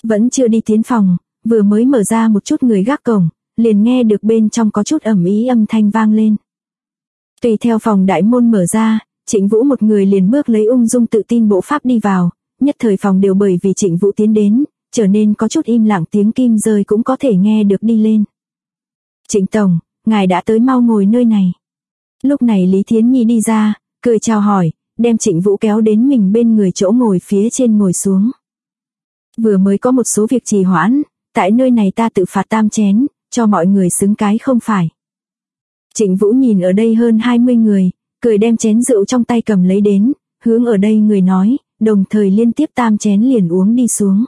Vẫn chưa đi tiến phòng, vừa mới mở ra một chút người gác cổng, liền nghe được bên trong có chút ầm ĩ âm thanh vang lên. Tùy theo phòng đại môn mở ra, Trịnh Vũ một người liền bước lấy ung dung tự tin bộ pháp đi vào, nhất thời phòng đều bởi vì Trịnh Vũ tiến đến, trở nên có chút im lặng, tiếng kim rơi cũng có thể nghe được đi lên. Trịnh tổng, ngài đã tới, mau ngồi nơi này. Lúc này Lý Thiến Nhi đi ra, cười chào hỏi, đem Trịnh Vũ kéo đến mình bên người chỗ ngồi phía trên ngồi xuống. Vừa mới có một số việc trì hoãn, tại nơi này ta tự phạt 3 chén, cho mọi người xứng cái không phải. Trịnh Vũ nhìn ở đây hơn 20 người, cười đem chén rượu trong tay cầm lấy đến, hướng ở đây người nói, đồng thời liên tiếp 3 chén liền uống đi xuống.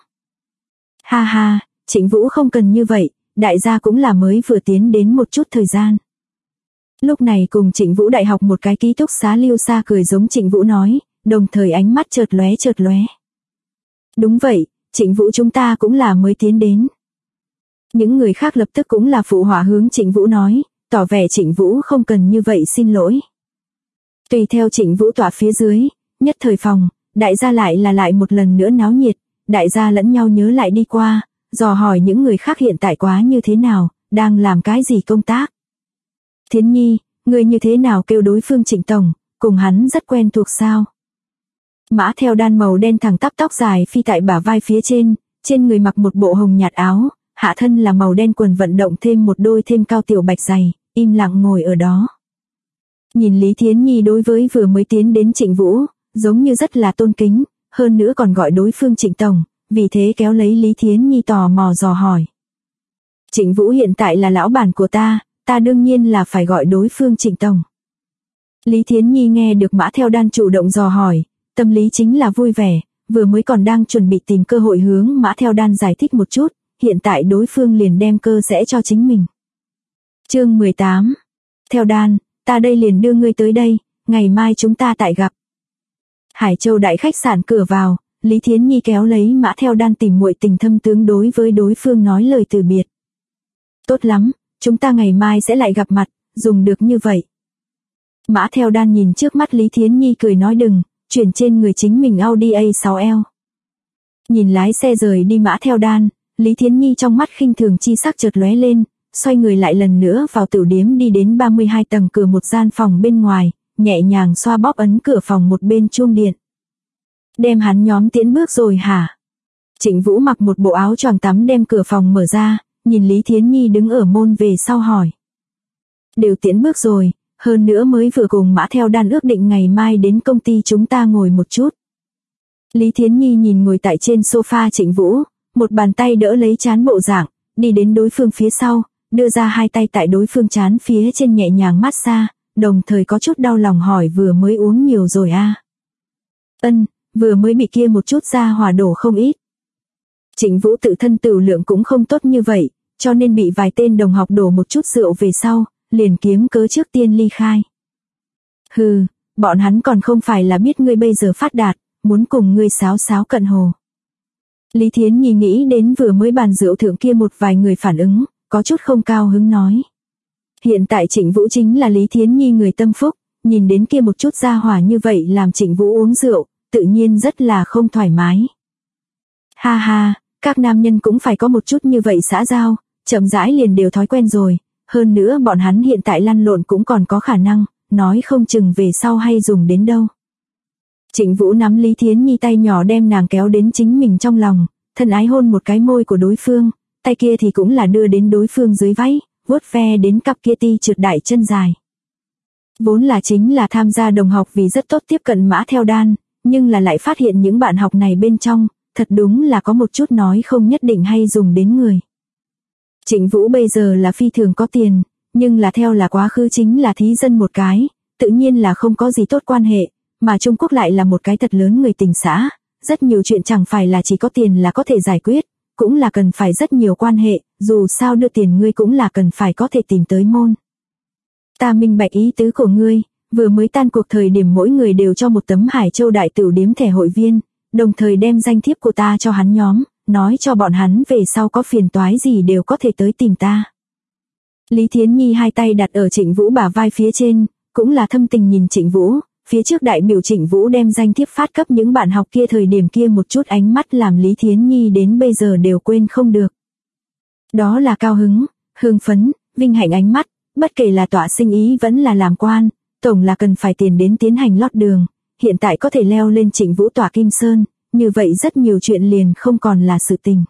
Ha ha, Trịnh Vũ không cần như vậy, đại gia cũng là mới vừa tiến đến một chút thời gian. Lúc này cùng Trịnh Vũ đại học một cái ký túc xá Lưu Sa cười giống Trịnh Vũ nói, đồng thời ánh mắt chợt lóe. Đúng vậy, Trịnh Vũ chúng ta cũng là mới tiến đến. Những người khác lập tức cũng là phụ họa hướng Trịnh Vũ nói, tỏ vẻ Trịnh Vũ không cần như vậy xin lỗi. Tùy theo Trịnh Vũ tỏa phía dưới, nhất thời phòng, đại gia lại một lần nữa náo nhiệt, đại gia lẫn nhau nhớ lại đi qua, dò hỏi những người khác hiện tại quá như thế nào, đang làm cái gì công tác. Thiến Nhi, người như thế nào kêu đối phương Trịnh tổng, cùng hắn rất quen thuộc sao? Mã Theo Đan màu đen thẳng tắp tóc dài phi tại bả vai phía trên người mặc một bộ hồng nhạt áo, hạ thân là màu đen quần vận động thêm một đôi thêm cao tiểu bạch giày, im lặng ngồi ở đó. Nhìn Lý Thiến Nhi đối với vừa mới tiến đến Trịnh Vũ, giống như rất là tôn kính, hơn nữa còn gọi đối phương Trịnh tổng, vì thế kéo lấy Lý Thiến Nhi tò mò dò hỏi. Trịnh Vũ hiện tại là lão bản của ta đương nhiên là phải gọi đối phương Trịnh tổng. Lý Thiến Nhi nghe được Mã Theo Đan chủ động dò hỏi, tâm lý chính là vui vẻ, vừa mới còn đang chuẩn bị tìm cơ hội hướng Mã Theo Đan giải thích một chút, hiện tại đối phương liền đem cơ sẽ cho chính mình. Chương 18. Theo Đan, ta đây liền đưa ngươi tới đây, ngày mai chúng ta tại gặp. Hải Châu đại khách sạn cửa vào, Lý Thiến Nhi kéo lấy Mã Theo Đan tìm muội tình thâm tướng đối với đối phương nói lời từ biệt. Tốt lắm, chúng ta ngày mai sẽ lại gặp mặt, dùng được như vậy. Mã Theo Đan nhìn trước mắt Lý Thiến Nhi cười nói đừng, chuyển trên người chính mình Audi A6L. Nhìn lái xe rời đi Mã Theo Đan, Lý Thiến Nhi trong mắt khinh thường chi sắc chợt lóe lên, xoay người lại lần nữa vào tiểu điếm đi đến 32 tầng cửa một gian phòng bên ngoài, nhẹ nhàng xoa bóp ấn cửa phòng một bên chuông điện. Đem hắn nhóm tiễn bước rồi hả? Trịnh Vũ mặc một bộ áo choàng tắm đem cửa phòng mở ra, nhìn Lý Thiến Nhi đứng ở môn về sau hỏi. Đều tiễn bước rồi, hơn nữa mới vừa cùng Mã Theo Đan ước định ngày mai đến công ty chúng ta ngồi một chút. Lý Thiến Nhi nhìn ngồi tại trên sofa Trịnh Vũ, một bàn tay đỡ lấy trán bộ dạng, đi đến đối phương phía sau, đưa ra hai tay tại đối phương trán phía trên nhẹ nhàng massage, đồng thời có chút đau lòng hỏi vừa mới uống nhiều rồi à? Vừa mới bị kia một chút ra hỏa đổ không ít. Trịnh Vũ tự thân tửu lượng cũng không tốt như vậy, cho nên bị vài tên đồng học đổ một chút rượu về sau, liền kiếm cớ trước tiên ly khai. Hừ, bọn hắn còn không phải là biết ngươi bây giờ phát đạt, muốn cùng ngươi sáo sáo cận hồ. Lý Thiến Nhi nghĩ đến vừa mới bàn rượu thượng kia một vài người phản ứng, có chút không cao hứng nói. Hiện tại Trịnh Vũ chính là Lý Thiến Nhi người tâm phúc, nhìn đến kia một chút ra hỏa như vậy làm Trịnh Vũ uống rượu, tự nhiên rất là không thoải mái. Ha ha, các nam nhân cũng phải có một chút như vậy xã giao, chậm rãi liền đều thói quen rồi, hơn nữa bọn hắn hiện tại lăn lộn cũng còn có khả năng, nói không chừng về sau hay dùng đến đâu. Trịnh Vũ nắm Lý Thiến Nhi tay nhỏ đem nàng kéo đến chính mình trong lòng, thân ái hôn một cái môi của đối phương, tay kia thì cũng là đưa đến đối phương dưới váy, vuốt ve đến cặp kia ti trượt đại chân dài. Vốn là chính là tham gia đồng học vì rất tốt tiếp cận Mã Theo Đan, nhưng là lại phát hiện những bạn học này bên trong, thật đúng là có một chút nói không nhất định hay dùng đến người. Trịnh Vũ bây giờ là phi thường có tiền, nhưng là theo là quá khứ chính là thí dân một cái, tự nhiên là không có gì tốt quan hệ, mà Trung Quốc lại là một cái thật lớn người tình xã, rất nhiều chuyện chẳng phải là chỉ có tiền là có thể giải quyết, cũng là cần phải rất nhiều quan hệ, dù sao đưa tiền ngươi cũng là cần phải có thể tìm tới môn. Ta minh bạch ý tứ của ngươi, vừa mới tan cuộc thời điểm mỗi người đều cho một tấm Hải Châu đại tửu điếm thẻ hội viên, đồng thời đem danh thiếp của ta cho hắn nhóm, nói cho bọn hắn về sau có phiền toái gì đều có thể tới tìm ta. Lý Thiến Nhi hai tay đặt ở Trịnh Vũ bả vai phía trên, cũng là thâm tình nhìn Trịnh Vũ, phía trước đại biểu Trịnh Vũ đem danh thiếp phát cấp những bạn học kia thời điểm kia một chút ánh mắt làm Lý Thiến Nhi đến bây giờ đều quên không được. Đó là cao hứng, hưng phấn, vinh hạnh ánh mắt, bất kể là tọa sinh ý vẫn là làm quan, tổng là cần phải tiền đến tiến hành lót đường, hiện tại có thể leo lên Trịnh Vũ tọa Kim Sơn, như vậy rất nhiều chuyện liền không còn là sự tình.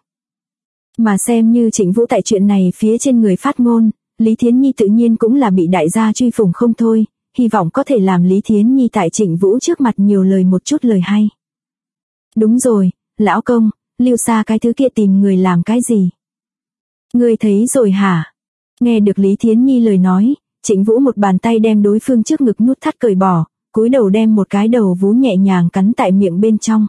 Mà xem như Trịnh Vũ tại chuyện này phía trên người phát ngôn, Lý Thiến Nhi tự nhiên cũng là bị đại gia truy phủng không thôi, hy vọng có thể làm Lý Thiến Nhi tại Trịnh Vũ trước mặt nhiều lời một chút lời hay. Đúng rồi, lão công, Lưu Sa cái thứ kia tìm người làm cái gì? Ngươi thấy rồi hả? Nghe được Lý Thiến Nhi lời nói, Trịnh Vũ một bàn tay đem đối phương trước ngực nút thắt cởi bỏ, cúi đầu đem một cái đầu vú nhẹ nhàng cắn tại miệng bên trong.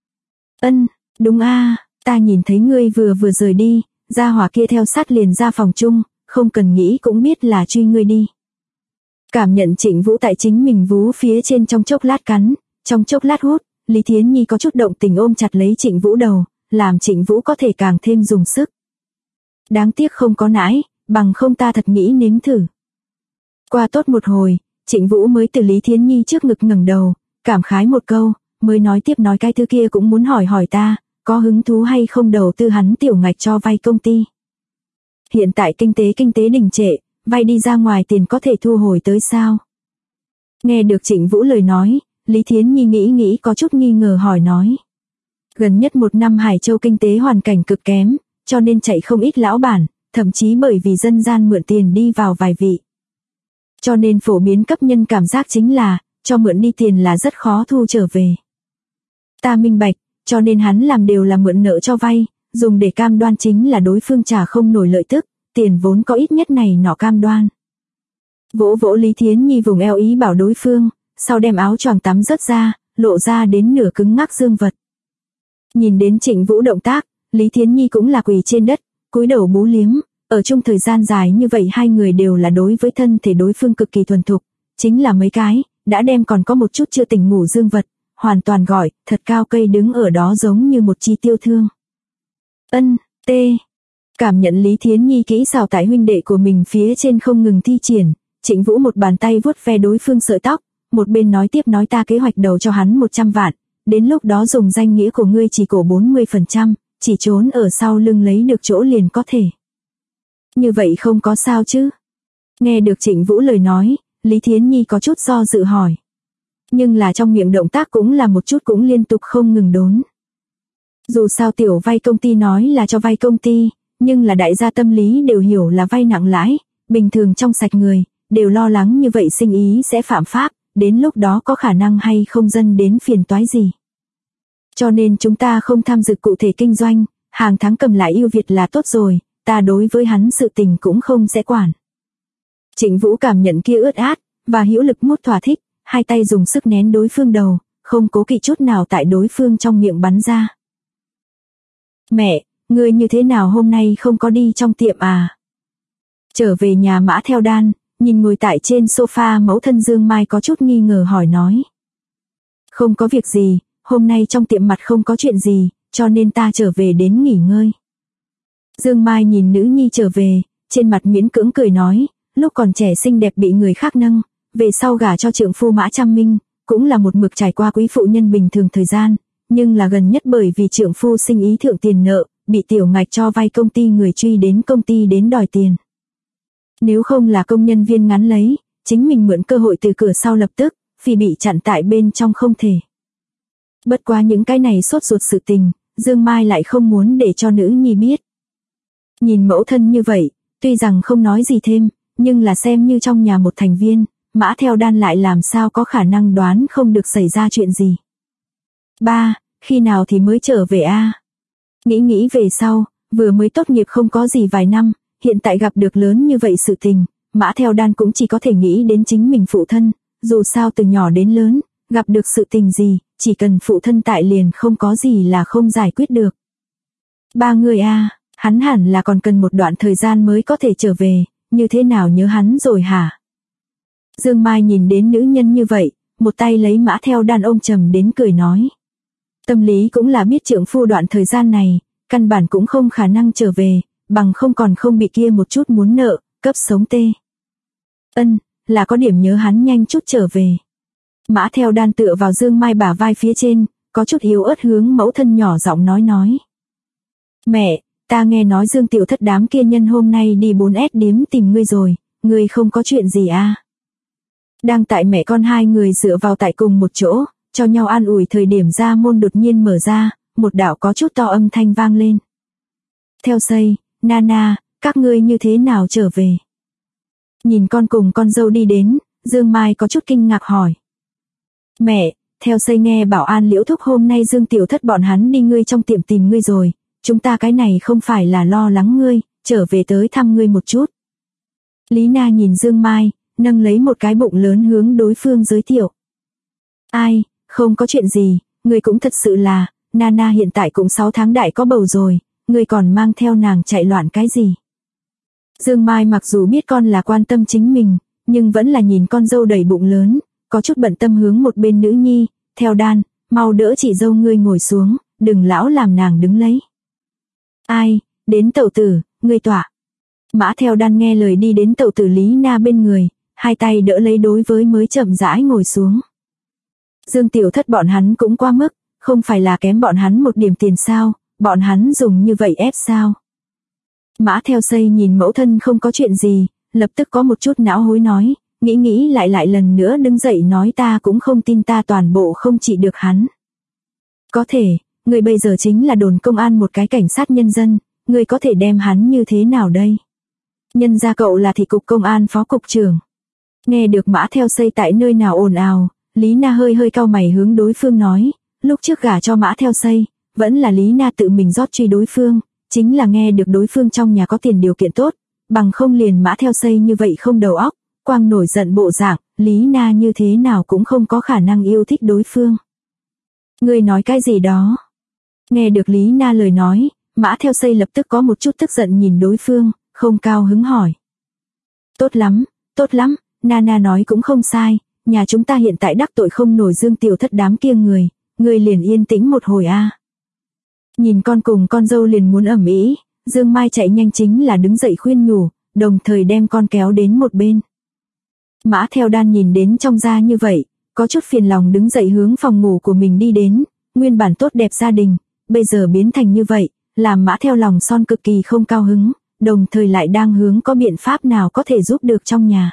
Ân, đúng a, ta nhìn thấy ngươi vừa rời đi, gia hỏa kia theo sát liền ra phòng chung, không cần nghĩ cũng biết là truy ngươi đi. Cảm nhận Trịnh Vũ tại chính mình vú phía trên trong chốc lát cắn, trong chốc lát hút, Lý Thiến Nhi có chút động tình ôm chặt lấy Trịnh Vũ đầu, làm Trịnh Vũ có thể càng thêm dùng sức. Đáng tiếc không có nãi, bằng không ta thật nghĩ nếm thử. Qua tốt một hồi, Trịnh Vũ mới từ Lý Thiến Nhi trước ngực ngẩng đầu, cảm khái một câu, mới nói tiếp nói cái thứ kia cũng muốn hỏi ta, có hứng thú hay không đầu tư hắn tiểu ngạch cho vay công ty. Hiện tại kinh tế đình trệ, vay đi ra ngoài tiền có thể thu hồi tới sao? Nghe được Trịnh Vũ lời nói, Lý Thiến Nhi nghĩ có chút nghi ngờ hỏi nói. Gần nhất một năm Hải Châu kinh tế hoàn cảnh cực kém, cho nên chạy không ít lão bản, thậm chí bởi vì dân gian mượn tiền đi vào vài vị. Cho nên phổ biến cấp nhân cảm giác chính là, cho mượn đi tiền là rất khó thu trở về. Ta minh bạch, cho nên hắn làm đều là mượn nợ cho vay, dùng để cam đoan chính là đối phương trả không nổi lợi tức, tiền vốn có ít nhất này nọ cam đoan. Vỗ vỗ Lý Thiến Nhi vùng eo ý bảo đối phương, sau đem áo choàng tắm rớt ra, lộ ra đến nửa cứng ngắc dương vật. Nhìn đến Trịnh Vũ động tác, Lý Thiến Nhi cũng là quỳ trên đất, cúi đầu bú liếm, ở chung thời gian dài như vậy hai người đều là đối với thân thể đối phương cực kỳ thuần thục, chính là mấy cái, đã đem còn có một chút chưa tỉnh ngủ dương vật, hoàn toàn gọi, thật cao cây đứng ở đó giống như một chi tiêu thương. Ân, tê. Cảm nhận Lý Thiến Nhi kỹ xảo tại huynh đệ của mình phía trên không ngừng thi triển, Trịnh Vũ một bàn tay vuốt ve đối phương sợi tóc, một bên nói tiếp nói ta kế hoạch đầu cho hắn 100 vạn, đến lúc đó dùng danh nghĩa của ngươi chỉ cổ 40%, chỉ trốn ở sau lưng lấy được chỗ liền có thể. Như vậy không có sao chứ? Nghe được Trịnh Vũ lời nói, Lý Thiến Nhi có chút do dự hỏi. Nhưng là trong miệng động tác cũng là một chút cũng liên tục không ngừng đốn. Dù sao tiểu vay công ty nói là cho vay công ty, nhưng là đại gia tâm lý đều hiểu là vay nặng lãi, bình thường trong sạch người, đều lo lắng như vậy sinh ý sẽ phạm pháp, đến lúc đó có khả năng hay không dân đến phiền toái gì. Cho nên chúng ta không tham dự cụ thể kinh doanh, hàng tháng cầm lại ưu việt là tốt rồi, ta đối với hắn sự tình cũng không sẽ quản. Trịnh Vũ cảm nhận kia ướt át, và hữu lực mút thỏa thích, hai tay dùng sức nén đối phương đầu, không cố kỵ chút nào tại đối phương trong miệng bắn ra. Mẹ, ngươi như thế nào hôm nay không có đi trong tiệm à? Trở về nhà Mã Theo Đan, nhìn ngồi tại trên sofa mẫu thân Dương Mai có chút nghi ngờ hỏi nói. Không có việc gì, hôm nay trong tiệm mặt không có chuyện gì, cho nên ta trở về đến nghỉ ngơi. Dương Mai nhìn nữ nhi trở về, trên mặt miễn cưỡng cười nói, lúc còn trẻ xinh đẹp bị người khác nâng, về sau gả cho trượng phu Mã Trăm Minh, cũng là một mực trải qua quý phụ nhân bình thường thời gian, nhưng là gần nhất bởi vì trượng phu sinh ý thượng tiền nợ, bị tiểu ngạch cho vay công ty người truy đến công ty đến đòi tiền. Nếu không là công nhân viên ngắn lấy, chính mình mượn cơ hội từ cửa sau lập tức, vì bị chặn tại bên trong không thể. Bất quá những cái này sốt ruột sự tình, Dương Mai lại không muốn để cho nữ nhi biết. Nhìn mẫu thân như vậy, tuy rằng không nói gì thêm, nhưng là xem như trong nhà một thành viên, Mã Theo Đan lại làm sao có khả năng đoán không được xảy ra chuyện gì. Ba, khi nào thì mới trở về a? Nghĩ về sau, vừa mới tốt nghiệp không có gì vài năm, hiện tại gặp được lớn như vậy sự tình, Mã Theo Đan cũng chỉ có thể nghĩ đến chính mình phụ thân, dù sao từ nhỏ đến lớn, gặp được sự tình gì, chỉ cần phụ thân tại liền không có gì là không giải quyết được. Ba người a, hắn hẳn là còn cần một đoạn thời gian mới có thể trở về, như thế nào nhớ hắn rồi hả? Dương Mai nhìn đến nữ nhân như vậy, một tay lấy Mã Theo Đan ôm chầm đến cười nói. Tâm lý cũng là biết trượng phu đoạn thời gian này, căn bản cũng không khả năng trở về, bằng không còn không bị kia một chút muốn nợ, cấp sống tê. Ân, là có điểm nhớ hắn nhanh chút trở về. Mã Theo Đan tựa vào Dương Mai bả vai phía trên, có chút yếu ớt hướng mẫu thân nhỏ giọng nói. Mẹ, ta nghe nói Dương Tiểu Thất đám kia nhân hôm nay đi 4S điếm tìm ngươi rồi, ngươi không có chuyện gì à? Đang tại mẹ con hai người dựa vào tại cùng một chỗ, cho nhau an ủi thời điểm ra môn đột nhiên mở ra, một đạo có chút to âm thanh vang lên. Theo Xây, Nana, các ngươi như thế nào trở về? Nhìn con cùng con dâu đi đến, Dương Mai có chút kinh ngạc hỏi. Mẹ, Theo Xây nghe bảo An Liễu thúc hôm nay Dương Tiểu Thất bọn hắn đi ngươi trong tiệm tìm ngươi rồi, chúng ta cái này không phải là lo lắng ngươi, trở về tới thăm ngươi một chút. Lý Na nhìn Dương Mai, nâng lấy một cái bụng lớn hướng đối phương giới thiệu. Ai, không có chuyện gì, ngươi cũng thật sự là, Nana hiện tại cũng 6 tháng đại có bầu rồi, ngươi còn mang theo nàng chạy loạn cái gì. Dương Mai mặc dù biết con là quan tâm chính mình, nhưng vẫn là nhìn con dâu đầy bụng lớn, có chút bận tâm hướng một bên nữ nhi, Theo Đan, mau đỡ chị dâu ngươi ngồi xuống, đừng lão làm nàng đứng lấy. Ai, đến tẩu tử, ngươi tọa. Mã Theo Đan nghe lời đi đến tẩu tử Lý Na bên người, hai tay đỡ lấy đối với mới chậm rãi ngồi xuống. Dương Tiểu Thất bọn hắn cũng quá mức, không phải là kém bọn hắn một điểm tiền sao, bọn hắn dùng như vậy ép sao. Mã Theo Xây nhìn mẫu thân không có chuyện gì, lập tức có một chút não hối nói, nghĩ lại lần nữa đứng dậy nói ta cũng không tin ta toàn bộ không trị được hắn. Có thể, người bây giờ chính là đồn công an một cái cảnh sát nhân dân, người có thể đem hắn như thế nào đây? Nhân ra cậu là thị cục công an phó cục trưởng. Nghe được Mã Theo Xây tại nơi nào ồn ào, Lý Na hơi cau mày hướng đối phương nói, lúc trước gả cho Mã Theo Xây, vẫn là Lý Na tự mình rót truy đối phương, chính là nghe được đối phương trong nhà có tiền điều kiện tốt, bằng không liền Mã Theo Xây như vậy không đầu óc, quang nổi giận bộ dạng, Lý Na như thế nào cũng không có khả năng yêu thích đối phương. Ngươi nói cái gì đó? Nghe được Lý Na lời nói, Mã Theo Xây lập tức có một chút tức giận nhìn đối phương, không cao hứng hỏi. Tốt lắm, Nana nói cũng không sai, nhà chúng ta hiện tại đắc tội không nổi Dương Tiểu Thất đám kia người, ngươi liền yên tĩnh một hồi a. Nhìn con cùng con dâu liền muốn ầm ĩ, Dương Mai chạy nhanh chính là đứng dậy khuyên nhủ, đồng thời đem con kéo đến một bên. Mã Theo Đan nhìn đến trong gia như vậy, có chút phiền lòng đứng dậy hướng phòng ngủ của mình đi đến, nguyên bản tốt đẹp gia đình, bây giờ biến thành như vậy, làm Mã Theo lòng son cực kỳ không cao hứng, đồng thời lại đang hướng có biện pháp nào có thể giúp được trong nhà.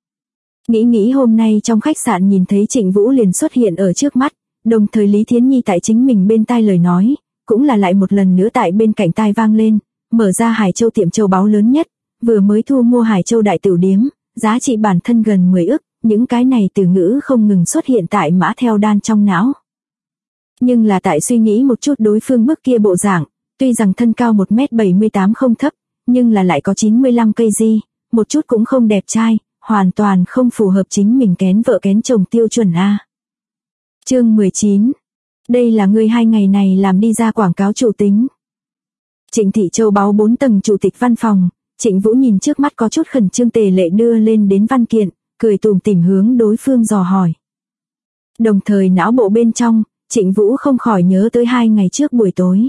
Nghĩ hôm nay trong khách sạn nhìn thấy Trịnh Vũ liền xuất hiện ở trước mắt, đồng thời Lý Thiến Nhi tại chính mình bên tai lời nói, cũng là lại một lần nữa tại bên cạnh tai vang lên, mở ra Hải Châu tiệm châu báu lớn nhất, vừa mới thu mua Hải Châu đại tiểu điếm, giá trị bản thân gần 10 ức, những cái này từ ngữ không ngừng xuất hiện tại Mã Theo Đan trong não. Nhưng là tại suy nghĩ một chút đối phương bức kia bộ dạng, tuy rằng thân cao 1m78 không thấp, nhưng là lại có 95 cây di, một chút cũng không đẹp trai, hoàn toàn không phù hợp chính mình kén vợ kén chồng tiêu chuẩn a. Chương 19. Đây là ngươi 2 ngày này làm đi ra quảng cáo chủ tính. Trịnh thị châu báu 4 tầng chủ tịch văn phòng, Trịnh Vũ nhìn trước mắt có chút khẩn trương Tề Lệ đưa lên đến văn kiện, cười tủm tỉm hướng đối phương dò hỏi. Đồng thời não bộ bên trong, Trịnh Vũ không khỏi nhớ tới 2 ngày trước buổi tối.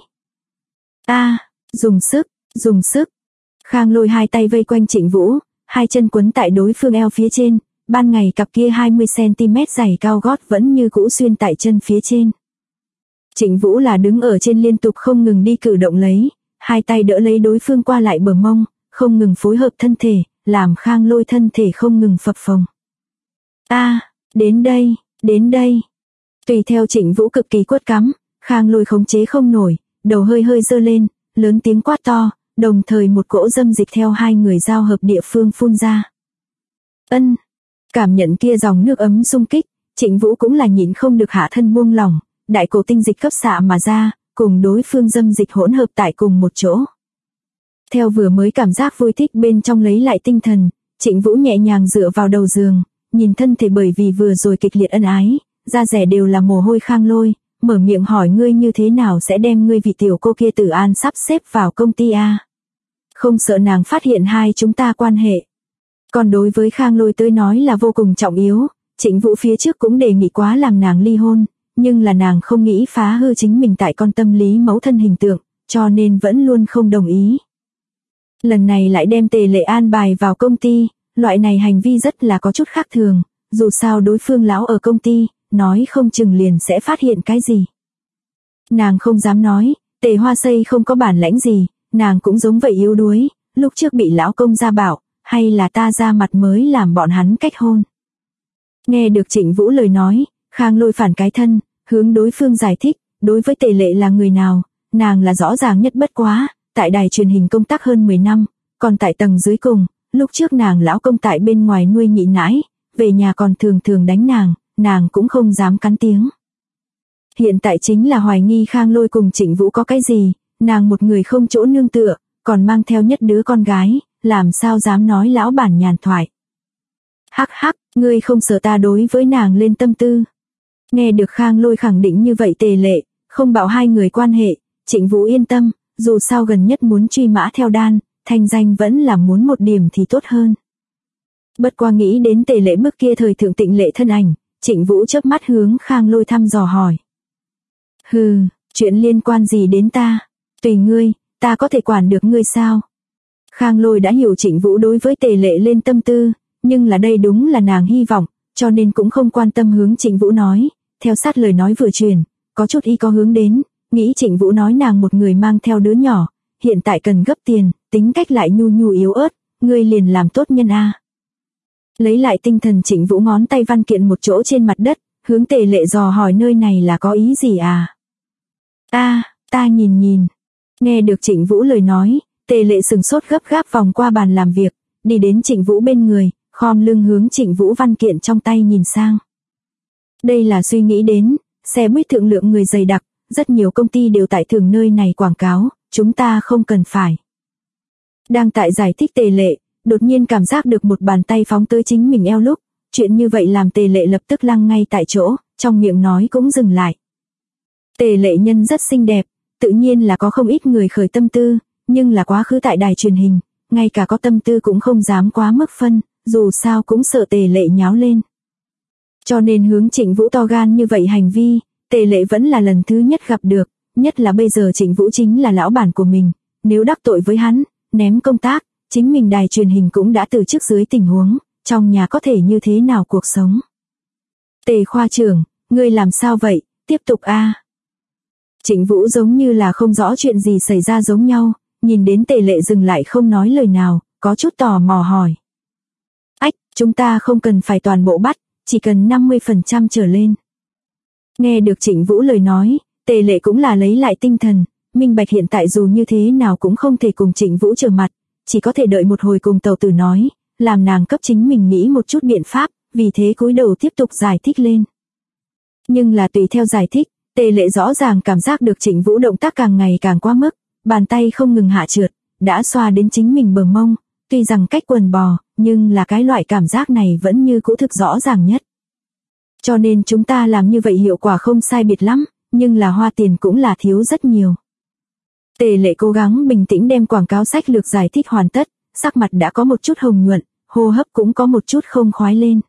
Dùng sức. Khang Lôi hai tay vây quanh Trịnh Vũ, hai chân quấn tại đối phương eo phía trên, ban ngày cặp kia 20cm giày cao gót vẫn như cũ xuyên tại chân phía trên. Trịnh Vũ là đứng ở trên liên tục không ngừng đi cử động lấy, hai tay đỡ lấy đối phương qua lại bờ mông, không ngừng phối hợp thân thể, làm Khang Lôi thân thể không ngừng phập phồng. Đến đây. Tùy theo Trịnh Vũ cực kỳ quất cắm, Khang Lôi khống chế không nổi, đầu hơi dơ lên, lớn tiếng quát to, đồng thời một cỗ dâm dịch theo hai người giao hợp địa phương phun ra. Cảm nhận kia dòng nước ấm xung kích, Trịnh Vũ cũng là nhịn không được hạ thân buông lỏng, đại cổ tinh dịch cấp xạ mà ra, cùng đối phương dâm dịch hỗn hợp tại cùng một chỗ. Theo vừa mới cảm giác vui thích bên trong lấy lại tinh thần, Trịnh Vũ nhẹ nhàng dựa vào đầu giường, nhìn thân thể bởi vì vừa rồi kịch liệt ân ái, da rẻ đều là mồ hôi Khang Lôi, mở miệng hỏi ngươi như thế nào sẽ đem ngươi vị tiểu cô kia Tử An sắp xếp vào công ty a? Không sợ nàng phát hiện hai chúng ta quan hệ. Còn đối với Khang Lôi tới nói là vô cùng trọng yếu, Trịnh Vũ phía trước cũng đề nghị quá làm nàng ly hôn, nhưng là nàng không nghĩ phá hư chính mình tại con tâm lý mẫu thân hình tượng, cho nên vẫn luôn không đồng ý. Lần này lại đem Tề Lệ an bài vào công ty, loại này hành vi rất là có chút khác thường, dù sao đối phương lão ở công ty, nói không chừng liền sẽ phát hiện cái gì. Nàng không dám nói, Tề Hoa Xây không có bản lãnh gì, nàng cũng giống vậy yếu đuối, lúc trước bị lão công gia bảo, hay là ta ra mặt mới làm bọn hắn cách hôn. Nghe được Trịnh Vũ lời nói, Khang Lôi phản cái thân, hướng đối phương giải thích, đối với Tề Lệ là người nào, nàng là rõ ràng nhất bất quá, tại đài truyền hình công tác hơn 10 năm, còn tại tầng dưới cùng, lúc trước nàng lão công tại bên ngoài nuôi nhị nãi, về nhà còn thường thường đánh nàng cũng không dám cắn tiếng. Hiện tại chính là hoài nghi Khang Lôi cùng Trịnh Vũ có cái gì, nàng một người không chỗ nương tựa, còn mang theo nhất đứa con gái, làm sao dám nói lão bản nhàn thoại. Hắc hắc, ngươi không sợ ta đối với nàng lên tâm tư. Nghe được Khang Lôi khẳng định như vậy Tề Lệ, không bảo hai người quan hệ, Trịnh Vũ yên tâm, dù sao gần nhất muốn truy mã theo đan, thanh danh vẫn là muốn một điểm thì tốt hơn. Bất qua nghĩ đến Tề Lệ bước kia thời thượng tịnh lệ thân ảnh, Trịnh Vũ chớp mắt hướng Khang Lôi thăm dò hỏi. Hừ, chuyện liên quan gì đến ta? Tùy ngươi, ta có thể quản được ngươi sao? Khang Lôi đã hiểu Trịnh Vũ đối với Tề Lệ lên tâm tư, nhưng là đây đúng là nàng hy vọng, cho nên cũng không quan tâm hướng Trịnh Vũ nói, theo sát lời nói vừa truyền, có chút y có hướng đến, nghĩ Trịnh Vũ nói nàng một người mang theo đứa nhỏ, hiện tại cần gấp tiền, tính cách lại nhu nhu yếu ớt, ngươi liền làm tốt nhân a. Lấy lại tinh thần Trịnh Vũ ngón tay văn kiện một chỗ trên mặt đất, hướng Tề Lệ dò hỏi nơi này là có ý gì à? Ta nhìn. Nghe được Trịnh Vũ lời nói, Tề Lệ sừng sốt gấp gáp vòng qua bàn làm việc, đi đến Trịnh Vũ bên người, khom lưng hướng Trịnh Vũ văn kiện trong tay nhìn sang. Đây là suy nghĩ đến, xe buýt thượng lượng người dày đặc, rất nhiều công ty đều tại thường nơi này quảng cáo, chúng ta không cần phải. Đang tại giải thích Tề Lệ, đột nhiên cảm giác được một bàn tay phóng tới chính mình eo lúc, chuyện như vậy làm Tề Lệ lập tức lăng ngay tại chỗ, trong miệng nói cũng dừng lại. Tề Lệ nhân rất xinh đẹp, tự nhiên là có không ít người khởi tâm tư, nhưng là quá khứ tại đài truyền hình, ngay cả có tâm tư cũng không dám quá mức phân, dù sao cũng sợ Tề Lệ nháo lên. Cho nên hướng Trịnh Vũ to gan như vậy hành vi, Tề Lệ vẫn là lần thứ nhất gặp được, nhất là bây giờ Trịnh Vũ chính là lão bản của mình, nếu đắc tội với hắn, ném công tác, chính mình đài truyền hình cũng đã từ chức dưới tình huống, trong nhà có thể như thế nào cuộc sống. Tề khoa trưởng, ngươi làm sao vậy, tiếp tục a. Trịnh Vũ giống như là không rõ chuyện gì xảy ra giống nhau, nhìn đến Tề Lệ dừng lại không nói lời nào, có chút tò mò hỏi. Ách, chúng ta không cần phải toàn bộ bắt, chỉ cần 50% trở lên. Nghe được Trịnh Vũ lời nói, Tề Lệ cũng là lấy lại tinh thần, minh bạch hiện tại dù như thế nào cũng không thể cùng Trịnh Vũ trở mặt, chỉ có thể đợi một hồi cùng Tàu Tử nói, làm nàng cấp chính mình nghĩ một chút biện pháp, vì thế cúi đầu tiếp tục giải thích lên. Nhưng là tùy theo giải thích, Tề Lệ rõ ràng cảm giác được Trịnh Vũ động tác càng ngày càng quá mức, bàn tay không ngừng hạ trượt, đã xoa đến chính mình bờ mông, tuy rằng cách quần bò, nhưng là cái loại cảm giác này vẫn như cũ thực rõ ràng nhất. Cho nên chúng ta làm như vậy hiệu quả không sai biệt lắm, nhưng là hoa tiền cũng là thiếu rất nhiều. Tề Lệ cố gắng bình tĩnh đem quảng cáo sách lược giải thích hoàn tất, sắc mặt đã có một chút hồng nhuận, hô hấp cũng có một chút không khoái lên.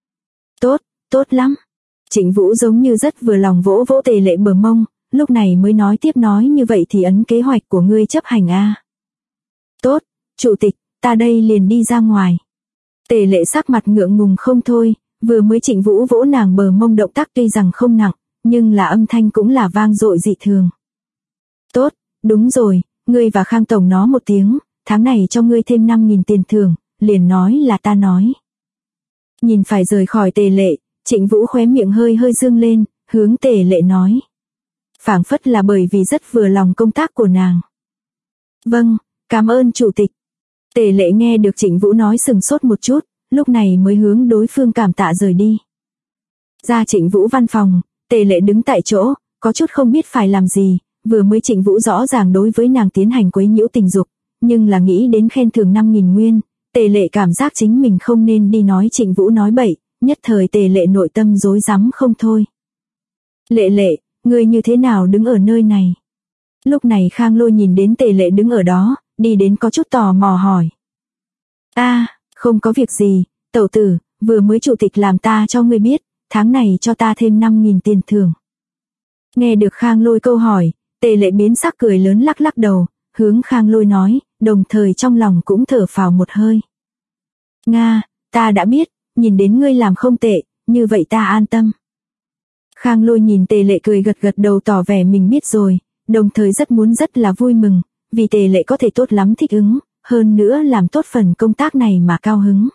Tốt lắm. Trịnh Vũ giống như rất vừa lòng vỗ vỗ Tề Lệ bờ mông, lúc này mới nói tiếp nói như vậy thì ấn kế hoạch của ngươi chấp hành a. Tốt, chủ tịch, ta đây liền đi ra ngoài. Tề Lệ sắc mặt ngượng ngùng không thôi, vừa mới Trịnh Vũ vỗ nàng bờ mông động tác tuy rằng không nặng, nhưng là âm thanh cũng là vang dội dị thường. Tốt, đúng rồi, ngươi và Khang tổng nói một tiếng, tháng này cho ngươi thêm 5.000 tiền thưởng, liền nói là ta nói. Nhìn phải rời khỏi Tề Lệ, Trịnh Vũ khóe miệng hơi dương lên, hướng Tề Lệ nói. Phảng phất là bởi vì rất vừa lòng công tác của nàng. Vâng, cảm ơn chủ tịch. Tề Lệ nghe được Trịnh Vũ nói sừng sốt một chút, lúc này mới hướng đối phương cảm tạ rời đi. Ra Trịnh Vũ văn phòng, Tề Lệ đứng tại chỗ, có chút không biết phải làm gì, vừa mới Trịnh Vũ rõ ràng đối với nàng tiến hành quấy nhiễu tình dục, nhưng là nghĩ đến khen thưởng 5.000 nguyên, Tề Lệ cảm giác chính mình không nên đi nói Trịnh Vũ nói bậy, nhất thời Tề Lệ nội tâm rối rắm không thôi. Lệ, ngươi như thế nào đứng ở nơi này? Lúc này Khang Lôi nhìn đến Tề Lệ đứng ở đó, đi đến có chút tò mò hỏi. Không có việc gì, Tẩu tử, vừa mới chủ tịch làm ta cho ngươi biết, tháng này cho ta thêm 5.000 tiền thưởng. Nghe được Khang Lôi câu hỏi, Tề Lệ biến sắc cười lớn lắc đầu, hướng Khang Lôi nói, đồng thời trong lòng cũng thở phào một hơi. Nga, ta đã biết, nhìn đến ngươi làm không tệ, như vậy ta an tâm. Khang Lôi nhìn Tề Lệ cười gật gật đầu tỏ vẻ mình biết rồi, đồng thời rất là vui mừng, vì Tề Lệ có thể tốt lắm thích ứng, hơn nữa làm tốt phần công tác này mà cao hứng.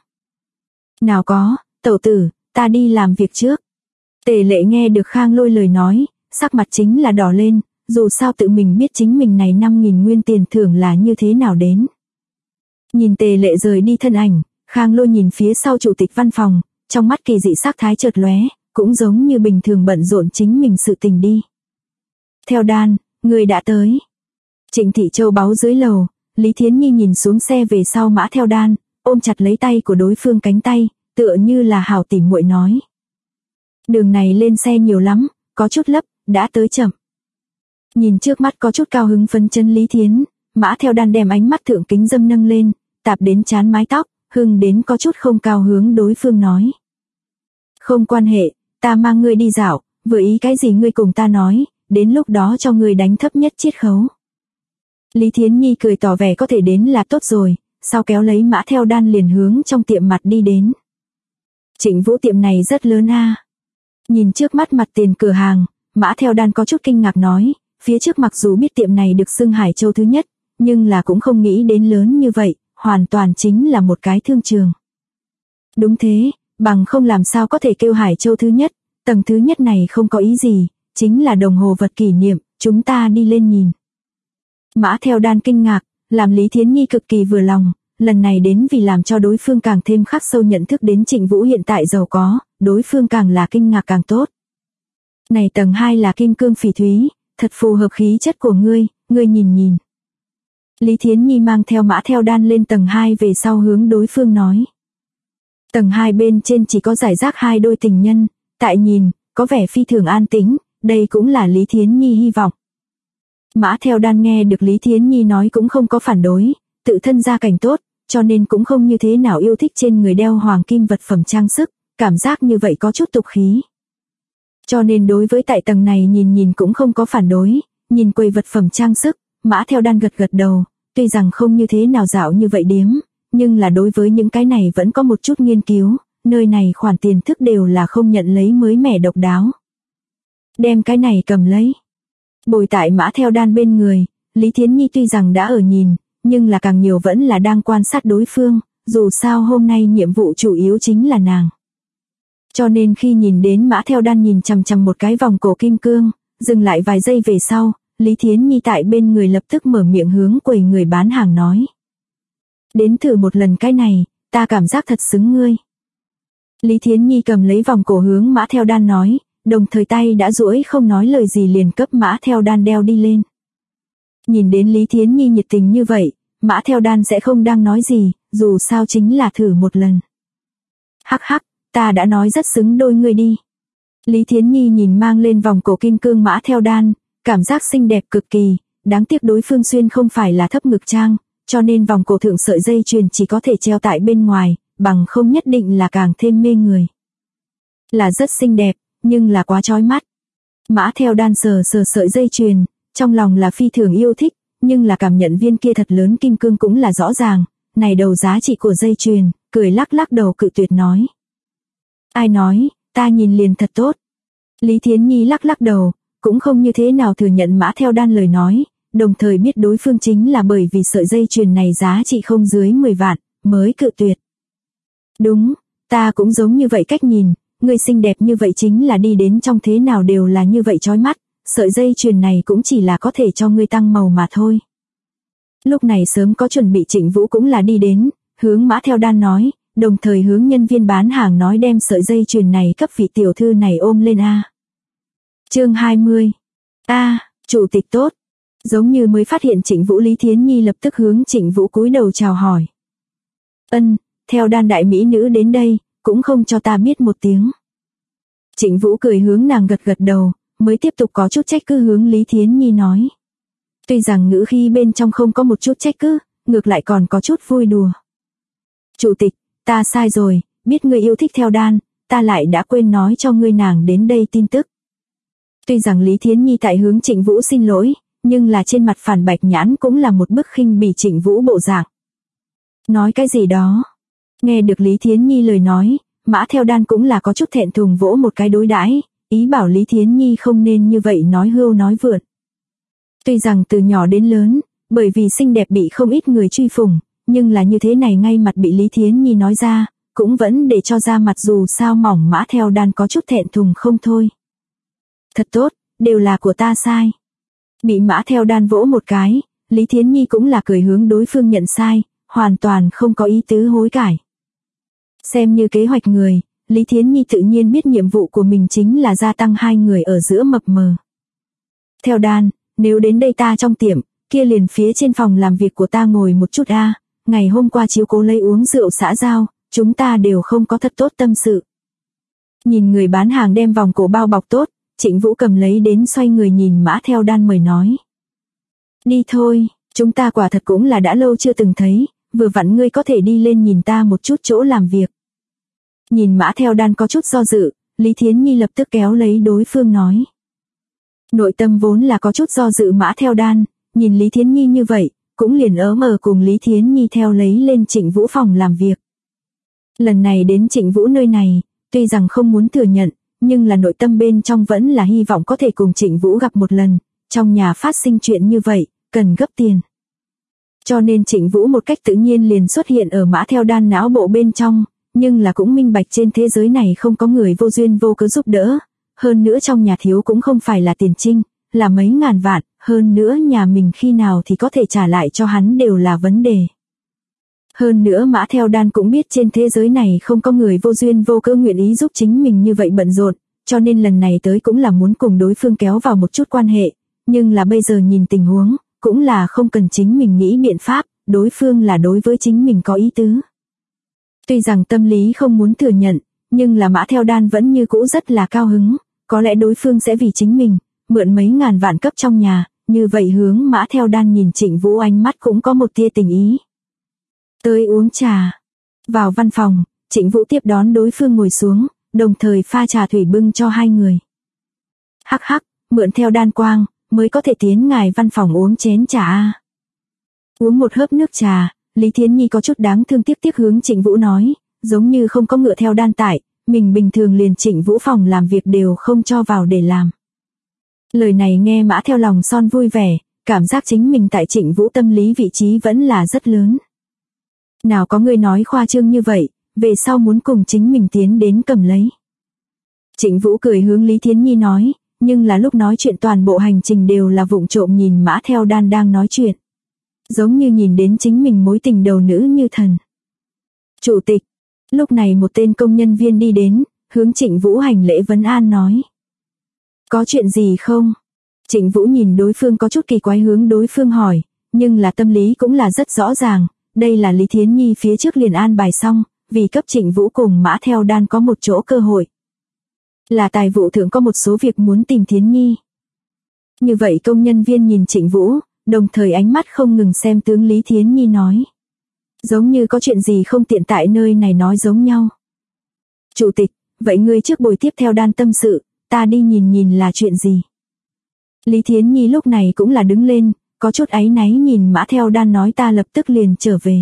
Nào có, tẩu tử, ta đi làm việc trước. Tề Lệ nghe được Khang Lôi lời nói, sắc mặt chính là đỏ lên, dù sao tự mình biết chính mình này 5.000 nguyên tiền thưởng là như thế nào đến. Nhìn Tề Lệ rời đi thân ảnh, Khang Lôi nhìn phía sau chủ tịch văn phòng, trong mắt kỳ dị sắc thái chợt lóe, cũng giống như bình thường bận rộn chính mình sự tình đi. Theo đan, người đã tới. Trịnh Thị Châu báu dưới lầu, Lý Thiến Nhi nhìn xuống xe về sau Mã Theo Đan, ôm chặt lấy tay của đối phương cánh tay, tựa như là hảo tỉ muội nói. Đường này lên xe nhiều lắm, có chút lấp, đã tới chậm. Nhìn trước mắt có chút cao hứng phấn chấn Lý Thiến, Mã Theo Đan đem ánh mắt thượng kính dâm nâng lên, tạp đến trán mái tóc, hưng đến có chút không cao hướng đối phương nói. Không quan hệ, ta mang ngươi đi dạo, vừa ý cái gì ngươi cùng ta nói, đến lúc đó cho ngươi đánh thấp nhất chiết khấu. Lý Thiến Nhi cười tỏ vẻ có thể đến là tốt rồi, sau kéo lấy Mã Theo Đan liền hướng trong tiệm mặt đi đến. Trịnh Vũ tiệm này rất lớn a. Nhìn trước mắt mặt tiền cửa hàng, Mã Theo Đan có chút kinh ngạc nói, phía trước mặc dù biết tiệm này được xưng Hải Châu thứ nhất, nhưng là cũng không nghĩ đến lớn như vậy, hoàn toàn chính là một cái thương trường. Đúng thế, bằng không làm sao có thể kêu Hải Châu thứ nhất, tầng thứ nhất này không có ý gì, chính là đồng hồ vật kỷ niệm, chúng ta đi lên nhìn. Mã Theo Đan kinh ngạc, làm Lý Thiến Nhi cực kỳ vừa lòng, lần này đến vì làm cho đối phương càng thêm khắc sâu nhận thức đến Trịnh Vũ hiện tại giàu có, đối phương càng là kinh ngạc càng tốt. Này tầng 2 là kim cương phỉ thúy, thật phù hợp khí chất của ngươi nhìn nhìn. Lý Thiến Nhi mang theo Mã Theo Đan lên tầng 2 về sau hướng đối phương nói. Tầng 2 bên trên chỉ có rải rác 2 đôi tình nhân, tại nhìn, có vẻ phi thường an tĩnh, đây cũng là Lý Thiến Nhi hy vọng. Mã Theo Đan nghe được Lý Thiến Nhi nói cũng không có phản đối, tự thân gia cảnh tốt, cho nên cũng không như thế nào yêu thích trên người đeo hoàng kim vật phẩm trang sức, cảm giác như vậy có chút tục khí. Cho nên đối với tại tầng này nhìn cũng không có phản đối, nhìn quầy vật phẩm trang sức, Mã Theo Đan gật gật đầu, tuy rằng không như thế nào dạo như vậy điếm, nhưng là đối với những cái này vẫn có một chút nghiên cứu, nơi này khoản tiền thức đều là không nhận lấy mới mẻ độc đáo. Đem cái này cầm lấy. Bồi tại Mã Theo Đan bên người, Lý Thiến Nhi tuy rằng đã ở nhìn, nhưng là càng nhiều vẫn là đang quan sát đối phương, dù sao hôm nay nhiệm vụ chủ yếu chính là nàng. Cho nên khi nhìn đến Mã Theo Đan nhìn chằm chằm một cái vòng cổ kim cương, dừng lại vài giây về sau, Lý Thiến Nhi tại bên người lập tức mở miệng hướng quầy người bán hàng nói. Đến thử một lần cái này, ta cảm giác thật xứng ngươi. Lý Thiến Nhi cầm lấy vòng cổ hướng Mã Theo Đan nói, đồng thời tay đã duỗi không nói lời gì liền cấp Mã Theo Đan đeo đi lên. Nhìn đến Lý Thiến Nhi nhiệt tình như vậy, Mã Theo Đan sẽ không đang nói gì, dù sao chính là thử một lần. Hắc hắc, ta đã nói rất xứng đôi ngươi đi. Lý Thiến Nhi nhìn mang lên vòng cổ kim cương Mã Theo Đan, cảm giác xinh đẹp cực kỳ, đáng tiếc đối phương xuyên không phải là thấp ngực trang, cho nên vòng cổ thượng sợi dây chuyền chỉ có thể treo tại bên ngoài, bằng không nhất định là càng thêm mê người. Là rất xinh đẹp, nhưng là quá chói mắt. Mã Theo Đan sờ sợi dây chuyền, trong lòng là phi thường yêu thích, nhưng là cảm nhận viên kia thật lớn kim cương cũng là rõ ràng, này đầu giá trị của dây chuyền, cười lắc lắc đầu cự tuyệt nói. Ai nói, ta nhìn liền thật tốt. Lý Thiến Nhi lắc lắc đầu, cũng không như thế nào thừa nhận Mã Theo Đan lời nói, đồng thời biết đối phương chính là bởi vì sợi dây chuyền này giá trị không dưới 10 vạn, mới cự tuyệt. Đúng, ta cũng giống như vậy cách nhìn, người xinh đẹp như vậy chính là đi đến trong thế nào đều là như vậy chói mắt, sợi dây chuyền này cũng chỉ là có thể cho ngươi tăng màu mà thôi. Lúc này sớm có chuẩn bị Trịnh Vũ cũng là đi đến, hướng Mã Theo Đan nói, đồng thời hướng nhân viên bán hàng nói đem sợi dây chuyền này cấp vị tiểu thư này ôm lên a. Chương 20. Chủ tịch tốt. Giống như mới phát hiện Trịnh Vũ, Lý Thiến Nhi lập tức hướng Trịnh Vũ cúi đầu chào hỏi. Theo Đan đại mỹ nữ đến đây, cũng không cho ta biết một tiếng. Trịnh Vũ cười hướng nàng gật gật đầu, mới tiếp tục có chút trách cứ hướng Lý Thiến Nhi nói. Tuy rằng ngữ khi bên trong không có một chút trách cứ, ngược lại còn có chút vui đùa. Chủ tịch, ta sai rồi, biết ngươi yêu thích Theo Đan, ta lại đã quên nói cho ngươi nàng đến đây tin tức. Tuy rằng Lý Thiến Nhi tại hướng Trịnh Vũ xin lỗi, nhưng là trên mặt phản bạch nhãn cũng là một bức khinh bỉ Trịnh Vũ bộ dạng. Nói cái gì đó? Nghe được Lý Thiến Nhi lời nói, Mã Theo Đan cũng là có chút thẹn thùng vỗ một cái đối đãi, ý bảo Lý Thiến Nhi không nên như vậy nói hưu nói vượn. Tuy rằng từ nhỏ đến lớn, bởi vì xinh đẹp bị không ít người truy phủng, nhưng là như thế này ngay mặt bị Lý Thiến Nhi nói ra, cũng vẫn để cho ra mặt, dù sao Mỏng Mã Theo Đan có chút thẹn thùng không thôi. Thật tốt, đều là của ta sai. Bị Mã Theo Đan vỗ một cái, Lý Thiến Nhi cũng là cười hướng đối phương nhận sai, hoàn toàn không có ý tứ hối cải. Xem như kế hoạch người, Lý Thiến Nhi tự nhiên biết nhiệm vụ của mình chính là gia tăng hai người ở giữa mập mờ. Theo Đan, nếu đến đây ta trong tiệm, kia liền phía trên phòng làm việc của ta ngồi một chút a. Ngày hôm qua chiếu cố lấy uống rượu xã giao, chúng ta đều không có thật tốt tâm sự. Nhìn người bán hàng đem vòng cổ bao bọc tốt, Trịnh Vũ cầm lấy đến xoay người nhìn Mã Theo Đan mời nói. Đi thôi, chúng ta quả thật cũng là đã lâu chưa từng thấy, vừa vặn ngươi có thể đi lên nhìn ta một chút chỗ làm việc. Nhìn Mã Theo Đan có chút do dự, Lý Thiến Nhi lập tức kéo lấy đối phương nói. Nội tâm vốn là có chút do dự Mã Theo Đan, nhìn Lý Thiến Nhi như vậy, cũng liền ớm cùng Lý Thiến Nhi theo lấy lên Trịnh Vũ phòng làm việc. Lần này đến Trịnh Vũ nơi này, tuy rằng không muốn thừa nhận, nhưng là nội tâm bên trong vẫn là hy vọng có thể cùng Trịnh Vũ gặp một lần, trong nhà phát sinh chuyện như vậy, cần gấp tiền. Cho nên Trịnh Vũ một cách tự nhiên liền xuất hiện ở Mã Theo Đan não bộ bên trong, nhưng là cũng minh bạch trên thế giới này không có người vô duyên vô cớ giúp đỡ, hơn nữa trong nhà thiếu cũng không phải là tiền trinh, là mấy ngàn vạn, hơn nữa nhà mình khi nào thì có thể trả lại cho hắn đều là vấn đề. Hơn nữa Mã Theo Đan cũng biết trên thế giới này không có người vô duyên vô cớ nguyện ý giúp chính mình như vậy bận rộn, cho nên lần này tới cũng là muốn cùng đối phương kéo vào một chút quan hệ, nhưng là bây giờ nhìn tình huống, cũng là không cần chính mình nghĩ biện pháp, đối phương là đối với chính mình có ý tứ. Tuy rằng tâm lý không muốn thừa nhận, nhưng là Mã Theo Đan vẫn như cũ rất là cao hứng, có lẽ đối phương sẽ vì chính mình, mượn mấy ngàn vạn cấp trong nhà, như vậy hướng Mã Theo Đan nhìn Trịnh Vũ ánh mắt cũng có một tia tình ý. Tới uống trà. Vào văn phòng, Trịnh Vũ tiếp đón đối phương ngồi xuống, đồng thời pha trà thủy bưng cho hai người. Hắc hắc, mượn Theo Đan quang, mới có thể tiến ngài văn phòng uống chén trà a. Uống một hớp nước trà, Lý Thiến Nhi có chút đáng thương tiếc hướng Trịnh Vũ nói, giống như không có ngựa Theo Đan tại, mình bình thường liền Trịnh Vũ phòng làm việc đều không cho vào để làm. Lời này nghe Mã Theo lòng son vui vẻ, cảm giác chính mình tại Trịnh Vũ tâm lý vị trí vẫn là rất lớn. Nào có người nói khoa trương như vậy, về sau muốn cùng chính mình tiến đến cầm lấy. Trịnh Vũ cười hướng Lý Thiến Nhi nói, nhưng là lúc nói chuyện toàn bộ hành trình đều là vụng trộm nhìn Mã Theo Đan đang nói chuyện. Giống như nhìn đến chính mình mối tình đầu nữ như thần. Chủ tịch, lúc này một tên công nhân viên đi đến, hướng Trịnh Vũ hành lễ vấn an nói. Có chuyện gì không? Trịnh Vũ nhìn đối phương có chút kỳ quái hướng đối phương hỏi, nhưng là tâm lý cũng là rất rõ ràng, đây là Lý Thiến Nhi phía trước liền an bài xong, vì cấp Trịnh Vũ cùng Mã Theo Đan có một chỗ cơ hội. Là tài vụ thượng có một số việc muốn tìm Thiến Nhi. Như vậy công nhân viên nhìn Trịnh Vũ, đồng thời ánh mắt không ngừng xem tướng Lý Thiến Nhi nói. Giống như có chuyện gì không tiện tại nơi này nói giống nhau. Chủ tịch, vậy ngươi trước buổi tiếp Theo Đan tâm sự, ta đi nhìn nhìn là chuyện gì. Lý Thiến Nhi lúc này cũng là đứng lên, có chút áy náy nhìn Mã Theo Đan nói ta lập tức liền trở về.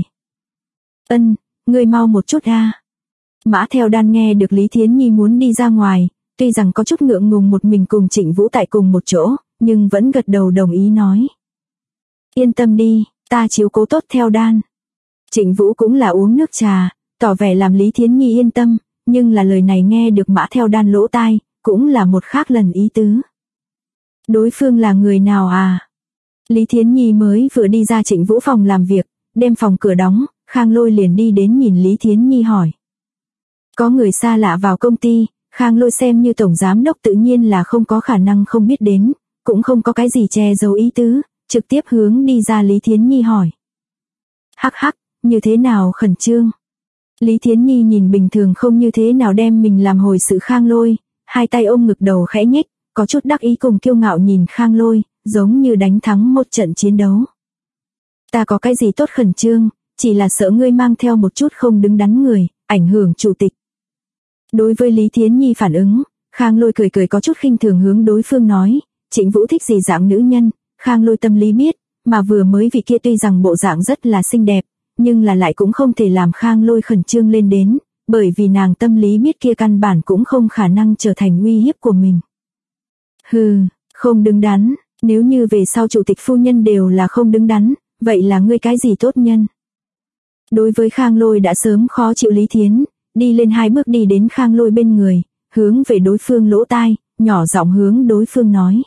Ân, ngươi mau một chút a. Mã Theo Đan nghe được Lý Thiến Nhi muốn đi ra ngoài, tuy rằng có chút ngượng ngùng một mình cùng Trịnh Vũ tại cùng một chỗ, nhưng vẫn gật đầu đồng ý nói. Yên tâm đi, ta chiếu cố tốt Theo Đan. Trịnh Vũ cũng là uống nước trà, tỏ vẻ làm Lý Thiến Nhi yên tâm, nhưng là lời này nghe được Mã Theo Đan lỗ tai, cũng là một khác lần ý tứ. Đối phương là người nào à? Lý Thiến Nhi mới vừa đi ra Trịnh Vũ phòng làm việc, đem phòng cửa đóng, Khang Lôi liền đi đến nhìn Lý Thiến Nhi hỏi. Có người xa lạ vào công ty, Khang Lôi xem như tổng giám đốc tự nhiên là không có khả năng không biết đến, cũng không có cái gì che giấu ý tứ, trực tiếp hướng đi ra Lý Thiến Nhi hỏi. Hắc hắc, như thế nào khẩn trương? Lý Thiến Nhi nhìn bình thường không như thế nào đem mình làm hồi sự Khang Lôi, hai tay ôm ngực đầu khẽ nhếch, có chút đắc ý cùng kiêu ngạo nhìn Khang Lôi, giống như đánh thắng một trận chiến đấu. Ta có cái gì tốt khẩn trương, chỉ là sợ ngươi mang theo một chút không đứng đắn người, ảnh hưởng chủ tịch. Đối với Lý Thiến Nhi phản ứng, Khang Lôi cười cười có chút khinh thường hướng đối phương nói, Trịnh Vũ thích gì dạng nữ nhân, Khang Lôi tâm lý biết, mà vừa mới vị kia tuy rằng bộ dạng rất là xinh đẹp, nhưng là lại cũng không thể làm Khang Lôi khẩn trương lên đến, bởi vì nàng tâm lý biết kia căn bản cũng không khả năng trở thành uy hiếp của mình. Hừ, không đứng đắn, nếu như về sau chủ tịch phu nhân đều là không đứng đắn, vậy là ngươi cái gì tốt nhân? Đối với Khang Lôi đã sớm khó chịu Lý Thiến, đi lên 2 bước đi đến Khang Lôi bên người, hướng về đối phương lỗ tai, nhỏ giọng hướng đối phương nói.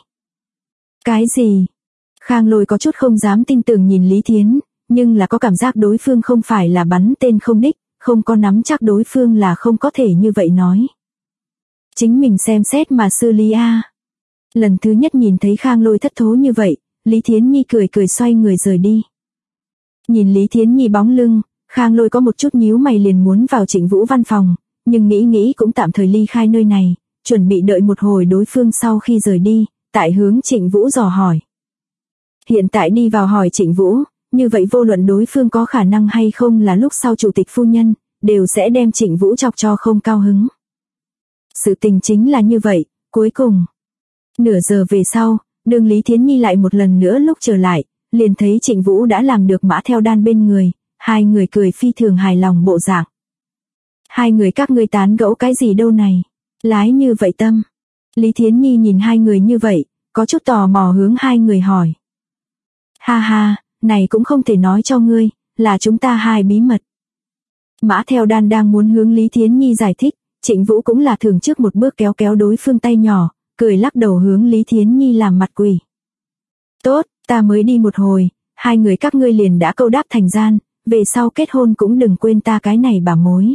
Cái gì? Khang Lôi có chút không dám tin tưởng nhìn Lý Thiến, nhưng là có cảm giác đối phương không phải là bắn tên không đích, không có nắm chắc đối phương là không có thể như vậy nói. Chính mình xem xét mà xử lý a. Lần thứ nhất nhìn thấy Khang Lôi thất thố như vậy, Lý Thiến Nhi cười cười xoay người rời đi. Nhìn Lý Thiến Nhi bóng lưng, Khang Lôi có một chút nhíu mày liền muốn vào Trịnh Vũ văn phòng, nhưng nghĩ cũng tạm thời ly khai nơi này, chuẩn bị đợi một hồi đối phương sau khi rời đi, tại hướng Trịnh Vũ dò hỏi. Hiện tại đi vào hỏi Trịnh Vũ, như vậy vô luận đối phương có khả năng hay không là lúc sau chủ tịch phu nhân, đều sẽ đem Trịnh Vũ chọc cho không cao hứng. Sự tình chính là như vậy, cuối cùng. Nửa giờ về sau, đường Lý Thiến Nhi lại một lần nữa lúc trở lại, liền thấy Trịnh Vũ đã làm được mã theo đan bên người, hai người cười phi thường hài lòng bộ dạng. Hai người các ngươi tán gẫu cái gì đâu này? Lái như vậy tâm. Lý Thiến Nhi nhìn hai người như vậy, có chút tò mò hướng hai người hỏi. Ha ha, này cũng không thể nói cho ngươi, là chúng ta hai bí mật. Mã theo đan đang muốn hướng Lý Thiến Nhi giải thích, Trịnh Vũ cũng là thường trước một bước kéo kéo đối phương tay nhỏ, cười lắc đầu hướng Lý Thiến Nhi làm mặt quỷ. Tốt, ta mới đi một hồi, hai người các ngươi liền đã câu đáp thành gian, về sau kết hôn cũng đừng quên ta cái này bà mối.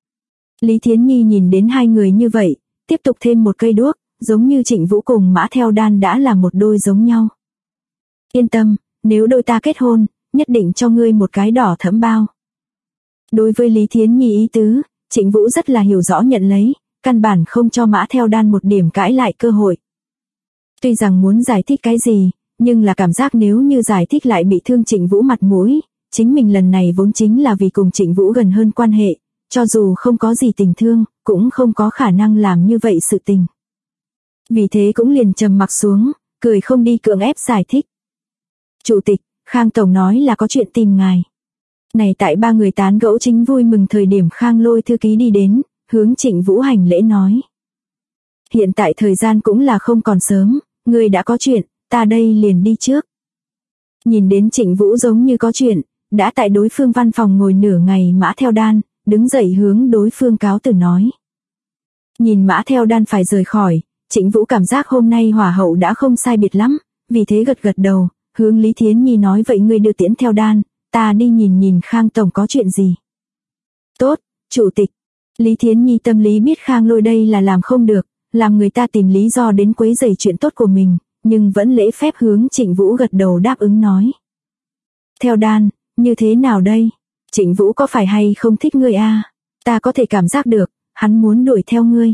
Lý Thiến Nhi nhìn đến hai người như vậy, tiếp tục thêm một cây đuốc, giống như Trịnh Vũ cùng Mã Theo Đan đã là một đôi giống nhau. Yên tâm, nếu đôi ta kết hôn, nhất định cho ngươi một cái đỏ thẫm bao. Đối với Lý Thiến Nhi ý tứ, Trịnh Vũ rất là hiểu rõ nhận lấy, căn bản không cho Mã Theo Đan một điểm cãi lại cơ hội. Tuy rằng muốn giải thích cái gì, nhưng là cảm giác nếu như giải thích lại bị thương Trịnh Vũ mặt mũi, chính mình lần này vốn chính là vì cùng Trịnh Vũ gần hơn quan hệ, cho dù không có gì tình thương, cũng không có khả năng làm như vậy sự tình. Vì thế cũng liền trầm mặc xuống, cười không đi cưỡng ép giải thích. Chủ tịch, Khang Tổng nói là có chuyện tìm ngài. Này tại ba người tán gẫu chính vui mừng thời điểm Khang lôi thư ký đi đến, hướng Trịnh Vũ hành lễ nói. Hiện tại thời gian cũng là không còn sớm, người đã có chuyện, ta đây liền đi trước. Nhìn đến Trịnh Vũ giống như có chuyện, đã tại đối phương văn phòng ngồi nửa ngày Mã Theo Đan, đứng dậy hướng đối phương cáo từ nói. Nhìn Mã Theo Đan phải rời khỏi, Trịnh Vũ cảm giác hôm nay hỏa hậu đã không sai biệt lắm, vì thế gật gật đầu, hướng Lý Thiến Nhi nói vậy ngươi đưa tiễn Theo Đan, ta đi nhìn Khang Tổng có chuyện gì. Tốt, chủ tịch. Lý Thiến Nhi tâm lý biết Khang lôi đây là làm không được, làm người ta tìm lý do đến quấy rầy chuyện tốt của mình, nhưng vẫn lễ phép hướng Trịnh Vũ gật đầu đáp ứng nói. Theo Đan, như thế nào đây? Trịnh Vũ có phải hay không thích ngươi a? Ta có thể cảm giác được, hắn muốn đuổi theo ngươi.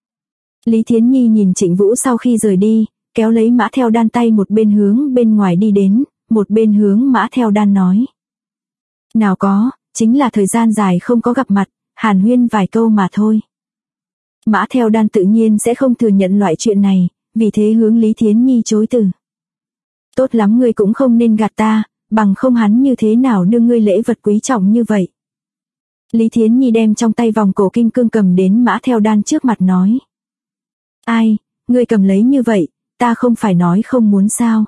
Lý Thiến Nhi nhìn Trịnh Vũ sau khi rời đi, kéo lấy Mã Theo Đan tay một bên hướng bên ngoài đi đến, một bên hướng Mã Theo Đan nói. Nào có, chính là thời gian dài không có gặp mặt, hàn huyên vài câu mà thôi. Mã Theo Đan tự nhiên sẽ không thừa nhận loại chuyện này, vì thế hướng Lý Thiến Nhi chối từ. Tốt lắm ngươi cũng không nên gạt ta, bằng không hắn như thế nào đưa ngươi lễ vật quý trọng như vậy. Lý Thiến Nhi đem trong tay vòng cổ kim cương cầm đến Mã Theo Đan trước mặt nói. Ai, ngươi cầm lấy như vậy, ta không phải nói không muốn sao.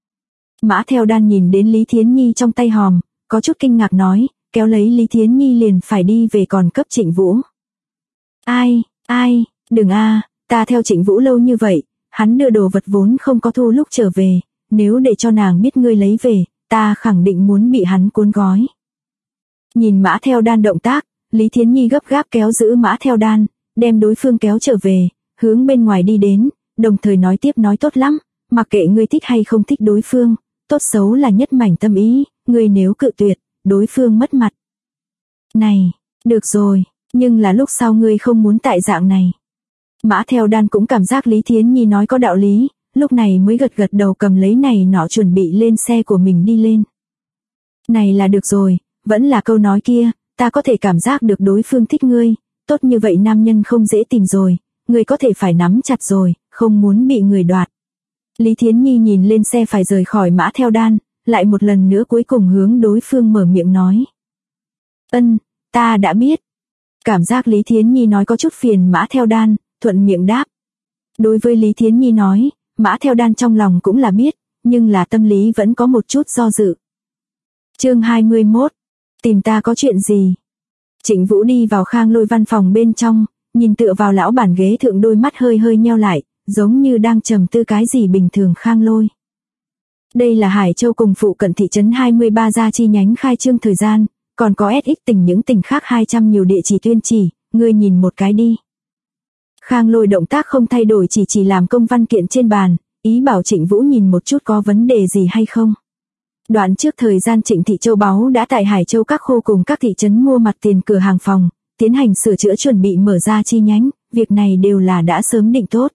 Mã Theo Đan nhìn đến Lý Thiến Nhi trong tay hòm, có chút kinh ngạc nói, kéo lấy Lý Thiến Nhi liền phải đi về còn cấp Trịnh Vũ. Ai, đừng a, ta theo Trịnh Vũ lâu như vậy, hắn đưa đồ vật vốn không có thu lúc trở về, nếu để cho nàng biết ngươi lấy về, ta khẳng định muốn bị hắn cuốn gói. Nhìn Mã Theo Đan động tác, Lý Thiến Nhi gấp gáp kéo giữ Mã Theo Đan, đem đối phương kéo trở về, hướng bên ngoài đi đến, đồng thời nói tiếp nói tốt lắm, mặc kệ ngươi thích hay không thích đối phương, tốt xấu là nhất mảnh tâm ý, ngươi nếu cự tuyệt, đối phương mất mặt. Này, được rồi, nhưng là lúc sau ngươi không muốn tại dạng này. Mã Theo Đan cũng cảm giác Lý Thiến Nhi nói có đạo lý, lúc này mới gật gật đầu cầm lấy này nọ chuẩn bị lên xe của mình đi lên. Này là được rồi, vẫn là câu nói kia, ta có thể cảm giác được đối phương thích ngươi, tốt như vậy nam nhân không dễ tìm rồi, ngươi có thể phải nắm chặt rồi, không muốn bị người đoạt. Lý Thiến Nhi nhìn lên xe phải rời khỏi Mã Theo Đan, lại một lần nữa cuối cùng hướng đối phương mở miệng nói. Ta đã biết. Cảm giác Lý Thiến Nhi nói có chút phiền Mã Theo Đan, thuận miệng đáp. Đối với Lý Thiến Nhi nói, Mã Theo Đan trong lòng cũng là biết, nhưng là tâm lý vẫn có một chút do dự. Chương 21. Tìm ta có chuyện gì? Trịnh Vũ đi vào Khang Lôi văn phòng bên trong, nhìn tựa vào lão bản ghế thượng, đôi mắt hơi hơi nheo lại, giống như đang trầm tư cái gì bình thường. Khang Lôi. Đây là Hải Châu cùng phụ cận thị trấn 23 gia chi nhánh khai trương thời gian, còn có SX tỉnh những tỉnh khác 200 nhiều địa chỉ tuyên chỉ, ngươi nhìn một cái đi. Khang Lôi động tác không thay đổi, chỉ làm công văn kiện trên bàn, ý bảo Trịnh Vũ nhìn một chút có vấn đề gì hay không. Đoạn trước thời gian Trịnh Thị Châu Báu đã tại Hải Châu các khu cùng các thị trấn mua mặt tiền cửa hàng phòng, tiến hành sửa chữa chuẩn bị mở ra chi nhánh, việc này đều là đã sớm định tốt.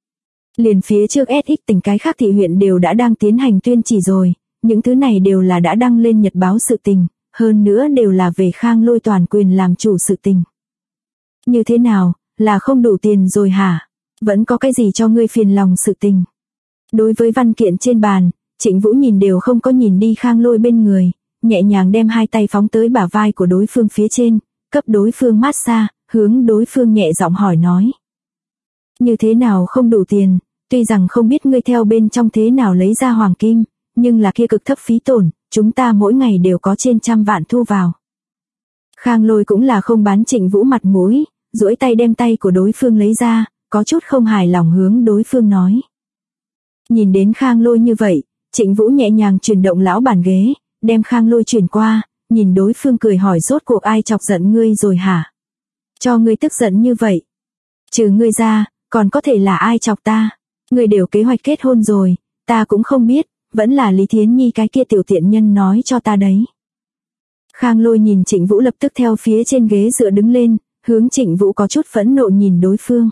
Liền phía trước SX tỉnh cái khác thị huyện đều đã đang tiến hành tuyên chỉ rồi, những thứ này đều là đã đăng lên nhật báo sự tình, hơn nữa đều là về Khang Lôi toàn quyền làm chủ sự tình. Như thế nào, là không đủ tiền rồi hả? Vẫn có cái gì cho ngươi phiền lòng sự tình? Đối với văn kiện trên bàn, Trịnh Vũ nhìn đều không có nhìn đi Khang Lôi bên người, nhẹ nhàng đem hai tay phóng tới bả vai của đối phương phía trên, cấp đối phương massage, hướng đối phương nhẹ giọng hỏi nói. Như thế nào không đủ tiền, tuy rằng không biết ngươi theo bên trong thế nào lấy ra hoàng kim, nhưng là kia cực thấp phí tổn, chúng ta mỗi ngày đều có trên 100 vạn thu vào. Khang Lôi cũng là không bán Trịnh Vũ mặt mũi, duỗi tay đem tay của đối phương lấy ra, có chút không hài lòng hướng đối phương nói. Nhìn đến Khang Lôi như vậy, Trịnh Vũ nhẹ nhàng chuyển động lão bản ghế, đem Khang Lôi chuyển qua, nhìn đối phương cười hỏi rốt cuộc ai chọc giận ngươi rồi hả? Cho ngươi tức giận như vậy. Trừ ngươi ra, còn có thể là ai chọc ta? Ngươi đều kế hoạch kết hôn rồi, ta cũng không biết, vẫn là Lý Thiến Nhi cái kia tiểu tiện nhân nói cho ta đấy. Khang Lôi nhìn Trịnh Vũ lập tức theo phía trên ghế dựa đứng lên, hướng Trịnh Vũ có chút phẫn nộ nhìn đối phương.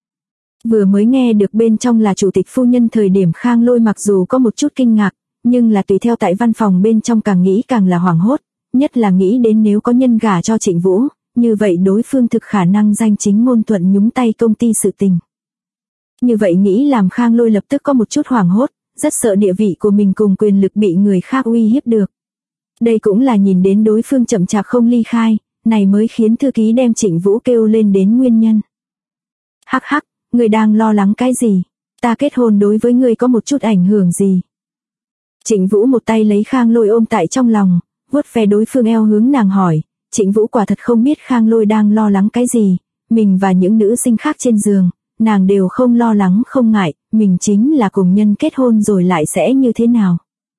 Vừa mới nghe được bên trong là chủ tịch phu nhân thời điểm, Khang Lôi mặc dù có một chút kinh ngạc, nhưng là tùy theo tại văn phòng bên trong càng nghĩ càng là hoảng hốt, nhất là nghĩ đến nếu có nhân gả cho Trịnh Vũ, như vậy đối phương thực khả năng danh chính ngôn thuận nhúng tay công ty sự tình. Như vậy nghĩ làm Khang Lôi lập tức có một chút hoảng hốt, rất sợ địa vị của mình cùng quyền lực bị người khác uy hiếp được. Đây cũng là nhìn đến đối phương chậm chạp không ly khai, này mới khiến thư ký đem Trịnh Vũ kêu lên đến nguyên nhân. Hắc hắc, ngươi đang lo lắng cái gì? Ta kết hôn đối với ngươi có một chút ảnh hưởng gì? Trịnh Vũ một tay lấy Khang Lôi ôm tại trong lòng, vuốt ve đối phương eo hướng nàng hỏi. Trịnh Vũ quả thật không biết Khang Lôi đang lo lắng cái gì, mình và những nữ sinh khác trên giường, nàng đều không lo lắng không ngại, mình chính là cùng nhân kết hôn rồi lại sẽ như thế nào?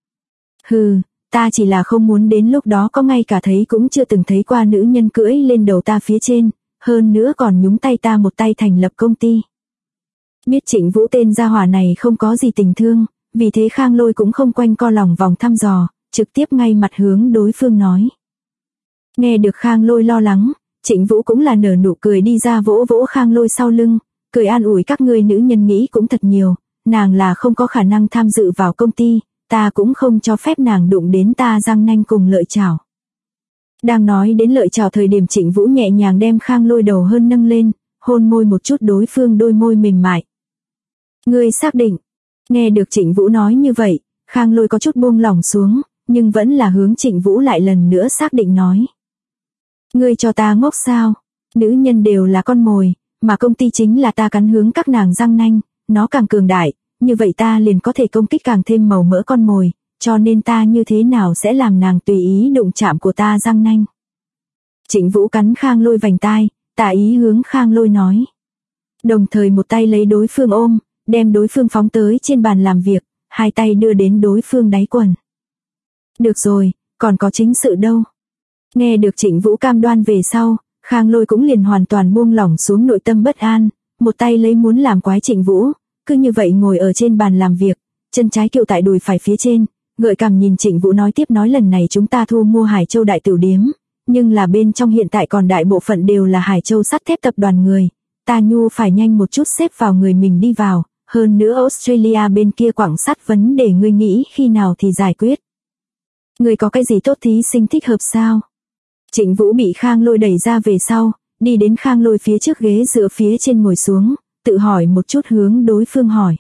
Hừ, ta chỉ là không muốn đến lúc đó có ngay cả thấy cũng chưa từng thấy qua nữ nhân cưỡi lên đầu ta phía trên, hơn nữa còn nhúng tay ta một tay thành lập công ty. Biết Trịnh Vũ tên gia hỏa này không có gì tình thương, vì thế Khang Lôi cũng không quanh co lòng vòng thăm dò, trực tiếp ngay mặt hướng đối phương nói. Nghe được Khang Lôi lo lắng, Trịnh Vũ cũng là nở nụ cười đi ra vỗ vỗ Khang Lôi sau lưng, cười an ủi các ngươi nữ nhân nghĩ cũng thật nhiều, nàng là không có khả năng tham dự vào công ty, ta cũng không cho phép nàng đụng đến ta răng nanh cùng lợi chảo. Đang nói đến lợi chảo thời điểm, Trịnh Vũ nhẹ nhàng đem Khang Lôi đầu hơn nâng lên, hôn môi một chút đối phương đôi môi mềm mại. Ngươi xác định? Nghe được Trịnh Vũ nói như vậy, Khang Lôi có chút buông lỏng xuống, nhưng vẫn là hướng Trịnh Vũ lại lần nữa xác định nói. Ngươi cho ta ngốc sao? Nữ nhân đều là con mồi, mà công ty chính là ta cắn hướng các nàng răng nanh, nó càng cường đại, như vậy ta liền có thể công kích càng thêm màu mỡ con mồi, cho nên ta như thế nào sẽ làm nàng tùy ý đụng chạm của ta răng nanh. Trịnh Vũ cắn Khang Lôi vành tai, tả ý hướng Khang Lôi nói. Đồng thời một tay lấy đối phương ôm, đem đối phương phóng tới trên bàn làm việc, hai tay đưa đến đối phương đáy quần. Được rồi, còn có chính sự đâu. Nghe được Trịnh Vũ cam đoan về sau, Khang Lôi cũng liền hoàn toàn buông lỏng xuống nội tâm bất an, một tay lấy muốn làm quái Trịnh Vũ, cứ như vậy ngồi ở trên bàn làm việc, chân trái kiệu tại đùi phải phía trên, gợi cảm nhìn Trịnh Vũ nói tiếp nói lần này chúng ta thu mua Hải Châu đại tiểu điếm, nhưng là bên trong hiện tại còn đại bộ phận đều là Hải Châu sắt thép tập đoàn người, ta nhu phải nhanh một chút xếp vào người mình đi vào, hơn nữa Australia bên kia quảng sắt vấn đề ngươi nghĩ khi nào thì giải quyết. Ngươi có cái gì tốt thí sinh thích hợp sao? Trịnh Vũ bị Khang Lôi đẩy ra về sau, đi đến Khang Lôi phía trước ghế dựa phía trên ngồi xuống, tự hỏi một chút hướng đối phương hỏi.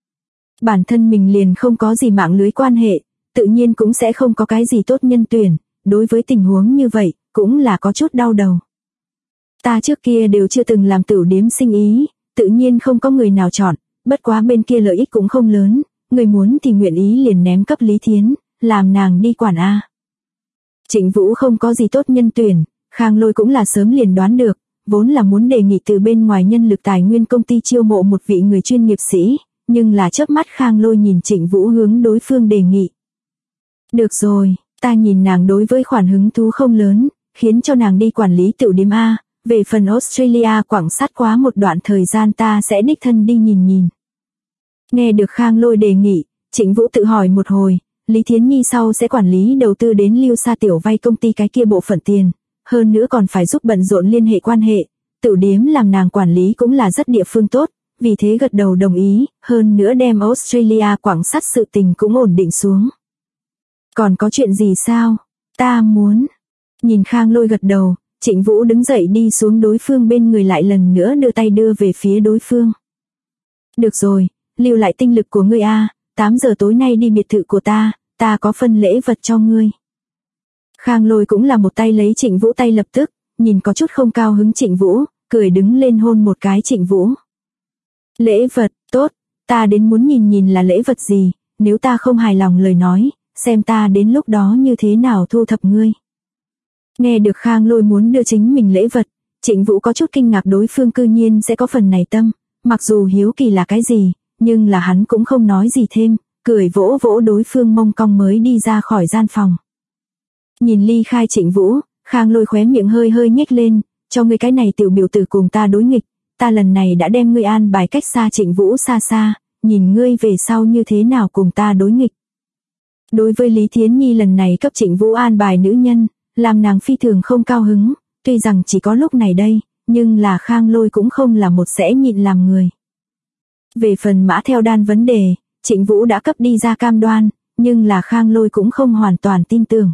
Bản thân mình liền không có gì mạng lưới quan hệ, tự nhiên cũng sẽ không có cái gì tốt nhân tuyển, đối với tình huống như vậy, cũng là có chút đau đầu. Ta trước kia đều chưa từng làm tửu điếm sinh ý, tự nhiên không có người nào chọn, bất quá bên kia lợi ích cũng không lớn, người muốn thì nguyện ý liền ném cấp Lý Thiến, làm nàng đi quản a. Trịnh Vũ không có gì tốt nhân tuyển, Khang Lôi cũng là sớm liền đoán được, vốn là muốn đề nghị từ bên ngoài nhân lực tài nguyên công ty chiêu mộ một vị người chuyên nghiệp sĩ, nhưng là chớp mắt Khang Lôi nhìn Trịnh Vũ hướng đối phương đề nghị. Được rồi, ta nhìn nàng đối với khoản hứng thú không lớn, khiến cho nàng đi quản lý tửu điếm A, về phần Australia quảng sát quá một đoạn thời gian ta sẽ đích thân đi nhìn. Nghe được Khang Lôi đề nghị, Trịnh Vũ tự hỏi một hồi, Lý Thiến Nhi sau sẽ quản lý đầu tư đến Lưu Sa Tiểu vay công ty cái kia bộ phận tiền, hơn nữa còn phải giúp bận rộn liên hệ quan hệ, tửu điếm làm nàng quản lý cũng là rất địa phương tốt, vì thế gật đầu đồng ý, hơn nữa đem Australia quảng sát sự tình cũng ổn định xuống. Còn có chuyện gì sao? Ta muốn. Nhìn Khang Lôi gật đầu, Trịnh Vũ đứng dậy đi xuống đối phương bên người lại lần nữa đưa tay đưa về phía đối phương. Được rồi, lưu lại tinh lực của ngươi a, 8 giờ tối nay đi biệt thự của ta có phân lễ vật cho ngươi. Khang Lôi cũng là một tay lấy Trịnh Vũ tay lập tức, nhìn có chút không cao hứng Trịnh Vũ, cười đứng lên hôn một cái Trịnh Vũ. Lễ vật, tốt, ta đến muốn nhìn là lễ vật gì, nếu ta không hài lòng lời nói, xem ta đến lúc đó như thế nào thu thập ngươi. Nghe được Khang Lôi muốn đưa chính mình lễ vật, Trịnh Vũ có chút kinh ngạc đối phương cư nhiên sẽ có phần này tâm, mặc dù hiếu kỳ là cái gì, nhưng là hắn cũng không nói gì thêm, cười vỗ vỗ đối phương mông cong mới đi ra khỏi gian phòng. Nhìn ly khai Trịnh Vũ, Khang Lôi khóe miệng hơi hơi nhếch lên, cho ngươi cái này tiểu biểu tử cùng ta đối nghịch, ta lần này đã đem ngươi an bài cách xa Trịnh Vũ xa xa, nhìn ngươi về sau như thế nào cùng ta đối nghịch. Đối với Lý Thiến Nhi lần này cấp Trịnh Vũ an bài nữ nhân, làm nàng phi thường không cao hứng, tuy rằng chỉ có lúc này đây, nhưng là Khang Lôi cũng không là một sẽ nhịn làm người. Về phần Mã Theo Đan vấn đề, Trịnh Vũ đã cấp đi ra cam đoan, nhưng là Khang Lôi cũng không hoàn toàn tin tưởng.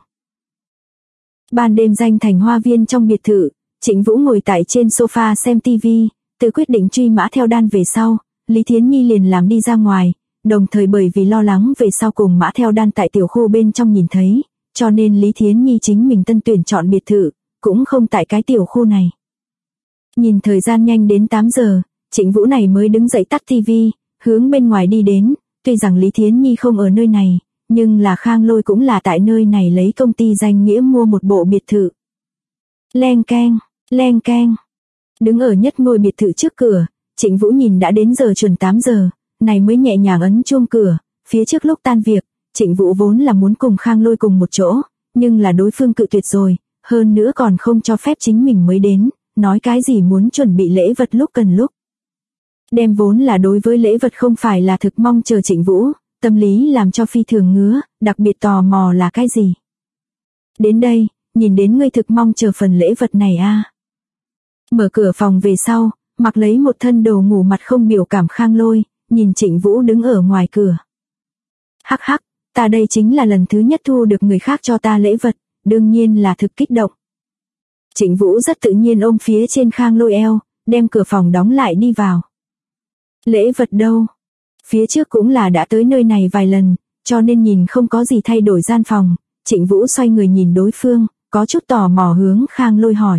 Ban đêm danh thành hoa viên trong biệt thự, Trịnh Vũ ngồi tại trên sofa xem TV, từ quyết định truy Mã Theo Đan về sau, Lý Thiến Nhi liền làm đi ra ngoài, đồng thời bởi vì lo lắng về sau cùng Mã Theo Đan tại tiểu khu bên trong nhìn thấy, cho nên Lý Thiến Nhi chính mình tân tuyển chọn biệt thự, cũng không tại cái tiểu khu này. Nhìn thời gian nhanh đến 8 giờ, Trịnh Vũ này mới đứng dậy tắt TV, hướng bên ngoài đi đến, tuy rằng Lý Thiến Nhi không ở nơi này, nhưng là Khang Lôi cũng là tại nơi này lấy công ty danh nghĩa mua một bộ biệt thự. Leng keng. Đứng ở nhất ngôi biệt thự trước cửa, Trịnh Vũ nhìn đã đến giờ chuẩn 8 giờ, này mới nhẹ nhàng ấn chuông cửa, phía trước lúc tan việc, Trịnh Vũ vốn là muốn cùng Khang Lôi cùng một chỗ, nhưng là đối phương cự tuyệt rồi, hơn nữa còn không cho phép chính mình mới đến, nói cái gì muốn chuẩn bị lễ vật lúc cần lúc. Đem vốn là đối với lễ vật không phải là thực mong chờ Trịnh Vũ, tâm lý làm cho phi thường ngứa, đặc biệt tò mò là cái gì. Đến đây, nhìn đến ngươi thực mong chờ phần lễ vật này a. Mở cửa phòng về sau, mặc lấy một thân đồ ngủ mặt không biểu cảm Khang Lôi, nhìn Trịnh Vũ đứng ở ngoài cửa. Hắc hắc, ta đây chính là lần thứ nhất thu được người khác cho ta lễ vật, đương nhiên là thực kích động. Trịnh Vũ rất tự nhiên ôm phía trên Khang Lôi eo, đem cửa phòng đóng lại đi vào. Lễ vật đâu? Phía trước cũng là đã tới nơi này vài lần, cho nên nhìn không có gì thay đổi gian phòng, Trịnh Vũ xoay người nhìn đối phương, có chút tò mò hướng Khang Lôi hỏi.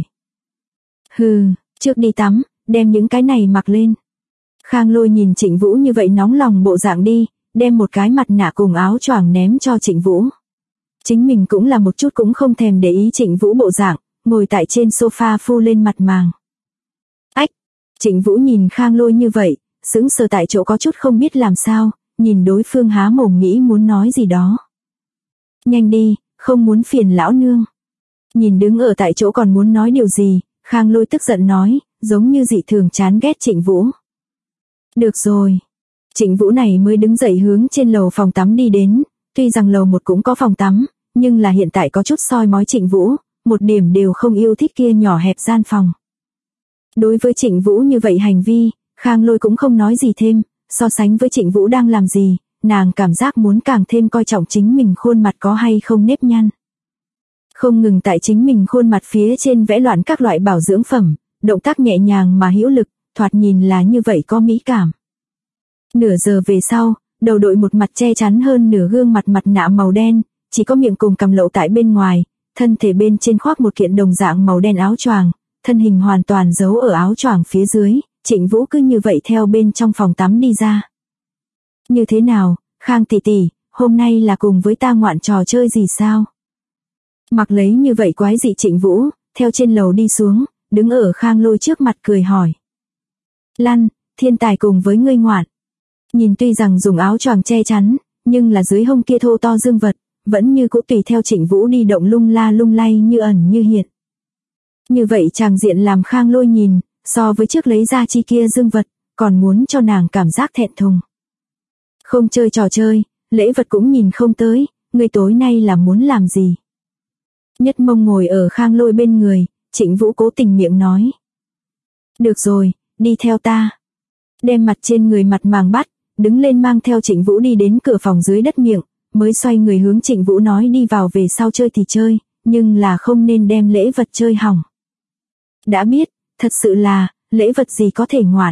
Trước đi tắm, đem những cái này mặc lên. Khang Lôi nhìn Trịnh Vũ như vậy nóng lòng bộ dạng đi, đem một cái mặt nạ cùng áo choàng ném cho Trịnh Vũ. Chính mình cũng là một chút cũng không thèm để ý Trịnh Vũ bộ dạng, ngồi tại trên sofa phu lên mặt màng. Ách! Trịnh Vũ nhìn Khang Lôi như vậy, sững sờ tại chỗ có chút không biết làm sao, nhìn đối phương há mồm nghĩ muốn nói gì đó. Nhanh đi, không muốn phiền lão nương. Nhìn đứng ở tại chỗ còn muốn nói điều gì, Khang Lôi tức giận nói, giống như dị thường chán ghét Trịnh Vũ. Được rồi. Trịnh Vũ này mới đứng dậy hướng trên lầu phòng tắm đi đến, tuy rằng lầu 1 cũng có phòng tắm, nhưng là hiện tại có chút soi mói Trịnh Vũ, một điểm đều không yêu thích kia nhỏ hẹp gian phòng. Đối với Trịnh Vũ như vậy hành vi, Khang Lôi cũng không nói gì thêm, so sánh với Trịnh Vũ đang làm gì, nàng cảm giác muốn càng thêm coi trọng chính mình khuôn mặt có hay không nếp nhăn. Không ngừng tại chính mình khuôn mặt phía trên vẽ loạn các loại bảo dưỡng phẩm, động tác nhẹ nhàng mà hữu lực, thoạt nhìn là như vậy có mỹ cảm. Nửa giờ về sau, đầu đội một mặt che chắn hơn nửa gương mặt mặt nạ màu đen, chỉ có miệng cùng cằm lộ tại bên ngoài, thân thể bên trên khoác một kiện đồng dạng màu đen áo choàng, thân hình hoàn toàn giấu ở áo choàng phía dưới, Trịnh Vũ cứ như vậy theo bên trong phòng tắm đi ra. Như thế nào, Khang tỷ tỷ, hôm nay là cùng với ta ngoạn trò chơi gì sao? Mặc lấy như vậy quái dị Trịnh Vũ, theo trên lầu đi xuống, đứng ở Khang Lôi trước mặt cười hỏi. Lăn, thiên tài cùng với ngươi ngoạn. Nhìn tuy rằng dùng áo choàng che chắn, nhưng là dưới hông kia thô to dương vật, vẫn như cũ tùy theo Trịnh Vũ đi động lung la lung lay như ẩn như hiện. Như vậy tràng diện làm Khang Lôi nhìn, so với trước lấy ra chi kia dương vật, còn muốn cho nàng cảm giác thẹn thùng. Không chơi trò chơi, lễ vật cũng nhìn không tới, ngươi tối nay là muốn làm gì? Nhất Mông ngồi ở Khang Lôi bên người, Trịnh Vũ cố tình miệng nói. Được rồi, đi theo ta. Đem mặt trên người mặt màng bắt, đứng lên mang theo Trịnh Vũ đi đến cửa phòng dưới đất miệng, mới xoay người hướng Trịnh Vũ nói đi vào về sau chơi thì chơi, nhưng là không nên đem lễ vật chơi hỏng. Đã biết, thật sự là, lễ vật gì có thể ngoạn.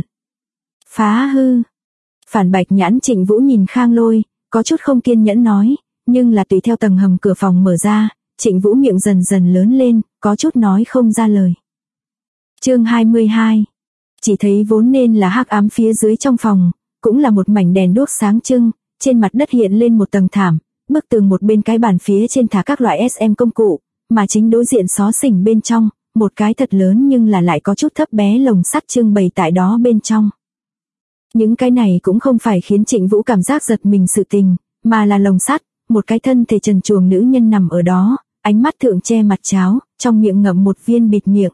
Phá hư. Phản bạch nhãn Trịnh Vũ nhìn Khang Lôi, có chút không kiên nhẫn nói, nhưng là tùy theo tầng hầm cửa phòng mở ra, Trịnh Vũ miệng dần dần lớn lên, có chút nói không ra lời. Chương 22. Chỉ thấy vốn nên là hắc ám phía dưới trong phòng, cũng là một mảnh đèn đuốc sáng trưng, trên mặt đất hiện lên một tầng thảm, bức tường một bên cái bàn phía trên thả các loại SM công cụ, mà chính đối diện xó xỉnh bên trong, một cái thật lớn nhưng là lại có chút thấp bé lồng sắt trưng bày tại đó bên trong. Những cái này cũng không phải khiến Trịnh Vũ cảm giác giật mình sự tình, mà là lồng sắt, một cái thân thể trần truồng nữ nhân nằm ở đó, ánh mắt thượng che mặt cháo, trong miệng ngậm một viên bịt miệng.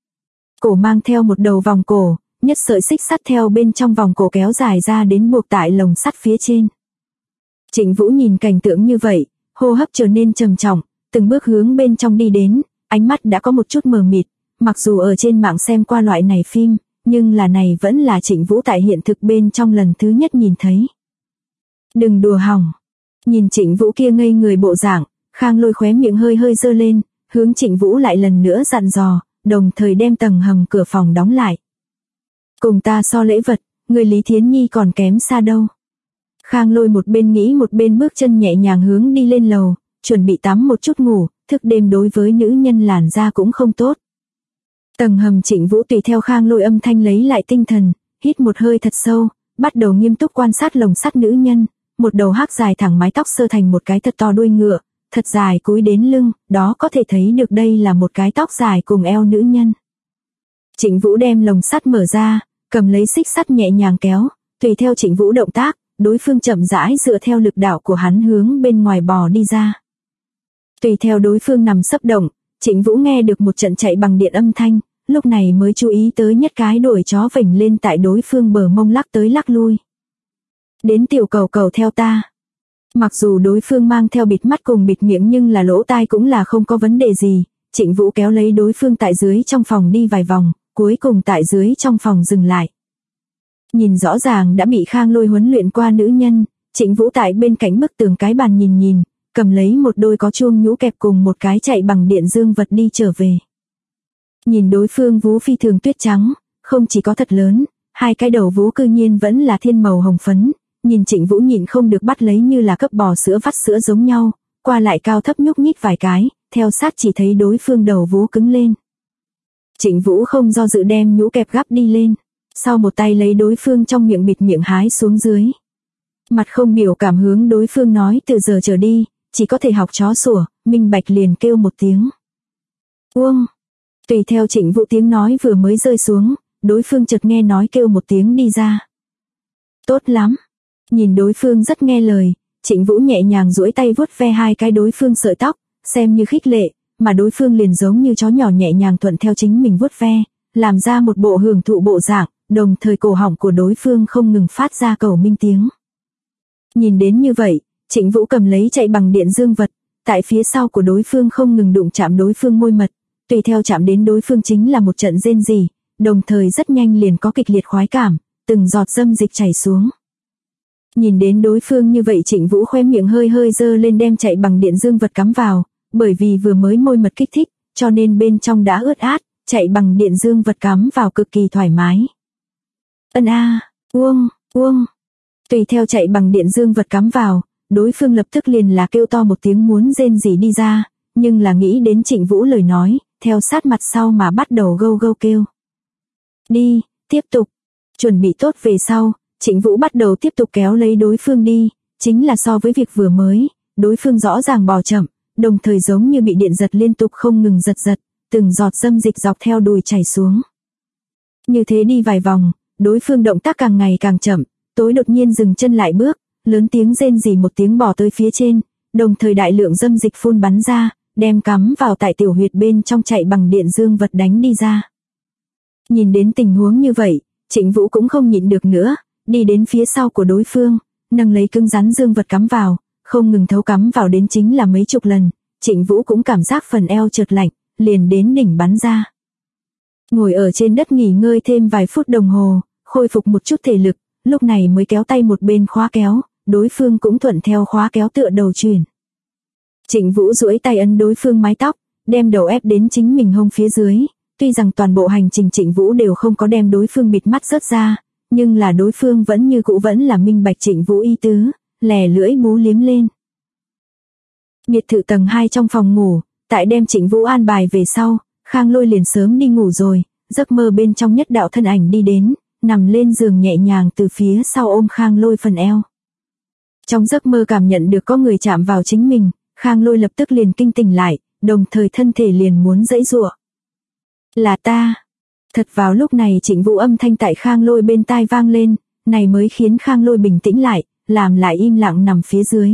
Cổ mang theo một đầu vòng cổ, nhất sợi xích sắt theo bên trong vòng cổ kéo dài ra đến buộc tại lồng sắt phía trên. Trịnh Vũ nhìn cảnh tượng như vậy, hô hấp trở nên trầm trọng, từng bước hướng bên trong đi đến, ánh mắt đã có một chút mờ mịt, mặc dù ở trên mạng xem qua loại này phim, nhưng là này vẫn là Trịnh Vũ tại hiện thực bên trong lần thứ nhất nhìn thấy. Đừng đùa hỏng. Nhìn Trịnh Vũ kia ngây người bộ dạng, Khang Lôi khóe miệng hơi hơi giơ lên, hướng Trịnh Vũ lại lần nữa dặn dò, đồng thời đem tầng hầm cửa phòng đóng lại. Cùng ta so lễ vật, người Lý Thiến Nhi còn kém xa đâu. Khang Lôi một bên nghĩ một bên bước chân nhẹ nhàng hướng đi lên lầu, chuẩn bị tắm một chút ngủ, thức đêm đối với nữ nhân làn da cũng không tốt. Tầng hầm Trịnh Vũ tùy theo Khang Lôi âm thanh lấy lại tinh thần, hít một hơi thật sâu, bắt đầu nghiêm túc quan sát lồng sắt nữ nhân, một đầu hắc dài thẳng mái tóc sơ thành một cái thật to đuôi ngựa, thật dài cúi đến lưng, đó có thể thấy được đây là một cái tóc dài cùng eo nữ nhân. Trịnh Vũ đem lồng sắt mở ra, cầm lấy xích sắt nhẹ nhàng kéo, tùy theo Trịnh Vũ động tác, đối phương chậm rãi dựa theo lực đạo của hắn hướng bên ngoài bò đi ra. Tùy theo đối phương nằm sấp động, Trịnh Vũ nghe được một trận chạy bằng điện âm thanh, lúc này mới chú ý tới nhất cái đuổi chó vểnh lên tại đối phương bờ mông lắc tới lắc lui. Đến tiểu cầu cầu theo ta. Mặc dù đối phương mang theo bịt mắt cùng bịt miệng nhưng là lỗ tai cũng là không có vấn đề gì, Trịnh Vũ kéo lấy đối phương tại dưới trong phòng đi vài vòng, cuối cùng tại dưới trong phòng dừng lại. Nhìn rõ ràng đã bị Khang Lôi huấn luyện qua nữ nhân, Trịnh Vũ tại bên cạnh bức tường cái bàn nhìn, cầm lấy một đôi có chuông nhũ kẹp cùng một cái chạy bằng điện dương vật đi trở về. Nhìn đối phương vú phi thường tuyết trắng, không chỉ có thật lớn, hai cái đầu vú cư nhiên vẫn là thiên màu hồng phấn, nhìn Trịnh Vũ nhịn không được bắt lấy như là cấp bò sữa vắt sữa giống nhau, qua lại cao thấp nhúc nhích vài cái, theo sát chỉ thấy đối phương đầu vú cứng lên. Trịnh Vũ không do dự đem nhũ kẹp gắp đi lên, sau một tay lấy đối phương trong miệng bịt miệng hái xuống dưới. Mặt không biểu cảm hướng đối phương nói từ giờ trở đi, chỉ có thể học chó sủa, minh bạch liền kêu một tiếng. Uông. Tùy theo Trịnh Vũ tiếng nói vừa mới rơi xuống, đối phương chợt nghe nói kêu một tiếng đi ra. Tốt lắm. Nhìn đối phương rất nghe lời, Trịnh Vũ nhẹ nhàng duỗi tay vuốt ve hai cái đối phương sợi tóc, xem như khích lệ, mà đối phương liền giống như chó nhỏ nhẹ nhàng thuận theo chính mình vuốt ve, làm ra một bộ hưởng thụ bộ dạng, đồng thời cổ họng của đối phương không ngừng phát ra cầu minh tiếng. Nhìn đến như vậy, Trịnh Vũ cầm lấy chạy bằng điện dương vật, tại phía sau của đối phương không ngừng đụng chạm đối phương môi mật, tùy theo chạm đến đối phương chính là một trận rên rỉ, đồng thời rất nhanh liền có kịch liệt khoái cảm, từng giọt dâm dịch chảy xuống. Nhìn đến đối phương như vậy Trịnh Vũ khóe miệng hơi hơi dơ lên đem chạy bằng điện dương vật cắm vào, bởi vì vừa mới môi mật kích thích, cho nên bên trong đã ướt át, chạy bằng điện dương vật cắm vào cực kỳ thoải mái. Ân a, uông, uông. Tùy theo chạy bằng điện dương vật cắm vào, đối phương lập tức liền là kêu to một tiếng muốn rên rỉ đi ra, nhưng là nghĩ đến Trịnh Vũ lời nói, theo sát mặt sau mà bắt đầu gâu gâu kêu. Đi, tiếp tục. Chuẩn bị tốt về sau, Trịnh Vũ bắt đầu tiếp tục kéo lấy đối phương đi, chính là so với việc vừa mới, đối phương rõ ràng bò chậm, đồng thời giống như bị điện giật liên tục không ngừng giật, từng giọt dâm dịch dọc theo đùi chảy xuống. Như thế đi vài vòng, đối phương động tác càng ngày càng chậm, tối đột nhiên dừng chân lại bước, lớn tiếng rên rỉ một tiếng bò tới phía trên, đồng thời đại lượng dâm dịch phun bắn ra, đem cắm vào tại tiểu huyệt bên trong chạy bằng điện dương vật đánh đi ra. Nhìn đến tình huống như vậy, Trịnh Vũ cũng không nhịn được nữa, đi đến phía sau của đối phương, nâng lấy cứng rắn dương vật cắm vào, không ngừng thấu cắm vào đến chính là mấy chục lần, Trịnh Vũ cũng cảm giác phần eo chợt lạnh, liền đến đỉnh bắn ra. Ngồi ở trên đất nghỉ ngơi thêm vài phút đồng hồ, khôi phục một chút thể lực, lúc này mới kéo tay một bên khóa kéo, đối phương cũng thuận theo khóa kéo tựa đầu chuyển. Trịnh Vũ duỗi tay ấn đối phương mái tóc, đem đầu ép đến chính mình hông phía dưới, tuy rằng toàn bộ hành trình Trịnh Vũ đều không có đem đối phương bịt mắt rớt ra, nhưng là đối phương vẫn như cũ vẫn là minh bạch Trịnh Vũ ý tứ, lè lưỡi bú liếm lên. Biệt thự tầng 2 trong phòng ngủ, tại đem Trịnh Vũ an bài về sau, Khang Lôi liền sớm đi ngủ rồi, giấc mơ bên trong nhất đạo thân ảnh đi đến, nằm lên giường nhẹ nhàng từ phía sau ôm Khang Lôi phần eo. Trong giấc mơ cảm nhận được có người chạm vào chính mình, Khang Lôi lập tức liền kinh tỉnh lại, đồng thời thân thể liền muốn giãy giụa. Là ta. Thật vào lúc này Trịnh Vũ âm thanh tại Khang Lôi bên tai vang lên, này mới khiến Khang Lôi bình tĩnh lại, làm lại im lặng nằm phía dưới.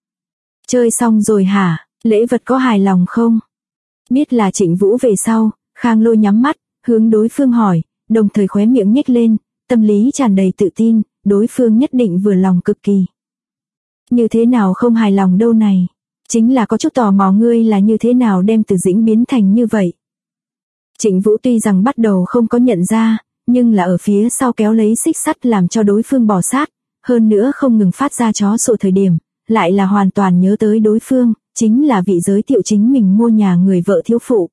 Chơi xong rồi hả, lễ vật có hài lòng không? Biết là Trịnh Vũ về sau, Khang Lôi nhắm mắt, hướng đối phương hỏi, đồng thời khóe miệng nhếch lên, tâm lý tràn đầy tự tin, đối phương nhất định vừa lòng cực kỳ. Như thế nào không hài lòng đâu này? Chính là có chút tò mò ngươi là như thế nào đem Từ Dĩnh biến thành như vậy. Trịnh Vũ tuy rằng bắt đầu không có nhận ra, nhưng là ở phía sau kéo lấy xích sắt làm cho đối phương bò sát, hơn nữa không ngừng phát ra chó sủa thời điểm, lại là hoàn toàn nhớ tới đối phương, chính là vị giới thiệu chính mình mua nhà người vợ thiếu phụ.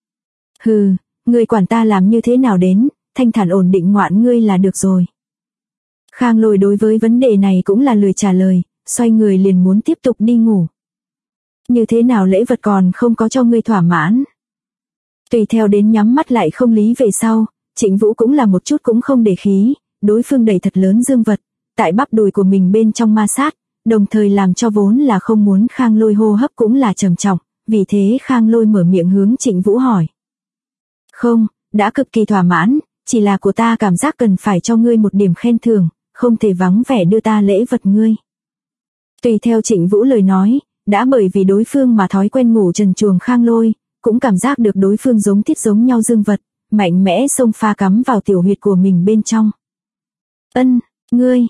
Hừ, ngươi quản ta làm như thế nào đến, thanh thản ổn định ngoạn ngươi là được rồi. Khang Lôi đối với vấn đề này cũng là lười trả lời, xoay người liền muốn tiếp tục đi ngủ. Như thế nào lễ vật còn không có cho ngươi thỏa mãn? Tùy theo đến nhắm mắt lại không lý về sau, Trịnh Vũ cũng là một chút cũng không để khí, đối phương đẩy thật lớn dương vật, tại bắp đùi của mình bên trong ma sát, đồng thời làm cho vốn là không muốn Khang Lôi hô hấp cũng là trầm trọng, vì thế Khang Lôi mở miệng hướng Trịnh Vũ hỏi. Không, đã cực kỳ thỏa mãn, chỉ là của ta cảm giác cần phải cho ngươi một điểm khen thưởng, không thể vắng vẻ đưa ta lễ vật ngươi. Tùy theo Trịnh Vũ lời nói, đã bởi vì đối phương mà thói quen ngủ trần truồng Khang Lôi, cũng cảm giác được đối phương giống thiết giống nhau dương vật, mạnh mẽ xông pha cắm vào tiểu huyệt của mình bên trong. Ân, ngươi,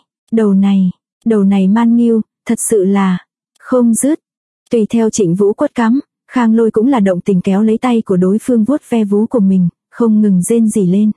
đầu này man nghiêu, thật sự là, không dứt. Tùy theo Trịnh Vũ quất cắm, Khang Lôi cũng là động tình kéo lấy tay của đối phương vuốt ve vú của mình, không ngừng rên rỉ lên.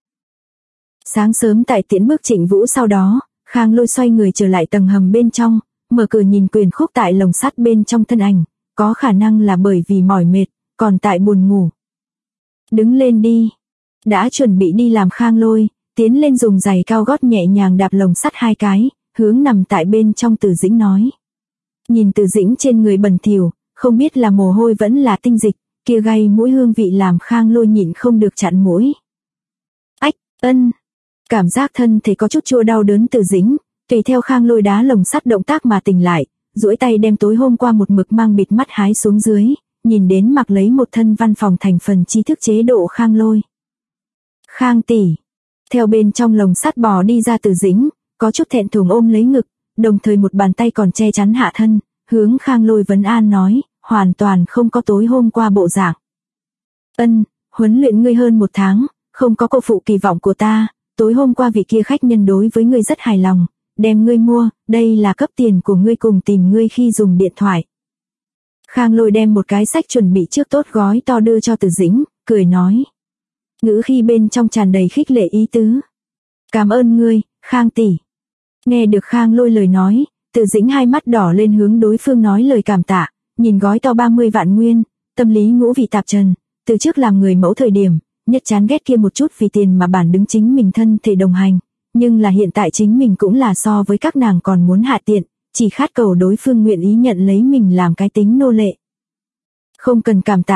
Sáng sớm tại tiễn bước Trịnh Vũ sau đó, Khang Lôi xoay người trở lại tầng hầm bên trong, mở cửa nhìn Quyền Khúc tại lồng sắt bên trong thân ảnh, có khả năng là bởi vì mỏi mệt, còn tại buồn ngủ. Đứng lên đi. Đã chuẩn bị đi làm Khang Lôi, tiến lên dùng giày cao gót nhẹ nhàng đạp lồng sắt 2 cái, hướng nằm tại bên trong Từ Dĩnh nói. Nhìn Từ Dĩnh trên người bẩn thỉu, không biết là mồ hôi vẫn là tinh dịch, kia gây mũi hương vị làm Khang Lôi nhịn không được chặn mũi. Ách, ân. Cảm giác thân thể có chút chua đau đớn Từ Dĩnh, tùy theo Khang Lôi đá lồng sắt động tác mà tỉnh lại, duỗi tay đem tối hôm qua một mực mang bịt mắt hái xuống dưới, nhìn đến mặc lấy một thân văn phòng thành phần tri thức chế độ Khang Lôi. Khang tỷ. Theo bên trong lồng sắt bò đi ra Từ Dĩnh, có chút thẹn thùng ôm lấy ngực, đồng thời một bàn tay còn che chắn hạ thân, hướng Khang Lôi vấn an nói, hoàn toàn không có tối hôm qua bộ dạng. Ân, huấn luyện ngươi hơn 1 tháng, không có cô phụ kỳ vọng của ta, tối hôm qua vị kia khách nhân đối với ngươi rất hài lòng, đem ngươi mua, đây là cấp tiền của ngươi cùng tìm ngươi khi dùng điện thoại. Khang Lôi đem một cái sách chuẩn bị trước tốt gói to đưa cho Từ Dĩnh, cười nói. Ngữ khi bên trong tràn đầy khích lệ ý tứ. Cảm ơn ngươi, Khang tỷ. Nghe được Khang Lôi lời nói, Từ Dĩnh hai mắt đỏ lên hướng đối phương nói lời cảm tạ, nhìn gói to 30 vạn nguyên, tâm lý ngũ vị tạp trần, từ trước làm người mẫu thời điểm, nhất chán ghét kia một chút vì tiền mà bản đứng chính mình thân thể đồng hành, nhưng là hiện tại chính mình cũng là so với các nàng còn muốn hạ tiện, chỉ khát cầu đối phương nguyện ý nhận lấy mình làm cái tính nô lệ. Không cần cảm tạ,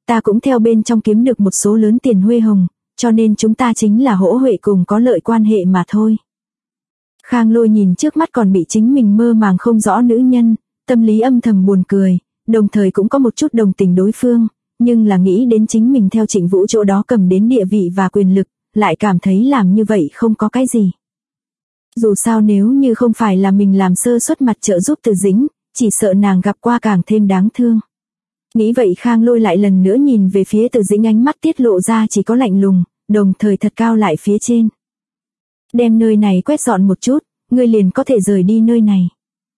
Ta cũng theo bên trong kiếm được một số lớn tiền huê hồng, cho nên chúng ta chính là hỗ huệ cùng có lợi quan hệ mà thôi. Khang Lôi nhìn trước mắt còn bị chính mình mơ màng không rõ nữ nhân, tâm lý âm thầm buồn cười, đồng thời cũng có một chút đồng tình đối phương, nhưng là nghĩ đến chính mình theo Trịnh Vũ chỗ đó cầm đến địa vị và quyền lực, lại cảm thấy làm như vậy không có cái gì. Dù sao nếu như không phải là mình làm sơ suất mặt trợ giúp Từ Dĩnh, chỉ sợ nàng gặp qua càng thêm đáng thương. Nghĩ vậy Khang Lôi lại lần nữa nhìn về phía Từ Dĩnh, ánh mắt tiết lộ ra chỉ có lạnh lùng, đồng thời thật cao lại phía trên. Đem nơi này quét dọn một chút, ngươi liền có thể rời đi nơi này.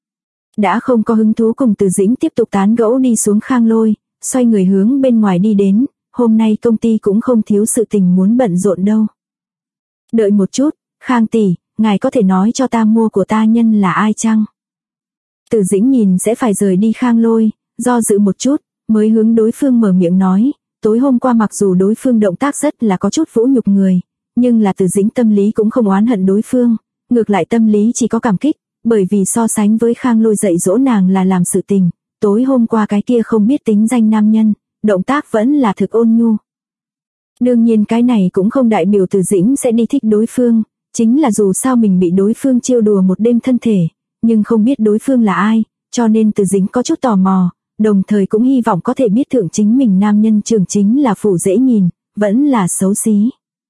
Đã không có hứng thú cùng Từ Dĩnh tiếp tục tán gẫu đi xuống, Khang Lôi xoay người hướng bên ngoài đi đến, hôm nay công ty cũng không thiếu sự tình muốn bận rộn đâu. Đợi một chút, Khang tỷ, ngài có thể nói cho ta mua của ta nhân là ai chăng? Từ Dĩnh nhìn sẽ phải rời đi Khang Lôi, do dự một chút, mới hướng đối phương mở miệng nói, tối hôm qua mặc dù đối phương động tác rất là có chút vũ nhục người, nhưng là Từ Dĩnh tâm lý cũng không oán hận đối phương, ngược lại tâm lý chỉ có cảm kích, bởi vì so sánh với Khang Lôi dạy dỗ nàng là làm sự tình, tối hôm qua cái kia không biết tính danh nam nhân, động tác vẫn là thực ôn nhu. Đương nhiên cái này cũng không đại biểu Từ Dĩnh sẽ đi thích đối phương, chính là dù sao mình bị đối phương trêu đùa một đêm thân thể, nhưng không biết đối phương là ai, cho nên Từ Dĩnh có chút tò mò, đồng thời cũng hy vọng có thể biết thượng chính mình nam nhân trường chính là phủ dễ nhìn, vẫn là xấu xí.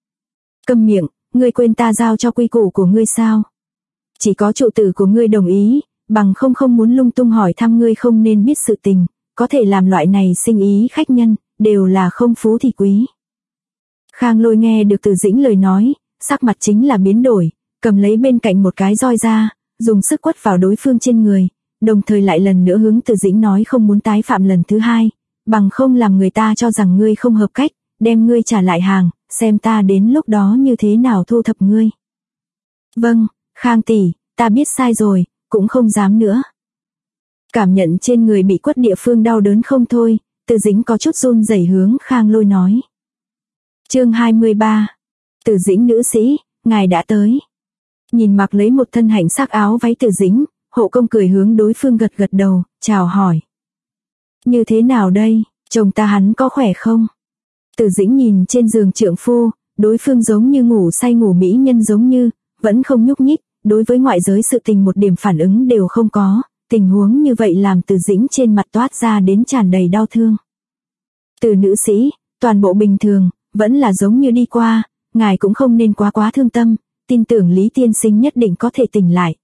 Câm miệng, ngươi quên ta giao cho quy củ của ngươi sao? Chỉ có trụ tử của ngươi đồng ý, bằng không muốn lung tung hỏi thăm ngươi không nên biết sự tình, có thể làm loại này sinh ý khách nhân, đều là không phú thì quý. Khang Lôi nghe được Từ Dĩnh lời nói, sắc mặt chính là biến đổi, cầm lấy bên cạnh một cái roi ra, dùng sức quất vào đối phương trên người, đồng thời lại lần nữa hướng Từ Dĩnh nói không muốn tái phạm lần thứ hai, bằng không làm người ta cho rằng ngươi không hợp cách, đem ngươi trả lại hàng, xem ta đến lúc đó như thế nào thu thập ngươi. Vâng, Khang tỷ, ta biết sai rồi, cũng không dám nữa. Cảm nhận trên người bị quất địa phương đau đớn không thôi, Từ Dĩnh có chút run rẩy hướng Khang Lôi nói. Chương 23. Từ Dĩnh nữ sĩ, ngài đã tới. Nhìn mặc lấy một thân hạnh sắc áo váy Từ Dĩnh, hộ công cười hướng đối phương gật gật đầu, chào hỏi. Như thế nào đây, chồng ta hắn có khỏe không? Từ Dĩnh nhìn trên giường trượng phu, đối phương giống như ngủ say ngủ mỹ nhân giống như, vẫn không nhúc nhích, đối với ngoại giới sự tình một điểm phản ứng đều không có, tình huống như vậy làm Từ Dĩnh trên mặt toát ra đến tràn đầy đau thương. Từ nữ sĩ, toàn bộ bình thường, vẫn là giống như đi qua, ngài cũng không nên quá thương tâm, tin tưởng Lý tiên sinh nhất định có thể tỉnh lại.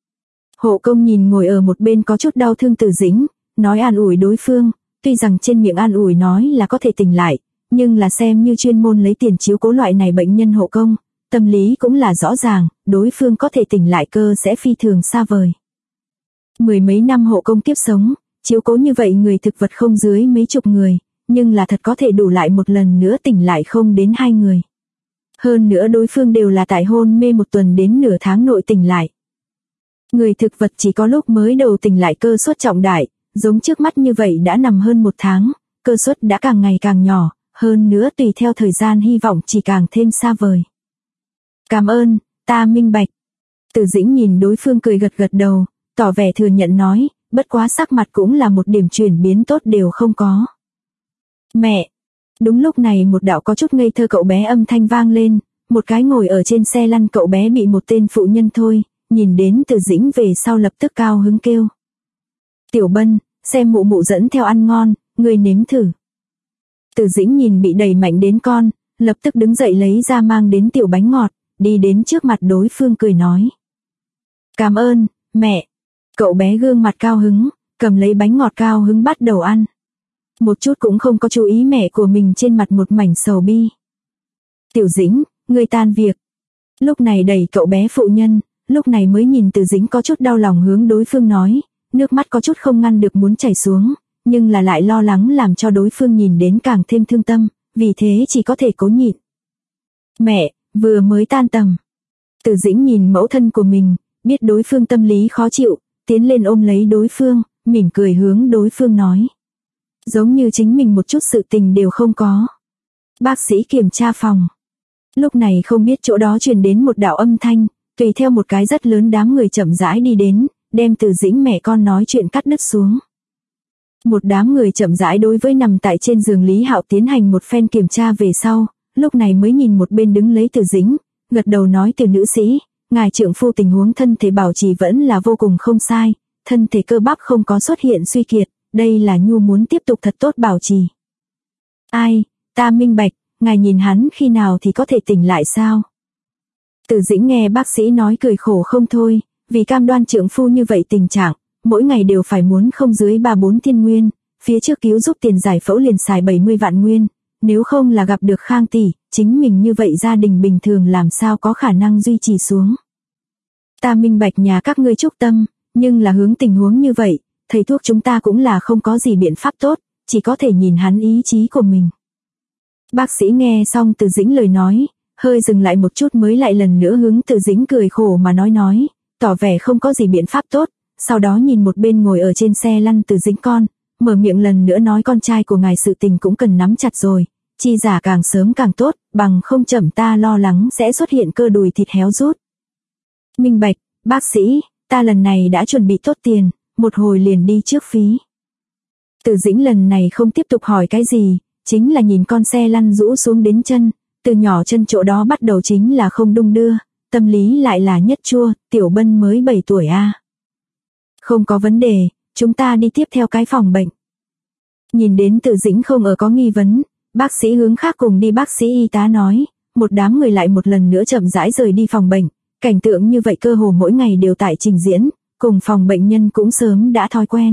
Hộ công nhìn ngồi ở một bên có chút đau thương Từ Dĩnh, nói an ủi đối phương, tuy rằng trên miệng an ủi nói là có thể tỉnh lại, nhưng là xem như chuyên môn lấy tiền chiếu cố loại này bệnh nhân hộ công, tâm lý cũng là rõ ràng, đối phương có thể tỉnh lại cơ sẽ phi thường xa vời. Mười mấy năm hộ công tiếp sống, chiếu cố như vậy người thực vật không dưới mấy chục người, nhưng là thật có thể đủ lại một lần nữa tỉnh lại không đến 2 người. Hơn nữa đối phương đều là tại hôn mê 1 tuần đến nửa tháng nội tỉnh lại. Người thực vật chỉ có lúc mới đầu tỉnh lại cơ suất trọng đại, giống trước mắt như vậy đã nằm hơn 1 tháng, cơ suất đã càng ngày càng nhỏ, hơn nữa tùy theo thời gian hy vọng chỉ càng thêm xa vời. Cảm ơn, ta minh bạch. Từ Dĩnh nhìn đối phương cười gật gật đầu, tỏ vẻ thừa nhận nói, bất quá sắc mặt cũng là một điểm chuyển biến tốt đều không có. Mẹ! Đúng lúc này một đạo có chút ngây thơ cậu bé âm thanh vang lên, một cái ngồi ở trên xe lăn cậu bé bị một tên phụ nhân thôi, nhìn đến Từ Dĩnh về sau lập tức cao hứng kêu. Tiểu Bân, xem mụ mụ dẫn theo ăn ngon, ngươi nếm thử. Từ Dĩnh nhìn bị đẩy mạnh đến con, lập tức đứng dậy lấy ra mang đến tiểu bánh ngọt, đi đến trước mặt đối phương cười nói. Cảm ơn, mẹ. Cậu bé gương mặt cao hứng, cầm lấy bánh ngọt cao hứng bắt đầu ăn. Một chút cũng không có chú ý mẹ của mình trên mặt một mảnh sầu bi. Tiểu Dĩnh, ngươi tan việc. Lúc này đẩy cậu bé phụ nhân, lúc này mới nhìn Từ Dĩnh có chút đau lòng hướng đối phương nói, nước mắt có chút không ngăn được muốn chảy xuống, nhưng là lại lo lắng làm cho đối phương nhìn đến càng thêm thương tâm, vì thế chỉ có thể cố nhịn. Mẹ, vừa mới tan tầm. Từ Dĩnh nhìn mẫu thân của mình, biết đối phương tâm lý khó chịu, tiến lên ôm lấy đối phương, mỉm cười hướng đối phương nói. Giống như chính mình một chút sự tình đều không có. Bác sĩ kiểm tra phòng. Lúc này không biết chỗ đó truyền đến một đạo âm thanh, tùy theo một cái rất lớn đám người chậm rãi đi đến, đem Từ Dĩnh mẹ con nói chuyện cắt đứt xuống. Một đám người chậm rãi đối với nằm tại trên giường Lý Hạo tiến hành một phen kiểm tra về sau, lúc này mới nhìn một bên đứng lấy Từ Dĩnh, gật đầu nói: Từ nữ sĩ, ngài trượng phu tình huống thân thể bảo trì vẫn là vô cùng không sai, thân thể cơ bắp không có xuất hiện suy kiệt, đây là nhu muốn tiếp tục thật tốt bảo trì. Ai, ta minh bạch, ngài nhìn hắn khi nào thì có thể tỉnh lại sao? Từ Dĩnh nghe bác sĩ nói cười khổ không thôi, vì cam đoan trượng phu như vậy tình trạng, mỗi ngày đều phải muốn không dưới 3-4 thiên nguyên, phía trước cứu giúp tiền giải phẫu liền xài 70 vạn nguyên, nếu không là gặp được Khang tỷ, chính mình như vậy gia đình bình thường làm sao có khả năng duy trì xuống. Ta minh bạch nhà các ngươi chúc tâm, nhưng là hướng tình huống như vậy, thầy thuốc chúng ta cũng là không có gì biện pháp tốt, chỉ có thể nhìn hắn ý chí của mình. Bác sĩ nghe xong Từ Dĩnh lời nói, hơi dừng lại một chút mới lại lần nữa hướng Từ Dĩnh cười khổ mà nói, tỏ vẻ không có gì biện pháp tốt, sau đó nhìn một bên ngồi ở trên xe lăn Từ Dĩnh con, mở miệng lần nữa nói: con trai của ngài sự tình cũng cần nắm chặt rồi, chi giả càng sớm càng tốt, bằng không chậm ta lo lắng sẽ xuất hiện cơ đùi thịt héo rút. Minh bạch, bác sĩ, ta lần này đã chuẩn bị tốt tiền, một hồi liền đi trước phí. Từ Dĩnh lần này không tiếp tục hỏi cái gì, chính là nhìn con xe lăn rũ xuống đến chân, từ nhỏ chân chỗ đó bắt đầu chính là không đung đưa, tâm lý lại là nhất chua, Tiểu Bân mới 7 tuổi a. Không có vấn đề, chúng ta đi tiếp theo cái phòng bệnh. Nhìn đến Từ Dĩnh không ở có nghi vấn, bác sĩ hướng khác cùng đi, bác sĩ y tá nói, một đám người lại một lần nữa chậm rãi rời đi phòng bệnh, cảnh tượng như vậy cơ hồ mỗi ngày đều tại trình diễn, cùng phòng bệnh nhân cũng sớm đã thói quen.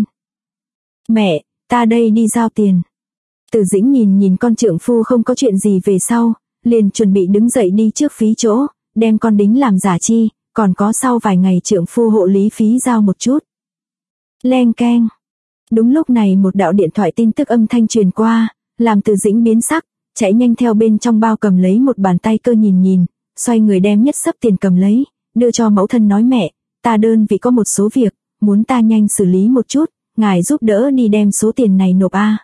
Mẹ, ta đây đi giao tiền. Từ Dĩnh nhìn con trượng phu không có chuyện gì về sau, liền chuẩn bị đứng dậy đi trước phí chỗ, đem con đính làm giả chi, còn có sau vài ngày trượng phu hộ lý phí giao một chút. Leng keng. Đúng lúc này một đạo điện thoại tin tức âm thanh truyền qua, làm Từ Dĩnh biến sắc, chạy nhanh theo bên trong bao cầm lấy một bàn tay cơ nhìn, xoay người đem nhất xấp tiền cầm lấy, đưa cho mẫu thân nói: mẹ, ta đơn vị có một số việc, muốn ta nhanh xử lý một chút, ngài giúp đỡ đi đem số tiền này nộp a.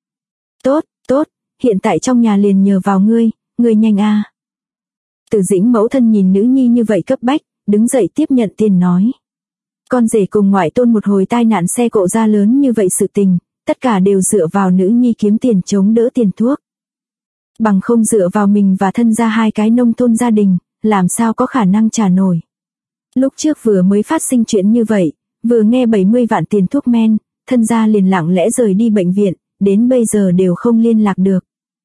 Tốt, hiện tại trong nhà liền nhờ vào ngươi nhanh a. Từ Dĩnh mẫu thân nhìn nữ nhi như vậy cấp bách, đứng dậy tiếp nhận tiền nói. Con rể cùng ngoại tôn một hồi tai nạn xe cộ ra lớn như vậy sự tình, tất cả đều dựa vào nữ nhi kiếm tiền chống đỡ tiền thuốc. Bằng không dựa vào mình và thân gia hai cái nông thôn gia đình, làm sao có khả năng trả nổi. Lúc trước vừa mới phát sinh chuyện như vậy, vừa nghe 70 vạn tiền thuốc men, thân gia liền lặng lẽ rời đi bệnh viện, đến bây giờ đều không liên lạc được.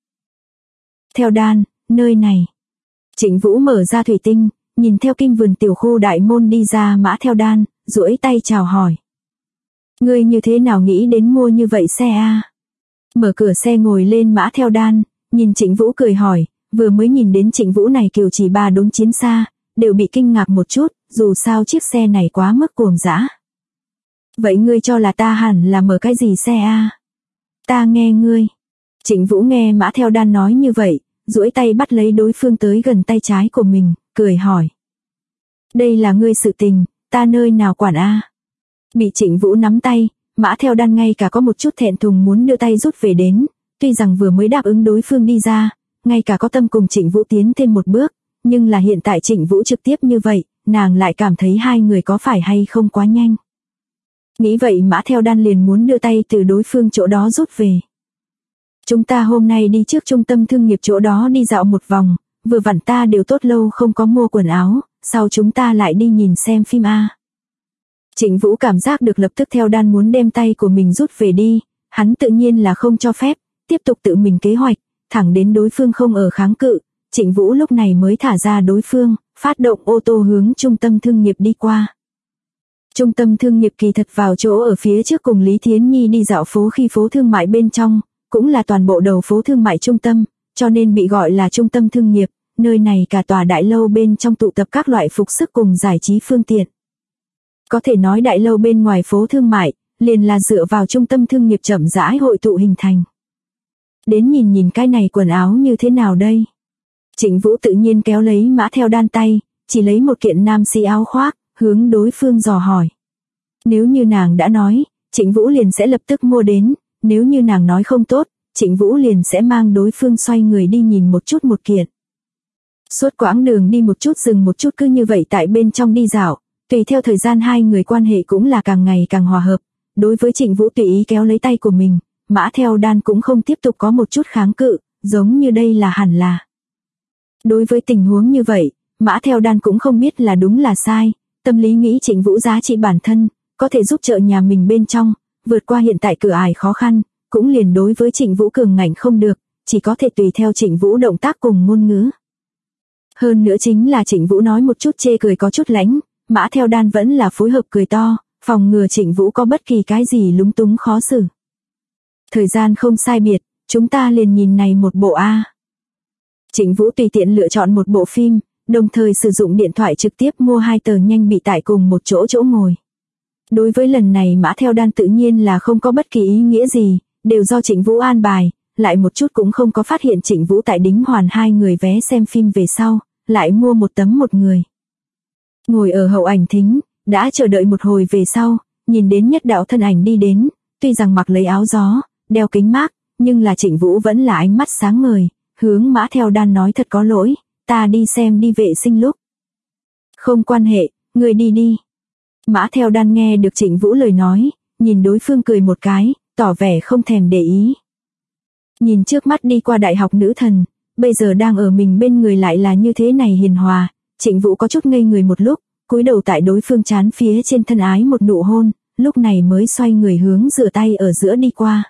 Theo đan, nơi này. Trịnh Vũ mở ra thủy tinh, nhìn theo kinh vườn tiểu khu đại môn đi ra Mã Theo Đan, duỗi tay chào hỏi. Ngươi như thế nào nghĩ đến mua như vậy xe a? Mở cửa xe ngồi lên Mã Theo Đan, nhìn Trịnh Vũ cười hỏi, vừa mới nhìn đến Trịnh Vũ này kiều chỉ 3 đốn chiến xa, đều bị kinh ngạc một chút, dù sao chiếc xe này quá mức cuồng dã. Vậy ngươi cho là ta hẳn là mở cái gì xe a? Ta nghe ngươi. Trịnh Vũ nghe Mã Theo Đan nói như vậy, duỗi tay bắt lấy đối phương tới gần tay trái của mình, cười hỏi. Đây là ngươi sự tình, ta nơi nào quản a? Bị Trịnh Vũ nắm tay, Mã Theo Đan ngay cả có một chút thẹn thùng muốn đưa tay rút về đến, tuy rằng vừa mới đáp ứng đối phương đi ra, ngay cả có tâm cùng Trịnh Vũ tiến thêm một bước, nhưng là hiện tại Trịnh Vũ trực tiếp như vậy, nàng lại cảm thấy hai người có phải hay không quá nhanh. Nghĩ vậy Mã Theo Đan liền muốn đưa tay từ đối phương chỗ đó rút về. Chúng ta hôm nay đi trước trung tâm thương nghiệp chỗ đó đi dạo một vòng, vừa vặn ta đều tốt lâu không có mua quần áo, sau chúng ta lại đi nhìn xem phim a. Trịnh Vũ cảm giác được lập tức Theo Đan muốn đem tay của mình rút về đi, hắn tự nhiên là không cho phép, tiếp tục tự mình kế hoạch, thẳng đến đối phương không ở kháng cự, Trịnh Vũ lúc này mới thả ra đối phương, phát động ô tô hướng trung tâm thương nghiệp đi qua. Trung tâm thương nghiệp kỳ thật vào chỗ ở phía trước cùng Lý Thiến Nhi đi dạo phố khi phố thương mại bên trong, cũng là toàn bộ đầu phố thương mại trung tâm, cho nên bị gọi là trung tâm thương nghiệp, nơi này cả tòa đại lâu bên trong tụ tập các loại phục sức cùng giải trí phương tiện. Có thể nói đại lâu bên ngoài phố thương mại, liền là dựa vào trung tâm thương nghiệp chậm rãi hội tụ hình thành. Đến nhìn cái này quần áo như thế nào đây? Trịnh Vũ tự nhiên kéo lấy Mã Theo Đan tay, chỉ lấy một kiện nam si áo khoác, hướng đối phương dò hỏi. Nếu như nàng đã nói, Trịnh Vũ liền sẽ lập tức mua đến, nếu như nàng nói không tốt, Trịnh Vũ liền sẽ mang đối phương xoay người đi nhìn một chút một kiện. Suốt quãng đường đi một chút dừng một chút cứ như vậy tại bên trong đi dạo, tùy theo thời gian hai người quan hệ cũng là càng ngày càng hòa hợp, đối với Trịnh Vũ tùy ý kéo lấy tay của mình, Mã Theo Đan cũng không tiếp tục có một chút kháng cự, giống như đây là hẳn là. Đối với tình huống như vậy, Mã Theo Đan cũng không biết là đúng là sai, tâm lý nghĩ Trịnh Vũ giá trị bản thân, có thể giúp trợ nhà mình bên trong, vượt qua hiện tại cửa ải khó khăn, cũng liền đối với Trịnh Vũ cường ngạnh không được, chỉ có thể tùy theo Trịnh Vũ động tác cùng ngôn ngữ. Hơn nữa chính là Trịnh Vũ nói một chút chê cười có chút lãnh, Mã Theo Đan vẫn là phối hợp cười to, phòng ngừa Trịnh Vũ có bất kỳ cái gì lúng túng khó xử. Thời gian không sai biệt, chúng ta liền nhìn này một bộ A. Trịnh Vũ tùy tiện lựa chọn một bộ phim, đồng thời sử dụng điện thoại trực tiếp mua 2 tờ nhanh bị tải cùng một chỗ ngồi. Đối với lần này Mã Theo Đan tự nhiên là không có bất kỳ ý nghĩa gì, đều do Trịnh Vũ an bài, lại một chút cũng không có phát hiện Trịnh Vũ tại đính hoàn 2 người vé xem phim về sau, lại mua một tấm một người. Ngồi ở hậu ảnh thính, đã chờ đợi một hồi về sau, nhìn đến nhất đạo thân ảnh đi đến, tuy rằng mặc lấy áo gió, đeo kính mác, nhưng là Trịnh Vũ vẫn là ánh mắt sáng ngời, hướng Mã Theo Đan nói thật có lỗi, ta đi xem đi vệ sinh lúc. Không quan hệ, người đi đi. Mã Theo Đan nghe được Trịnh Vũ lời nói, nhìn đối phương cười một cái, tỏ vẻ không thèm để ý. Nhìn trước mắt đi qua đại học nữ thần, bây giờ đang ở mình bên người lại là như thế này hiền hòa, Trịnh Vũ có chút ngây người một lúc, cúi đầu tại đối phương trán phía trên thân ái một nụ hôn, lúc này mới xoay người hướng rửa tay ở giữa đi qua.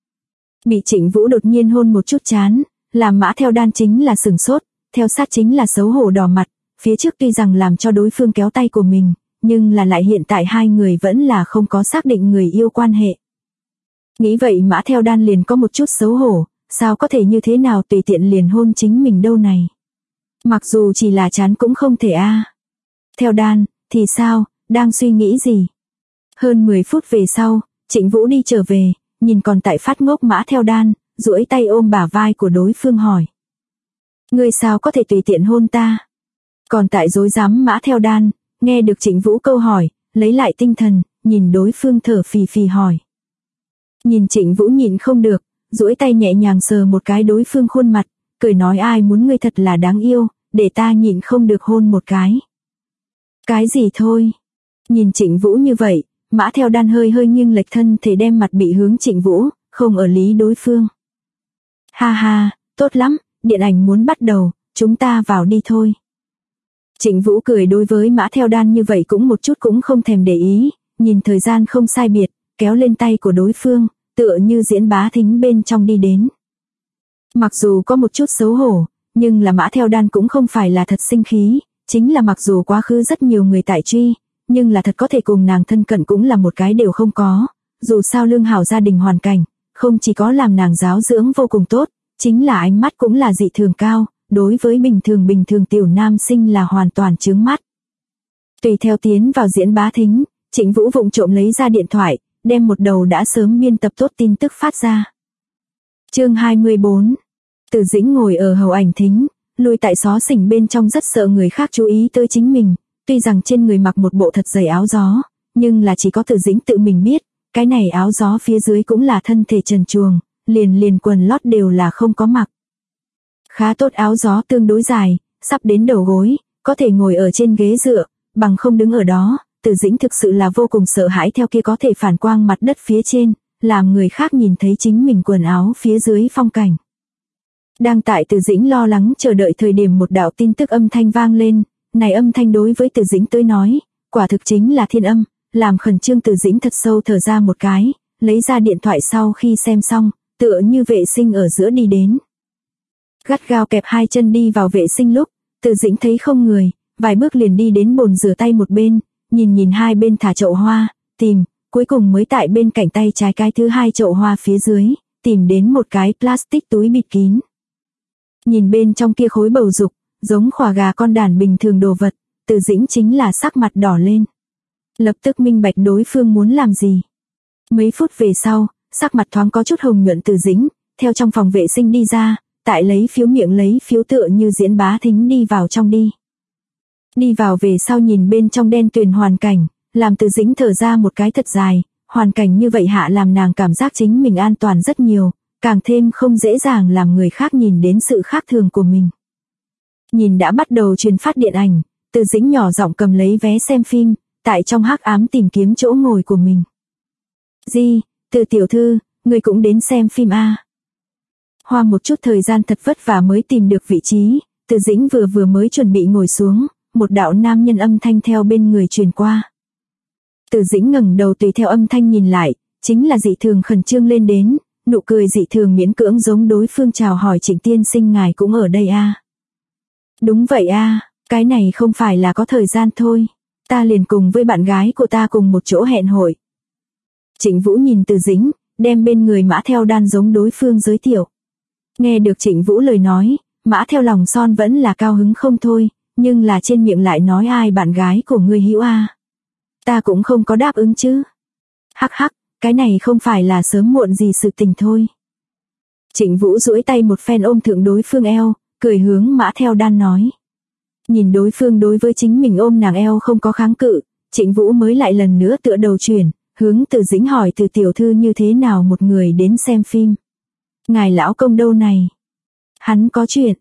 Bị Trịnh Vũ đột nhiên hôn một chút chán, làm Mã Theo Đan chính là sửng sốt, theo sát chính là xấu hổ đỏ mặt, phía trước tuy rằng làm cho đối phương kéo tay của mình, nhưng là lại hiện tại hai người vẫn là không có xác định người yêu quan hệ. Nghĩ vậy Mã Theo Đan liền có một chút xấu hổ, sao có thể như thế nào tùy tiện liền hôn chính mình đâu này. Mặc dù chỉ là chán cũng không thể a. Theo Đan, thì sao, đang suy nghĩ gì? Hơn 10 phút về sau, Trịnh Vũ đi trở về, nhìn còn tại phát ngốc Mã Theo Đan, duỗi tay ôm bả vai của đối phương hỏi. Ngươi sao có thể tùy tiện hôn ta? Còn tại rối rắm Mã Theo Đan, nghe được Trịnh Vũ câu hỏi, lấy lại tinh thần, nhìn đối phương thở phì phì hỏi. Nhìn Trịnh Vũ nhìn không được, duỗi tay nhẹ nhàng sờ một cái đối phương khuôn mặt, cười nói ai muốn ngươi thật là đáng yêu, để ta nhịn không được hôn một cái. Cái gì thôi? Nhìn Trịnh Vũ như vậy, Mã Theo Đan hơi nghiêng lệch thân thể đem mặt bị hướng Trịnh Vũ, không ở lý đối phương. Ha ha, tốt lắm, điện ảnh muốn bắt đầu, chúng ta vào đi thôi. Trịnh Vũ cười đối với Mã Theo Đan như vậy cũng một chút cũng không thèm để ý, nhìn thời gian không sai biệt, kéo lên tay của đối phương, tựa như diễn bá thính bên trong đi đến. Mặc dù có một chút xấu hổ, nhưng là Mã Theo Đan cũng không phải là thật sinh khí, chính là mặc dù quá khứ rất nhiều người tại truy, nhưng là thật có thể cùng nàng thân cận cũng là một cái đều không có, dù sao lương hảo gia đình hoàn cảnh, không chỉ có làm nàng giáo dưỡng vô cùng tốt, chính là ánh mắt cũng là dị thường cao, đối với bình thường tiểu nam sinh là hoàn toàn chướng mắt. Tùy theo tiến vào diễn bá thính, Trịnh Vũ vụng trộm lấy ra điện thoại, đem một đầu đã sớm biên tập tốt tin tức phát ra. Chương 24. Từ Dĩnh ngồi ở hậu ảnh thính, lui tại xó xỉnh bên trong rất sợ người khác chú ý tới chính mình, tuy rằng trên người mặc một bộ thật dày áo gió, nhưng là chỉ có Từ Dĩnh tự mình biết, cái này áo gió phía dưới cũng là thân thể trần truồng, liền quần lót đều là không có mặc. Khá tốt áo gió tương đối dài, sắp đến đầu gối, có thể ngồi ở trên ghế dựa, bằng không đứng ở đó, Từ Dĩnh thực sự là vô cùng sợ hãi theo kia có thể phản quang mặt đất phía trên, làm người khác nhìn thấy chính mình quần áo phía dưới phong cảnh. Đang tại Từ Dĩnh lo lắng chờ đợi thời điểm một đạo tin tức âm thanh vang lên, này âm thanh đối với Từ Dĩnh tới nói, quả thực chính là thiên âm, làm khẩn trương Từ Dĩnh thật sâu thở ra một cái, lấy ra điện thoại sau khi xem xong, tựa như vệ sinh ở giữa đi đến. Gắt gao kẹp hai chân đi vào vệ sinh lúc, Từ Dĩnh thấy không người, vài bước liền đi đến bồn rửa tay một bên, nhìn hai bên thả chậu hoa, tìm, cuối cùng mới tại bên cạnh tay trái cái thứ hai chậu hoa phía dưới, tìm đến một cái plastic túi bịt kín. Nhìn bên trong kia khối bầu dục, giống khỏa gà con đàn bình thường đồ vật, Từ Dĩnh chính là sắc mặt đỏ lên. Lập tức minh bạch đối phương muốn làm gì. Mấy phút về sau, sắc mặt thoáng có chút hồng nhuận Từ Dĩnh, theo trong phòng vệ sinh đi ra, tại lấy phiếu miệng lấy phiếu tựa như diễn bá thính đi vào trong đi. Đi vào về sau nhìn bên trong đen tuyền hoàn cảnh, làm Từ Dĩnh thở ra một cái thật dài, hoàn cảnh như vậy hạ làm nàng cảm giác chính mình an toàn rất nhiều, càng thêm không dễ dàng làm người khác nhìn đến sự khác thường của mình. Nhìn đã bắt đầu truyền phát điện ảnh, Từ Dĩnh nhỏ giọng cầm lấy vé xem phim, tại trong hắc ám tìm kiếm chỗ ngồi của mình. Gì, Từ tiểu thư, người cũng đến xem phim à? Hoa một chút thời gian thật vất vả mới tìm được vị trí, Từ Dĩnh vừa mới chuẩn bị ngồi xuống, một đạo nam nhân âm thanh theo bên người truyền qua. Từ Dĩnh ngẩng đầu tùy theo âm thanh nhìn lại, chính là dị thường khẩn trương lên đến, nụ cười dị thường miễn cưỡng giống đối phương chào hỏi Trịnh tiên sinh ngài cũng ở đây à? Đúng vậy à, cái này không phải là có thời gian thôi, ta liền cùng với bạn gái của ta cùng một chỗ hẹn hội. Trịnh Vũ nhìn Từ Dĩnh, đem bên người Mã Theo Đan giống đối phương giới thiệu. Nghe được Trịnh Vũ lời nói, Mã Theo lòng son vẫn là cao hứng không thôi, nhưng là trên miệng lại nói ai bạn gái của ngươi hữu à? Ta cũng không có đáp ứng chứ. Hắc hắc, cái này không phải là sớm muộn gì sự tình thôi. Trịnh Vũ duỗi tay một phen ôm thượng đối phương eo, cười hướng Mã Theo Đan nói. Nhìn đối phương đối với chính mình ôm nàng eo không có kháng cự, Trịnh Vũ mới lại lần nữa tựa đầu chuyển, hướng Từ Dĩnh hỏi Từ tiểu thư như thế nào một người đến xem phim. Ngài lão công đâu này? Hắn có chuyện,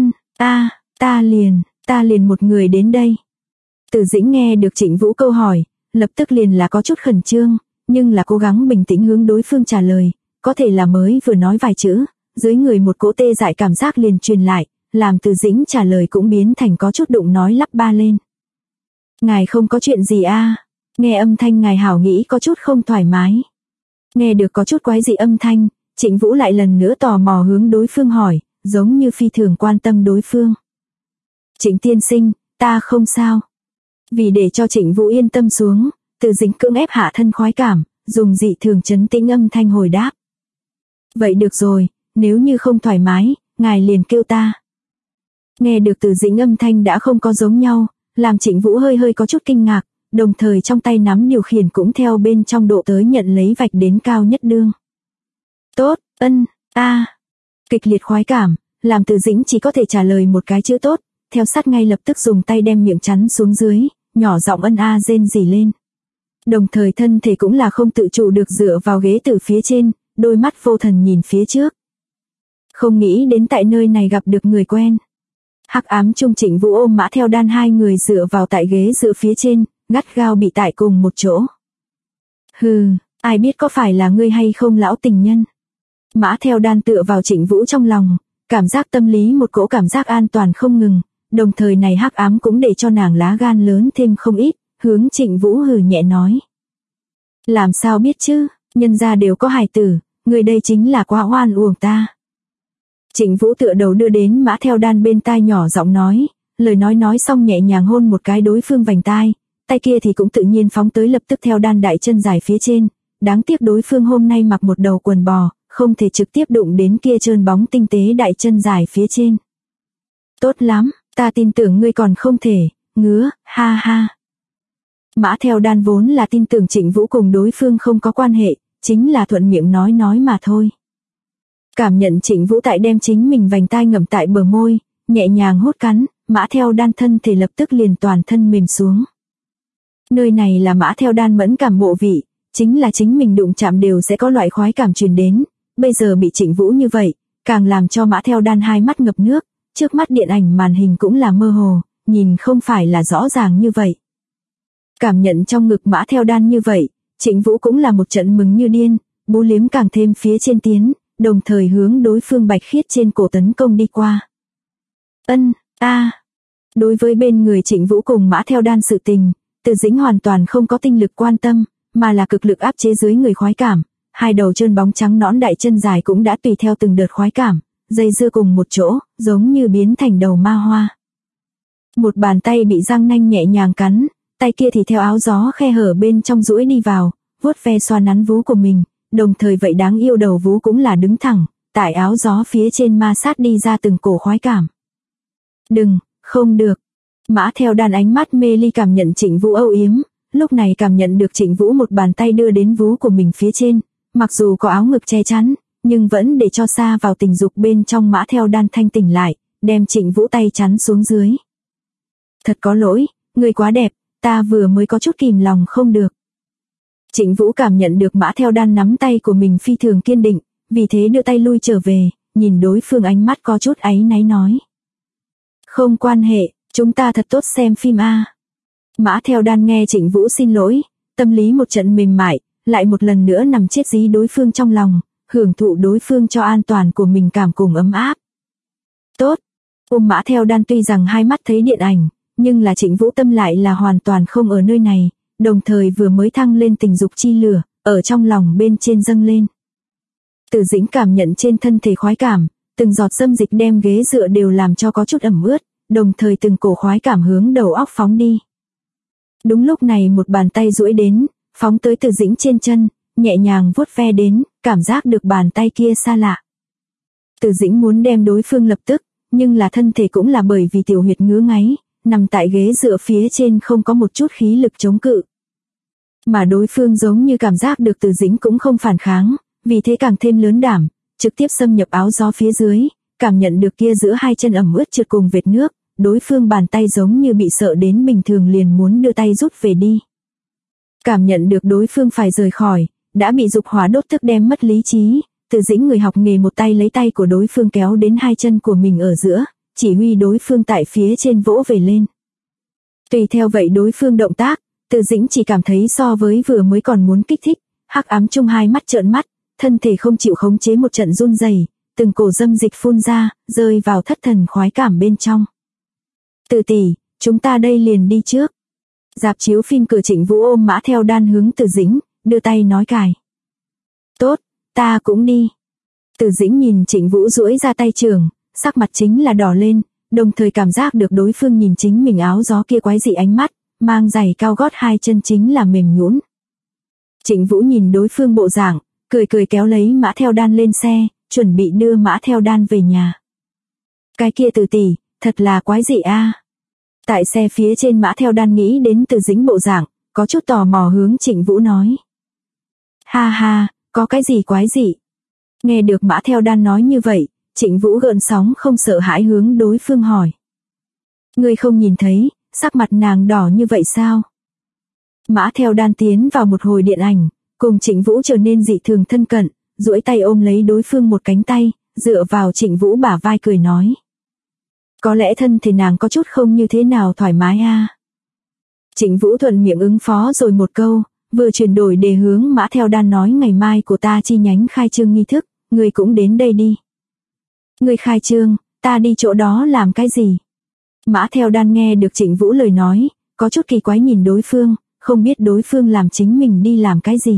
ta liền một người đến đây. Từ Dĩnh nghe được Trịnh Vũ câu hỏi, lập tức liền là có chút khẩn trương, nhưng là cố gắng bình tĩnh hướng đối phương trả lời, có thể là mới vừa nói vài chữ, dưới người một cỗ tê dại cảm giác liền truyền lại, làm Từ Dĩnh trả lời cũng biến thành có chút đụng nói lắp ba lên. Ngài không có chuyện gì à? Nghe âm thanh ngài hảo nghĩ có chút không thoải mái. Nghe được có chút quái dị âm thanh, Trịnh Vũ lại lần nữa tò mò hướng đối phương hỏi, giống như phi thường quan tâm đối phương. Trịnh tiên sinh, ta không sao. Vì để cho Trịnh Vũ yên tâm xuống, Từ Dĩnh cưỡng ép hạ thân khoái cảm, dùng dị thường trấn tĩnh âm thanh hồi đáp. Vậy được rồi, nếu như không thoải mái, ngài liền kêu ta. Nghe được Từ Dĩnh âm thanh đã không có giống nhau, làm Trịnh Vũ hơi có chút kinh ngạc, đồng thời trong tay nắm điều khiển cũng theo bên trong độ tới nhận lấy vạch đến cao nhất đương. Tốt, kịch liệt khoái cảm, làm Từ Dĩnh chỉ có thể trả lời một cái chữ tốt, theo sát ngay lập tức dùng tay đem miệng chắn xuống dưới, nhỏ giọng rên rỉ lên. Đồng thời thân thể cũng là không tự chủ được dựa vào ghế từ phía trên, đôi mắt vô thần nhìn phía trước. Không nghĩ đến tại nơi này gặp được người quen. Hắc ám trung Trịnh Vũ ôm Mã Theo Đan hai người dựa vào tại ghế dựa phía trên, gắt gao bị tại cùng một chỗ. Hừ, ai biết có phải là ngươi hay không lão tình nhân. Mã Theo Đan tựa vào Trịnh Vũ trong lòng, cảm giác tâm lý một cỗ cảm giác an toàn không ngừng, đồng thời này hắc ám cũng để cho nàng lá gan lớn thêm không ít, hướng Trịnh Vũ hừ nhẹ nói. Làm sao biết chứ, nhân gia đều có hài tử, người đây chính là quá oan uổng ta. Trịnh Vũ tựa đầu đưa đến Mã Theo Đan bên tai nhỏ giọng nói, lời nói xong nhẹ nhàng hôn một cái đối phương vành tai, tay kia thì cũng tự nhiên phóng tới lập tức theo đan đại chân dài phía trên, đáng tiếc đối phương hôm nay mặc một đầu quần bò, không thể trực tiếp đụng đến kia trơn bóng tinh tế đại chân dài phía trên. Tốt lắm, ta tin tưởng ngươi còn không thể, ngứa, ha ha. Mã Theo Đan vốn là tin tưởng Trịnh Vũ cùng đối phương không có quan hệ, chính là thuận miệng nói mà thôi. Cảm nhận Trịnh Vũ tại đem chính mình vành tai ngậm tại bờ môi, nhẹ nhàng hút cắn, Mã Theo Đan thân thể lập tức liền toàn thân mềm xuống. Nơi này là Mã Theo Đan mẫn cảm bộ vị, chính là chính mình đụng chạm đều sẽ có loại khoái cảm truyền đến, bây giờ bị Trịnh Vũ như vậy, càng làm cho Mã Theo Đan hai mắt ngập nước, trước mắt điện ảnh màn hình cũng là mơ hồ, nhìn không phải là rõ ràng như vậy. Cảm nhận trong ngực Mã Theo Đan như vậy, Trịnh Vũ cũng là một trận mừng như điên, bú liếm càng thêm phía trên tiến, đồng thời hướng đối phương bạch khiết trên cổ tấn công đi qua. Đối với bên người Trịnh Vũ cùng Mã Theo Đan sự tình, Từ Dĩnh hoàn toàn không có tinh lực quan tâm, mà là cực lực áp chế dưới người khoái cảm, hai đầu trơn bóng trắng nõn đại chân dài cũng đã tùy theo từng đợt khoái cảm, dây dưa cùng một chỗ, giống như biến thành đầu ma hoa. Một bàn tay bị răng nanh nhẹ nhàng cắn, tay kia thì theo áo gió khe hở bên trong duỗi đi vào, vuốt ve xoa nắn vú của mình, đồng thời vậy đáng yêu đầu vú cũng là đứng thẳng, tại áo gió phía trên ma sát đi ra từng cổ khoái cảm. Đừng, không được. Mã Theo Đan ánh mắt mê ly cảm nhận Trịnh Vũ âu yếm, lúc này cảm nhận được Trịnh Vũ một bàn tay đưa đến vú của mình phía trên, mặc dù có áo ngực che chắn, nhưng vẫn để cho xa vào tình dục bên trong. Mã Theo Đan thanh tỉnh lại, đem Trịnh Vũ tay chắn xuống dưới. Thật có lỗi, người quá đẹp, ta vừa mới có chút kìm lòng không được. Trịnh Vũ cảm nhận được Mã Theo Đan nắm tay của mình phi thường kiên định, vì thế đưa tay lui trở về, nhìn đối phương ánh mắt có chút áy náy nói. Không quan hệ, chúng ta thật tốt xem phim a. Mã Theo Đan nghe Trịnh Vũ xin lỗi, tâm lý một trận mềm mại, lại một lần nữa nằm chết dí đối phương trong lòng, hưởng thụ đối phương cho an toàn của mình cảm cùng ấm áp. Tốt, Mã Theo Đan tuy rằng hai mắt thấy điện ảnh, nhưng là Trịnh Vũ tâm lại là hoàn toàn không ở nơi này, đồng thời vừa mới thăng lên tình dục chi lửa, ở trong lòng bên trên dâng lên. Từ Dĩnh cảm nhận trên thân thể khoái cảm, từng giọt dâm dịch đem ghế dựa đều làm cho có chút ẩm ướt, đồng thời từng cổ khoái cảm hướng đầu óc phóng đi. Đúng lúc này một bàn tay duỗi đến, phóng tới Từ Dĩnh trên chân, nhẹ nhàng vuốt ve đến, cảm giác được bàn tay kia xa lạ. Từ Dĩnh muốn đem đối phương lập tức, nhưng là thân thể cũng là bởi vì tiểu huyệt ngứa ngáy, nằm tại ghế dựa phía trên không có một chút khí lực chống cự. Mà đối phương giống như cảm giác được Từ Dĩnh cũng không phản kháng, vì thế càng thêm lớn đảm, trực tiếp xâm nhập áo gió phía dưới, cảm nhận được kia giữa hai chân ẩm ướt trượt cùng vệt nước, đối phương bàn tay giống như bị sợ đến bình thường liền muốn đưa tay rút về đi. Cảm nhận được đối phương phải rời khỏi, đã bị dục hỏa đốt thức đem mất lý trí, Từ Dĩnh người học nghề một tay lấy tay của đối phương kéo đến hai chân của mình ở giữa, chỉ huy đối phương tại phía trên vỗ về lên. Tùy theo vậy đối phương động tác, Từ Dĩnh chỉ cảm thấy so với vừa mới còn muốn kích thích, hắc ám chung hai mắt trợn mắt, thân thể không chịu khống chế một trận run rẩy, từng cổ dâm dịch phun ra, rơi vào thất thần khoái cảm bên trong. Từ tỷ, chúng ta đây liền đi trước. Dạp chiếu phim cửa Trịnh Vũ ôm Mã Theo Đan hướng Từ Dĩnh, đưa tay nói cài. Tốt, ta cũng đi. Từ Dĩnh nhìn Trịnh Vũ duỗi ra tay trường, sắc mặt chính là đỏ lên, đồng thời cảm giác được đối phương nhìn chính mình áo gió kia quái dị ánh mắt, mang giày cao gót hai chân chính là mềm nhũn. Trịnh Vũ nhìn đối phương bộ dạng, cười cười kéo lấy Mã Theo Đan lên xe, chuẩn bị đưa Mã Theo Đan về nhà. Cái kia Từ tỷ, thật là quái dị a. Tại xe phía trên Mã Theo Đan nghĩ đến Từ Dĩnh bộ dạng, có chút tò mò hướng Trịnh Vũ nói. Ha ha, có cái gì quái dị? Nghe được Mã Theo Đan nói như vậy, Trịnh Vũ gợn sóng không sợ hãi hướng đối phương hỏi. Ngươi không nhìn thấy, sắc mặt nàng đỏ như vậy sao? Mã Theo Đan tiến vào một hồi điện ảnh, cùng Trịnh Vũ trở nên dị thường thân cận, duỗi tay ôm lấy đối phương một cánh tay, dựa vào Trịnh Vũ bả vai cười nói. Có lẽ thân thể nàng có chút không như thế nào thoải mái a. Trịnh Vũ thuận miệng ứng phó rồi một câu, vừa chuyển đổi đề hướng Mã Theo Đan nói ngày mai của ta chi nhánh khai trương nghi thức, ngươi cũng đến đây đi. Ngươi khai trương, ta đi chỗ đó làm cái gì? Mã Theo Đan nghe được Trịnh Vũ lời nói, có chút kỳ quái nhìn đối phương, không biết đối phương làm chính mình đi làm cái gì.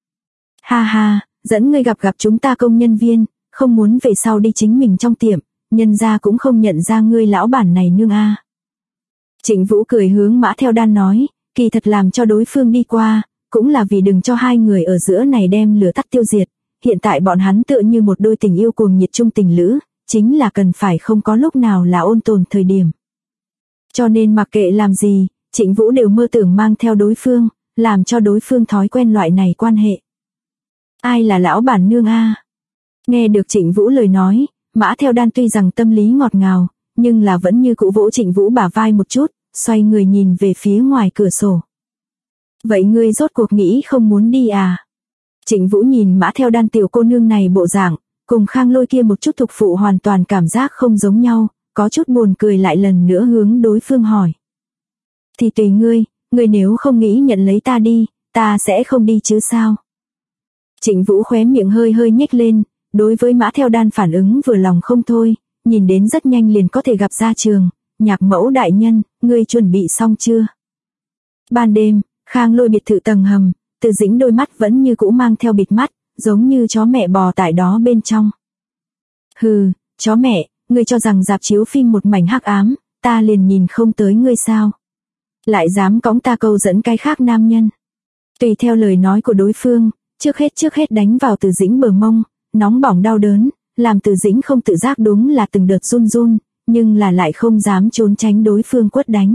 Ha ha, dẫn ngươi gặp chúng ta công nhân viên, không muốn về sau đi chính mình trong tiệm, nhân gia cũng không nhận ra ngươi lão bản này nương a. Trịnh Vũ cười hướng Mã Theo Đan nói, kỳ thật làm cho đối phương đi qua, cũng là vì đừng cho hai người ở giữa này đem lửa tắt tiêu diệt, hiện tại bọn hắn tựa như một đôi tình yêu cuồng nhiệt chung tình lữ, chính là cần phải không có lúc nào là ôn tồn thời điểm. Cho nên mặc kệ làm gì, Trịnh Vũ đều mơ tưởng mang theo đối phương, làm cho đối phương thói quen loại này quan hệ. Ai là lão bản nương a? Nghe được Trịnh Vũ lời nói, Mã Theo Đan tuy rằng tâm lý ngọt ngào, nhưng là vẫn như cũ vỗ Trịnh Vũ bả vai một chút, xoay người nhìn về phía ngoài cửa sổ. Vậy ngươi rốt cuộc nghĩ không muốn đi à? Trịnh Vũ nhìn Mã Theo Đan tiểu cô nương này bộ dạng, cùng Khang Lôi kia một chút thục phụ hoàn toàn cảm giác không giống nhau, có chút buồn cười lại lần nữa hướng đối phương hỏi. Thì tùy ngươi nếu không nghĩ nhận lấy ta đi, ta sẽ không đi chứ sao? Trịnh Vũ khóe miệng hơi hơi nhếch lên, đối với Mã Theo Đan phản ứng vừa lòng không thôi, nhìn đến rất nhanh liền có thể gặp ra trường, Nhạc mẫu đại nhân, ngươi chuẩn bị xong chưa? Ban đêm, Khang Lôi biệt thự tầng hầm, Từ Dĩnh đôi mắt vẫn như cũ mang theo bịt mắt, giống như chó mẹ bò tại đó bên trong. Hừ, chó mẹ, ngươi cho rằng rạp chiếu phim một mảnh hắc ám, ta liền nhìn không tới ngươi sao? Lại dám cõng ta câu dẫn cái khác nam nhân. Tùy theo lời nói của đối phương, trước hết đánh vào Từ Dĩnh bờ mông, nóng bỏng đau đớn, làm Từ Dĩnh không tự giác đúng là từng đợt run run, nhưng là lại không dám trốn tránh đối phương quất đánh.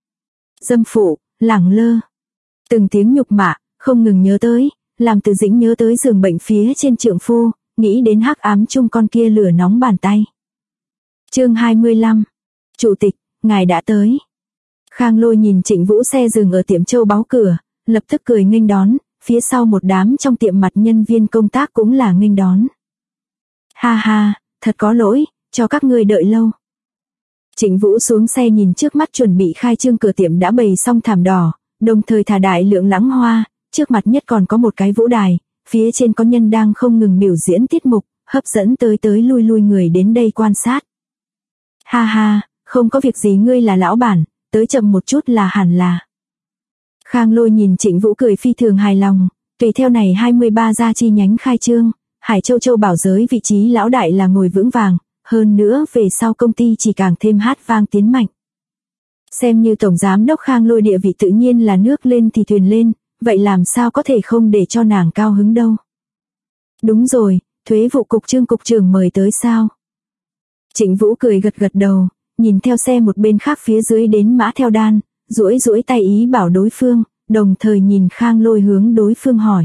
Dâm phụ, lẳng lơ. Từng tiếng nhục mạ, không ngừng nhớ tới, làm Từ Dĩnh nhớ tới giường bệnh phía trên trượng phu, nghĩ đến hắc ám chung con kia lửa nóng bàn tay. Chương 25. Chủ tịch, ngài đã tới. Khang Lôi nhìn Trịnh Vũ xe dừng ở tiệm châu báu cửa, lập tức cười nghênh đón, phía sau một đám trong tiệm mặt nhân viên công tác cũng là nghênh đón. Ha ha, thật có lỗi, cho các ngươi đợi lâu. Trịnh Vũ xuống xe nhìn trước mắt chuẩn bị khai trương cửa tiệm đã bày xong thảm đỏ, đồng thời thả đại lượng lãng hoa, trước mặt nhất còn có một cái vũ đài, phía trên có nhân đang không ngừng biểu diễn tiết mục, hấp dẫn tới lui người đến đây quan sát. Ha ha, không có việc gì, ngươi là lão bản, tới chậm một chút là hẳn là. Khang Lôi nhìn Trịnh Vũ cười phi thường hài lòng, tùy theo này 23 gia chi nhánh khai trương, Hải Châu Châu bảo giới vị trí lão đại là ngồi vững vàng, hơn nữa về sau công ty chỉ càng thêm hát vang tiến mạnh. Xem như tổng giám đốc Khang Lôi địa vị tự nhiên là nước lên thì thuyền lên, vậy làm sao có thể không để cho nàng cao hứng đâu. Đúng rồi, thuế vụ cục cục trưởng mời tới sao? Trịnh Vũ cười gật đầu, nhìn theo xe một bên khác phía dưới đến Mã Theo Đan, duỗi tay ý bảo đối phương, đồng thời nhìn Khang Lôi hướng đối phương hỏi.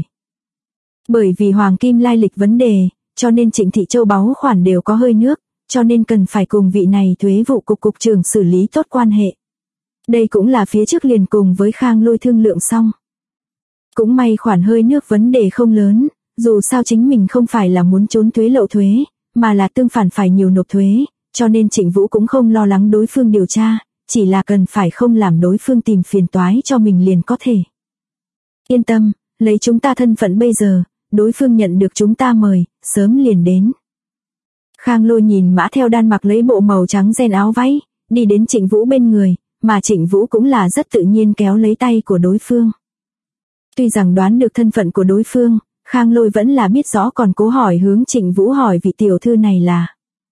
Bởi vì hoàng kim lai lịch vấn đề, cho nên Trịnh thị châu báu khoản đều có hơi nước, cho nên cần phải cùng vị này thuế vụ cục trưởng xử lý tốt quan hệ. Đây cũng là phía trước liền cùng với Khang Lôi thương lượng xong. Cũng may khoản hơi nước vấn đề không lớn, dù sao chính mình không phải là muốn trốn thuế lậu thuế, mà là tương phản phải nhiều nộp thuế, cho nên Trịnh Vũ cũng không lo lắng đối phương điều tra, chỉ là cần phải không làm đối phương tìm phiền toái cho mình liền có thể. Yên tâm, lấy chúng ta thân phận bây giờ, đối phương nhận được chúng ta mời, sớm liền đến. Khang Lôi nhìn Mã Theo Đan mặc lấy bộ màu trắng ren áo váy, đi đến Trịnh Vũ bên người, mà Trịnh Vũ cũng là rất tự nhiên kéo lấy tay của đối phương. Tuy rằng đoán được thân phận của đối phương, Khang Lôi vẫn là biết rõ còn cố hỏi hướng Trịnh Vũ hỏi vị tiểu thư này là.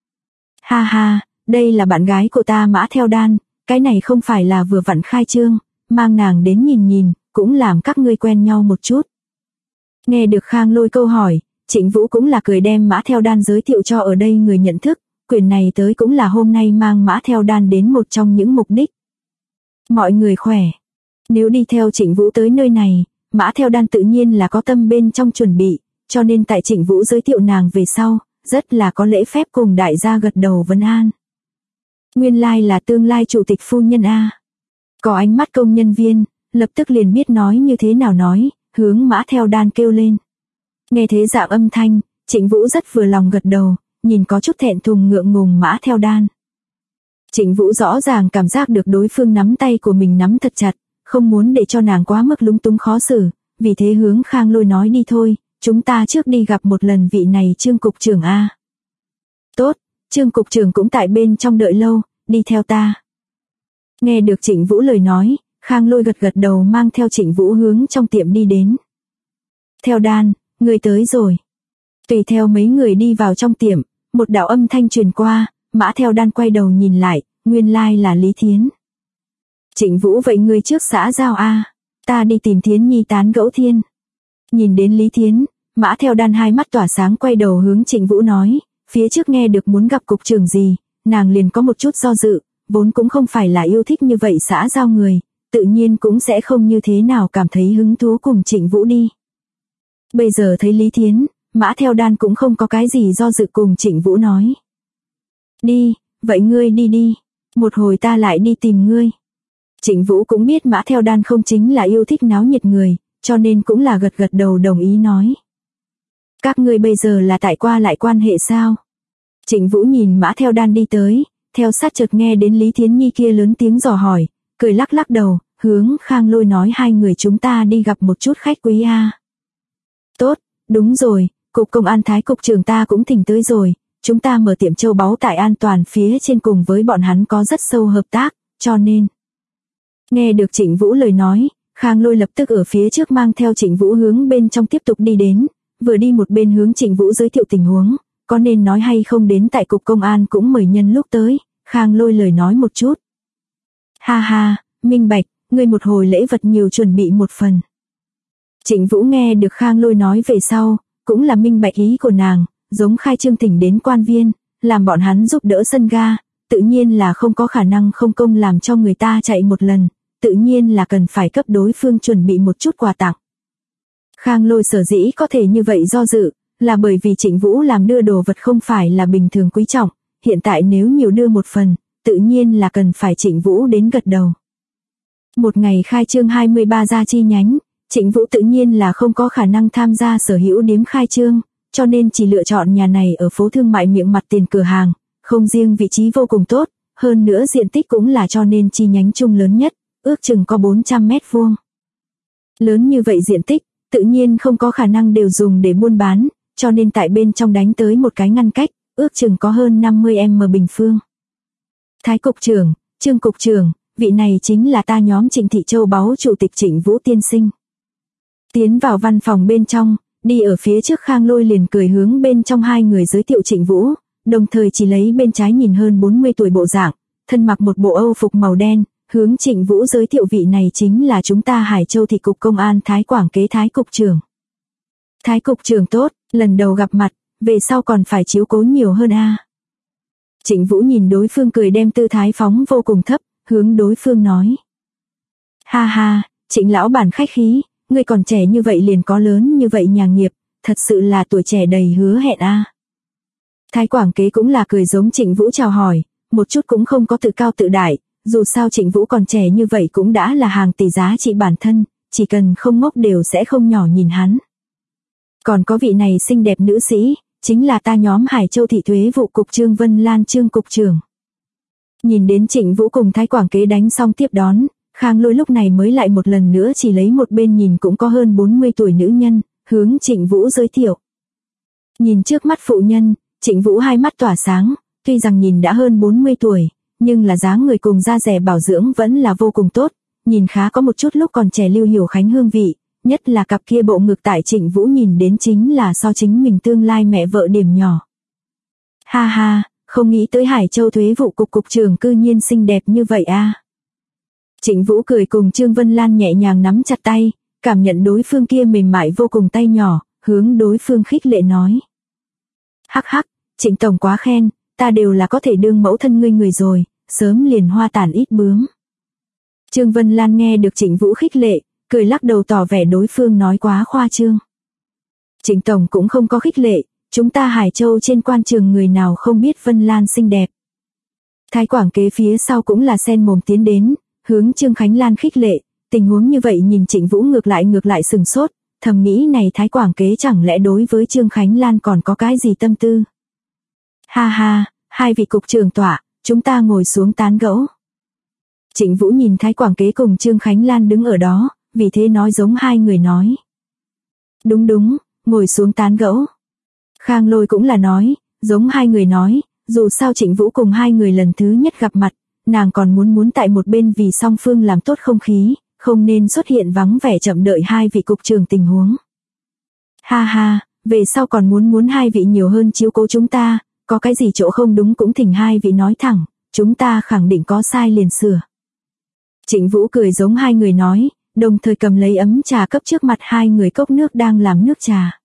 Ha ha, đây là bạn gái của ta Mã Theo Đan, cái này không phải là vừa vặn khai trương, mang nàng đến nhìn, cũng làm các ngươi quen nhau một chút. Nghe được Khang Lôi câu hỏi, Trịnh Vũ cũng là cười đem Mã Theo Đan giới thiệu cho ở đây người nhận thức, quyền này tới cũng là hôm nay mang Mã Theo Đan đến một trong những mục đích. Mọi người khỏe. Nếu đi theo Trịnh Vũ tới nơi này, Mã Theo Đan tự nhiên là có tâm bên trong chuẩn bị, cho nên tại Trịnh Vũ giới thiệu nàng về sau, rất là có lễ phép cùng đại gia gật đầu vấn an. Nguyên lai là tương lai chủ tịch phu nhân a. Có ánh mắt công nhân viên, lập tức liền biết nói như thế nào nói, hướng Mã Theo Đan kêu lên. Nghe thế dạng âm thanh, Trịnh Vũ rất vừa lòng gật đầu, nhìn có chút thẹn thùng ngượng ngùng Mã Theo Đan. Trịnh Vũ rõ ràng cảm giác được đối phương nắm tay của mình nắm thật chặt, không muốn để cho nàng quá mức lúng túng khó xử, vì thế hướng Khang Lôi nói đi thôi, chúng ta trước đi gặp một lần vị này Trương cục trưởng a. Tốt, Trương cục trưởng cũng tại bên trong đợi lâu, đi theo ta. Nghe được Trịnh Vũ lời nói, Khang Lôi gật đầu mang theo Trịnh Vũ hướng trong tiệm đi đến. Theo Đan, người tới rồi. Tùy theo mấy người đi vào trong tiệm, một đạo âm thanh truyền qua, Mã Theo Đan quay đầu nhìn lại, nguyên lai là Lý Thiến. Trịnh Vũ vậy ngươi trước xã giao a, ta đi tìm Thiến Nhi tán gẫu thiên. Nhìn đến Lý Thiến, Mã Theo Đan hai mắt tỏa sáng quay đầu hướng Trịnh Vũ nói, phía trước nghe được muốn gặp cục trưởng gì, nàng liền có một chút do dự, vốn cũng không phải là yêu thích như vậy xã giao người, tự nhiên cũng sẽ không như thế nào cảm thấy hứng thú cùng Trịnh Vũ đi. Bây giờ thấy Lý Thiến, Mã Theo Đan cũng không có cái gì do dự cùng Trịnh Vũ nói. Đi, vậy ngươi đi, một hồi ta lại đi tìm ngươi. Trịnh Vũ cũng biết Mã Theo Đan không chính là yêu thích náo nhiệt người, cho nên cũng là gật đầu đồng ý nói. Các ngươi bây giờ là tại qua lại quan hệ sao? Trịnh Vũ nhìn Mã Theo Đan đi tới, theo sát chợt nghe đến Lý Thiến Nhi kia lớn tiếng dò hỏi, cười lắc đầu, hướng Khang Lôi nói hai người chúng ta đi gặp một chút khách quý a. Tốt, đúng rồi, cục công an Thái cục trưởng ta cũng thỉnh tới rồi, chúng ta mở tiệm châu báu tại An Toàn phía trên cùng với bọn hắn có rất sâu hợp tác, cho nên. Nghe được Trịnh Vũ lời nói, Khang Lôi lập tức ở phía trước mang theo Trịnh Vũ hướng bên trong tiếp tục đi đến, vừa đi một bên hướng Trịnh Vũ giới thiệu tình huống, có nên nói hay không đến tại cục công an cũng mời nhân lúc tới, Khang Lôi lời nói một chút. Ha ha, minh bạch, ngươi một hồi lễ vật nhiều chuẩn bị một phần. Trịnh Vũ nghe được Khang Lôi nói về sau, cũng là minh bạch ý của nàng, giống khai trương thỉnh đến quan viên, làm bọn hắn giúp đỡ sân ga, tự nhiên là không có khả năng không công làm cho người ta chạy một lần, tự nhiên là cần phải cấp đối phương chuẩn bị một chút quà tặng. Khang Lôi sở dĩ có thể như vậy do dự, là bởi vì Trịnh Vũ làm đưa đồ vật không phải là bình thường quý trọng, hiện tại nếu nhiều đưa một phần, tự nhiên là cần phải Trịnh Vũ đến gật đầu. Một ngày khai trương 23 gia chi nhánh, Trịnh Vũ tự nhiên là không có khả năng tham gia sở hữu điếm khai trương, cho nên chỉ lựa chọn nhà này ở phố thương mại miệng mặt tiền cửa hàng, không riêng vị trí vô cùng tốt, hơn nữa diện tích cũng là cho nên chi nhánh chung lớn nhất, ước chừng có 400 mét vuông. Lớn như vậy diện tích, tự nhiên không có khả năng đều dùng để buôn bán, cho nên tại bên trong đánh tới một cái ngăn cách, ước chừng có hơn 50m bình phương. Thái cục trưởng, Trương cục trưởng, vị này chính là ta nhóm Trịnh Thị Châu báu chủ tịch Trịnh Vũ tiên sinh. Tiến vào văn phòng bên trong, đi ở phía trước Khang Lôi liền cười hướng bên trong hai người giới thiệu Trịnh Vũ, đồng thời chỉ lấy bên trái nhìn hơn 40 tuổi bộ dạng, thân mặc một bộ Âu phục màu đen, hướng Trịnh Vũ giới thiệu vị này chính là chúng ta Hải Châu Thị cục công an Thái Quảng Kế Thái cục trưởng. Thái cục trưởng tốt, lần đầu gặp mặt, về sau còn phải chiếu cố nhiều hơn a. Trịnh Vũ nhìn đối phương cười đem tư thái phóng vô cùng thấp, hướng đối phương nói. Ha ha, Trịnh lão bản khách khí, ngươi còn trẻ như vậy liền có lớn như vậy nhà nghiệp, thật sự là tuổi trẻ đầy hứa hẹn a. Thái Quảng Kế cũng là cười giống Trịnh Vũ chào hỏi, một chút cũng không có tự cao tự đại, dù sao Trịnh Vũ còn trẻ như vậy cũng đã là hàng tỷ giá trị bản thân, chỉ cần không ngốc đều sẽ không nhỏ nhìn hắn. Còn có vị này xinh đẹp nữ sĩ, chính là ta nhóm Hải Châu Thị thuế vụ cục Trương Vân Lan Trương cục trưởng. Nhìn đến Trịnh Vũ cùng Thái Quảng Kế đánh xong tiếp đón, Khang Lôi lúc này mới lại một lần nữa chỉ lấy một bên nhìn cũng có hơn 40 tuổi nữ nhân, hướng Trịnh Vũ giới thiệu. Nhìn trước mắt phụ nhân, Trịnh Vũ hai mắt tỏa sáng, tuy rằng nhìn đã hơn 40 tuổi, nhưng là dáng người cùng da dẻ bảo dưỡng vẫn là vô cùng tốt, nhìn khá có một chút lúc còn trẻ Lưu Hiểu Khánh hương vị, nhất là cặp kia bộ ngực tại Trịnh Vũ nhìn đến chính là so chính mình tương lai mẹ vợ điểm nhỏ. Ha ha, không nghĩ tới Hải Châu thuế vụ cục cục trưởng cư nhiên xinh đẹp như vậy a. Trịnh Vũ cười cùng Trương Vân Lan nhẹ nhàng nắm chặt tay, cảm nhận đối phương kia mềm mại vô cùng tay nhỏ, hướng đối phương khích lệ nói. Hắc hắc, Trịnh tổng quá khen, ta đều là có thể đương mẫu thân ngươi người rồi, sớm liền hoa tàn ít bướm. Trương Vân Lan nghe được Trịnh Vũ khích lệ, cười lắc đầu tỏ vẻ đối phương nói quá khoa trương. Trịnh tổng cũng không có khích lệ, chúng ta Hải Châu trên quan trường người nào không biết Vân Lan xinh đẹp. Thái Quảng Kế phía sau cũng là sen mồm tiến đến, hướng Trương Khánh Lan khích lệ, tình huống như vậy nhìn Trịnh Vũ ngược lại sừng sốt, thầm nghĩ này Thái Quảng Kế chẳng lẽ đối với Trương Khánh Lan còn có cái gì tâm tư. Ha ha, hai vị cục trưởng tọa, chúng ta ngồi xuống tán gẫu. Trịnh Vũ nhìn Thái Quảng Kế cùng Trương Khánh Lan đứng ở đó, vì thế nói giống hai người nói. Đúng, ngồi xuống tán gẫu. Khang Lôi cũng là nói, giống hai người nói, dù sao Trịnh Vũ cùng hai người lần thứ nhất gặp mặt, nàng còn muốn tại một bên vì song phương làm tốt không khí, không nên xuất hiện vắng vẻ chậm đợi hai vị cục trưởng tình huống. Ha ha, về sau còn muốn hai vị nhiều hơn chiếu cố chúng ta, có cái gì chỗ không đúng cũng thỉnh hai vị nói thẳng, chúng ta khẳng định có sai liền sửa. Trịnh Vũ cười giống hai người nói, đồng thời cầm lấy ấm trà cấp trước mặt hai người cốc nước đang làm nước trà.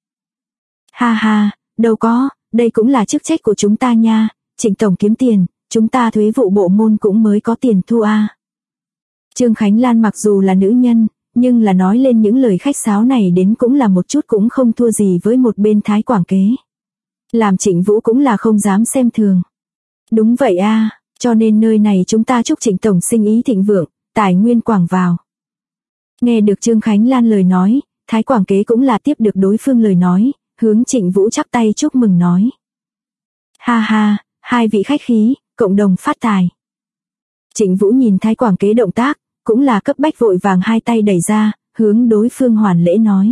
Ha ha, đâu có, đây cũng là chức trách của chúng ta nha, Trịnh tổng kiếm tiền, chúng ta thuế vụ bộ môn cũng mới có tiền thu a. Trương Khánh Lan mặc dù là nữ nhân, nhưng là nói lên những lời khách sáo này đến cũng là một chút cũng không thua gì với một bên Thái Quảng Kế. Làm Trịnh Vũ cũng là không dám xem thường. Đúng vậy a, cho nên nơi này chúng ta chúc Trịnh tổng sinh ý thịnh vượng, tài nguyên quảng vào. Nghe được Trương Khánh Lan lời nói, Thái Quảng Kế cũng là tiếp được đối phương lời nói, hướng Trịnh Vũ chắp tay chúc mừng nói. Ha ha, hai vị khách khí, cộng đồng phát tài. Trịnh Vũ nhìn Thái Quảng Kế động tác, cũng là cấp bách vội vàng hai tay đẩy ra, hướng đối phương hoàn lễ nói.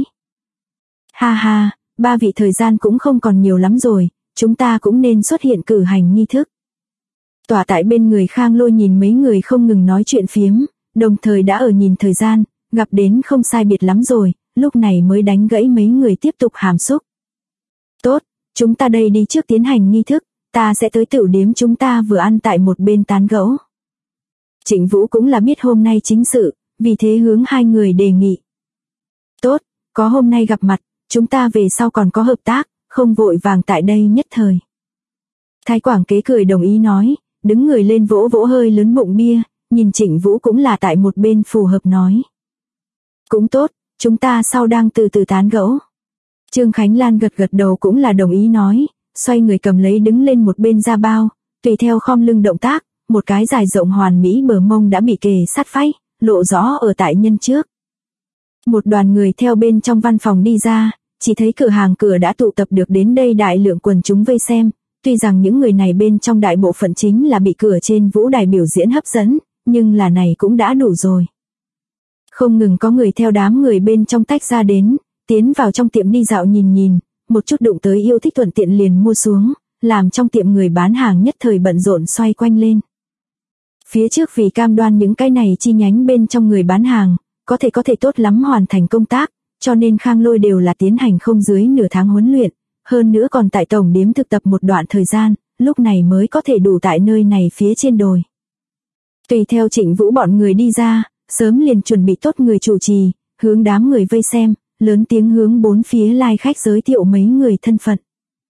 Ha ha, ba vị thời gian cũng không còn nhiều lắm rồi, chúng ta cũng nên xuất hiện cử hành nghi thức. Tỏa tại bên người Khang Lôi nhìn mấy người không ngừng nói chuyện phiếm, đồng thời đã ở nhìn thời gian, gặp đến không sai biệt lắm rồi, lúc này mới đánh gãy mấy người tiếp tục hàm xúc. Tốt, chúng ta đây đi trước tiến hành nghi thức, ta sẽ tới tửu điếm chúng ta vừa ăn tại một bên tán gẫu. Trịnh Vũ cũng là biết hôm nay chính sự, vì thế hướng hai người đề nghị. Tốt, có hôm nay gặp mặt, chúng ta về sau còn có hợp tác, không vội vàng tại đây nhất thời. Thái Quảng Kế cười đồng ý nói, đứng người lên vỗ vỗ hơi lớn bụng bia, nhìn Trịnh Vũ cũng là tại một bên phù hợp nói. Cũng tốt, chúng ta sau đang từ từ tán gẫu. Trương Khánh Lan gật đầu cũng là đồng ý nói, xoay người cầm lấy đứng lên một bên da bao, tùy theo khom lưng động tác, một cái dài rộng hoàn mỹ bờ mông đã bị kề sát vách, lộ rõ ở tại nhân trước. Một đoàn người theo bên trong văn phòng đi ra, chỉ thấy cửa hàng cửa đã tụ tập được đến đây đại lượng quần chúng vây xem, tuy rằng những người này bên trong đại bộ phận chính là bị cửa trên vũ đài biểu diễn hấp dẫn, nhưng là này cũng đã đủ rồi. Không ngừng có người theo đám người bên trong tách ra đến, tiến vào trong tiệm đi dạo nhìn, một chút đụng tới yêu thích thuận tiện liền mua xuống, làm trong tiệm người bán hàng nhất thời bận rộn xoay quanh lên. Phía trước vì cam đoan những cái này chi nhánh bên trong người bán hàng, có thể tốt lắm hoàn thành công tác, cho nên Khang Lôi đều là tiến hành không dưới nửa tháng huấn luyện, hơn nữa còn tại tổng điếm thực tập một đoạn thời gian, lúc này mới có thể đủ tại nơi này phía trên đồi. Tùy theo Trịnh Vũ bọn người đi ra, sớm liền chuẩn bị tốt người chủ trì, hướng đám người vây xem, lớn tiếng hướng bốn phía lai khách giới thiệu mấy người thân phận.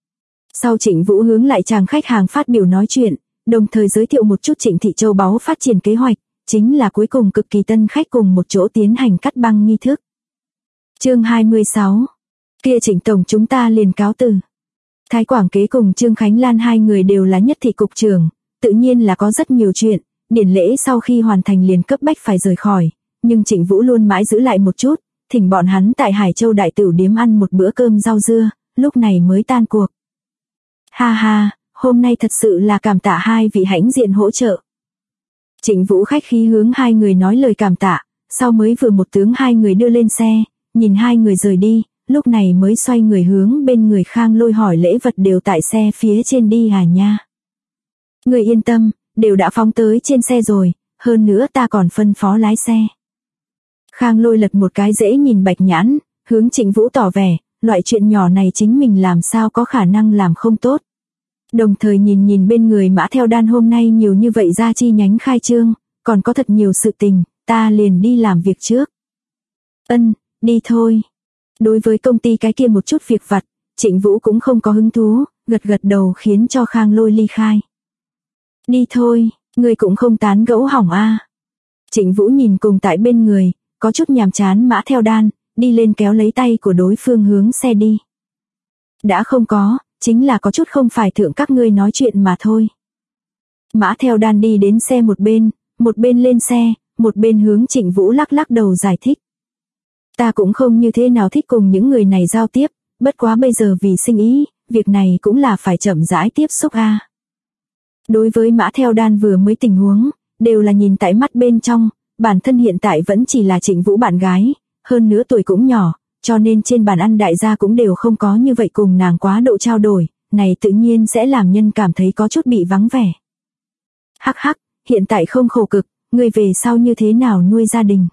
Sau Trịnh Vũ hướng lại chàng khách hàng phát biểu nói chuyện, đồng thời giới thiệu một chút Trịnh Thị Châu báu phát triển kế hoạch, chính là cuối cùng cực kỳ tân khách cùng một chỗ tiến hành cắt băng nghi thức. Chương 26. Kia Trịnh tổng chúng ta liền cáo từ. Thái Quảng Kế cùng Trương Khánh Lan hai người đều là nhất thị cục trưởng, tự nhiên là có rất nhiều chuyện, điển lễ sau khi hoàn thành liền cấp bách phải rời khỏi, nhưng Trịnh Vũ luôn mãi giữ lại một chút, thỉnh bọn hắn tại Hải Châu đại tửu điếm ăn một bữa cơm rau dưa, lúc này mới tan cuộc. Ha ha, hôm nay thật sự là cảm tạ hai vị hãnh diện hỗ trợ. Trịnh Vũ khách khí hướng hai người nói lời cảm tạ, sau mới vừa một tướng hai người đưa lên xe, nhìn hai người rời đi, lúc này mới xoay người hướng bên người Khang Lôi hỏi lễ vật đều tại xe phía trên đi à nha. Người yên tâm, đều đã phóng tới trên xe rồi, hơn nữa ta còn phân phó lái xe. Khang Lôi lật một cái dễ nhìn bạch nhãn, hướng Trịnh Vũ tỏ vẻ, loại chuyện nhỏ này chính mình làm sao có khả năng làm không tốt. Đồng thời nhìn bên người Mã Theo Đan hôm nay nhiều như vậy ra chi nhánh khai trương, còn có thật nhiều sự tình, ta liền đi làm việc trước. Ân, đi thôi. Đối với công ty cái kia một chút việc vặt, Trịnh Vũ cũng không có hứng thú, gật đầu khiến cho Khang Lôi ly khai. Đi thôi, người cũng không tán gẫu hỏng a. Trịnh Vũ nhìn cùng tại bên người, có chút nhàm chán Mã Theo Đan, đi lên kéo lấy tay của đối phương hướng xe đi. Đã không có, chính là có chút không phải thượng các ngươi nói chuyện mà thôi. Mã Theo Đan đi đến xe một bên lên xe, một bên hướng Trịnh Vũ lắc đầu giải thích. Ta cũng không như thế nào thích cùng những người này giao tiếp, bất quá bây giờ vì sinh ý, việc này cũng là phải chậm rãi tiếp xúc a. Đối với Mã Theo Đan vừa mới tình huống, đều là nhìn tại mắt bên trong, bản thân hiện tại vẫn chỉ là Trịnh Vũ bạn gái, hơn nữa tuổi cũng nhỏ, cho nên trên bàn ăn đại gia cũng đều không có như vậy cùng nàng quá độ trao đổi, này tự nhiên sẽ làm nhân cảm thấy có chút bị vắng vẻ. Hắc, hiện tại không khổ cực, người về sau như thế nào nuôi gia đình.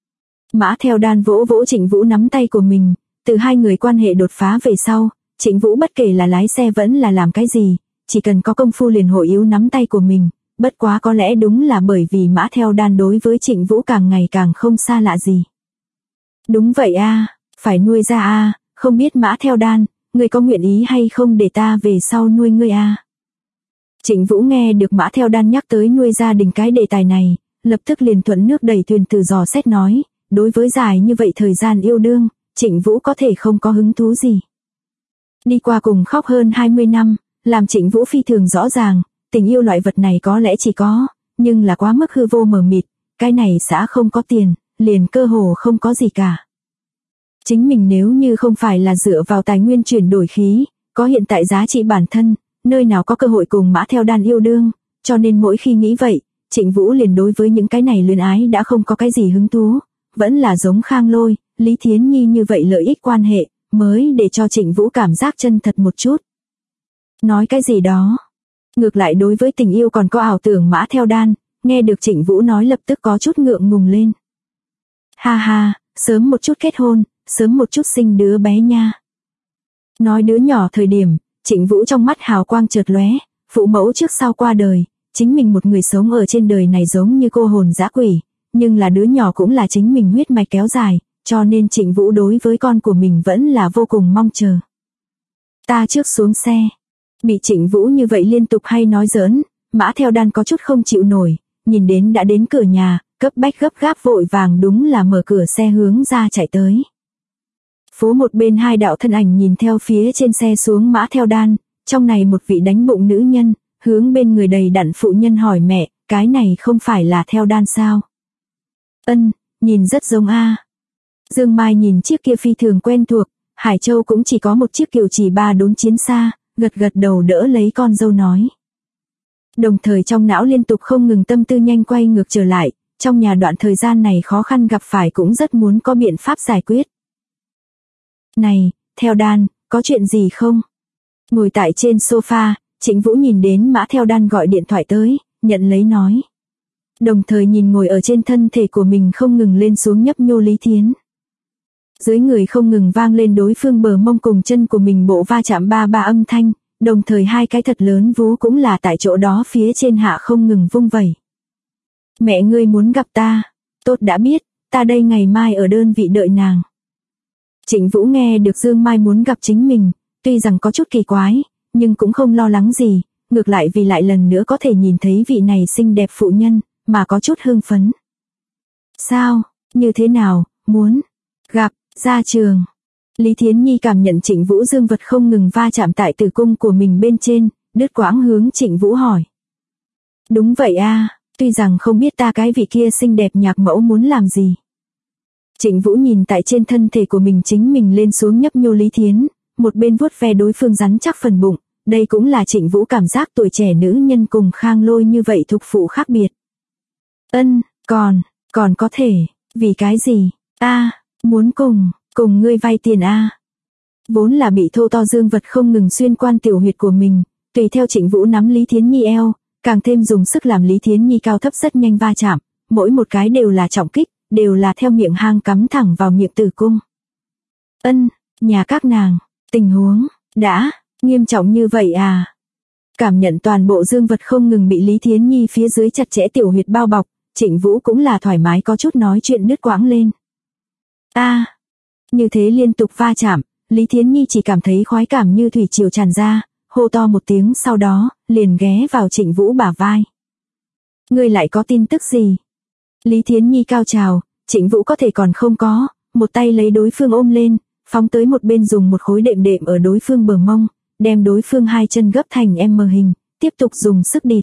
Mã Theo Đan vỗ Trịnh Vũ nắm tay của mình, từ hai người quan hệ đột phá về sau, Trịnh Vũ bất kể là lái xe vẫn là làm cái gì, chỉ cần có công phu liền hội yếu nắm tay của mình, bất quá có lẽ đúng là bởi vì Mã Theo Đan đối với Trịnh Vũ càng ngày càng không xa lạ gì. Đúng vậy a, phải nuôi ra a, không biết Mã Theo Đan, người có nguyện ý hay không để ta về sau nuôi ngươi a. Trịnh Vũ nghe được Mã Theo Đan nhắc tới nuôi gia đình cái đề tài này, lập tức liền thuận nước đẩy thuyền từ dò xét nói, đối với dài như vậy thời gian yêu đương, Trịnh Vũ có thể không có hứng thú gì. Đi qua cùng khóc hơn 20 năm, làm Trịnh Vũ phi thường rõ ràng, tình yêu loại vật này có lẽ chỉ có, nhưng là quá mức hư vô mờ mịt, cái này xã không có tiền, liền cơ hồ không có gì cả. Chính mình nếu như không phải là dựa vào tài nguyên chuyển đổi khí, có hiện tại giá trị bản thân, nơi nào có cơ hội cùng Mã Theo Đan yêu đương, cho nên mỗi khi nghĩ vậy, Trịnh Vũ liền đối với những cái này luyến ái đã không có cái gì hứng thú, vẫn là giống Khang Lôi, Lý Thiến Nhi như vậy lợi ích quan hệ, mới để cho Trịnh Vũ cảm giác chân thật một chút. Nói cái gì đó. Ngược lại đối với tình yêu còn có ảo tưởng Mã Theo Đan, nghe được Trịnh Vũ nói lập tức có chút ngượng ngùng lên. Ha, sớm một chút kết hôn, sớm một chút sinh đứa bé nha. Nói đứa nhỏ thời điểm, Trịnh Vũ trong mắt hào quang chợt lóe, phụ mẫu trước sau qua đời, chính mình một người sống ở trên đời này giống như cô hồn dã quỷ, nhưng là đứa nhỏ cũng là chính mình huyết mạch kéo dài, cho nên Trịnh Vũ đối với con của mình vẫn là vô cùng mong chờ. Ta trước xuống xe. Bị Trịnh Vũ như vậy liên tục hay nói giỡn, Mã Theo Đan có chút không chịu nổi, nhìn đến đã đến cửa nhà, cấp bách gấp gáp vội vàng đúng là mở cửa xe hướng ra chạy tới. Phố một bên hai đạo thân ảnh nhìn theo phía trên xe xuống Mã Theo Đan, trong này một vị đánh bụng nữ nhân, hướng bên người đầy đặn phụ nhân hỏi mẹ, cái này không phải là Theo Đan sao? Ân, nhìn rất giống a. Dương Mai nhìn chiếc kia phi thường quen thuộc, Hải Châu cũng chỉ có một chiếc Kiều Chỉ 3 đốn chiến xa, gật đầu đỡ lấy con dâu nói. Đồng thời trong não liên tục không ngừng tâm tư nhanh quay ngược trở lại, trong nhà đoạn thời gian này khó khăn gặp phải cũng rất muốn có biện pháp giải quyết. Này, Theo Đan, có chuyện gì không? Ngồi tại trên sofa, Trịnh Vũ nhìn đến Mã Theo Đan gọi điện thoại tới, nhận lấy nói. Đồng thời nhìn ngồi ở trên thân thể của mình không ngừng lên xuống nhấp nhô Lý Thiến. Dưới người không ngừng vang lên đối phương bờ mông cùng chân của mình bộ va chạm ba âm thanh, đồng thời hai cái thật lớn vú cũng là tại chỗ đó phía trên hạ không ngừng vung vẩy. Mẹ ngươi muốn gặp ta, tốt đã biết, ta đây ngày mai ở đơn vị đợi nàng. Trịnh Vũ nghe được Dương Mai muốn gặp chính mình, tuy rằng có chút kỳ quái, nhưng cũng không lo lắng gì, ngược lại vì lại lần nữa có thể nhìn thấy vị này xinh đẹp phụ nhân, mà có chút hưng phấn. Sao, như thế nào, muốn gặp, ra trường. Lý Thiến Nhi cảm nhận Trịnh Vũ dương vật không ngừng va chạm tại tử cung của mình bên trên, đứt quãng hướng Trịnh Vũ hỏi. Đúng vậy a, tuy rằng không biết ta cái vị kia xinh đẹp nhạc mẫu muốn làm gì. Trịnh Vũ nhìn tại trên thân thể của mình chính mình lên xuống nhấp nhô Lý Thiến, một bên vuốt ve đối phương rắn chắc phần bụng, đây cũng là Trịnh Vũ cảm giác tuổi trẻ nữ nhân cùng Khang Lôi như vậy thục phụ khác biệt. Còn có thể, vì cái gì? Muốn cùng ngươi vay tiền Vốn là bị thô to dương vật không ngừng xuyên quan tiểu huyệt của mình, tùy theo Trịnh Vũ nắm Lý Thiến Nhi eo, càng thêm dùng sức làm Lý Thiến Nhi cao thấp rất nhanh va chạm, mỗi một cái đều là trọng kích, đều là theo miệng hang cắm thẳng vào miệng tử cung. Nhà các nàng, tình huống, đã, nghiêm trọng như vậy Cảm nhận toàn bộ dương vật không ngừng bị Lý Thiến Nhi phía dưới chặt chẽ tiểu huyệt bao bọc, Trịnh Vũ cũng là thoải mái có chút nói chuyện đứt quãng lên. Như thế liên tục va chạm, Lý Thiến Nhi chỉ cảm thấy khoái cảm như thủy triều tràn ra, hô to một tiếng sau đó, liền ghé vào Trịnh Vũ bả vai. Ngươi lại có tin tức gì? Lý Thiến Nhi cao trào, Trịnh Vũ có thể còn không có, một tay lấy đối phương ôm lên, phóng tới một bên dùng một khối đệm đệm ở đối phương bờ mông, đem đối phương hai chân gấp thành M hình, tiếp tục dùng sức địt.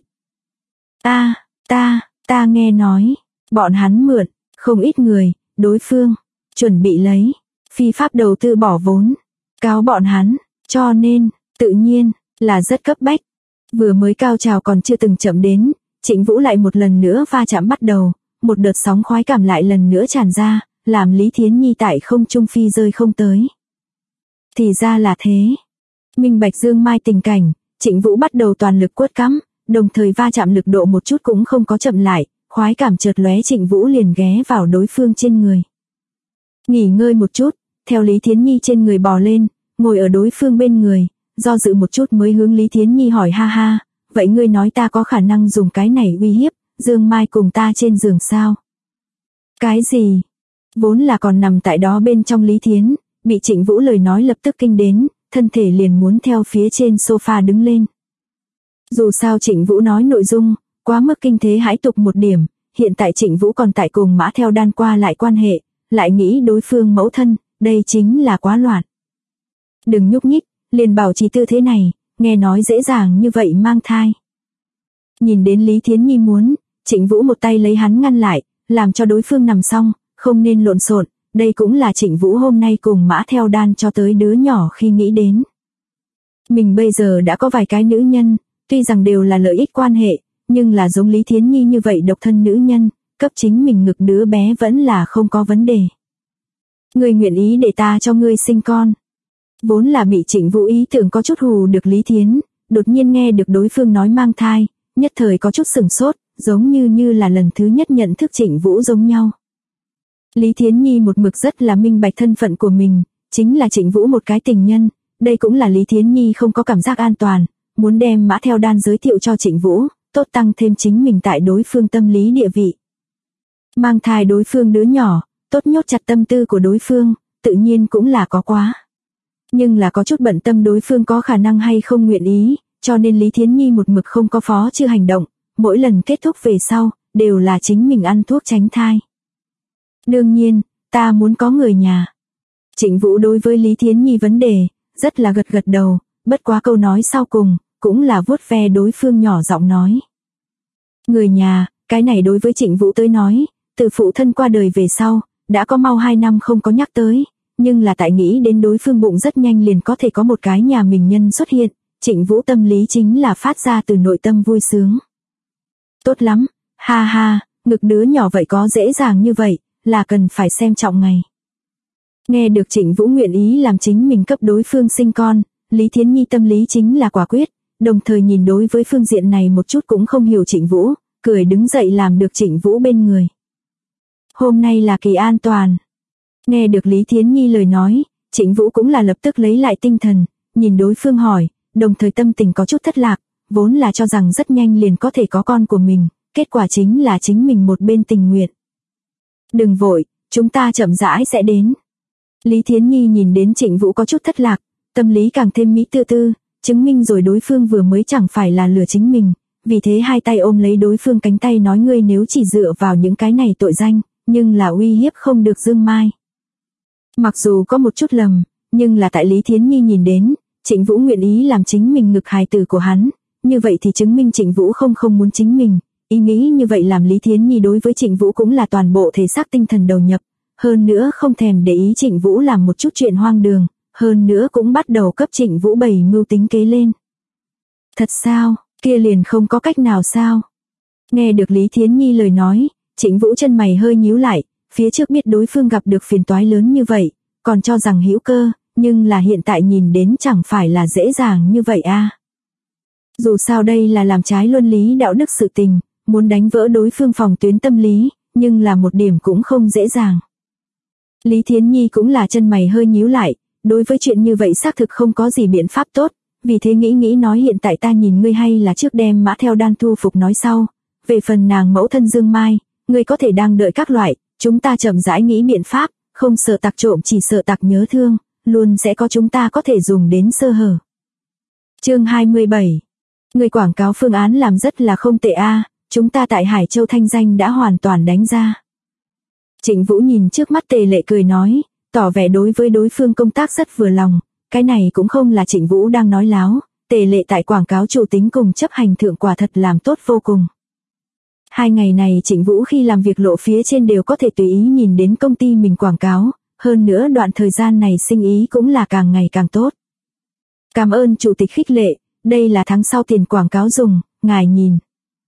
Ta nghe nói, bọn hắn mượn, không ít người, đối phương, chuẩn bị lấy, phi pháp đầu tư bỏ vốn, cáo bọn hắn, cho nên, tự nhiên, là rất cấp bách. Vừa mới cao trào còn chưa từng chậm đến, Trịnh Vũ lại một lần nữa va chạm bắt đầu, một đợt sóng khoái cảm lại lần nữa tràn ra, làm Lý Thiến Nhi tại không trung phi rơi không tới. Thì ra là thế. Minh bạch Dương Mai tình cảnh, Trịnh Vũ bắt đầu toàn lực quất cắm, đồng thời va chạm lực độ một chút cũng không có chậm lại, khoái cảm chợt lóe Trịnh Vũ liền ghé vào đối phương trên người. Nghỉ ngơi một chút, theo Lý Thiến Nhi trên người bò lên, ngồi ở đối phương bên người, do dự một chút mới hướng Lý Thiến Nhi hỏi ha, vậy ngươi nói ta có khả năng dùng cái này uy hiếp, Dương Mai cùng ta trên giường sao? Cái gì? Vốn là còn nằm tại đó bên trong Lý Thiến, bị Trịnh Vũ lời nói lập tức kinh đến, thân thể liền muốn theo phía trên sofa đứng lên. Dù sao Trịnh Vũ nói nội dung, quá mức kinh thế hãi tục một điểm, hiện tại Trịnh Vũ còn tại cùng Mã Theo Đan qua lại quan hệ, lại nghĩ đối phương mẫu thân, đây chính là quá loạn. Đừng nhúc nhích, liền bảo trì tư thế này, nghe nói dễ dàng như vậy mang thai. Nhìn đến Lý Thiến Nhi muốn, Trịnh Vũ một tay lấy hắn ngăn lại, làm cho đối phương nằm xong, không nên lộn xộn, đây cũng là Trịnh Vũ hôm nay cùng Mã Theo Đan cho tới đứa nhỏ khi nghĩ đến. Mình bây giờ đã có vài cái nữ nhân, tuy rằng đều là lợi ích quan hệ, nhưng là giống Lý Thiến Nhi như vậy độc thân nữ nhân, cấp chính mình ngực đứa bé vẫn là không có vấn đề. Ngươi nguyện ý để ta cho ngươi sinh con. Vốn là bị Trịnh Vũ ý tưởng có chút hù được Lý Thiến, đột nhiên nghe được đối phương nói mang thai, nhất thời có chút sửng sốt, giống như là lần thứ nhất nhận thức Trịnh Vũ giống nhau. Lý Thiến Nhi một mực rất là minh bạch thân phận của mình, chính là Trịnh Vũ một cái tình nhân, đây cũng là Lý Thiến Nhi không có cảm giác an toàn, muốn đem Mã Theo Đan giới thiệu cho Trịnh Vũ, tốt tăng thêm chính mình tại đối phương tâm lý địa vị. Mang thai đối phương đứa nhỏ, tốt nhốt chặt tâm tư của đối phương, tự nhiên cũng là có quá. Nhưng là có chút bận tâm đối phương có khả năng hay không nguyện ý, cho nên Lý Thiến Nhi một mực không có phó chưa hành động, mỗi lần kết thúc về sau, đều là chính mình ăn thuốc tránh thai. Đương nhiên, ta muốn có người nhà. Trịnh Vũ đối với Lý Thiến Nhi vấn đề, rất là gật đầu, bất quá câu nói sau cùng, cũng là vuốt ve đối phương nhỏ giọng nói. Người nhà, cái này đối với Trịnh Vũ tới nói, từ phụ thân qua đời về sau, đã có mau 2 năm không có nhắc tới, nhưng là tại nghĩ đến đối phương bụng rất nhanh liền có thể có một cái nhà mình nhân xuất hiện, Trịnh Vũ tâm lý chính là phát ra từ nội tâm vui sướng. Tốt lắm, ha, ngực đứa nhỏ vậy có dễ dàng như vậy, là cần phải xem trọng ngày. Nghe được Trịnh Vũ nguyện ý làm chính mình cấp đối phương sinh con, Lý Thiến Nhi tâm lý chính là quả quyết, đồng thời nhìn đối với phương diện này một chút cũng không hiểu Trịnh Vũ, cười đứng dậy làm được Trịnh Vũ bên người. Hôm nay là kỳ an toàn. Nghe được Lý Thiến Nhi lời nói, Trịnh Vũ cũng là lập tức lấy lại tinh thần, nhìn đối phương hỏi, đồng thời tâm tình có chút thất lạc, vốn là cho rằng rất nhanh liền có thể có con của mình, kết quả chính là chính mình một bên tình nguyện. Đừng vội, chúng ta chậm rãi sẽ đến. Lý Thiến Nhi nhìn đến Trịnh Vũ có chút thất lạc, tâm lý càng thêm mỹ tư tư, chứng minh rồi đối phương vừa mới chẳng phải là lừa chính mình, vì thế hai tay ôm lấy đối phương cánh tay nói ngươi nếu chỉ dựa vào những cái này tội danh, nhưng là uy hiếp không được Dương Mai. Mặc dù có một chút lầm, nhưng là tại Lý Thiến Nhi nhìn đến, Trịnh Vũ nguyện ý làm chính mình ngực hài tử của hắn, như vậy thì chứng minh Trịnh Vũ không muốn chính mình, ý nghĩ như vậy làm Lý Thiến Nhi đối với Trịnh Vũ cũng là toàn bộ thể xác tinh thần đầu nhập, hơn nữa không thèm để ý Trịnh Vũ làm một chút chuyện hoang đường, hơn nữa cũng bắt đầu cấp Trịnh Vũ bày mưu tính kế lên. Thật sao, kia liền không có cách nào sao? Nghe được Lý Thiến Nhi lời nói, Trịnh Vũ chân mày hơi nhíu lại, phía trước biết đối phương gặp được phiền toái lớn như vậy, còn cho rằng hữu cơ, nhưng là hiện tại nhìn đến chẳng phải là dễ dàng như vậy a. Dù sao đây là làm trái luân lý đạo đức sự tình, muốn đánh vỡ đối phương phòng tuyến tâm lý, nhưng là một điểm cũng không dễ dàng. Lý Thiến Nhi cũng là chân mày hơi nhíu lại, đối với chuyện như vậy xác thực không có gì biện pháp tốt, vì thế nghĩ nói hiện tại ta nhìn ngươi hay là trước đem Mã Theo Đan thu phục nói sau, về phần nàng mẫu thân Dương Mai, ngươi có thể đang đợi các loại, chúng ta chậm rãi nghĩ biện pháp, không sợ tặc trộm chỉ sợ tặc nhớ thương, luôn sẽ có chúng ta có thể dùng đến sơ hở. Chương 27. Người quảng cáo phương án làm rất là không tệ a, chúng ta tại Hải Châu thanh danh đã hoàn toàn đánh ra. Trịnh Vũ nhìn trước mắt Tề Lệ cười nói, tỏ vẻ đối với đối phương công tác rất vừa lòng, cái này cũng không là Trịnh Vũ đang nói láo, Tề Lệ tại quảng cáo chủ tính cùng chấp hành thượng quả thật làm tốt vô cùng. 2 ngày này Trịnh Vũ khi làm việc lộ phía trên đều có thể tùy ý nhìn đến công ty mình quảng cáo, hơn nữa đoạn thời gian này sinh ý cũng là càng ngày càng tốt. Cảm ơn chủ tịch khích lệ, đây là tháng sau tiền quảng cáo dùng, ngài nhìn.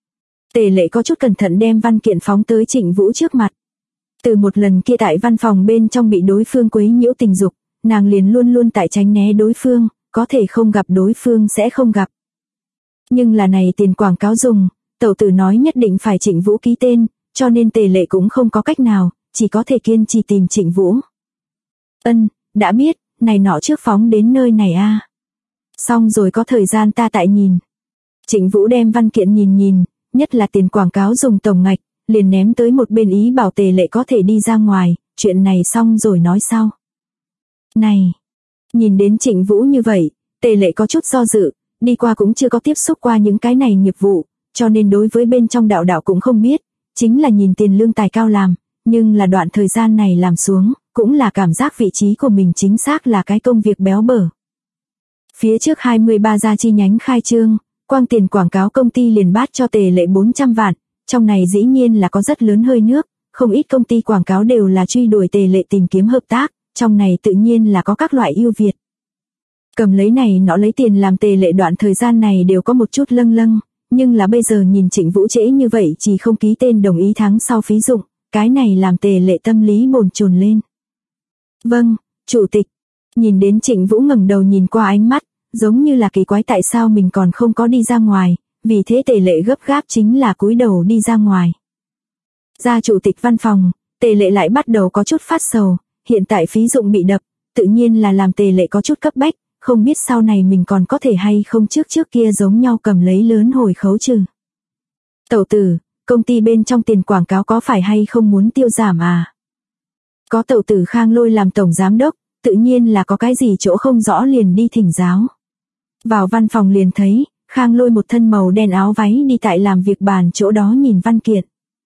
Tề Lệ có chút cẩn thận đem văn kiện phóng tới Trịnh Vũ trước mặt. Từ một lần kia tại văn phòng bên trong bị đối phương quấy nhiễu tình dục, nàng liền luôn tại tránh né đối phương, có thể không gặp đối phương sẽ không gặp. Nhưng là này tiền quảng cáo dùng, tẩu tử nói nhất định phải Trịnh Vũ ký tên, cho nên Tề Lệ cũng không có cách nào, chỉ có thể kiên trì tìm Trịnh Vũ. Đã biết, này nọ trước phóng đến nơi này a. Xong rồi có thời gian ta tại nhìn. Trịnh Vũ đem văn kiện nhìn, nhất là tiền quảng cáo dùng tổng ngạch, liền ném tới một bên ý bảo Tề Lệ có thể đi ra ngoài, chuyện này xong rồi nói sau. Này, nhìn đến Trịnh Vũ như vậy, Tề Lệ có chút do dự, đi qua cũng chưa có tiếp xúc qua những cái này nghiệp vụ, cho nên đối với bên trong đạo cũng không biết, chính là nhìn tiền lương tài cao làm, nhưng là đoạn thời gian này làm xuống, cũng là cảm giác vị trí của mình chính xác là cái công việc béo bở. Phía trước 23 gia chi nhánh khai trương, quang tiền quảng cáo công ty liền bát cho Tề Lệ 400 vạn, trong này dĩ nhiên là có rất lớn hơi nước, không ít công ty quảng cáo đều là truy đuổi Tề Lệ tìm kiếm hợp tác, trong này tự nhiên là có các loại ưu việt. Cầm lấy này nó lấy tiền làm Tề Lệ đoạn thời gian này đều có một chút lâng, nhưng là bây giờ nhìn Trịnh Vũ trễ như vậy chỉ không ký tên đồng ý tháng sau phí dụng, cái này làm Tề Lệ tâm lý bồn chồn lên. Vâng, chủ tịch. Nhìn đến Trịnh Vũ ngẩng đầu nhìn qua ánh mắt, giống như là kỳ quái tại sao mình còn không có đi ra ngoài, vì thế Tề Lệ gấp gáp chính là cúi đầu đi ra ngoài. Ra chủ tịch văn phòng, Tề Lệ lại bắt đầu có chút phát sầu, hiện tại phí dụng bị đập, tự nhiên là làm Tề Lệ có chút cấp bách, không biết sau này mình còn có thể hay không trước kia giống nhau cầm lấy lớn hồi khấu trừ. Tẩu tử, công ty bên trong tiền quảng cáo có phải hay không muốn tiêu giảm à? Có tẩu tử Khang Lôi làm tổng giám đốc, tự nhiên là có cái gì chỗ không rõ liền đi thỉnh giáo. Vào văn phòng liền thấy, Khang Lôi một thân màu đen áo váy đi tại làm việc bàn chỗ đó nhìn văn kiện.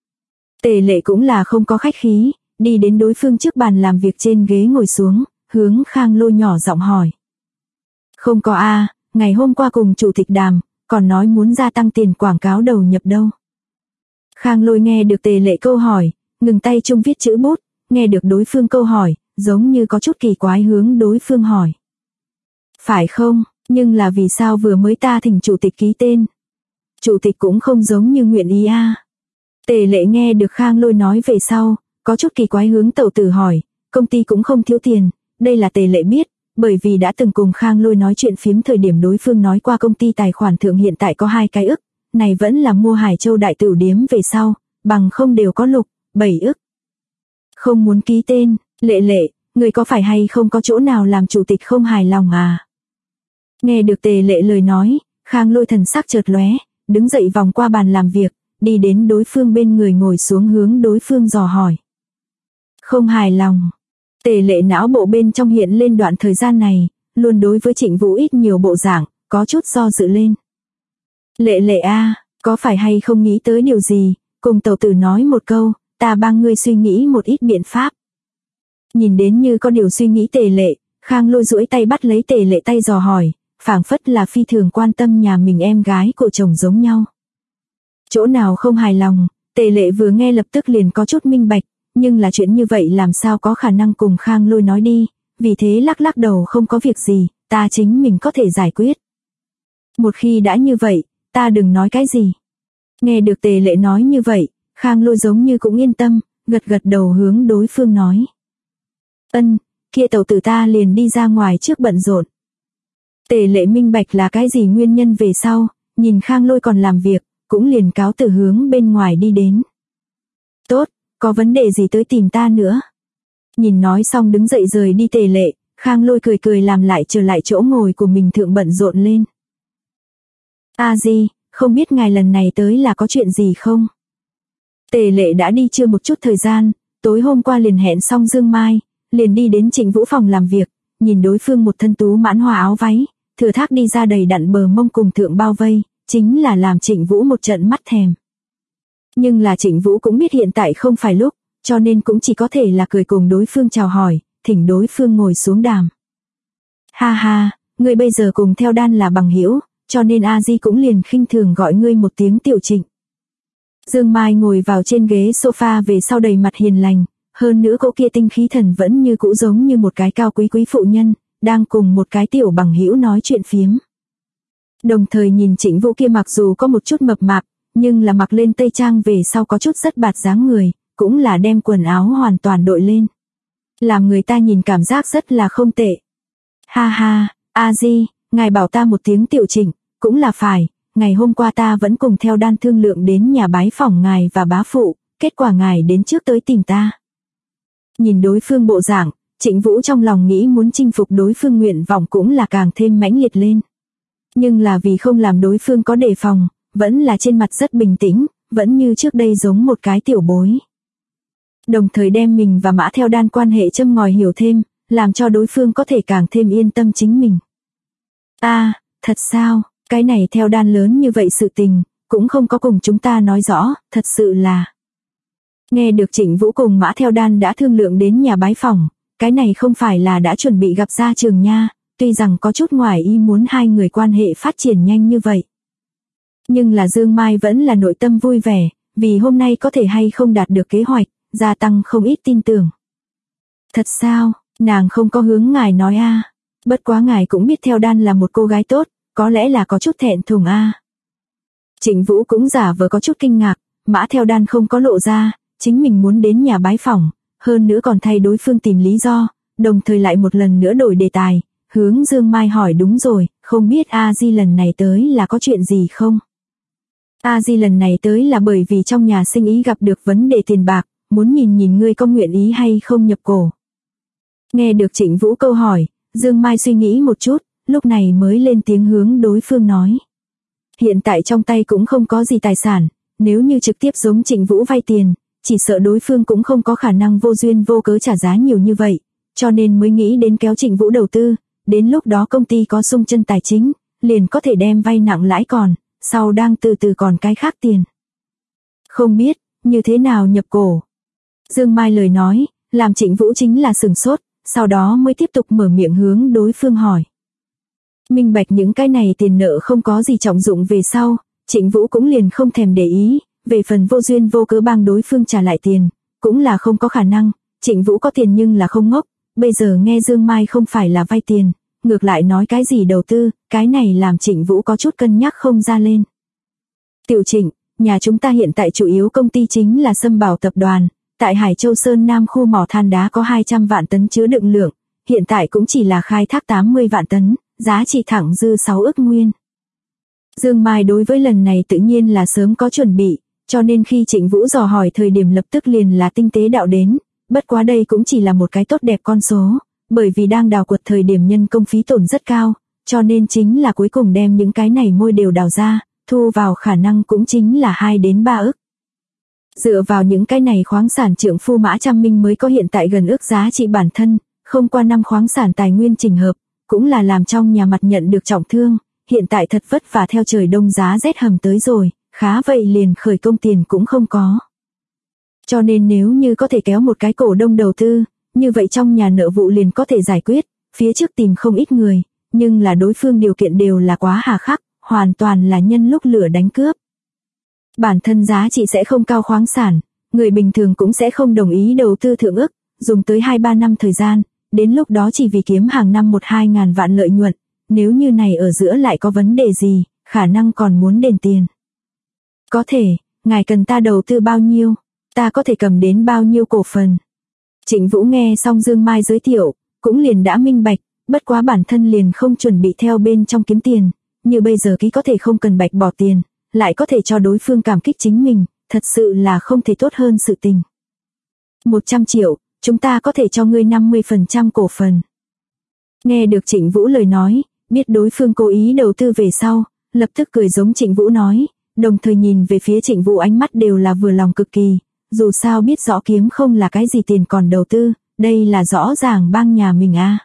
Tề Lệ cũng là không có khách khí, đi đến đối phương trước bàn làm việc trên ghế ngồi xuống, hướng Khang Lôi nhỏ giọng hỏi. Không có a, ngày hôm qua cùng chủ tịch đàm, còn nói muốn gia tăng tiền quảng cáo đầu nhập đâu. Khang Lôi nghe được Tề Lệ câu hỏi, ngừng tay chung viết chữ bút, nghe được đối phương câu hỏi, giống như có chút kỳ quái hướng đối phương hỏi. Phải không, nhưng là vì sao vừa mới ta thỉnh chủ tịch ký tên? Chủ tịch cũng không giống như nguyện ý a. Tề Lệ nghe được Khang Lôi nói về sau, có chút kỳ quái hướng tẩu tử hỏi, công ty cũng không thiếu tiền, đây là Tề Lệ biết, bởi vì đã từng cùng Khang Lôi nói chuyện phiếm thời điểm đối phương nói qua công ty tài khoản thượng hiện tại có 2 cái ức, này vẫn là mua Hải Châu đại tửu điếm về sau, bằng không đều có 7 ức. Không muốn ký tên, Lệ Lệ, người có phải hay không có chỗ nào làm chủ tịch không hài lòng à? Nghe được Tề Lệ lời nói, Khang Lôi thần sắc chợt lóe, đứng dậy vòng qua bàn làm việc, đi đến đối phương bên người ngồi xuống hướng đối phương dò hỏi. Không hài lòng. Tề Lệ não bộ bên trong hiện lên đoạn thời gian này, luôn đối với Trịnh Vũ ít nhiều bộ dạng, có chút do dự lên. Lệ Lệ a, có phải hay không nghĩ tới điều gì, cùng tẩu tử nói một câu, ta帮ngươi suy nghĩ một ít biện pháp. Nhìn đến như có điều suy nghĩ Tề Lệ, Khang Lôi duỗi tay bắt lấy Tề Lệ tay dò hỏi, phảng phất là phi thường quan tâm nhà mình em gái của chồng giống nhau. Chỗ nào không hài lòng, Tề Lệ vừa nghe lập tức liền có chút minh bạch, nhưng là chuyện như vậy làm sao có khả năng cùng Khang Lôi nói đi, vì thế lắc lắc đầu không có việc gì, ta chính mình có thể giải quyết. Một khi đã như vậy, ta đừng nói cái gì. Nghe được Tề Lệ nói như vậy, Khang Lôi giống như cũng yên tâm, gật gật đầu hướng đối phương nói. Kia tẩu tử ta liền đi ra ngoài trước bận rộn. Tề Lệ minh bạch là cái gì nguyên nhân về sau, nhìn Khang Lôi còn làm việc, cũng liền cáo từ hướng bên ngoài đi đến. Tốt, có vấn đề gì tới tìm ta nữa. Nhìn nói xong đứng dậy rời đi Tề Lệ, Khang Lôi cười cười làm lại trở lại chỗ ngồi của mình thượng bận rộn lên. A Di, không biết ngài lần này tới là có chuyện gì không? Tề Lệ đã đi chưa một chút thời gian, tối hôm qua liền hẹn xong Dương Mai, liền đi đến Trịnh Vũ phòng làm việc, nhìn đối phương một thân tú mãn hoa áo váy, thừa thác đi ra đầy đặn bờ mông cùng thượng bao vây, chính là làm Trịnh Vũ một trận mắt thèm. Nhưng là Trịnh Vũ cũng biết hiện tại không phải lúc, cho nên cũng chỉ có thể là cười cùng đối phương chào hỏi, thỉnh đối phương ngồi xuống đàm. Ha ha, ngươi bây giờ cùng theo đan là bằng hữu, cho nên A Di cũng liền khinh thường gọi ngươi một tiếng Tiểu Trịnh. Dương Mai ngồi vào trên ghế sofa về sau đầy mặt hiền lành, hơn nữa cỗ kia tinh khí thần vẫn như cũ giống như một cái cao quý quý phụ nhân, đang cùng một cái tiểu bằng hữu nói chuyện phiếm. Đồng thời nhìn Trịnh Vũ kia mặc dù có một chút mập mạp, nhưng là mặc lên tây trang về sau có chút rất bạt dáng người, cũng là đem quần áo hoàn toàn đội lên. Làm người ta nhìn cảm giác rất là không tệ. Ha ha, A Di, ngài bảo ta một tiếng Tiểu Trịnh, cũng là phải, ngày hôm qua ta vẫn cùng theo đan thương lượng đến nhà bái phỏng ngài và bá phụ, kết quả ngài đến trước tới tìm ta. Nhìn đối phương bộ dạng, Trịnh Vũ trong lòng nghĩ muốn chinh phục đối phương nguyện vọng cũng là càng thêm mãnh liệt lên. Nhưng là vì không làm đối phương có đề phòng, vẫn là trên mặt rất bình tĩnh, vẫn như trước đây giống một cái tiểu bối. Đồng thời đem mình và Mã Theo Đan quan hệ châm ngòi hiểu thêm, làm cho đối phương có thể càng thêm yên tâm chính mình. Thật sao, cái này Theo Đan lớn như vậy sự tình, cũng không có cùng chúng ta nói rõ, thật sự là. Nghe được Trịnh Vũ cùng Mã Theo Đan đã thương lượng đến nhà bái phỏng, cái này không phải là đã chuẩn bị gặp ra trường nha, tuy rằng có chút ngoài ý muốn hai người quan hệ phát triển nhanh như vậy. Nhưng là Dương Mai vẫn là nội tâm vui vẻ, vì hôm nay có thể hay không đạt được kế hoạch, gia tăng không ít tin tưởng. Thật sao, nàng không có hướng ngài nói bất quá ngài cũng biết Theo Đan là một cô gái tốt, có lẽ là có chút thẹn thùng Trịnh Vũ cũng giả vờ có chút kinh ngạc, Mã Theo Đan không có lộ ra, chính mình muốn đến nhà bái phỏng, hơn nữa còn thay đối phương tìm lý do, đồng thời lại một lần nữa đổi đề tài, hướng Dương Mai hỏi đúng rồi, không biết A Di lần này tới là có chuyện gì không? A Di lần này tới là bởi vì trong nhà sinh ý gặp được vấn đề tiền bạc, muốn nhìn ngươi có nguyện ý hay không nhập cổ. Nghe được Trịnh Vũ câu hỏi, Dương Mai suy nghĩ một chút, lúc này mới lên tiếng hướng đối phương nói. Hiện tại trong tay cũng không có gì tài sản, nếu như trực tiếp giống Trịnh Vũ vay tiền, chỉ sợ đối phương cũng không có khả năng vô duyên vô cớ trả giá nhiều như vậy, cho nên mới nghĩ đến kéo Trịnh Vũ đầu tư, đến lúc đó công ty có sung chân tài chính, liền có thể đem vay nặng lãi còn, sau đang từ từ còn cái khác tiền. Không biết, như thế nào nhập cổ? Dương Mai lời nói, làm Trịnh Vũ chính là sửng sốt, sau đó mới tiếp tục mở miệng hướng đối phương hỏi. Minh bạch những cái này tiền nợ không có gì trọng dụng về sau, Trịnh Vũ cũng liền không thèm để ý, về phần vô duyên vô cớ bằng đối phương trả lại tiền, cũng là không có khả năng, Trịnh Vũ có tiền nhưng là không ngốc, bây giờ nghe Dương Mai không phải là vay tiền, ngược lại nói cái gì đầu tư, cái này làm Trịnh Vũ có chút cân nhắc không ra lên. Tiểu Trịnh, nhà chúng ta hiện tại chủ yếu công ty chính là Sâm Bảo tập đoàn, tại Hải Châu Sơn Nam khu mỏ than đá có 200 vạn tấn chứa đựng lượng, hiện tại cũng chỉ là khai thác 80 vạn tấn, giá trị thẳng dư 6 ức nguyên. Dương Mai đối với lần này tự nhiên là sớm có chuẩn bị, cho nên khi Trịnh Vũ dò hỏi thời điểm lập tức liền là tinh tế đạo đến, bất quá đây cũng chỉ là một cái tốt đẹp con số, bởi vì đang đào quật thời điểm nhân công phí tổn rất cao, cho nên chính là cuối cùng đem những cái này môi đều đào ra, thu vào khả năng cũng chính là 2 đến 3 ức. Dựa vào những cái này khoáng sản trượng phu Mã Trăm Minh mới có hiện tại gần ức giá trị bản thân, không qua năm khoáng sản tài nguyên trình hợp, cũng là làm trong nhà mặt nhận được trọng thương, hiện tại thật vất vả theo trời đông giá rét hầm tới rồi, khá vậy liền khởi công tiền cũng không có. Cho nên nếu như có thể kéo một cái cổ đông đầu tư, như vậy trong nhà nợ vụ liền có thể giải quyết, phía trước tìm không ít người, nhưng là đối phương điều kiện đều là quá hà khắc, hoàn toàn là nhân lúc lửa đánh cướp. Bản thân giá trị sẽ không cao khoáng sản, người bình thường cũng sẽ không đồng ý đầu tư thượng ức, dùng tới 2-3 năm thời gian, đến lúc đó chỉ vì kiếm hàng năm 1-2 ngàn vạn lợi nhuận, nếu như này ở giữa lại có vấn đề gì, khả năng còn muốn đền tiền. Có thể, ngài cần ta đầu tư bao nhiêu, ta có thể cầm đến bao nhiêu cổ phần. Trịnh Vũ nghe xong Dương Mai giới thiệu, cũng liền đã minh bạch, bất quá bản thân liền không chuẩn bị theo bên trong kiếm tiền, như bây giờ ký có thể không cần bạch bỏ tiền, lại có thể cho đối phương cảm kích chính mình, thật sự là không thể tốt hơn sự tình. 100 triệu, chúng ta có thể cho ngươi 50% cổ phần. Nghe được Trịnh Vũ lời nói, biết đối phương cố ý đầu tư về sau, lập tức cười giống Trịnh Vũ nói, đồng thời nhìn về phía Trịnh Vũ ánh mắt đều là vừa lòng cực kỳ, dù sao biết rõ kiếm không là cái gì tiền còn đầu tư, đây là rõ ràng bang nhà mình a.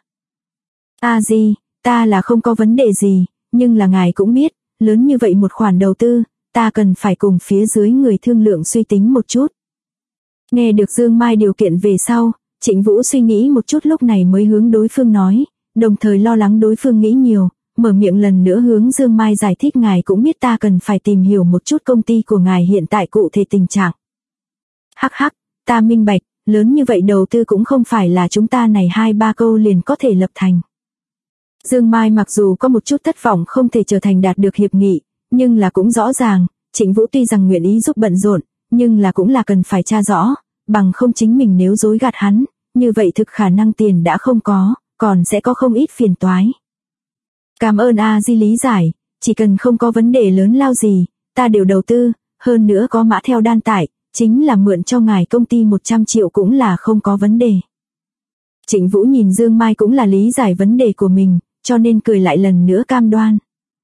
Gì, ta là không có vấn đề gì, nhưng là ngài cũng biết, lớn như vậy một khoản đầu tư, ta cần phải cùng phía dưới người thương lượng suy tính một chút. Nghe được Dương Mai điều kiện về sau, Trịnh Vũ suy nghĩ một chút lúc này mới hướng đối phương nói, đồng thời lo lắng đối phương nghĩ nhiều, mở miệng lần nữa hướng Dương Mai giải thích ngài cũng biết ta cần phải tìm hiểu một chút công ty của ngài hiện tại cụ thể tình trạng. Hắc hắc, ta minh bạch, lớn như vậy đầu tư cũng không phải là chúng ta này 2-3 câu liền có thể lập thành. Dương Mai mặc dù có một chút thất vọng không thể trở thành đạt được hiệp nghị, nhưng là cũng rõ ràng, Trịnh Vũ tuy rằng nguyện ý giúp bận rộn, nhưng là cũng là cần phải tra rõ, bằng không chính mình nếu dối gạt hắn, như vậy thực khả năng tiền đã không có, còn sẽ có không ít phiền toái. Cảm ơn Di lý giải, chỉ cần không có vấn đề lớn lao gì, ta đều đầu tư, hơn nữa có mã theo đan tải, chính là mượn cho ngài công ty 100 triệu cũng là không có vấn đề. Trịnh Vũ nhìn Dương Mai cũng là lý giải vấn đề của mình, cho nên cười lại lần nữa cam đoan.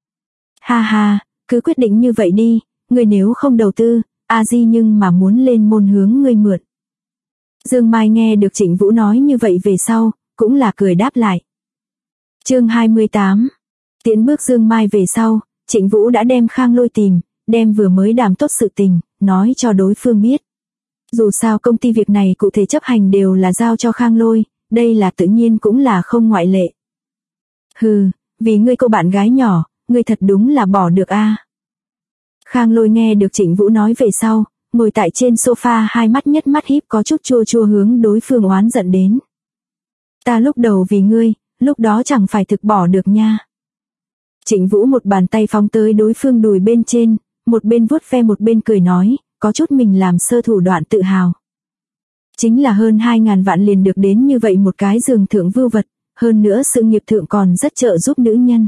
Ha ha, cứ quyết định như vậy đi, người nếu không đầu tư, Di nhưng mà muốn lên môn hướng ngươi mượn. Dương Mai nghe được Trịnh Vũ nói như vậy về sau, cũng là cười đáp lại. Chương 28. Tiến bước Dương Mai về sau, Trịnh Vũ đã đem Khang Lôi tìm, đem vừa mới đảm tốt sự tình, nói cho đối phương biết. Dù sao công ty việc này cụ thể chấp hành đều là giao cho Khang Lôi, đây là tự nhiên cũng là không ngoại lệ. Hừ, vì ngươi cô bạn gái nhỏ, ngươi thật đúng là bỏ được a. Khang Lôi nghe được Trịnh Vũ nói về sau, ngồi tại trên sofa hai mắt nhất mắt híp có chút chua chua hướng đối phương oán giận đến. Ta lúc đầu vì ngươi, lúc đó chẳng phải thực bỏ được nha. Trịnh Vũ một bàn tay phóng tới đối phương đùi bên trên, một bên vuốt ve một bên cười nói, có chút mình làm sơ thủ đoạn tự hào. Chính là hơn 2.000 vạn liền được đến như vậy một cái giường thượng vưu vật, hơn nữa sự nghiệp thượng còn rất trợ giúp nữ nhân.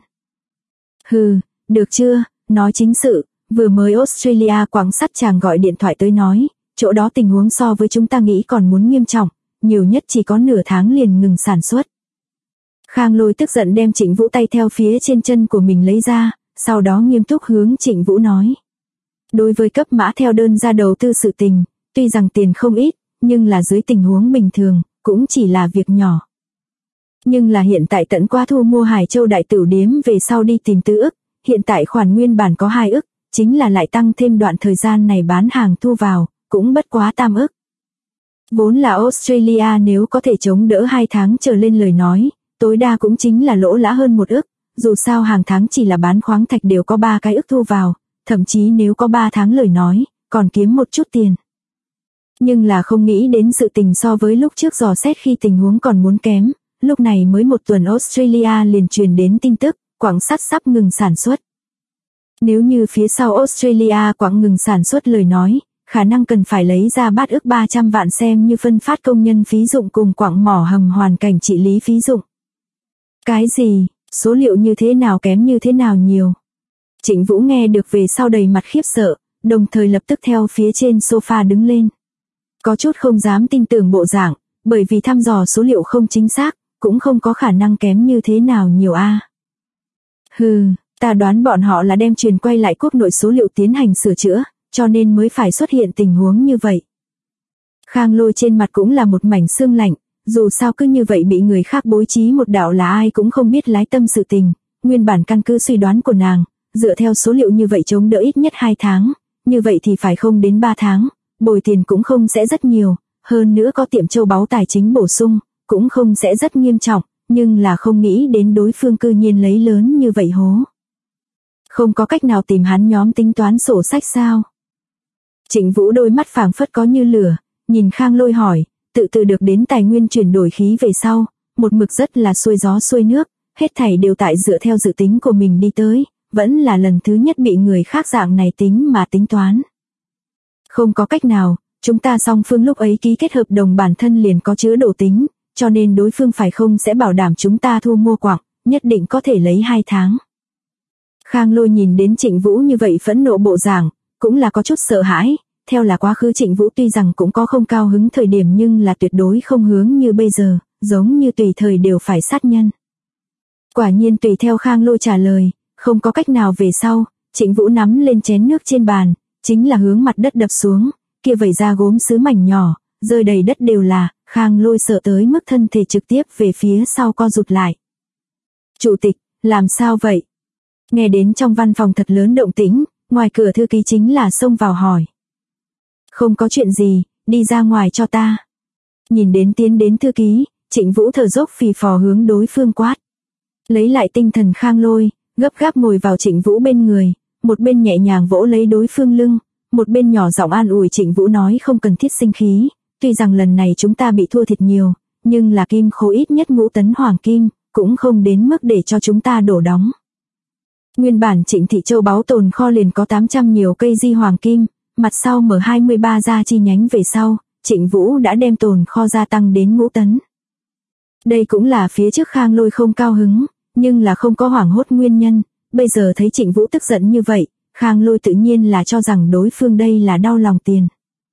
Hừ, được chưa, nói chính sự, vừa mới Australia quảng sắt chàng gọi điện thoại tới nói, chỗ đó tình huống so với chúng ta nghĩ còn muốn nghiêm trọng, nhiều nhất chỉ có nửa tháng liền ngừng sản xuất. Khang Lôi tức giận đem Trịnh Vũ tay theo phía trên chân của mình lấy ra, sau đó nghiêm túc hướng Trịnh Vũ nói. Đối với cấp mã theo đơn ra đầu tư sự tình, tuy rằng tiền không ít, nhưng là dưới tình huống bình thường, cũng chỉ là việc nhỏ. Nhưng là hiện tại tận qua thu mua Hải Châu Đại Tửu Điếm về sau đi tìm 4 ức, hiện tại khoản nguyên bản có 2 ức, chính là lại tăng thêm đoạn thời gian này bán hàng thu vào, cũng bất quá 3 ức. Vốn là Australia nếu có thể chống đỡ 2 tháng trở lên lời nói, tối đa cũng chính là lỗ lã hơn 1 ức, dù sao hàng tháng chỉ là bán khoáng thạch đều có 3 cái ức thu vào, thậm chí nếu có 3 tháng lời nói, còn kiếm một chút tiền. Nhưng là không nghĩ đến sự tình so với lúc trước dò xét khi tình huống còn muốn kém, lúc này mới 1 tuần Australia liền truyền đến tin tức, quặng sắt sắp ngừng sản xuất. Nếu như phía sau Australia quặng ngừng sản xuất lời nói, khả năng cần phải lấy ra bát ức 300 vạn xem như phân phát công nhân phí dụng cùng quặng mỏ hầm hoàn cảnh trị lý phí dụng. Cái gì, số liệu như thế nào kém như thế nào nhiều. Trịnh Vũ nghe được về sau đầy mặt khiếp sợ, đồng thời lập tức theo phía trên sofa đứng lên. Có chút không dám tin tưởng bộ dạng, bởi vì thăm dò số liệu không chính xác, cũng không có khả năng kém như thế nào nhiều a. Hừ, ta đoán bọn họ là đem truyền quay lại quốc nội số liệu tiến hành sửa chữa, cho nên mới phải xuất hiện tình huống như vậy. Khang Lôi trên mặt cũng là một mảnh sương lạnh, dù sao cứ như vậy bị người khác bố trí một đạo là ai cũng không biết lái tâm sự tình, nguyên bản căn cứ suy đoán của nàng, dựa theo số liệu như vậy chống đỡ ít nhất 2 tháng, như vậy thì phải không đến 3 tháng, bồi tiền cũng không sẽ rất nhiều, hơn nữa có tiệm châu báu tài chính bổ sung, cũng không sẽ rất nghiêm trọng, nhưng là không nghĩ đến đối phương cư nhiên lấy lớn như vậy hố. Không có cách nào tìm hắn nhóm tính toán sổ sách sao? Trịnh Vũ đôi mắt phảng phất có như lửa, nhìn Khang Lôi hỏi, tự từ được đến tài nguyên chuyển đổi khí về sau, một mực rất là xuôi gió xuôi nước, hết thảy đều tại dựa theo dự tính của mình đi tới, vẫn là lần thứ nhất bị người khác dạng này tính mà tính toán. Không có cách nào, chúng ta song phương lúc ấy ký kết hợp đồng bản thân liền có chứa đồ tính, cho nên đối phương phải không sẽ bảo đảm chúng ta thu mua quặng, nhất định có thể lấy 2 tháng. Khang Lôi nhìn đến Trịnh Vũ như vậy phẫn nộ bộ dạng, cũng là có chút sợ hãi, theo là quá khứ Trịnh Vũ tuy rằng cũng có không cao hứng thời điểm nhưng là tuyệt đối không hướng như bây giờ, giống như tùy thời đều phải sát nhân. Quả nhiên tùy theo Khang Lôi trả lời, không có cách nào về sau, Trịnh Vũ nắm lên chén nước trên bàn, chính là hướng mặt đất đập xuống, kia vẩy ra gốm sứ mảnh nhỏ, rơi đầy đất đều là, Khang Lôi sợ tới mức thân thể trực tiếp về phía sau co rụt lại. Chủ tịch, làm sao vậy? Nghe đến trong văn phòng thật lớn động tĩnh, ngoài cửa thư ký chính là xông vào hỏi. Không có chuyện gì, đi ra ngoài cho ta. Nhìn đến tiến đến thư ký, Trịnh Vũ thở dốc phì phò hướng đối phương quát. Lấy lại tinh thần Khang Lôi, gấp gáp ngồi vào Trịnh Vũ bên người, một bên nhẹ nhàng vỗ lấy đối phương lưng, một bên nhỏ giọng an ủi Trịnh Vũ nói không cần thiết sinh khí, tuy rằng lần này chúng ta bị thua thiệt nhiều, nhưng là kim khố ít nhất ngũ tấn hoàng kim, cũng không đến mức để cho chúng ta đổ đóng. Nguyên bản Trịnh Thị Châu báu tồn kho liền có 800 nhiều cây di hoàng kim, mặt sau mở 23 ra chi nhánh về sau, Trịnh Vũ đã đem tồn kho gia tăng đến ngũ tấn. Đây cũng là phía trước Khang Lôi không cao hứng, nhưng là không có hoảng hốt nguyên nhân, bây giờ thấy Trịnh Vũ tức giận như vậy, Khang Lôi tự nhiên là cho rằng đối phương đây là đau lòng tiền.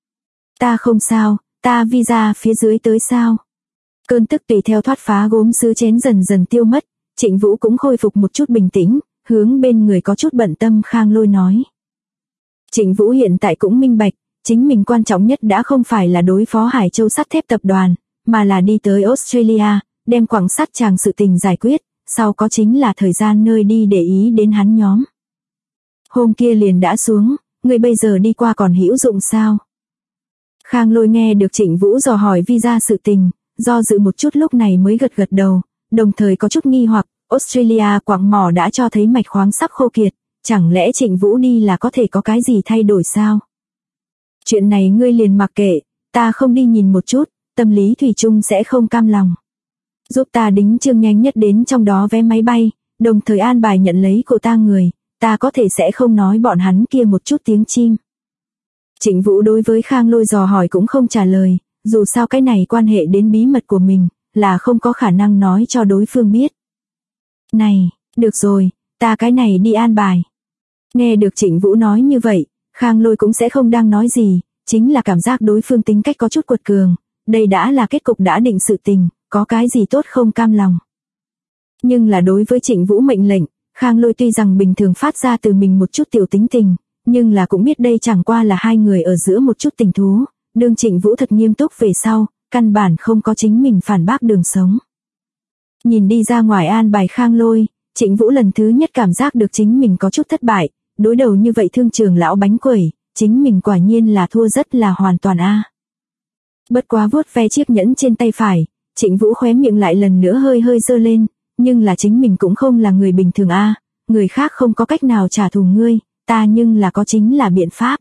Ta không sao, ta visa phía dưới tới sao? Cơn tức tùy theo thoát phá gốm sứ chén dần dần tiêu mất, Trịnh Vũ cũng khôi phục một chút bình tĩnh, hướng bên người có chút bận tâm Khang Lôi nói. Trịnh Vũ hiện tại cũng minh bạch, chính mình quan trọng nhất đã không phải là đối phó Hải Châu sắt thép tập đoàn, mà là đi tới Australia, đem quặng sắt chàng sự tình giải quyết, sau có chính là thời gian nơi đi để ý đến hắn nhóm. Hôm kia liền đã xuống, người bây giờ đi qua còn hữu dụng sao? Khang Lôi nghe được Trịnh Vũ dò hỏi visa sự tình, do dự một chút lúc này mới gật gật đầu, đồng thời có chút nghi hoặc, Australia quặng mỏ đã cho thấy mạch khoáng sắt khô kiệt, chẳng lẽ Trịnh Vũ đi là có thể có cái gì thay đổi sao? Chuyện này ngươi liền mặc kệ, ta không đi nhìn một chút, tâm lý thủy chung sẽ không cam lòng. Giúp ta đính chương nhanh nhất đến trong đó vé máy bay, đồng thời an bài nhận lấy của ta người, ta có thể sẽ không nói bọn hắn kia một chút tiếng chim. Trịnh Vũ đối với Khang Lôi dò hỏi cũng không trả lời, dù sao cái này quan hệ đến bí mật của mình, là không có khả năng nói cho đối phương biết. Này, được rồi, ta cái này đi an bài. Nghe được Trịnh Vũ nói như vậy, Khang Lôi cũng sẽ không đang nói gì, chính là cảm giác đối phương tính cách có chút quật cường, đây đã là kết cục đã định sự tình, có cái gì tốt không cam lòng. Nhưng là đối với Trịnh Vũ mệnh lệnh, Khang Lôi tuy rằng bình thường phát ra từ mình một chút tiểu tính tình, nhưng là cũng biết đây chẳng qua là hai người ở giữa một chút tình thú, đương Trịnh Vũ thật nghiêm túc về sau, căn bản không có chính mình phản bác đường sống. Nhìn đi ra ngoài an bài Khang Lôi, Trịnh Vũ lần thứ nhất cảm giác được chính mình có chút thất bại, đối đầu như vậy thương trường lão bánh quẩy, chính mình quả nhiên là thua rất là hoàn toàn a. Bất quá vuốt ve chiếc nhẫn trên tay phải, Trịnh Vũ khóe miệng lại lần nữa hơi hơi giơ lên, nhưng là chính mình cũng không là người bình thường a, người khác không có cách nào trả thù ngươi, ta nhưng là có chính là biện pháp.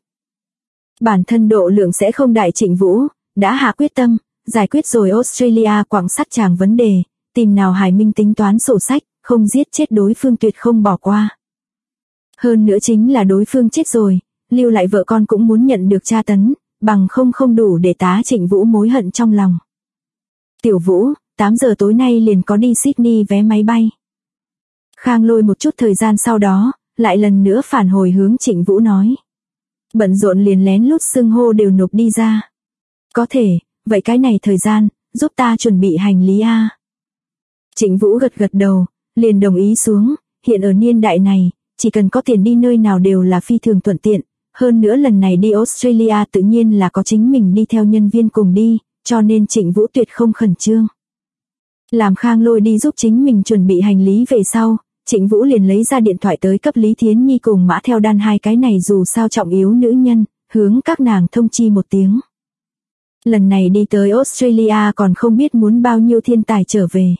Bản thân độ lượng sẽ không đại Trịnh Vũ, đã hạ quyết tâm, giải quyết rồi Australia quặng sắt chàng vấn đề, tìm nào Hải Minh tính toán sổ sách, không giết chết đối phương tuyệt không bỏ qua. Hơn nữa chính là đối phương chết rồi, lưu lại vợ con cũng muốn nhận được tra tấn, bằng không đủ để tá Trịnh Vũ mối hận trong lòng. Tiểu Vũ, 8 giờ tối nay liền có đi Sydney vé máy bay. Khang Lôi một chút thời gian sau đó, lại lần nữa phản hồi hướng Trịnh Vũ nói. Bận rộn liền lén lút xưng hô đều nộp đi ra. Có thể, vậy cái này thời gian, giúp ta chuẩn bị hành lý a. Trịnh Vũ gật đầu, liền đồng ý xuống, hiện ở niên đại này, chỉ cần có tiền đi nơi nào đều là phi thường thuận tiện, hơn nữa lần này đi Australia tự nhiên là có chính mình đi theo nhân viên cùng đi, cho nên Trịnh Vũ tuyệt không khẩn trương. Làm Khang Lôi đi giúp chính mình chuẩn bị hành lý về sau, Trịnh Vũ liền lấy ra điện thoại tới cấp Lý Thiến Nhi cùng Mã Theo Đan hai cái này dù sao trọng yếu nữ nhân, hướng các nàng thông chi một tiếng. Lần này đi tới Australia còn không biết muốn bao nhiêu thiên tài trở về.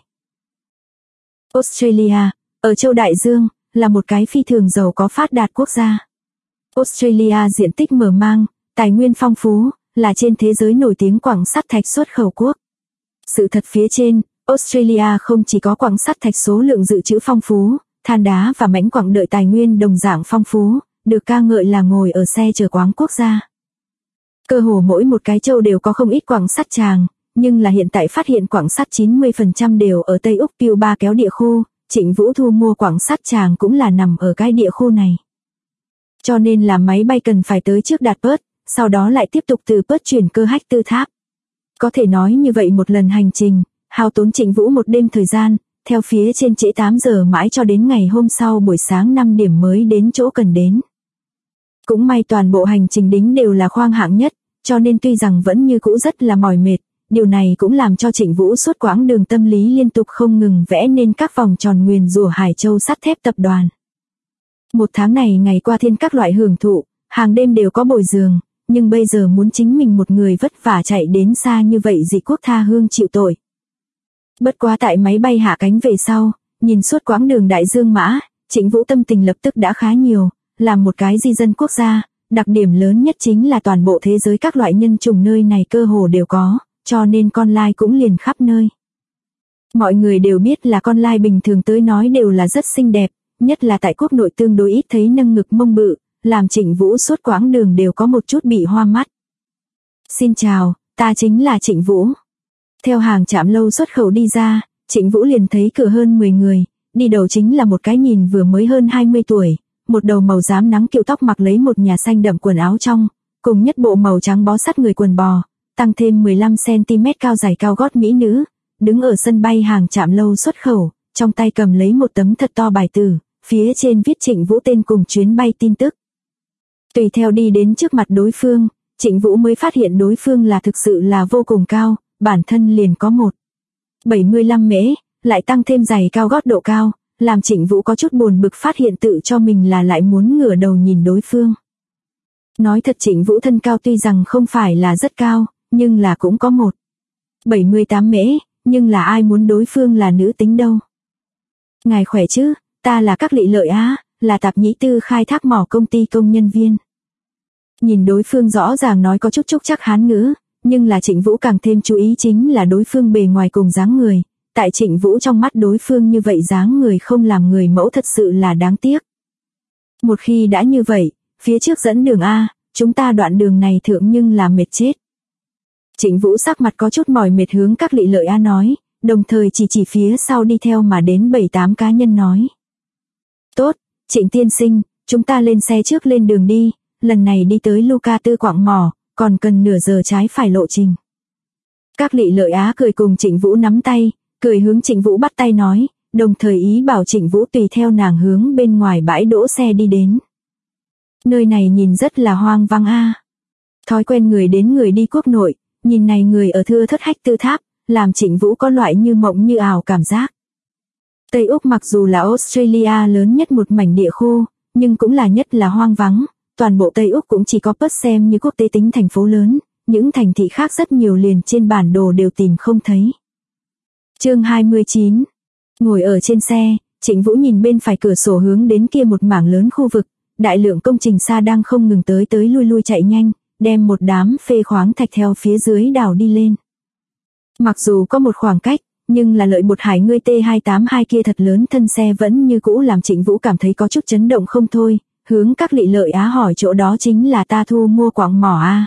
Australia, ở châu Đại Dương, là một cái phi thường giàu có phát đạt quốc gia. Australia diện tích mở mang, tài nguyên phong phú, là trên thế giới nổi tiếng quặng sắt thạch xuất khẩu quốc. Sự thật phía trên, Australia không chỉ có quặng sắt thạch số lượng dự trữ phong phú, than đá và mảnh quặng đợi tài nguyên đồng dạng phong phú, được ca ngợi là ngồi ở xe chở quáng quốc gia. Cơ hồ mỗi một cái châu đều có không ít quặng sắt tràng, nhưng là hiện tại phát hiện quặng sắt 90% đều ở Tây Úc Piu Ba kéo địa khu, Trịnh Vũ thu mua quặng sắt tràng cũng là nằm ở cái địa khu này. Cho nên là máy bay cần phải tới trước đạt Perth, sau đó lại tiếp tục từ Perth chuyển cơ Hách Tư Tháp. Có thể nói như vậy một lần hành trình, hao tốn Trịnh Vũ một đêm thời gian, theo phía trên trễ 8 giờ mãi cho đến ngày hôm sau buổi sáng 5 điểm mới đến chỗ cần đến. Cũng may toàn bộ hành trình đính đều là khoang hạng nhất, cho nên tuy rằng vẫn như cũ rất là mỏi mệt, điều này cũng làm cho Trịnh Vũ suốt quãng đường tâm lý liên tục không ngừng vẽ nên các vòng tròn nguyền rủa Hải Châu sắt thép tập đoàn. Một tháng này ngày qua thiên các loại hưởng thụ, hàng đêm đều có bồi giường, nhưng bây giờ muốn chính mình một người vất vả chạy đến xa như vậy dị quốc tha hương chịu tội. Bất quá tại máy bay hạ cánh về sau, nhìn suốt quãng đường đại dương mã, Trịnh Vũ tâm tình lập tức đã khá nhiều, làm một cái di dân quốc gia, đặc điểm lớn nhất chính là toàn bộ thế giới các loại nhân chủng nơi này cơ hồ đều có, cho nên con lai cũng liền khắp nơi. Mọi người đều biết là con lai bình thường tới nói đều là rất xinh đẹp, nhất là tại quốc nội tương đối ít thấy nâng ngực mông bự, làm Trịnh Vũ suốt quãng đường đều có một chút bị hoa mắt. Xin chào, ta chính là Trịnh Vũ. Theo hàng trạm lâu xuất khẩu đi ra, Trịnh Vũ liền thấy cửa hơn 10 người, đi đầu chính là một cái nhìn vừa mới hơn 20 tuổi, một đầu màu xám nắng kiệu tóc mặc lấy một nhà xanh đậm quần áo trong, cùng nhất bộ màu trắng bó sát người quần bò, tăng thêm 15cm cao giày cao gót mỹ nữ, đứng ở sân bay hàng trạm lâu xuất khẩu, trong tay cầm lấy một tấm thật to bài tử, phía trên viết Trịnh Vũ tên cùng chuyến bay tin tức. Tùy theo đi đến trước mặt đối phương, Trịnh Vũ mới phát hiện đối phương là thực sự là vô cùng cao, bản thân liền có 1,75 mễ, lại tăng thêm giày cao gót độ cao, làm Trịnh Vũ có chút buồn bực phát hiện tự cho mình là lại muốn ngửa đầu nhìn đối phương. Nói thật Trịnh Vũ thân cao tuy rằng không phải là rất cao, nhưng là cũng có 1,78 mễ, nhưng là ai muốn đối phương là nữ tính đâu. Ngài khỏe chứ, ta là Các Lị Lợi á, là tạp nhĩ tư khai thác mỏ công ty công nhân viên. Nhìn đối phương rõ ràng nói có chút trúc chắc Hán ngữ, nhưng là Trịnh Vũ càng thêm chú ý chính là đối phương bề ngoài cùng dáng người. Tại Trịnh Vũ trong mắt đối phương như vậy dáng người không làm người mẫu thật sự là đáng tiếc. Một khi đã như vậy, phía trước dẫn đường A, chúng ta đoạn đường này thượng nhưng là mệt chết. Trịnh Vũ sắc mặt có chút mỏi mệt hướng Các Lị Lợi A nói, đồng thời chỉ phía sau đi theo mà đến 7-8 cá nhân nói. Tốt, Trịnh tiên sinh, chúng ta lên xe trước lên đường đi, lần này đi tới Luca Tư quặng mỏ, còn cần nửa giờ trái phải lộ trình. Các Lị Lợi Á cười cùng Trịnh Vũ nắm tay, cười hướng Trịnh Vũ bắt tay nói, đồng thời ý bảo Trịnh Vũ tùy theo nàng hướng bên ngoài bãi đỗ xe đi đến. Nơi này nhìn rất là hoang vắng a. Thói quen người đến người đi quốc nội, nhìn này người ở thưa thất Hách Tư Tháp, làm Trịnh Vũ có loại như mộng như ảo cảm giác. Tây Úc mặc dù là Australia lớn nhất một mảnh địa khu, nhưng cũng là nhất là hoang vắng, toàn bộ Tây Úc cũng chỉ có Perth xem như quốc tế tính thành phố lớn, những thành thị khác rất nhiều liền trên bản đồ đều tìm không thấy. Chương 29. Ngồi ở trên xe, Trịnh Vũ nhìn bên phải cửa sổ hướng đến kia một mảng lớn khu vực, đại lượng công trình xa đang không ngừng tới lui chạy nhanh, đem một đám phê khoáng thạch theo phía dưới đào đi lên. Mặc dù có một khoảng cách, nhưng là Lợi Bột Hải ngươi T282 kia thật lớn thân xe vẫn như cũ làm Trịnh Vũ cảm thấy có chút chấn động không thôi, hướng Các Lị Lợi Á hỏi chỗ đó chính là ta thu mua quặng mỏ à?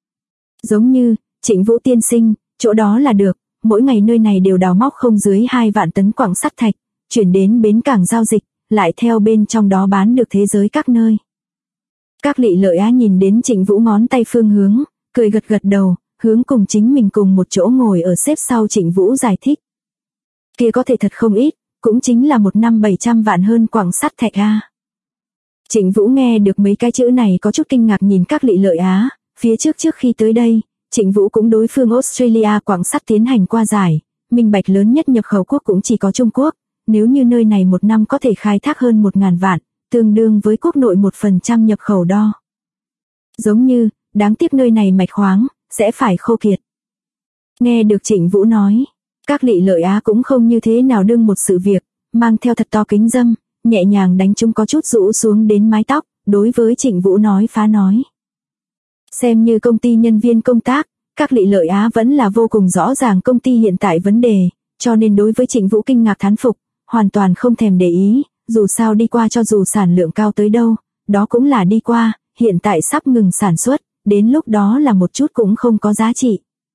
Giống như, Trịnh Vũ tiên sinh, chỗ đó là được, mỗi ngày nơi này đều đào móc không dưới 2 vạn tấn quặng sắt thạch, chuyển đến bến cảng giao dịch, lại theo bên trong đó bán được thế giới các nơi. Các Lị Lợi Á nhìn đến Trịnh Vũ ngón tay phương hướng, cười gật gật đầu, hướng cùng chính mình cùng một chỗ ngồi ở xếp sau Trịnh Vũ giải thích. Kia có thể thật không ít, cũng chính là 1 năm 700 vạn hơn quặng sắt thạch a. Trịnh Vũ nghe được mấy cái chữ này có chút kinh ngạc nhìn Các Lị Lợi Á, phía trước khi tới đây, Trịnh Vũ cũng đối phương Australia quặng sắt tiến hành qua giải, minh bạch lớn nhất nhập khẩu quốc cũng chỉ có Trung Quốc, nếu như nơi này 1 năm có thể khai thác hơn 1.000 vạn, tương đương với quốc nội 1% nhập khẩu đo. Giống như, đáng tiếc nơi này mạch khoáng, sẽ phải khô kiệt. Nghe được Trịnh Vũ nói, Các Lị Lợi Á cũng không như thế nào đương một sự việc, mang theo thật to kính dâm, nhẹ nhàng đánh chúng có chút rũ xuống đến mái tóc, đối với Trịnh Vũ nói phá nói. Xem như công ty nhân viên công tác, Các Lị Lợi Á vẫn là vô cùng rõ ràng công ty hiện tại vấn đề, cho nên đối với Trịnh Vũ kinh ngạc thán phục, hoàn toàn không thèm để ý, dù sao đi qua cho dù sản lượng cao tới đâu, đó cũng là đi qua, hiện tại sắp ngừng sản xuất, đến lúc đó là một chút cũng không có giá trị.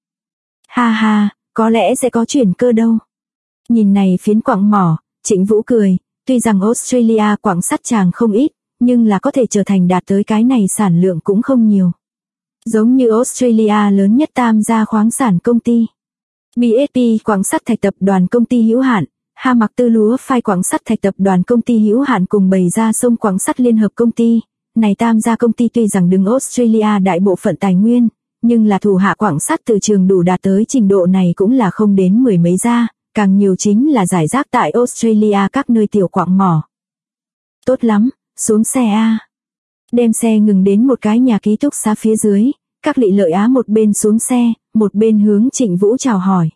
Ha ha, có lẽ sẽ có chuyển cơ đâu. Nhìn này phiến quặng mỏ, Trịnh Vũ cười, tuy rằng Australia quặng sắt chàng không ít, nhưng là có thể trở thành đạt tới cái này sản lượng cũng không nhiều. Giống như Australia lớn nhất tam gia khoáng sản công ty. BSP quặng sắt thạch tập đoàn công ty hữu hạn, Ha Mặc Tư lúa phai quặng sắt thạch tập đoàn công ty hữu hạn cùng Bày Ra Sông quặng sắt liên hợp công ty. Này tam gia công ty tuy rằng đứng Australia đại bộ phận tài nguyên, nhưng là thủ hạ quặng sắt từ trường đủ đạt tới trình độ này cũng là không đến 10 mấy gia, càng nhiều chính là giải rác tại Australia các nơi tiểu quặng mỏ. Tốt lắm, xuống xe a. Đem xe ngừng đến một cái nhà ký túc xá phía dưới, Các Lị Lợi Á một bên xuống xe, một bên hướng Trịnh Vũ chào hỏi.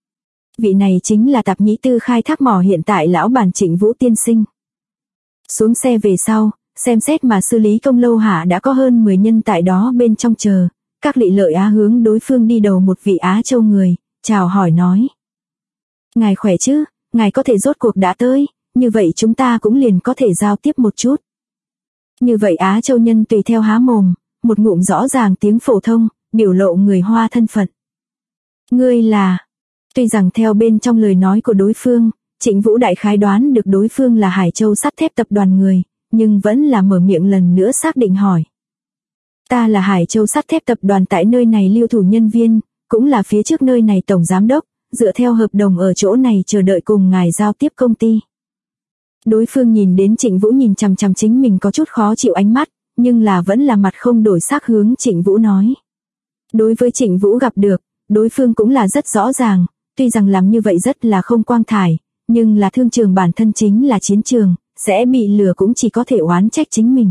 Vị này chính là Tạp Nhĩ Tư khai thác mỏ hiện tại lão bản Trịnh Vũ tiên sinh. Xuống xe về sau, xem xét mà xử lý công lâu hạ đã có hơn 10 nhân tại đó bên trong chờ, Các Lị Lợi Á hướng đối phương đi đầu một vị Á Châu người, chào hỏi nói. Ngài khỏe chứ, ngài có thể rốt cuộc đã tới, như vậy chúng ta cũng liền có thể giao tiếp một chút. Như vậy Á Châu nhân tùy theo há mồm, một ngụm rõ ràng tiếng phổ thông, biểu lộ người Hoa thân phận. Ngươi là... Tuy rằng theo bên trong lời nói của đối phương, Trịnh Vũ đại khái đoán được đối phương là Hải Châu sắt thép tập đoàn người, nhưng vẫn là mở miệng lần nữa xác định hỏi. Ta là Hải Châu sắt thép tập đoàn tại nơi này lưu thủ nhân viên, cũng là phía trước nơi này tổng giám đốc, dựa theo hợp đồng ở chỗ này chờ đợi cùng ngài giao tiếp công ty. Đối phương nhìn đến Trịnh Vũ nhìn chằm chằm chính mình có chút khó chịu ánh mắt, nhưng là vẫn là mặt không đổi sắc hướng Trịnh Vũ nói. Đối với Trịnh Vũ gặp được, đối phương cũng là rất rõ ràng, tuy rằng làm như vậy rất là không quang thải, nhưng là thương trường bản thân chính là chiến trường, sẽ bị lừa cũng chỉ có thể oán trách chính mình.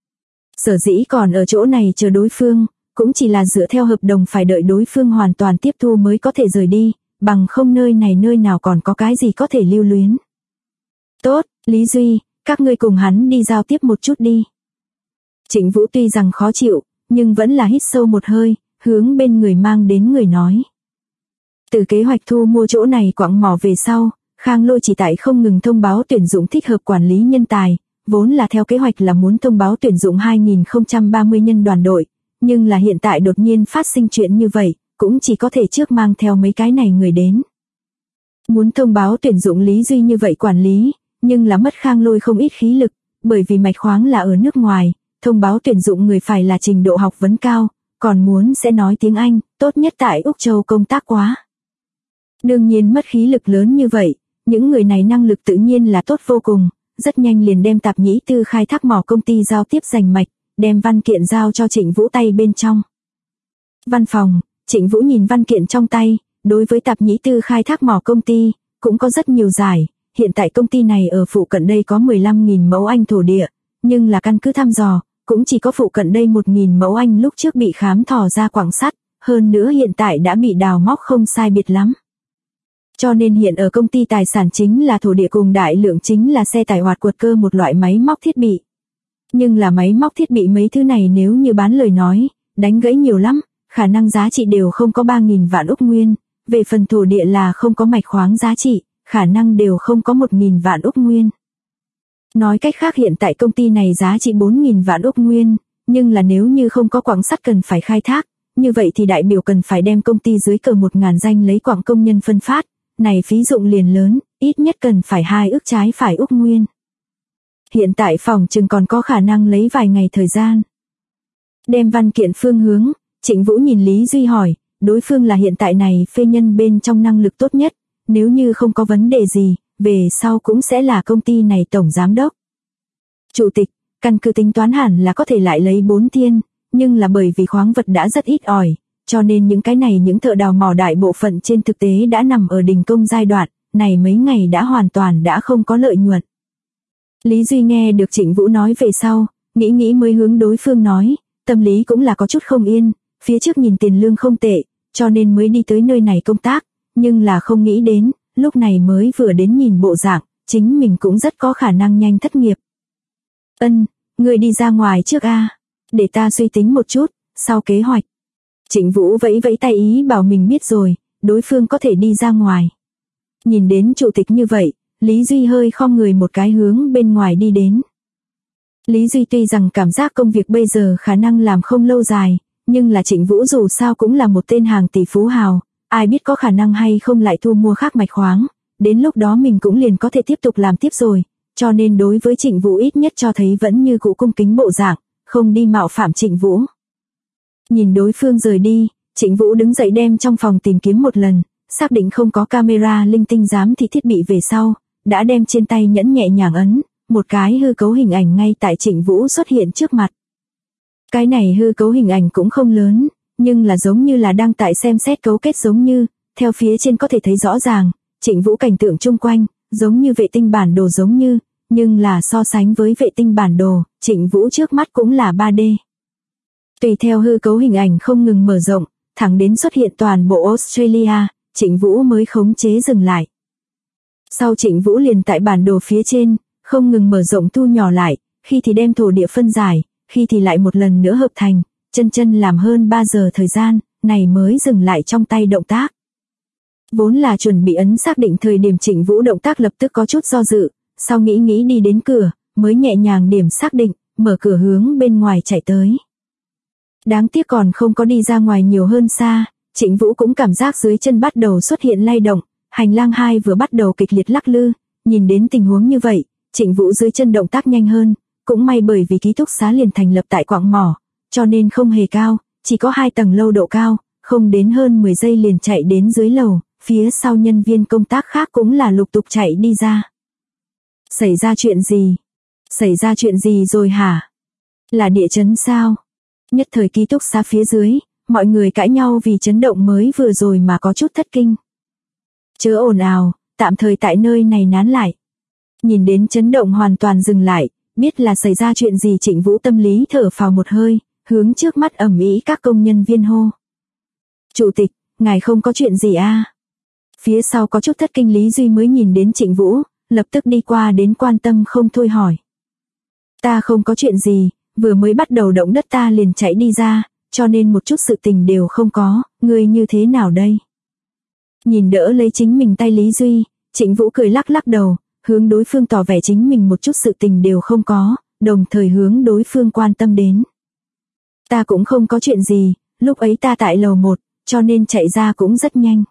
Sở dĩ còn ở chỗ này chờ đối phương, cũng chỉ là dựa theo hợp đồng phải đợi đối phương hoàn toàn tiếp thu mới có thể rời đi, bằng không nơi này nơi nào còn có cái gì có thể lưu luyến. Tốt, Lý Duy, các ngươi cùng hắn đi giao tiếp một chút đi. Trịnh Vũ tuy rằng khó chịu, nhưng vẫn là hít sâu một hơi, hướng bên người mang đến người nói. Từ kế hoạch thu mua chỗ này quặng mỏ về sau, Khang Lôi chỉ tại không ngừng thông báo tuyển dụng thích hợp quản lý nhân tài, vốn là theo kế hoạch là muốn thông báo tuyển dụng 2030 nhân đoàn đội, nhưng là hiện tại đột nhiên phát sinh chuyện như vậy, cũng chỉ có thể trước mang theo mấy cái này người đến. Muốn thông báo tuyển dụng Lý Duy như vậy quản lý, nhưng là mất Khang Lôi không ít khí lực, bởi vì mạch khoáng là ở nước ngoài, thông báo tuyển dụng người phải là trình độ học vấn cao, còn muốn sẽ nói tiếng Anh, tốt nhất tại Úc Châu công tác quá. Đương nhiên mất khí lực lớn như vậy, những người này năng lực tự nhiên là tốt vô cùng, rất nhanh liền đem Tạp Nhĩ Tư khai thác mỏ công ty giao tiếp giành mạch, đem văn kiện giao cho Trịnh Vũ tay bên trong. Văn phòng, Trịnh Vũ nhìn văn kiện trong tay, đối với Tạp Nhĩ Tư khai thác mỏ công ty, cũng có rất nhiều giải, hiện tại công ty này ở phụ cận đây có 15.000 mẫu Anh thổ địa, nhưng là căn cứ thăm dò, cũng chỉ có phụ cận đây 1.000 mẫu Anh lúc trước bị khám thò ra quặng sắt, hơn nữa hiện tại đã bị đào móc không sai biệt lắm. Cho nên hiện ở công ty tài sản chính là thổ địa cùng đại lượng chính là xe tải hoạt quật cơ một loại máy móc thiết bị. Nhưng là máy móc thiết bị mấy thứ này nếu như bán lời nói, đánh gãy nhiều lắm, khả năng giá trị đều không có 3.000 vạn Úc Nguyên, về phần thổ địa là không có mạch khoáng giá trị, khả năng đều không có 1.000 vạn Úc Nguyên. Nói cách khác hiện tại công ty này giá trị 4.000 vạn Úc Nguyên, nhưng là nếu như không có quặng sắt cần phải khai thác, như vậy thì đại biểu cần phải đem công ty dưới cờ 1.000 danh lấy quặng công nhân phân phát, này phí dụng liền lớn, ít nhất cần phải 2 ức trái phải Úc Nguyên. Hiện tại phòng chừng còn có khả năng lấy vài ngày thời gian. Đem văn kiện phương hướng, Trịnh Vũ nhìn Lý Duy hỏi, đối phương là hiện tại này phê nhân bên trong năng lực tốt nhất, nếu như không có vấn đề gì, về sau cũng sẽ là công ty này tổng giám đốc. Chủ tịch, căn cứ tính toán hẳn là có thể lại lấy 4 thiên, nhưng là bởi vì khoáng vật đã rất ít ỏi, cho nên những cái này những thợ đào mỏ đại bộ phận trên thực tế đã nằm ở đình công giai đoạn, này mấy ngày đã hoàn toàn đã không có lợi nhuận. Lý Duy nghe được Trịnh Vũ nói về sau, nghĩ mới hướng đối phương nói, tâm lý cũng là có chút không yên, phía trước nhìn tiền lương không tệ, cho nên mới đi tới nơi này công tác, nhưng là không nghĩ đến, lúc này mới vừa đến nhìn bộ dạng, chính mình cũng rất có khả năng nhanh thất nghiệp. Người đi ra ngoài trước a, để ta suy tính một chút, sau kế hoạch. Trịnh Vũ vẫy tay ý bảo mình biết rồi, đối phương có thể đi ra ngoài. Nhìn đến chủ tịch như vậy, Lý Duy hơi khom người một cái hướng bên ngoài đi đến. Lý Duy tuy rằng cảm giác công việc bây giờ khả năng làm không lâu dài, nhưng là Trịnh Vũ dù sao cũng là một tên hàng tỷ phú hào, ai biết có khả năng hay không lại thu mua khác mạch khoáng, đến lúc đó mình cũng liền có thể tiếp tục làm tiếp rồi, cho nên đối với Trịnh Vũ ít nhất cho thấy vẫn như cũ cung kính bộ dạng, không đi mạo phạm Trịnh Vũ. Nhìn đối phương rời đi, Trịnh Vũ đứng dậy đem trong phòng tìm kiếm một lần, xác định không có camera linh tinh giám thị thiết bị về sau, đã đem trên tay nhẫn nhẹ nhàng ấn, một cái hư cấu hình ảnh ngay tại Trịnh Vũ xuất hiện trước mặt. Cái này hư cấu hình ảnh cũng không lớn, nhưng là giống như là đang tại xem xét cấu kết giống như, theo phía trên có thể thấy rõ ràng, Trịnh Vũ cảnh tượng chung quanh, giống như vệ tinh bản đồ giống như, nhưng là so sánh với vệ tinh bản đồ, Trịnh Vũ trước mắt cũng là 3D. Tùy theo hư cấu hình ảnh không ngừng mở rộng, thẳng đến xuất hiện toàn bộ Australia, Trịnh Vũ mới khống chế dừng lại. Sau Trịnh Vũ liền tại bản đồ phía trên, không ngừng mở rộng thu nhỏ lại, khi thì đem thổ địa phân giải, khi thì lại một lần nữa hợp thành, chân làm hơn 3 giờ thời gian, này mới dừng lại trong tay động tác. Vốn là chuẩn bị ấn xác định thời điểm Trịnh Vũ động tác lập tức có chút do dự, sau nghĩ đi đến cửa, mới nhẹ nhàng điểm xác định, mở cửa hướng bên ngoài chạy tới. Đáng tiếc còn không có đi ra ngoài nhiều hơn xa, Trịnh Vũ cũng cảm giác dưới chân bắt đầu xuất hiện lay động, hành lang 2 vừa bắt đầu kịch liệt lắc lư, nhìn đến tình huống như vậy, Trịnh Vũ dưới chân động tác nhanh hơn, cũng may bởi vì ký túc xá liền thành lập tại quặng mỏ, cho nên không hề cao, chỉ có 2 tầng lâu độ cao, không đến hơn 10 giây liền chạy đến dưới lầu, phía sau nhân viên công tác khác cũng là lục tục chạy đi ra. Xảy ra chuyện gì? Xảy ra chuyện gì rồi hả? Là địa chấn sao? Nhất thời ký túc xá phía dưới, mọi người cãi nhau vì chấn động mới vừa rồi mà có chút thất kinh. Chớ ồn ào, tạm thời tại nơi này nán lại. Nhìn đến chấn động hoàn toàn dừng lại, biết là xảy ra chuyện gì Trịnh Vũ tâm lý thở phào một hơi, hướng trước mắt ầm ĩ các công nhân viên hô. Chủ tịch, ngài không có chuyện gì à? Phía sau có chút thất kinh Lý Duy mới nhìn đến Trịnh Vũ, lập tức đi qua đến quan tâm không thôi hỏi. Ta không có chuyện gì, vừa mới bắt đầu động đất ta liền chạy đi ra, cho nên một chút sự tình đều không có, ngươi như thế nào đây? Nhìn đỡ lấy chính mình tay Lý Duy, Trịnh Vũ cười lắc đầu, hướng đối phương tỏ vẻ chính mình một chút sự tình đều không có, đồng thời hướng đối phương quan tâm đến. Ta cũng không có chuyện gì, lúc ấy ta tại lầu 1, cho nên chạy ra cũng rất nhanh.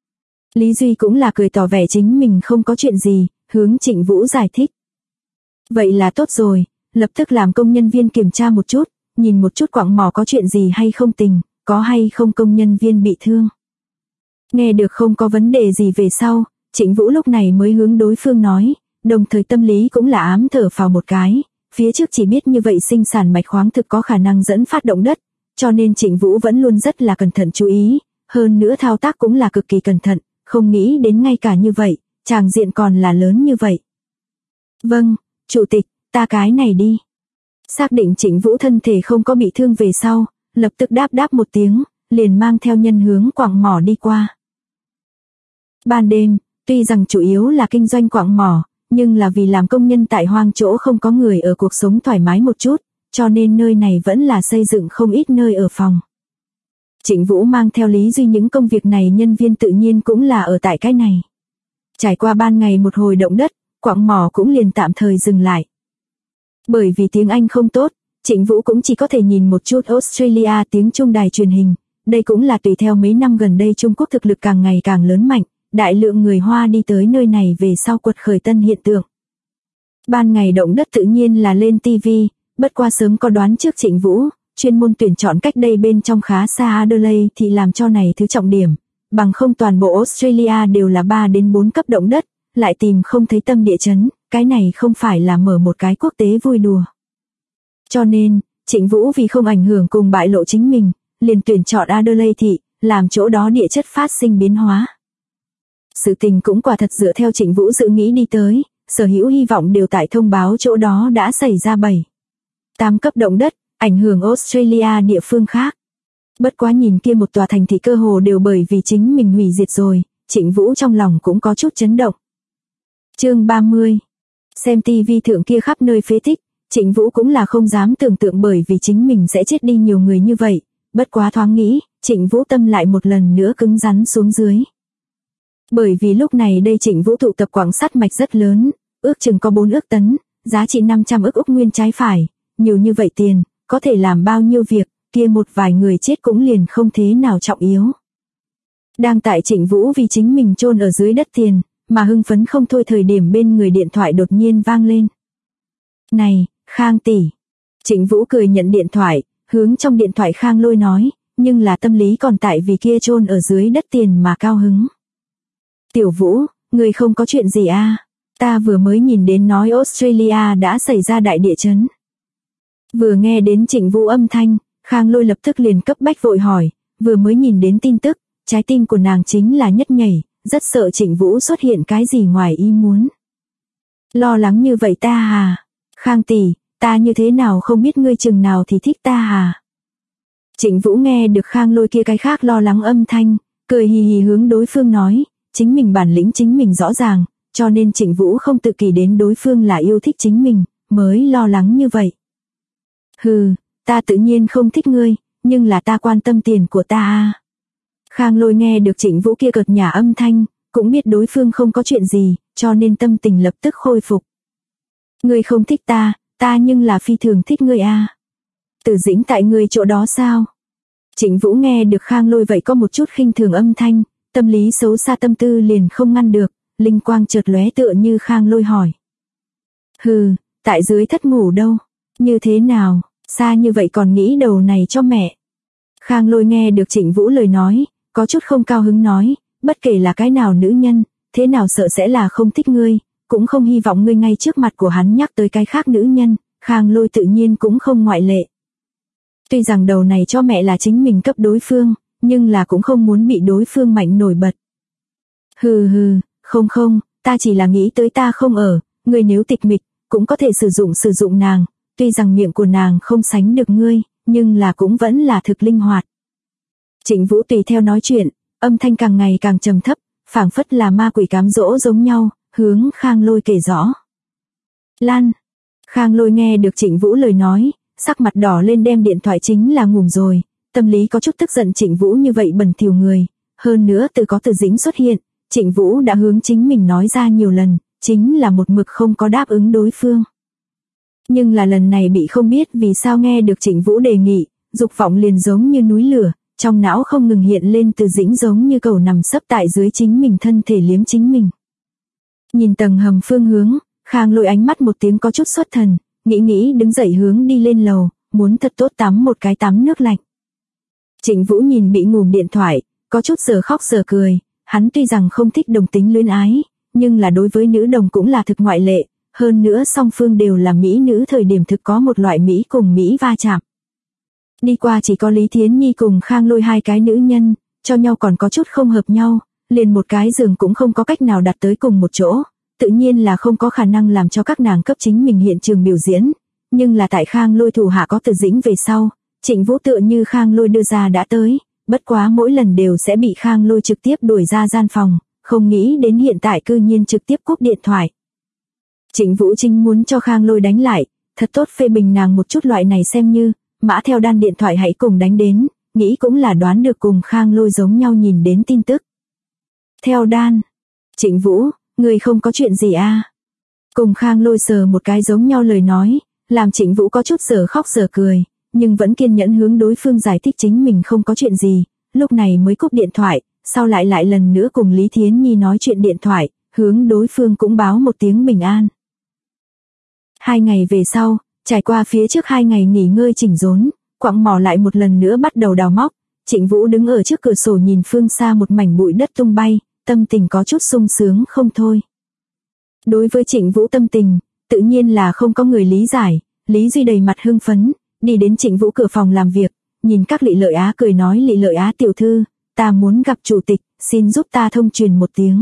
Lý Duy cũng là cười tỏ vẻ chính mình không có chuyện gì, hướng Trịnh Vũ giải thích. Vậy là tốt rồi, lập tức làm công nhân viên kiểm tra một chút, nhìn một chút quặng mỏ có chuyện gì hay không tình, có hay không công nhân viên bị thương. Nghe được không có vấn đề gì về sau, Trịnh Vũ lúc này mới hướng đối phương nói, đồng thời tâm lý cũng là ám thở phào một cái, phía trước chỉ biết như vậy sinh sản mạch khoáng thực có khả năng dẫn phát động đất, cho nên Trịnh Vũ vẫn luôn rất là cẩn thận chú ý, hơn nữa thao tác cũng là cực kỳ cẩn thận, không nghĩ đến ngay cả như vậy, tràng diện còn là lớn như vậy. Vâng, chủ tịch, ta cái này đi. Xác định Trịnh Vũ thân thể không có bị thương về sau, lập tức đáp một tiếng, liền mang theo nhân hướng quặng mỏ đi qua. Ban đêm, tuy rằng chủ yếu là kinh doanh quặng mỏ, nhưng là vì làm công nhân tại hoang chỗ không có người ở cuộc sống thoải mái một chút, cho nên nơi này vẫn là xây dựng không ít nơi ở phòng. Trịnh Vũ mang theo Lý Duy những công việc này nhân viên tự nhiên cũng là ở tại cái này. Trải qua ban ngày một hồi động đất, quặng mỏ cũng liền tạm thời dừng lại, Bởi vì tiếng Anh không tốt, Trịnh Vũ cũng chỉ có thể nhìn một chút Australia tiếng Trung đài truyền hình. Đây cũng là tùy theo mấy năm gần đây Trung Quốc thực lực càng ngày càng lớn mạnh, đại lượng người Hoa đi tới nơi này về sau quật khởi tân hiện tượng. Ban ngày động đất tự nhiên là lên TV, bất qua sớm có đoán trước Trịnh Vũ, chuyên môn tuyển chọn cách đây bên trong khá xa Adelaide thì làm cho này thứ trọng điểm. Bằng không toàn bộ Australia đều là 3 đến 4 cấp động đất, lại tìm không thấy tâm địa chấn, cái này không phải là mở một cái quốc tế vui đùa. Cho nên, Trịnh Vũ vì không ảnh hưởng cùng bại lộ chính mình, liền tuyển chọn Adelaide thị, làm chỗ đó địa chất phát sinh biến hóa. Sự tình cũng quả thật dựa theo Trịnh Vũ dự nghĩ đi tới, sở hữu hy vọng đều tại thông báo chỗ đó đã xảy ra 7-8 cấp động đất, ảnh hưởng Australia địa phương khác. Bất quá nhìn kia một tòa thành thị cơ hồ đều bởi vì chính mình hủy diệt rồi, Trịnh Vũ trong lòng cũng có chút chấn động. Chương 30. Xem TV thượng kia khắp nơi phế tích, Trịnh Vũ cũng là không dám tưởng tượng bởi vì chính mình sẽ chết đi nhiều người như vậy, bất quá thoáng nghĩ, Trịnh Vũ tâm lại một lần nữa cứng rắn xuống dưới. Bởi vì lúc này đây Trịnh Vũ tụ tập quặng sắt mạch rất lớn, ước chừng có 4 ước tấn, giá trị 500 ức Úc nguyên trái phải, nhiều như vậy tiền, có thể làm bao nhiêu việc, kia một vài người chết cũng liền không thế nào trọng yếu. Đang tại Trịnh Vũ vì chính mình chôn ở dưới đất tiền, mà hưng phấn không thôi thời điểm bên người điện thoại đột nhiên vang lên. Này, Khang tỷ. Trịnh Vũ cười nhận điện thoại, hướng trong điện thoại Khang Lôi nói, nhưng là tâm lý còn tại vì kia chôn ở dưới đất tiền mà cao hứng. Tiểu Vũ, người không có chuyện gì à? Ta vừa mới nhìn đến nói Australia đã xảy ra đại địa chấn. Vừa nghe đến Trịnh Vũ âm thanh, Khang Lôi lập tức liền cấp bách vội hỏi, vừa mới nhìn đến tin tức, trái tim của nàng chính là nhất nhảy, rất sợ Trịnh Vũ xuất hiện cái gì ngoài ý muốn. Lo lắng như vậy ta à? Khang tỷ, ta như thế nào không biết ngươi chừng nào thì thích ta à? Trịnh Vũ nghe được Khang Lôi kia cái khác lo lắng âm thanh, cười hì hì hướng đối phương nói, chính mình bản lĩnh chính mình rõ ràng, cho nên Trịnh Vũ không tự kỷ đến đối phương là yêu thích chính mình, mới lo lắng như vậy. Hừ, ta tự nhiên không thích ngươi, nhưng là ta quan tâm tiền của ta à. Khang Lôi nghe được Trịnh Vũ kia cợt nhả âm thanh, cũng biết đối phương không có chuyện gì, cho nên tâm tình lập tức khôi phục. Ngươi không thích ta, ta nhưng là phi thường thích ngươi à. Tử Dĩnh tại ngươi chỗ đó sao? Trịnh Vũ nghe được Khang Lôi vậy có một chút khinh thường âm thanh, tâm lý xấu xa tâm tư liền không ngăn được, linh quang chợt lóe tựa như Khang Lôi hỏi. Hừ, tại dưới thất ngủ đâu? Như thế nào, xa như vậy còn nghĩ đầu này cho mẹ. Khang Lôi nghe được Trịnh Vũ lời nói, có chút không cao hứng nói, bất kể là cái nào nữ nhân, thế nào sợ sẽ là không thích ngươi, cũng không hy vọng ngươi ngay trước mặt của hắn nhắc tới cái khác nữ nhân, Khang Lôi tự nhiên cũng không ngoại lệ. Tuy rằng đầu này cho mẹ là chính mình cấp đối phương, nhưng là cũng không muốn bị đối phương mạnh nổi bật. Hừ hừ, không, ta chỉ là nghĩ tới ta không ở, ngươi nếu tịch mịch, cũng có thể sử dụng nàng, tuy rằng miệng của nàng không sánh được ngươi, nhưng là cũng vẫn là thực linh hoạt. Trịnh Vũ tùy theo nói chuyện, âm thanh càng ngày càng trầm thấp, phảng phất là ma quỷ cám dỗ giống nhau, hướng Khang Lôi kể rõ. Lan. Khang Lôi nghe được Trịnh Vũ lời nói, sắc mặt đỏ lên đem điện thoại chính là ngủm rồi, tâm lý có chút tức giận Trịnh Vũ như vậy bẩn thỉu người, hơn nữa từ có Tử Dĩnh xuất hiện, Trịnh Vũ đã hướng chính mình nói ra nhiều lần, chính là một mực không có đáp ứng đối phương. Nhưng là lần này bị không biết vì sao nghe được Trịnh Vũ đề nghị, dục vọng liền giống như núi lửa, trong não không ngừng hiện lên Tử Dĩnh giống như cầu nằm sấp tại dưới chính mình thân thể liếm chính mình. Nhìn tầng hầm phương hướng, Khang Lôi ánh mắt một tiếng có chút xuất thần, nghĩ đứng dậy hướng đi lên lầu, muốn thật tốt tắm một cái tắm nước lạnh. Trịnh Vũ nhìn bị ngủm điện thoại, có chút giờ khóc giờ cười, hắn tuy rằng không thích đồng tính luyến ái, nhưng là đối với nữ đồng cũng là thực ngoại lệ, hơn nữa song phương đều là mỹ nữ thời điểm thực có một loại mỹ cùng mỹ va chạm. Đi qua chỉ có Lý Thiến Nhi cùng Khang Lôi hai cái nữ nhân, cho nhau còn có chút không hợp nhau, liền một cái giường cũng không có cách nào đặt tới cùng một chỗ, tự nhiên là không có khả năng làm cho các nàng cấp chính mình hiện trường biểu diễn, nhưng là tại Khang Lôi thủ hạ có Tử Dĩnh về sau, Trịnh Vũ tựa như Khang Lôi đưa ra đã tới, bất quá mỗi lần đều sẽ bị Khang Lôi trực tiếp đuổi ra gian phòng, không nghĩ đến hiện tại cư nhiên trực tiếp cúp điện thoại. Trịnh Vũ chính muốn cho Khang Lôi đánh lại, thật tốt phê bình nàng một chút loại này xem như, mã theo đan điện thoại hãy cùng đánh đến, nghĩ cũng là đoán được cùng Khang Lôi giống nhau nhìn đến tin tức. Theo đan. Trịnh Vũ, người không có chuyện gì à? Cùng Khang Lôi sờ một cái giống nhau lời nói, làm Trịnh Vũ có chút giờ khóc giờ cười, nhưng vẫn kiên nhẫn hướng đối phương giải thích chính mình không có chuyện gì, lúc này mới cúp điện thoại, sau lại lần nữa cùng Lý Thiến Nhi nói chuyện điện thoại, hướng đối phương cũng báo một tiếng bình an. 2 ngày về sau, trải qua phía trước 2 ngày nghỉ ngơi chỉnh đốn, quặng mỏ lại một lần nữa bắt đầu đào móc, Trịnh Vũ đứng ở trước cửa sổ nhìn phương xa một mảnh bụi đất tung bay, tâm tình có chút sung sướng không thôi. Đối với Trịnh Vũ tâm tình, tự nhiên là không có người lý giải, Lý Duy đầy mặt hưng phấn, đi đến Trịnh Vũ cửa phòng làm việc, nhìn các Lị Lợi Á cười nói Lị Lợi Á tiểu thư, ta muốn gặp chủ tịch, xin giúp ta thông truyền một tiếng.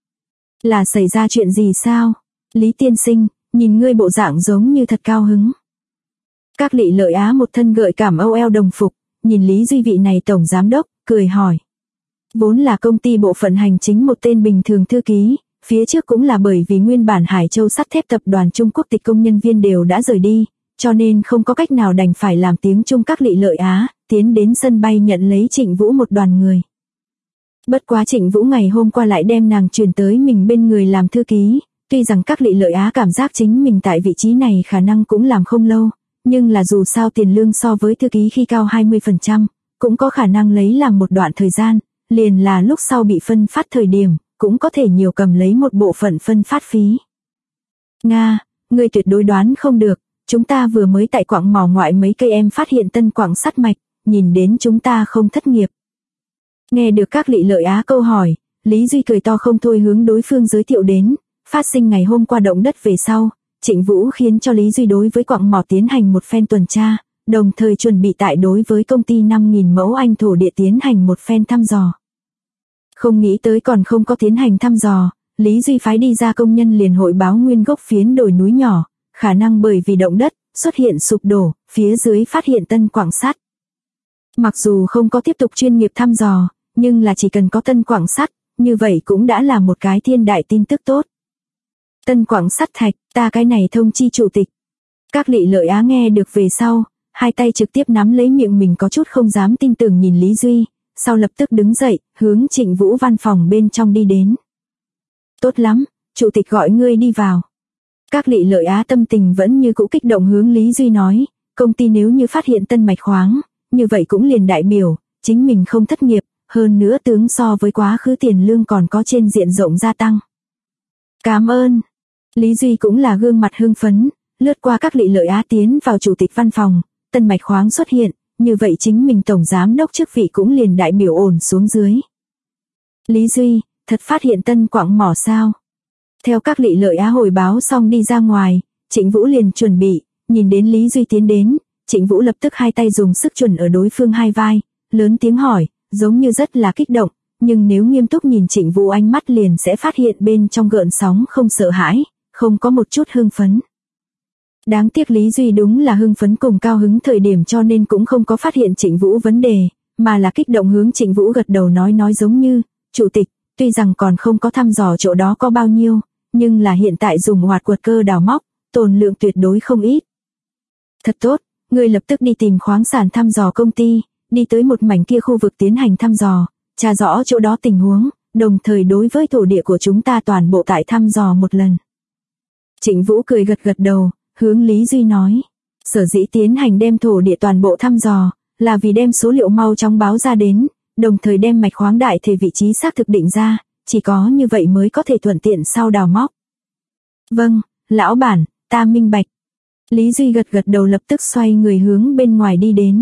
Là xảy ra chuyện gì sao? Lý tiên sinh, nhìn ngươi bộ dạng giống như thật cao hứng. Các Lị Lợi Á một thân gợi cảm âu eo đồng phục, nhìn Lý Duy vị này tổng giám đốc, cười hỏi. Vốn là công ty bộ phận hành chính một tên bình thường thư ký, phía trước cũng là bởi vì nguyên bản Hải Châu sắt thép tập đoàn Trung Quốc tịch công nhân viên đều đã rời đi, cho nên không có cách nào đành phải làm tiếng Trung các Lị Lợi Á, tiến đến sân bay nhận lấy Trịnh Vũ một đoàn người. Bất quá Trịnh Vũ ngày hôm qua lại đem nàng chuyển tới mình bên người làm thư ký, tuy rằng các Lị Lợi Á cảm giác chính mình tại vị trí này khả năng cũng làm không lâu, nhưng là dù sao tiền lương so với thư ký khi cao 20%, cũng có khả năng lấy làm một đoạn thời gian, liền là lúc sau bị phân phát thời điểm, cũng có thể nhiều cầm lấy một bộ phận phân phát phí. Nga, ngươi tuyệt đối đoán không được, chúng ta vừa mới tại quặng mỏ ngoại mấy cây em phát hiện tân quặng sắt mạch, nhìn đến chúng ta không thất nghiệp. Nghe được các Lị Lợi Á câu hỏi, Lý Duy cười to không thôi hướng đối phương giới thiệu đến, phát sinh ngày hôm qua động đất về sau, Trịnh Vũ khiến cho Lý Duy đối với quặng mỏ tiến hành một phen tuần tra, đồng thời chuẩn bị tại đối với công ty 5.000 mẫu Anh thổ địa tiến hành một phen thăm dò. Không nghĩ tới còn không có tiến hành thăm dò, Lý Duy phái đi ra công nhân liền hội báo nguyên gốc phiến đồi núi nhỏ, khả năng bởi vì động đất, xuất hiện sụp đổ, phía dưới phát hiện tân quặng sắt. Mặc dù không có tiếp tục chuyên nghiệp thăm dò, nhưng là chỉ cần có tân quặng sắt, như vậy cũng đã là một cái thiên đại tin tức tốt. Tân quặng sắt thạch, ta cái này thông chi chủ tịch. Các Lị Lợi Á nghe được về sau, hai tay trực tiếp nắm lấy miệng mình có chút không dám tin tưởng nhìn Lý Duy, sau lập tức đứng dậy, hướng Trịnh Vũ văn phòng bên trong đi đến. Tốt lắm, chủ tịch gọi ngươi đi vào. Các Lị Lợi Á tâm tình vẫn như cũ kích động hướng Lý Duy nói, công ty nếu như phát hiện tân mạch khoáng, như vậy cũng liền đại biểu, chính mình không thất nghiệp, hơn nữa tướng so với quá khứ tiền lương còn có trên diện rộng gia tăng. Cảm ơn. Lý Duy cũng là gương mặt hưng phấn, lướt qua các Lị Lợi Á tiến vào chủ tịch văn phòng, tân mạch khoáng xuất hiện, như vậy chính mình tổng giám đốc chức vị cũng liền đại biểu ổn xuống dưới. Lý Duy, thật phát hiện tân quặng mỏ sao? Theo các Lị Lợi Á hồi báo xong đi ra ngoài, Trịnh Vũ liền chuẩn bị, nhìn đến Lý Duy tiến đến, Trịnh Vũ lập tức hai tay dùng sức chuẩn ở đối phương hai vai, lớn tiếng hỏi, giống như rất là kích động, nhưng nếu nghiêm túc nhìn Trịnh Vũ ánh mắt liền sẽ phát hiện bên trong gợn sóng không sợ hãi, không có một chút hưng phấn. Đáng tiếc Lý Duy đúng là hưng phấn cùng cao hứng thời điểm cho nên cũng không có phát hiện Trịnh Vũ vấn đề, mà là kích động hướng Trịnh Vũ gật đầu nói giống như, chủ tịch, tuy rằng còn không có thăm dò chỗ đó có bao nhiêu, nhưng là hiện tại dùng hoạt quật cơ đào móc, tồn lượng tuyệt đối không ít. Thật tốt, ngươi lập tức đi tìm khoáng sản thăm dò công ty, đi tới một mảnh kia khu vực tiến hành thăm dò, tra rõ chỗ đó tình huống, đồng thời đối với thổ địa của chúng ta toàn bộ tại thăm dò một lần. Trịnh Vũ cười gật đầu, hướng Lý Duy nói, sở dĩ tiến hành đem thổ địa toàn bộ thăm dò, là vì đem số liệu mau chóng báo ra đến, đồng thời đem mạch khoáng đại thể vị trí xác thực định ra, chỉ có như vậy mới có thể thuận tiện sau đào móc. Vâng, lão bản, ta minh bạch. Lý Duy gật đầu lập tức xoay người hướng bên ngoài đi đến.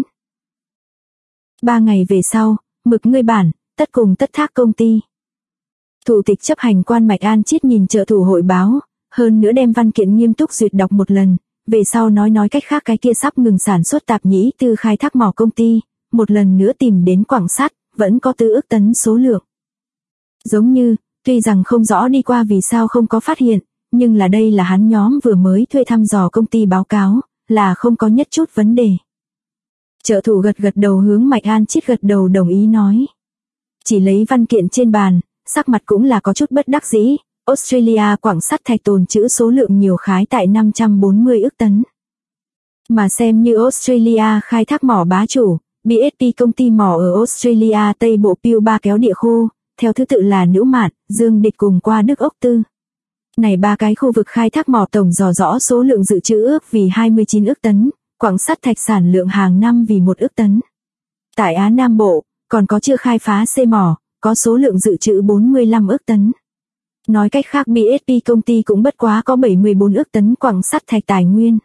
3 ngày về sau, mực ngươi bản, tất cùng tất thác công ty. Thủ tịch chấp hành quan Mạch An Chiết nhìn trợ thủ hội báo, hơn nữa đem văn kiện nghiêm túc duyệt đọc một lần, về sau nói cách khác cái kia sắp ngừng sản xuất tạp nhĩ từ khai thác mỏ công ty, một lần nữa tìm đến quặng sắt, vẫn có 4 ức tấn số lượng. Giống như, tuy rằng không rõ đi qua vì sao không có phát hiện, nhưng là đây là hắn nhóm vừa mới thuê thăm dò công ty báo cáo, là không có nhất chút vấn đề. Trợ thủ gật đầu hướng Mạch An Chiết gật đầu đồng ý nói. Chỉ lấy văn kiện trên bàn, sắc mặt cũng là có chút bất đắc dĩ, Australia quặng sắt thạch tồn trữ số lượng nhiều khái tại 540 ức tấn. Mà xem như Australia khai thác mỏ bá chủ, BHP công ty mỏ ở Australia Tây Bộ Piêu 3 kéo địa khô, theo thứ tự là Nữ Mạn, Dương Địch cùng qua Đức Ốc Tư. Này ba cái khu vực khai thác mỏ tổng dò rõ số lượng dự trữ ước vì 29 ức tấn, quặng sắt thạch sản lượng hàng năm vì 1 ức tấn. Tại Á Nam Bộ, còn có chưa khai phá C mỏ, có số lượng dự trữ 45 ức tấn. Nói cách khác BSP công ty cũng bất quá có 74 ức tấn quặng sắt thạch tài nguyên.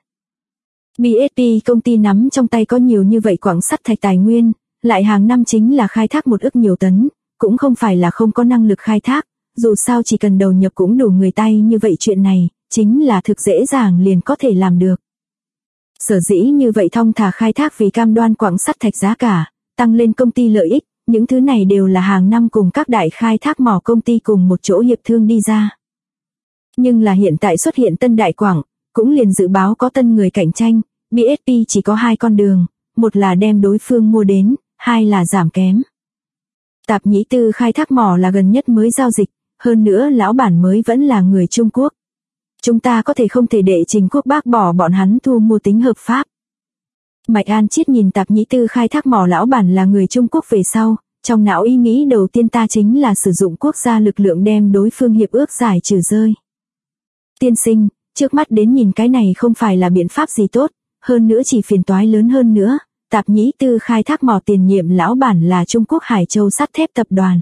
BSP công ty nắm trong tay có nhiều như vậy quặng sắt thạch tài nguyên, lại hàng năm chính là khai thác 1 ức nhiều tấn, cũng không phải là không có năng lực khai thác, dù sao chỉ cần đầu nhập cũng đủ người tay như vậy chuyện này, chính là thực dễ dàng liền có thể làm được. Sở dĩ như vậy thong thả khai thác vì cam đoan quặng sắt thạch giá cả, tăng lên công ty lợi ích, những thứ này đều là hàng năm cùng các đại khai thác mỏ công ty cùng một chỗ hiệp thương đi ra. Nhưng là hiện tại xuất hiện tân đại quặng, cũng liền dự báo có tân người cạnh tranh, BSP chỉ có 2 con đường, một là đem đối phương mua đến, 2 là giảm kém. Tạp Nhĩ Tư khai thác mỏ là gần nhất mới giao dịch, hơn nữa lão bản mới vẫn là người Trung Quốc. Chúng ta có thể không thể để Trình Quốc bác bỏ bọn hắn thu mua tính hợp pháp. Mạch An Chiết nhìn Tạp Nhĩ Tư khai thác mỏ lão bản là người Trung Quốc về sau, trong não ý nghĩ đầu tiên ta chính là sử dụng quốc gia lực lượng đem đối phương hiệp ước giải trừ rơi. Tiên sinh, trước mắt đến nhìn cái này không phải là biện pháp gì tốt, hơn nữa chỉ phiền toái lớn hơn nữa. Tạp Nhĩ Tư khai thác mỏ tiền nhiệm lão bản là Trung Quốc Hải Châu Sắt Thép Tập đoàn.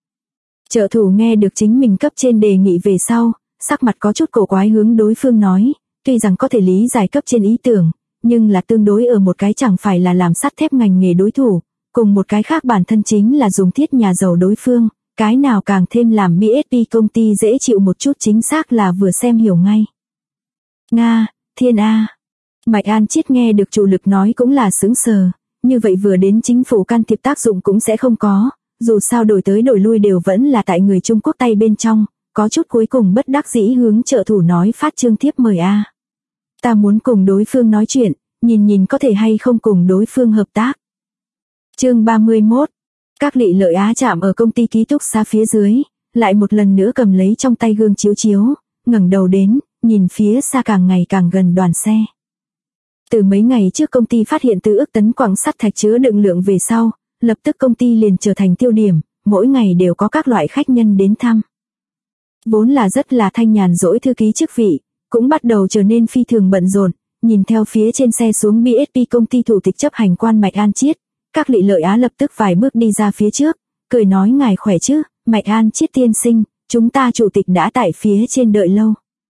Trợ thủ nghe được chính mình cấp trên đề nghị về sau, sắc mặt có chút cổ quái hướng đối phương nói, tuy rằng có thể lý giải cấp trên ý tưởng, nhưng là tương đối ở một cái chẳng phải là làm sắt thép ngành nghề đối thủ, cùng một cái khác bản thân chính là dùng thiết nhà giàu đối phương, cái nào càng thêm làm BSP công ty dễ chịu một chút chính xác là vừa xem hiểu ngay. Nga, thiên A. Mạch An Chiết nghe được chủ lực nói cũng là sững sờ, như vậy vừa đến chính phủ can thiệp tác dụng cũng sẽ không có, dù sao đổi tới đổi lui đều vẫn là tại người Trung Quốc tay bên trong, có chút cuối cùng bất đắc dĩ hướng trợ thủ nói phát chương thiếp mời A. Ta muốn cùng đối phương nói chuyện, nhìn có thể hay không cùng đối phương hợp tác. Chương 31. Các Lị Lợi Á chạm ở công ty ký túc xá phía dưới, lại một lần nữa cầm lấy trong tay gương chiếu, ngẩng đầu đến, nhìn phía xa càng ngày càng gần đoàn xe. Từ mấy ngày trước công ty phát hiện 4 ức tấn quặng sắt thạch chứa đựng lượng về sau, lập tức công ty liền trở thành tiêu điểm, mỗi ngày đều có các loại khách nhân đến thăm. Vốn là rất là thanh nhàn rỗi thư ký chức vị, cũng bắt đầu trở nên phi thường bận rộn, nhìn theo phía trên xe xuống BSP công ty thủ tịch chấp hành quan Mạch An Chiết, Các Lị Lợi Á lập tức vài bước đi ra phía trước, cười nói ngài khỏe chứ, Mạch An Chiết tiên sinh, chúng ta chủ tịch đã tại phía trên đợi lâu.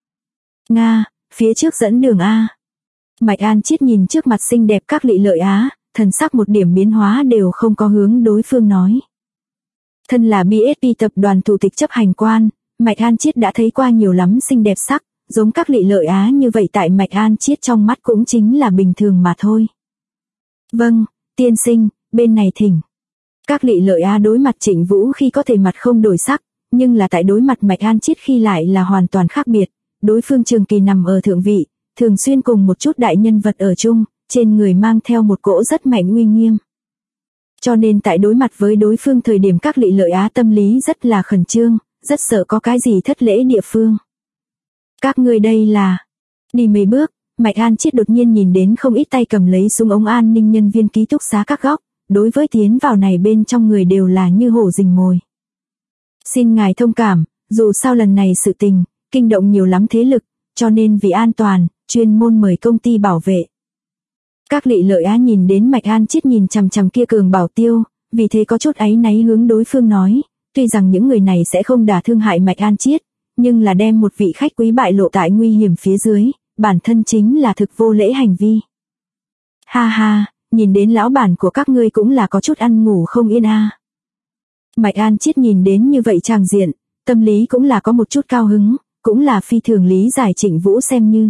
Nga, phía trước dẫn đường A. Mạch An Chiết nhìn trước mặt xinh đẹp Các Lị Lợi Á, thần sắc một điểm biến hóa đều không có hướng đối phương nói. Thân là BSP tập đoàn thủ tịch chấp hành quan, Mạch An Chiết đã thấy qua nhiều lắm xinh đẹp sắc, giống Các Lị Lợi Á như vậy tại Mạch An Chiết trong mắt cũng chính là bình thường mà thôi. Vâng, tiên sinh, bên này thỉnh. Các Lị Lợi Á đối mặt Trịnh Vũ khi có thể mặt không đổi sắc, nhưng là tại đối mặt Mạch An Chiết khi lại là hoàn toàn khác biệt, đối phương trường kỳ nằm ở thượng vị, thường xuyên cùng một chút đại nhân vật ở chung, trên người mang theo một cỗ rất mạnh uy nghiêm. Cho nên tại đối mặt với đối phương thời điểm Các Lị Lợi Á tâm lý rất là khẩn trương, rất sợ có cái gì thất lễ địa phương. Các ngươi đây là... Đi mấy bước, Mạch An Chiết đột nhiên nhìn đến không ít tay cầm lấy súng ống an ninh nhân viên ký túc xá các góc, đối với tiến vào này bên trong người đều là như hổ rình mồi. Xin ngài thông cảm, dù sao lần này sự tình, kinh động nhiều lắm thế lực, cho nên vì an toàn, chuyên môn mời công ty bảo vệ. Các Lị Lợi Á nhìn đến Mạch An Chiết nhìn chằm chằm kia cường bảo tiêu, vì thế có chút áy náy hướng đối phương nói, tuy rằng những người này sẽ không đả thương hại Mạch An Chiết, nhưng là đem một vị khách quý bại lộ tại nguy hiểm phía dưới, bản thân chính là thực vô lễ hành vi. Ha ha, nhìn đến lão bản của các ngươi cũng là có chút ăn ngủ không yên a. Mạch An Chiết nhìn đến như vậy tràng diện, tâm lý cũng là có một chút cao hứng, cũng là phi thường lý giải Trịnh Vũ xem như.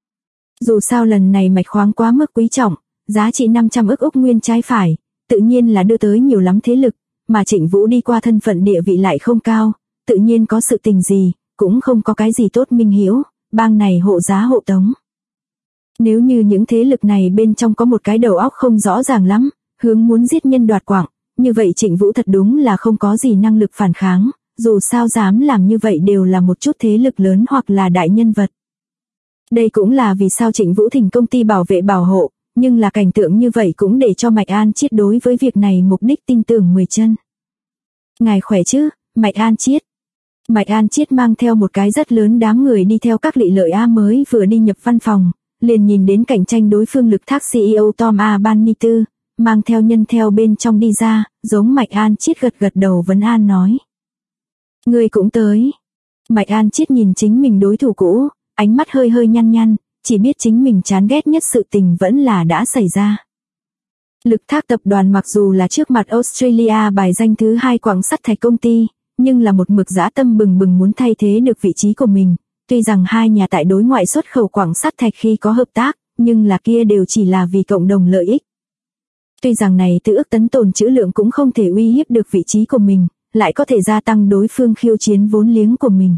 Dù sao lần này mạch khoáng quá mức quý trọng, giá trị 500 ức Úc nguyên trái phải, tự nhiên là đưa tới nhiều lắm thế lực, mà Trịnh Vũ đi qua thân phận địa vị lại không cao, tự nhiên có sự tình gì, cũng không có cái gì tốt minh hiểu, bang này hộ giá hộ tống. Nếu như những thế lực này bên trong có một cái đầu óc không rõ ràng lắm, hướng muốn giết nhân đoạt quặng, như vậy Trịnh Vũ thật đúng là không có gì năng lực phản kháng, dù sao dám làm như vậy đều là một chút thế lực lớn hoặc là đại nhân vật. Đây cũng là vì sao Trịnh Vũ thỉnh công ty bảo vệ bảo hộ, nhưng là cảnh tượng như vậy cũng để cho Mạch An Chiết đối với việc này mục đích tin tưởng 10 chân. Ngài khỏe chứ, Mạch An Chiết. Mạch An Chiết mang theo một cái rất lớn đám người đi theo các Lị Lợi A mới vừa đi nhập văn phòng, liền nhìn đến cạnh tranh đối phương Lực Thác CEO Tom Abanity, mang theo nhân theo bên trong đi ra, giống Mạch An Chiết gật gật đầu vấn an nói. Người cũng tới. Mạch An Chiết nhìn chính mình đối thủ cũ, ánh mắt hơi hơi nhăn nhăn, chỉ biết chính mình chán ghét nhất sự tình vẫn là đã xảy ra. Lực Thác tập đoàn mặc dù là trước mặt Australia bài danh thứ 2 quặng sắt thạch công ty, nhưng là một mực dã tâm bừng bừng muốn thay thế được vị trí của mình. Tuy rằng hai nhà tại đối ngoại xuất khẩu quặng sắt thạch khi có hợp tác, nhưng là kia đều chỉ là vì cộng đồng lợi ích. Tuy rằng này tự ước tấn tồn trữ lượng cũng không thể uy hiếp được vị trí của mình, lại có thể gia tăng đối phương khiêu chiến vốn liếng của mình.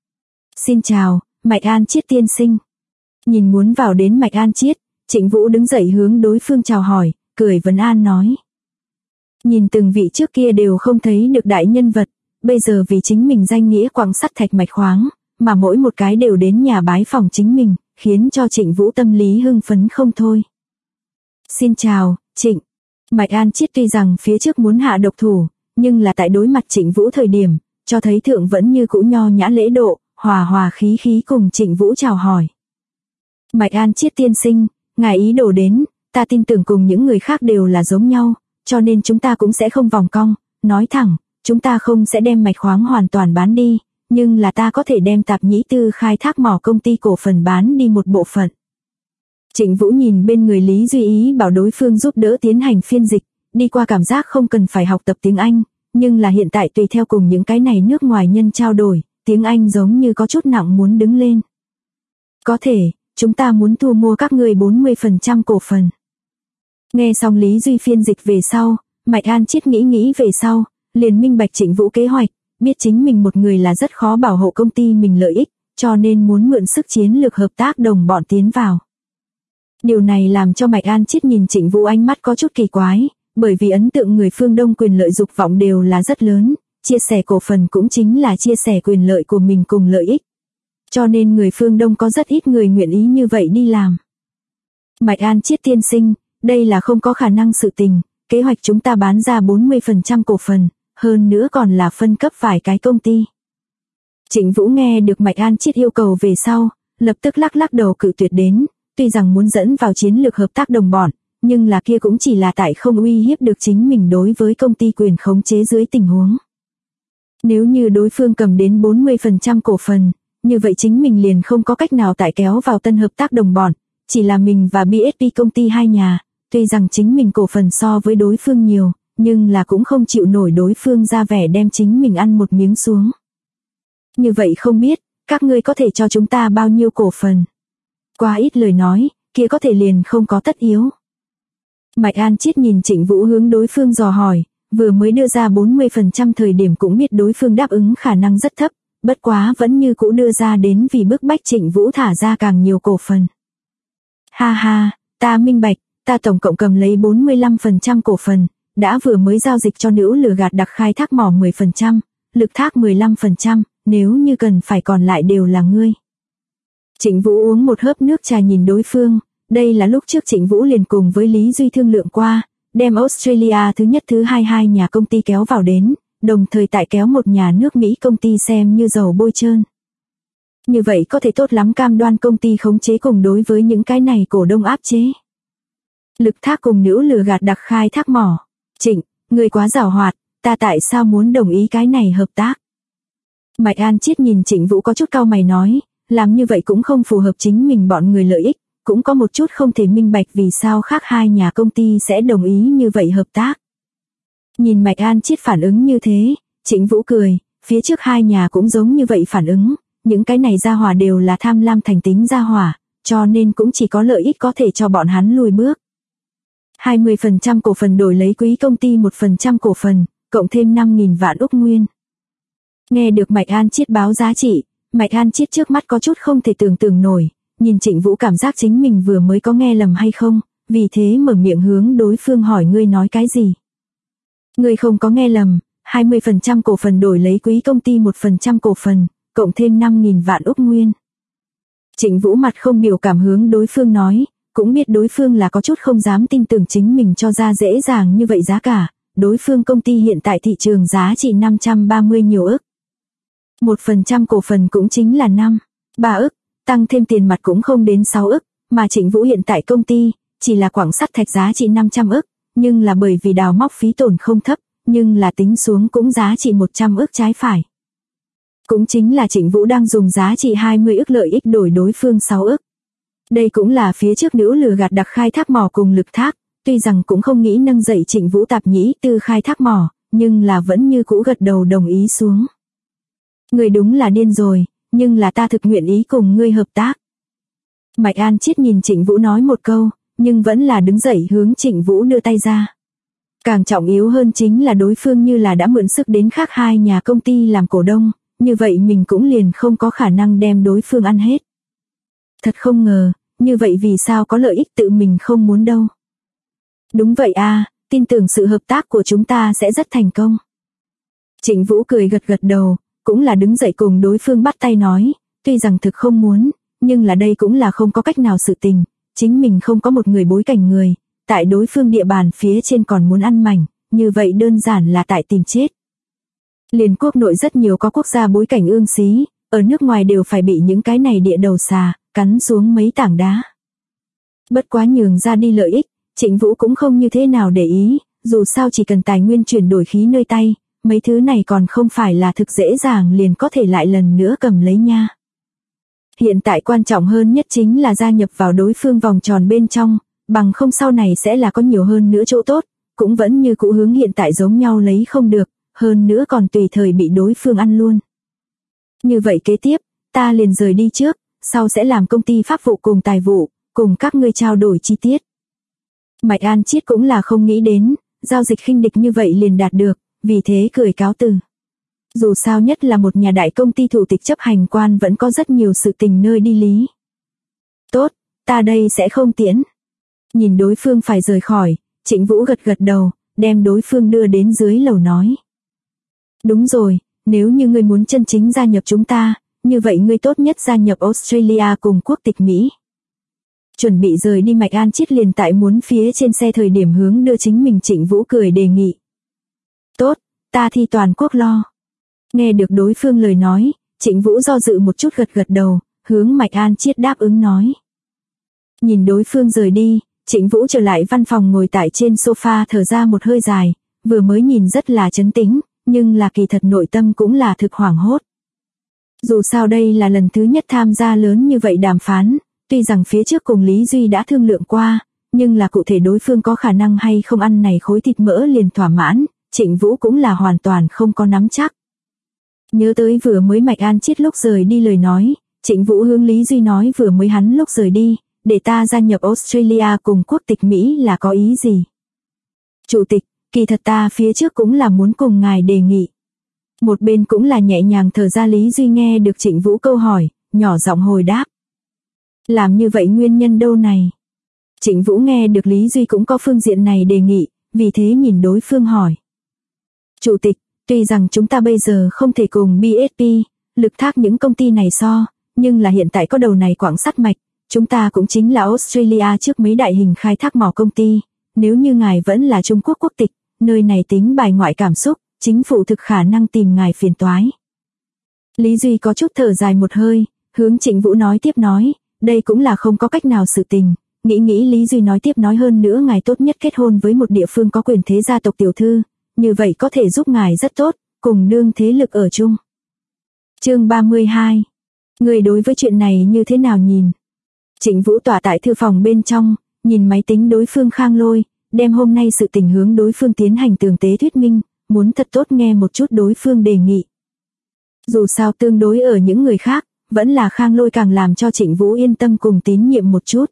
Xin chào, Mạch An Chiết tiên sinh. Nhìn muốn vào đến Mạch An Chiết, Trịnh Vũ đứng dậy hướng đối phương chào hỏi, cười vấn an nói. Nhìn từng vị trước kia đều không thấy được đại nhân vật, bây giờ vì chính mình danh nghĩa quặng sắt thạch mạch khoáng, mà mỗi một cái đều đến nhà bái phòng chính mình, khiến cho Trịnh Vũ tâm lý hưng phấn không thôi. Xin chào, Trịnh. Mạch An Chiết tuy rằng phía trước muốn hạ độc thủ, nhưng là tại đối mặt Trịnh Vũ thời điểm, cho thấy thượng vẫn như cũ nho nhã lễ độ, hòa hòa khí khí cùng Trịnh Vũ chào hỏi. Mạch An Chiết tiên sinh, ngài ý đồ đến, ta tin tưởng cùng những người khác đều là giống nhau, cho nên chúng ta cũng sẽ không vòng cong, nói thẳng, chúng ta không sẽ đem mạch khoáng hoàn toàn bán đi, nhưng là ta có thể đem Tạp Nhĩ Tư khai thác mỏ công ty cổ phần bán đi một bộ phận. Trịnh Vũ nhìn bên người Lý Duy Ý bảo đối phương giúp đỡ tiến hành phiên dịch, đi qua cảm giác không cần phải học tập tiếng Anh, nhưng là hiện tại tùy theo cùng những cái này nước ngoài nhân trao đổi, tiếng Anh giống như có chút nặng muốn đứng lên. Có thể, chúng ta muốn thu mua các người 40% cổ phần. Nghe xong Lý Duy phiên dịch về sau, Mạch An Chiết nghĩ về sau, liền minh bạch Trịnh Vũ kế hoạch, biết chính mình một người là rất khó bảo hộ công ty mình lợi ích, cho nên muốn mượn sức chiến lược hợp tác đồng bọn tiến vào. Điều này làm cho Mạch An Chiết nhìn Trịnh Vũ ánh mắt có chút kỳ quái, bởi vì ấn tượng người phương Đông quyền lợi dục vọng đều là rất lớn, chia sẻ cổ phần cũng chính là chia sẻ quyền lợi của mình cùng lợi ích. Cho nên người phương Đông có rất ít người nguyện ý như vậy đi làm. Mạch An Chiết tiên sinh, đây là không có khả năng sự tình, kế hoạch chúng ta bán ra 40% cổ phần, hơn nữa còn là phân cấp vài cái công ty. Trịnh Vũ nghe được Mạch An Chiết yêu cầu về sau, lập tức lắc đầu cự tuyệt đến, tuy rằng muốn dẫn vào chiến lược hợp tác đồng bọn, nhưng là kia cũng chỉ là tại không uy hiếp được chính mình đối với công ty quyền khống chế dưới tình huống. Nếu như đối phương cầm đến 40% cổ phần, như vậy chính mình liền không có cách nào tại kéo vào tân hợp tác đồng bọn, chỉ là mình và BSP công ty hai nhà, tuy rằng chính mình cổ phần so với đối phương nhiều, nhưng là cũng không chịu nổi đối phương ra vẻ đem chính mình ăn một miếng xuống. Như vậy không biết, các ngươi có thể cho chúng ta bao nhiêu cổ phần? Quá ít lời nói, kia có thể liền không có tất yếu. Mạch An Chiết nhìn Trịnh Vũ hướng đối phương dò hỏi, vừa mới đưa ra 40% thời điểm cũng biết đối phương đáp ứng khả năng rất thấp, bất quá vẫn như cũ đưa ra đến vì bức bách Trịnh Vũ thả ra càng nhiều cổ phần. Ha ha, ta minh bạch, ta tổng cộng cầm lấy 45% cổ phần, đã vừa mới giao dịch cho Nữ Lừa Gạt Đặc khai thác mỏ 10%, Lực Thác 15%, nếu như cần phải còn lại đều là ngươi. Trịnh Vũ uống một hớp nước trà nhìn đối phương, đây là lúc trước Trịnh Vũ liền cùng với Lý Duy thương lượng qua, đem Australia thứ nhất thứ hai nhà công ty kéo vào đến, đồng thời tại kéo một nhà nước Mỹ công ty xem như dầu bôi trơn. Như vậy có thể tốt lắm cam đoan công ty khống chế cùng đối với những cái này cổ đông áp chế. Lực Thác cùng Nữ Lừa Gạt Đặc khai thác mỏ. Trịnh, người quá giàu hoạt, ta tại sao muốn đồng ý cái này hợp tác? Mạch An Chiết nhìn Trịnh Vũ có chút cau mày nói, làm như vậy cũng không phù hợp chính mình bọn người lợi ích, cũng có một chút không thể minh bạch vì sao khác hai nhà công ty sẽ đồng ý như vậy hợp tác. Nhìn Mạch An Chiết phản ứng như thế, Trịnh Vũ cười, phía trước hai nhà cũng giống như vậy phản ứng, những cái này gia hỏa đều là tham lam thành tính gia hỏa, cho nên cũng chỉ có lợi ích có thể cho bọn hắn lùi bước. 20% cổ phần đổi lấy quý công ty 1% cổ phần, cộng thêm 5.000 vạn Úc Nguyên. Nghe được Mạch An Chiết báo giá trị, Mạch An Chiết trước mắt có chút không thể tưởng tượng nổi, nhìn Trịnh Vũ cảm giác chính mình vừa mới có nghe lầm hay không, vì thế mở miệng hướng đối phương hỏi ngươi nói cái gì. Ngươi không có nghe lầm, 20% cổ phần đổi lấy quý công ty 1% cổ phần, cộng thêm 5.000 vạn Úc Nguyên. Trịnh Vũ mặt không biểu cảm hướng đối phương nói, cũng biết đối phương là có chút không dám tin tưởng chính mình cho ra dễ dàng như vậy giá cả, đối phương công ty hiện tại thị trường giá trị 530 nhiều ức. 1% cổ phần cũng chính là 3 ức, tăng thêm tiền mặt cũng không đến 6 ức, mà Trịnh Vũ hiện tại công ty, chỉ là quặng sắt thạch giá trị 500 ức, nhưng là bởi vì đào móc phí tổn không thấp, nhưng là tính xuống cũng giá trị 100 ức trái phải. Cũng chính là Trịnh Vũ đang dùng giá trị 20 ức lợi ích đổi đối phương 6 ức. Đây cũng là phía trước nữ lừa gạt đặc khai thác mỏ cùng Lực Thác, tuy rằng cũng không nghĩ nâng dậy Trịnh Vũ tạp nhĩ tư khai thác mỏ, nhưng là vẫn như cũ gật đầu đồng ý xuống. Người đúng là điên rồi, nhưng là ta thực nguyện ý cùng ngươi hợp tác. Mạch An Chiết nhìn Trịnh Vũ nói một câu, nhưng vẫn là đứng dậy hướng Trịnh Vũ đưa tay ra. Càng trọng yếu hơn chính là đối phương như là đã mượn sức đến khác hai nhà công ty làm cổ đông, như vậy mình cũng liền không có khả năng đem đối phương ăn hết. Thật không ngờ, như vậy vì sao có lợi ích tự mình không muốn đâu. Đúng vậy a, tin tưởng sự hợp tác của chúng ta sẽ rất thành công. Trịnh Vũ cười gật gật đầu, cũng là đứng dậy cùng đối phương bắt tay nói, tuy rằng thực không muốn, nhưng là đây cũng là không có cách nào sự tình, chính mình không có một người bối cảnh người, tại đối phương địa bàn phía trên còn muốn ăn mảnh, như vậy đơn giản là tại tìm chết. Liền quốc nội rất nhiều có quốc gia bối cảnh ương xí, ở nước ngoài đều phải bị những cái này địa đầu xà, cắn xuống mấy tảng đá. Bất quá nhường ra đi lợi ích, Trịnh Vũ cũng không như thế nào để ý, dù sao chỉ cần tài nguyên chuyển đổi khí nơi tay, mấy thứ này còn không phải là thực dễ dàng liền có thể lại lần nữa cầm lấy nha. Hiện tại quan trọng hơn nhất chính là gia nhập vào đối phương vòng tròn bên trong, bằng không sau này sẽ là có nhiều hơn nữa chỗ tốt, cũng vẫn như cũ hướng hiện tại giống nhau lấy không được, hơn nữa còn tùy thời bị đối phương ăn luôn. Như vậy kế tiếp, ta liền rời đi trước, sau sẽ làm công ty pháp vụ cùng tài vụ, cùng các ngươi trao đổi chi tiết. Mạch An Chiết cũng là không nghĩ đến, giao dịch khinh địch như vậy liền đạt được, vì thế cười cáo từ. Dù sao nhất là một nhà đại công ty thủ tịch chấp hành quan vẫn có rất nhiều sự tình nơi đi lý. Tốt, ta đây sẽ không tiễn. Nhìn đối phương phải rời khỏi, Trịnh Vũ gật gật đầu, đem đối phương đưa đến dưới lầu nói. Đúng rồi, nếu như ngươi muốn chân chính gia nhập chúng ta, như vậy ngươi tốt nhất gia nhập Australia cùng quốc tịch Mỹ. Chuẩn bị rời đi Mạch An Chiết liền tại muốn phía trên xe thời điểm hướng đưa chính mình Trịnh Vũ cười đề nghị. Tốt, ta thi toàn quốc lo. Nghe được đối phương lời nói, Trịnh Vũ do dự một chút gật gật đầu, hướng Mạch An Chiết đáp ứng nói. Nhìn đối phương rời đi, Trịnh Vũ trở lại văn phòng ngồi tại trên sofa thở ra một hơi dài, vừa mới nhìn rất là trấn tĩnh, nhưng là kỳ thật nội tâm cũng là thực hoảng hốt. Dù sao đây là lần thứ nhất tham gia lớn như vậy đàm phán, tuy rằng phía trước cùng Lý Duy đã thương lượng qua, nhưng là cụ thể đối phương có khả năng hay không ăn này khối thịt mỡ liền thỏa mãn, Trịnh Vũ cũng là hoàn toàn không có nắm chắc. Nhớ tới vừa mới Mạch An Chiết lúc rời đi lời nói, Trịnh Vũ hướng Lý Duy nói vừa mới hắn lúc rời đi, để ta gia nhập Australia cùng quốc tịch Mỹ là có ý gì? Chủ tịch, kỳ thật ta phía trước cũng là muốn cùng ngài đề nghị. Một bên cũng là nhẹ nhàng thở ra Lý Duy nghe được Trịnh Vũ câu hỏi, nhỏ giọng hồi đáp. Làm như vậy nguyên nhân đâu này? Trịnh Vũ nghe được Lý Duy cũng có phương diện này đề nghị, vì thế nhìn đối phương hỏi. Chủ tịch, tuy rằng chúng ta bây giờ không thể cùng BSP, Lực Thác những công ty này so, nhưng là hiện tại có đầu này quặng sắt mạch, chúng ta cũng chính là Australia trước mấy đại hình khai thác mỏ công ty, nếu như ngài vẫn là Trung Quốc quốc tịch, nơi này tính bài ngoại cảm xúc, chính phủ thực khả năng tìm ngài phiền toái. Lý Duy có chút thở dài một hơi, hướng Trịnh Vũ nói tiếp nói, đây cũng là không có cách nào sự tình, nghĩ Lý Duy nói tiếp nói hơn nữa ngài tốt nhất kết hôn với một địa phương có quyền thế gia tộc tiểu thư, như vậy có thể giúp ngài rất tốt, cùng đương thế lực ở chung. Chương 32. Người đối với chuyện này như thế nào nhìn? Trịnh Vũ tỏa tại thư phòng bên trong, nhìn máy tính đối phương Khang Lôi, đem hôm nay sự tình hướng đối phương tiến hành tường tế thuyết minh, muốn thật tốt nghe một chút đối phương đề nghị. Dù sao tương đối ở những người khác, vẫn là Khang Lôi càng làm cho Trịnh Vũ yên tâm cùng tín nhiệm một chút.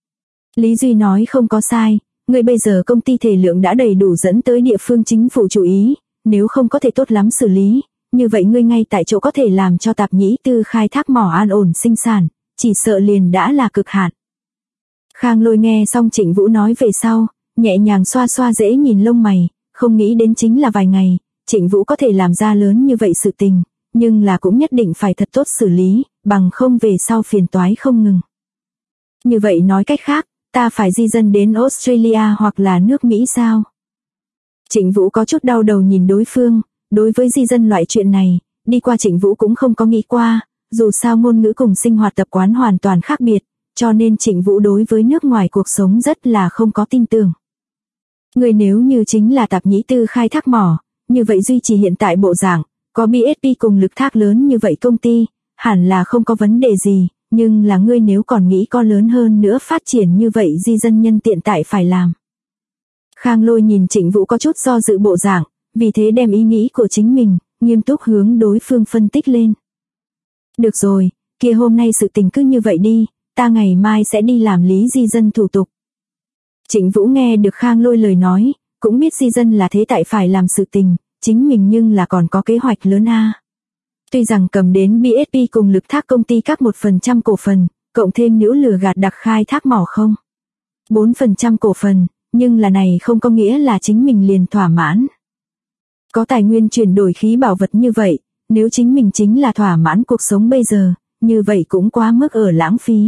Lý Duy nói không có sai, người bây giờ công ty thể lượng đã đầy đủ dẫn tới địa phương chính phủ chú ý, nếu không có thể tốt lắm xử lý, như vậy ngươi ngay tại chỗ có thể làm cho tạp nhĩ tư khai thác mỏ an ổn sinh sản, chỉ sợ liền đã là cực hạn. Khang Lôi nghe xong Trịnh Vũ nói về sau, nhẹ nhàng xoa xoa dễ nhìn lông mày, không nghĩ đến chính là vài ngày, Trịnh Vũ có thể làm ra lớn như vậy sự tình, nhưng là cũng nhất định phải thật tốt xử lý, bằng không về sau phiền toái không ngừng. Như vậy nói cách khác, ta phải di dân đến Australia hoặc là nước Mỹ sao? Trịnh Vũ có chút đau đầu nhìn đối phương, đối với di dân loại chuyện này, đi qua Trịnh Vũ cũng không có nghĩ qua, dù sao ngôn ngữ cùng sinh hoạt tập quán hoàn toàn khác biệt, cho nên Trịnh Vũ đối với nước ngoài cuộc sống rất là không có tin tưởng. Người nếu như chính là tạp nhĩ tư khai thác mỏ, như vậy duy trì hiện tại bộ dạng, có BSP cùng lực thác lớn như vậy công ty, hẳn là không có vấn đề gì, nhưng là ngươi nếu còn nghĩ có lớn hơn nữa phát triển như vậy di dân nhân tiện tại phải làm. Khang Lôi nhìn Trịnh Vũ có chút do dự bộ dạng, vì thế đem ý nghĩ của chính mình, nghiêm túc hướng đối phương phân tích lên. Được rồi, kia hôm nay sự tình cứ như vậy đi, ta ngày mai sẽ đi làm lý di dân thủ tục. Trịnh Vũ nghe được Khang Lôi lời nói, cũng biết di dân là thế tại phải làm sự tình, chính mình nhưng là còn có kế hoạch lớn a. Tuy rằng cầm đến BSP cùng lực thác công ty các 1% cổ phần, cộng thêm nữ lừa gạt đặc khai thác mỏ không 4% cổ phần, nhưng là này không có nghĩa là chính mình liền thỏa mãn. Có tài nguyên chuyển đổi khí bảo vật như vậy, nếu chính mình chính là thỏa mãn cuộc sống bây giờ, như vậy cũng quá mức ở lãng phí.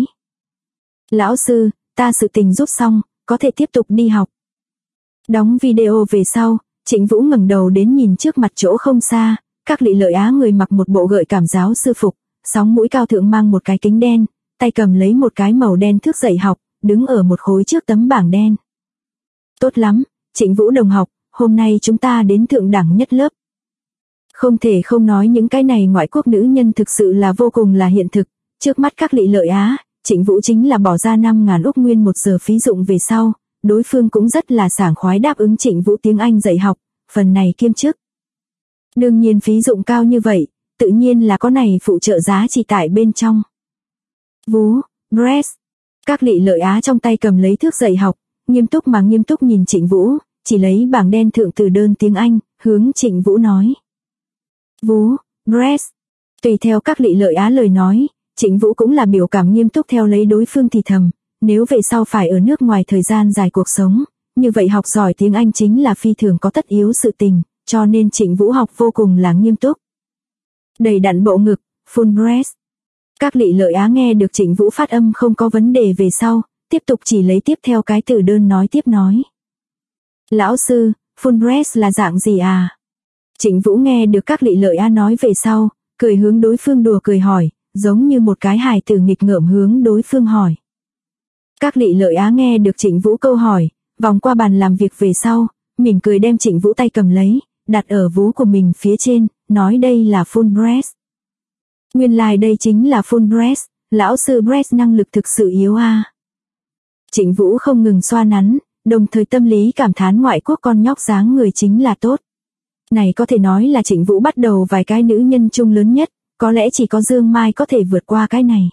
Lão sư, ta sự tình giúp xong, có thể tiếp tục đi học. Đóng video về sau, Trịnh Vũ ngẩng đầu đến nhìn trước mặt chỗ không xa, Các Lị Lợi Á người mặc một bộ gợi cảm giáo sư phục, sóng mũi cao thượng mang một cái kính đen, tay cầm lấy một cái màu đen thước dạy học, đứng ở một khối trước tấm bảng đen. Tốt lắm, Trịnh Vũ đồng học, hôm nay chúng ta đến thượng đẳng nhất lớp. Không thể không nói những cái này ngoại quốc nữ nhân thực sự là vô cùng là hiện thực, trước mắt Các Lị Lợi Á, Trịnh Vũ chính là bỏ ra 5.000 Úc nguyên 1 giờ phí dụng về sau, đối phương cũng rất là sảng khoái đáp ứng Trịnh Vũ tiếng Anh dạy học, phần này kiêm chức. Đương nhiên phí dụng cao như vậy, tự nhiên là có này phụ trợ giá trị tại bên trong. Vú, Bress. Các Lị Lợi Á trong tay cầm lấy thước dạy học, nghiêm túc nhìn Trịnh Vũ, chỉ lấy bảng đen thượng từ đơn tiếng Anh, hướng Trịnh Vũ nói. Vú, Bress. Tùy theo Các Lị Lợi Á lời nói, Trịnh Vũ cũng là biểu cảm nghiêm túc theo lấy đối phương thì thầm, nếu về sau phải ở nước ngoài thời gian dài cuộc sống, như vậy học giỏi tiếng Anh chính là phi thường có tất yếu sự tình, cho nên Trịnh Vũ học vô cùng là nghiêm túc. Đầy đặn bộ ngực, full breast. Các Lị Lợi Á nghe được Trịnh Vũ phát âm không có vấn đề về sau, tiếp tục chỉ lấy tiếp theo cái từ đơn nói tiếp nói. Lão sư, full breast là dạng gì à? Trịnh Vũ nghe được Các Lị Lợi Á nói về sau, cười hướng đối phương đùa cười hỏi, giống như một cái hài tử nghịch ngợm hướng đối phương hỏi. Các Lị Lợi Á nghe được Trịnh Vũ câu hỏi, vòng qua bàn làm việc về sau, mỉm cười đem Trịnh Vũ tay cầm lấy, đặt ở vú của mình phía trên, nói đây là full breast. Nguyên lai đây chính là full breast, lão sư breast năng lực thực sự yếu a. Trịnh Vũ không ngừng xoa nắn, đồng thời tâm lý cảm thán ngoại quốc con nhóc dáng người chính là tốt. Này có thể nói là Trịnh Vũ bắt đầu vài cái nữ nhân chung lớn nhất, có lẽ chỉ có Dương Mai có thể vượt qua cái này.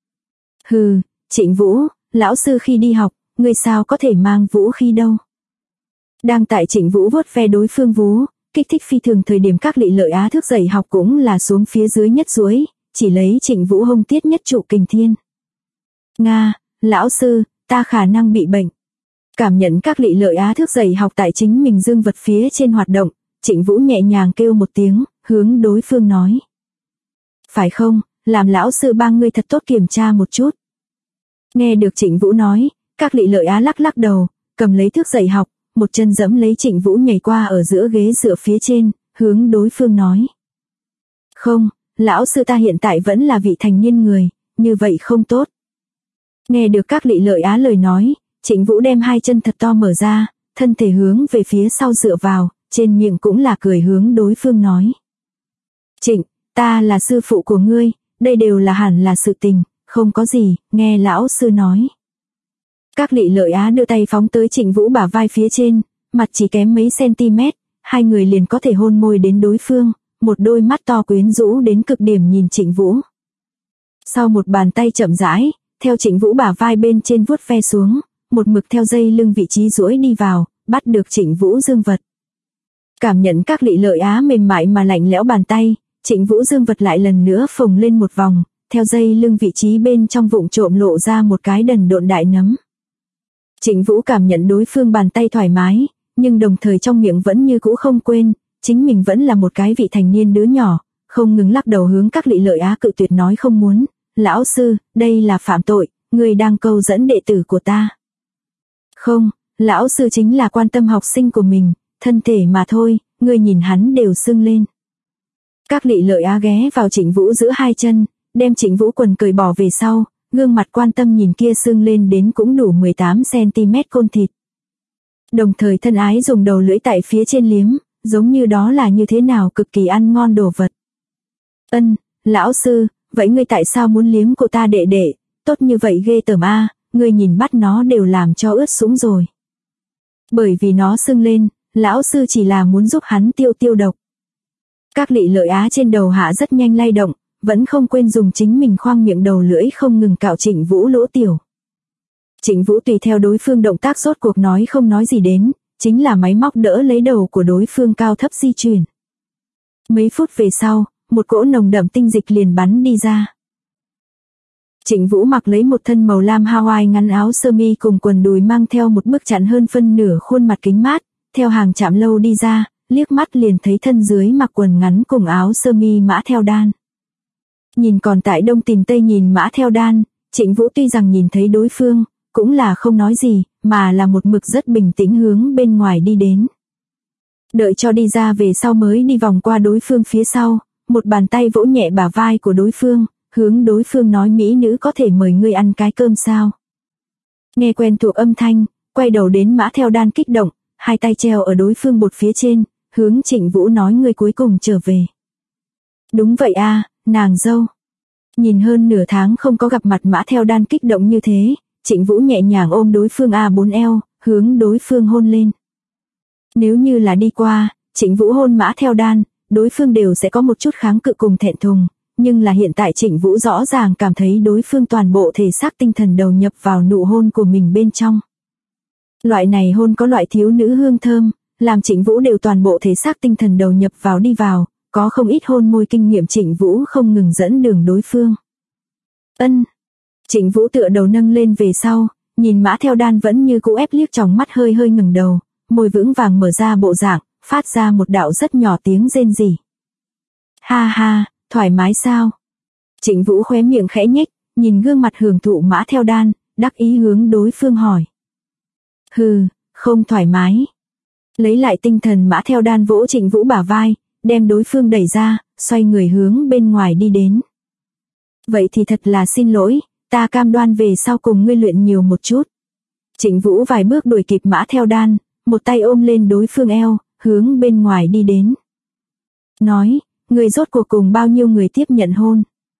Hừ, Trịnh Vũ, lão sư khi đi học, người sao có thể mang vũ khí đâu. Đang tại Trịnh Vũ vuốt ve đối phương vú, kích thích phi thường thời điểm Các Lị Lợi Á thước dạy học cũng là xuống phía dưới nhất duỗi, chỉ lấy Trịnh Vũ hông tiết nhất trụ kình thiên. Nga, lão sư, ta khả năng bị bệnh. Cảm nhận Các Lị Lợi Á thước dạy học tại chính mình dương vật phía trên hoạt động, Trịnh Vũ nhẹ nhàng kêu một tiếng, hướng đối phương nói. Phải không, làm lão sư bang ngươi thật tốt kiểm tra một chút. Nghe được Trịnh Vũ nói, Các Lị Lợi Á lắc lắc đầu, cầm lấy thước dạy học, một chân dẫm lấy Trịnh Vũ nhảy qua ở giữa ghế dựa phía trên, hướng đối phương nói. Không, lão sư ta hiện tại vẫn là vị thành niên người, như vậy không tốt. Nghe được Các Lị Lợi Á lời nói, Trịnh Vũ đem hai chân thật to mở ra, thân thể hướng về phía sau dựa vào, trên miệng cũng là cười hướng đối phương nói. Trịnh, ta là sư phụ của ngươi, đây đều là hẳn là sự tình, không có gì, nghe lão sư nói. Các Lị Lợi Á đưa tay phóng tới Trịnh Vũ bả vai phía trên, mặt chỉ kém mấy cm, hai người liền có thể hôn môi đến đối phương, một đôi mắt to quyến rũ đến cực điểm nhìn Trịnh Vũ. Sau một bàn tay chậm rãi, theo Trịnh Vũ bả vai bên trên vuốt ve xuống, một mực theo dây lưng vị trí duỗi đi vào, bắt được Trịnh Vũ dương vật. Cảm nhận Các Lị Lợi Á mềm mại mà lạnh lẽo bàn tay, Trịnh Vũ dương vật lại lần nữa phồng lên một vòng, theo dây lưng vị trí bên trong vụng trộm lộ ra một cái đần độn đại nấm. Trịnh Vũ cảm nhận đối phương bàn tay thoải mái, nhưng đồng thời trong miệng vẫn như cũ không quên, chính mình vẫn là một cái vị thành niên đứa nhỏ, không ngừng lắc đầu hướng Các Lị Lợi Á cự tuyệt nói không muốn, lão sư, đây là phạm tội, người đang câu dẫn đệ tử của ta. Không, lão sư chính là quan tâm học sinh của mình, thân thể mà thôi, người nhìn hắn đều sưng lên. Các Lị Lợi Á ghé vào Trịnh Vũ giữa hai chân, đem Trịnh Vũ quần cởi bỏ về sau, gương mặt quan tâm nhìn kia sưng lên đến cũng đủ 18cm côn thịt. Đồng thời thân ái dùng đầu lưỡi tại phía trên liếm, giống như đó là như thế nào cực kỳ ăn ngon đồ vật. Ân, lão sư, vậy ngươi tại sao muốn liếm cô ta đệ đệ, tốt như vậy ghê tởm a, ngươi nhìn bắt nó đều làm cho ướt sũng rồi. Bởi vì nó sưng lên, lão sư chỉ là muốn giúp hắn tiêu độc. Các Lị Lợi Á trên đầu hạ rất nhanh lay động, vẫn không quên dùng chính mình khoang miệng đầu lưỡi không ngừng cạo Trịnh Vũ lỗ tiểu. Trịnh Vũ tùy theo đối phương động tác rốt cuộc nói không nói gì đến, chính là máy móc đỡ lấy đầu của đối phương cao thấp di chuyển. Mấy phút về sau, một cỗ nồng đậm tinh dịch liền bắn đi ra. Trịnh Vũ mặc lấy một thân màu lam Hawaii ngắn áo sơ mi cùng quần đùi mang theo một bức chặn hơn phân nửa khuôn mặt kính mát, theo hàng trạm lâu đi ra, liếc mắt liền thấy thân dưới mặc quần ngắn cùng áo sơ mi Mã Theo Đan. Nhìn còn tại đông tìm tây nhìn Mã Theo Đan, Trịnh Vũ tuy rằng nhìn thấy đối phương, cũng là không nói gì, mà là một mực rất bình tĩnh hướng bên ngoài đi đến. Đợi cho đi ra về sau mới đi vòng qua đối phương phía sau, một bàn tay vỗ nhẹ bả vai của đối phương, hướng đối phương nói mỹ nữ có thể mời ngươi ăn cái cơm sao. Nghe quen thuộc âm thanh, quay đầu đến Mã Theo Đan kích động, hai tay treo ở đối phương bột phía trên, hướng Trịnh Vũ nói ngươi cuối cùng trở về. Đúng vậy a, nàng dâu. Nhìn hơn nửa tháng không có gặp mặt Mã Theo Đan kích động như thế, Trịnh Vũ nhẹ nhàng ôm đối phương A4 eo, hướng đối phương hôn lên. Nếu như là đi qua, Trịnh Vũ hôn Mã Theo Đan, đối phương đều sẽ có một chút kháng cự cùng thẹn thùng, nhưng là hiện tại Trịnh Vũ rõ ràng cảm thấy đối phương toàn bộ thể xác tinh thần đầu nhập vào nụ hôn của mình bên trong. Loại này hôn có loại thiếu nữ hương thơm, làm Trịnh Vũ đều toàn bộ thể xác tinh thần đầu nhập vào đi vào, có không ít hôn môi kinh nghiệm Trịnh Vũ không ngừng dẫn đường đối phương. Ân. Trịnh Vũ tựa đầu nâng lên về sau, nhìn Mã Theo Đan vẫn như cũ ép liếc tròng mắt hơi hơi ngẩng đầu, môi vững vàng mở ra bộ dạng, phát ra một đạo rất nhỏ tiếng rên rỉ. Ha ha, thoải mái sao? Trịnh Vũ khóe miệng khẽ nhếch, nhìn gương mặt hưởng thụ Mã Theo Đan, đắc ý hướng đối phương hỏi. Hừ, không thoải mái. Lấy lại tinh thần Mã Theo Đan vỗ Trịnh Vũ bả vai, đem đối phương đẩy ra, xoay người hướng bên ngoài đi đến. Vậy thì thật là xin lỗi, ta cam đoan về sau cùng ngươi luyện nhiều một chút. Trịnh Vũ vài bước đuổi kịp Mã Theo Đan, một tay ôm lên đối phương eo, hướng bên ngoài đi đến. Nói, ngươi rốt cuộc cùng bao nhiêu người tiếp nhận hôn.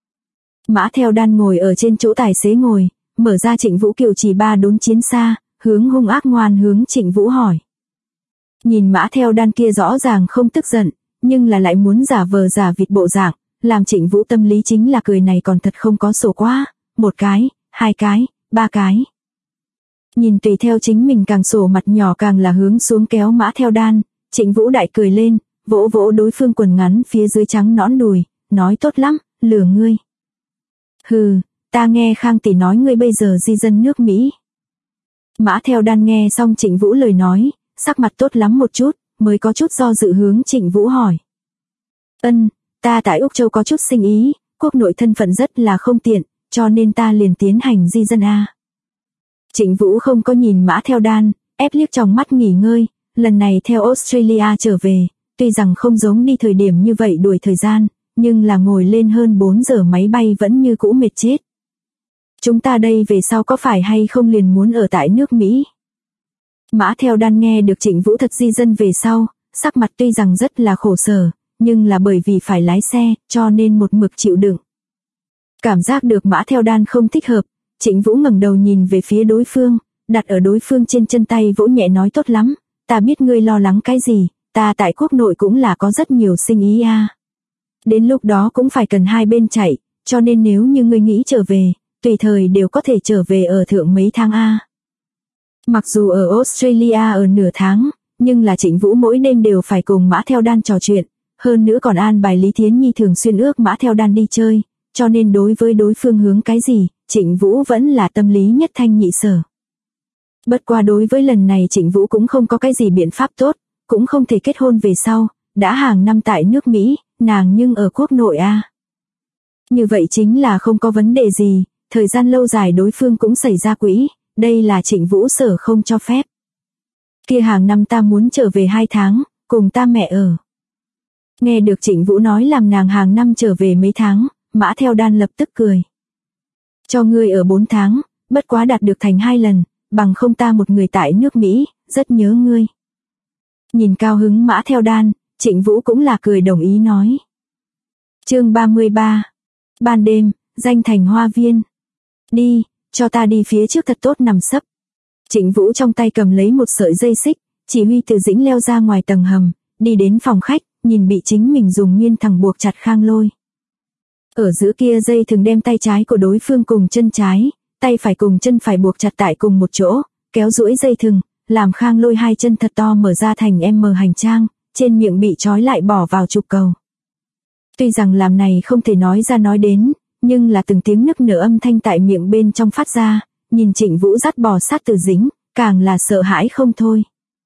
Mã Theo Đan ngồi ở trên chỗ tài xế ngồi, mở ra Trịnh Vũ kiều chỉ 3 đốn chiến xa, hướng hung ác ngoan hướng Trịnh Vũ hỏi. Nhìn Mã Theo Đan kia rõ ràng không tức giận, nhưng là lại muốn giả vờ giả vịt bộ dạng, làm Trịnh Vũ tâm lý chính là cười này còn thật không có sổ quá, 1 cái, 2 cái, 3 cái. Nhìn tùy theo chính mình càng sổ mặt nhỏ càng là hướng xuống kéo Mã Theo Đan, Trịnh Vũ đại cười lên, vỗ vỗ đối phương quần ngắn phía dưới trắng nõn đùi, nói tốt lắm, lừa ngươi. Hừ, ta nghe Khang tỷ nói ngươi bây giờ di dân nước Mỹ. Mã Theo Đan nghe xong Trịnh Vũ lời nói, sắc mặt tốt lắm một chút, mới có chút do dự hướng Trịnh Vũ hỏi. Ân, ta tại Úc Châu có chút sinh ý, quốc nội thân phận rất là không tiện, cho nên ta liền tiến hành di dân a. Trịnh Vũ không có nhìn Mã Theo Đan, ép liếc trong mắt nghỉ ngơi, lần này theo Australia trở về, tuy rằng không giống đi thời điểm như vậy đuổi thời gian, nhưng là ngồi lên hơn 4 giờ máy bay vẫn như cũ mệt chết. Chúng ta đây về sau có phải hay không liền muốn ở tại nước Mỹ? Mã Theo Đan nghe được Trịnh Vũ thật di dân về sau, sắc mặt tuy rằng rất là khổ sở, nhưng là bởi vì phải lái xe, cho nên một mực chịu đựng. Cảm giác được Mã Theo Đan không thích hợp, Trịnh Vũ ngẩng đầu nhìn về phía đối phương, đặt ở đối phương trên chân tay vỗ nhẹ nói tốt lắm, ta biết ngươi lo lắng cái gì, ta tại quốc nội cũng là có rất nhiều sinh ý a. Đến lúc đó cũng phải cần hai bên chạy, cho nên nếu như ngươi nghĩ trở về, tùy thời đều có thể trở về ở thượng mấy tháng a. Mặc dù ở Australia ở nửa tháng, nhưng là Trịnh Vũ mỗi đêm đều phải cùng Mã Theo Đan trò chuyện, hơn nữa còn an bài Lý Thiến Nhi thường xuyên ước Mã Theo Đan đi chơi, cho nên đối với đối phương hướng cái gì, Trịnh Vũ vẫn là tâm lý nhất thanh nhị sở. Bất qua đối với lần này Trịnh Vũ cũng không có cái gì biện pháp tốt, cũng không thể kết hôn về sau, đã hàng năm tại nước Mỹ, nàng nhưng ở quốc nội a. Như vậy chính là không có vấn đề gì, thời gian lâu dài đối phương cũng xảy ra quỹ, đây là Trịnh Vũ sở không cho phép. Kia hàng năm ta muốn trở về 2 tháng, cùng ta mẹ ở. Nghe được Trịnh Vũ nói làm nàng hàng năm trở về mấy tháng, Mã Theo Đan lập tức cười. Cho ngươi ở 4 tháng, bất quá đạt được thành 2 lần, bằng không ta một người tại nước Mỹ, rất nhớ ngươi. Nhìn cao hứng Mã Theo Đan, Trịnh Vũ cũng là cười đồng ý nói. Chương 33. Ban đêm, Danh Thành Hoa Viên. Đi, cho ta đi phía trước thật tốt nằm sấp. Trịnh Vũ trong tay cầm lấy một sợi dây xích, chỉ huy Từ Dĩnh leo ra ngoài tầng hầm, đi đến phòng khách, nhìn bị chính mình dùng miên thẳng buộc chặt Khang Lôi. Ở giữa kia dây thường đem tay trái của đối phương cùng chân trái, tay phải cùng chân phải buộc chặt tại cùng một chỗ, kéo duỗi dây thừng, làm Khang Lôi hai chân thật to mở ra thành M hành trang, trên miệng bị trói lại bỏ vào trục cầu. Tuy rằng làm này không thể nói ra nói đến, nhưng là từng tiếng nức nở âm thanh tại miệng bên trong phát ra, nhìn Trịnh Vũ dắt bò sát Từ Dĩnh, càng là sợ hãi không thôi.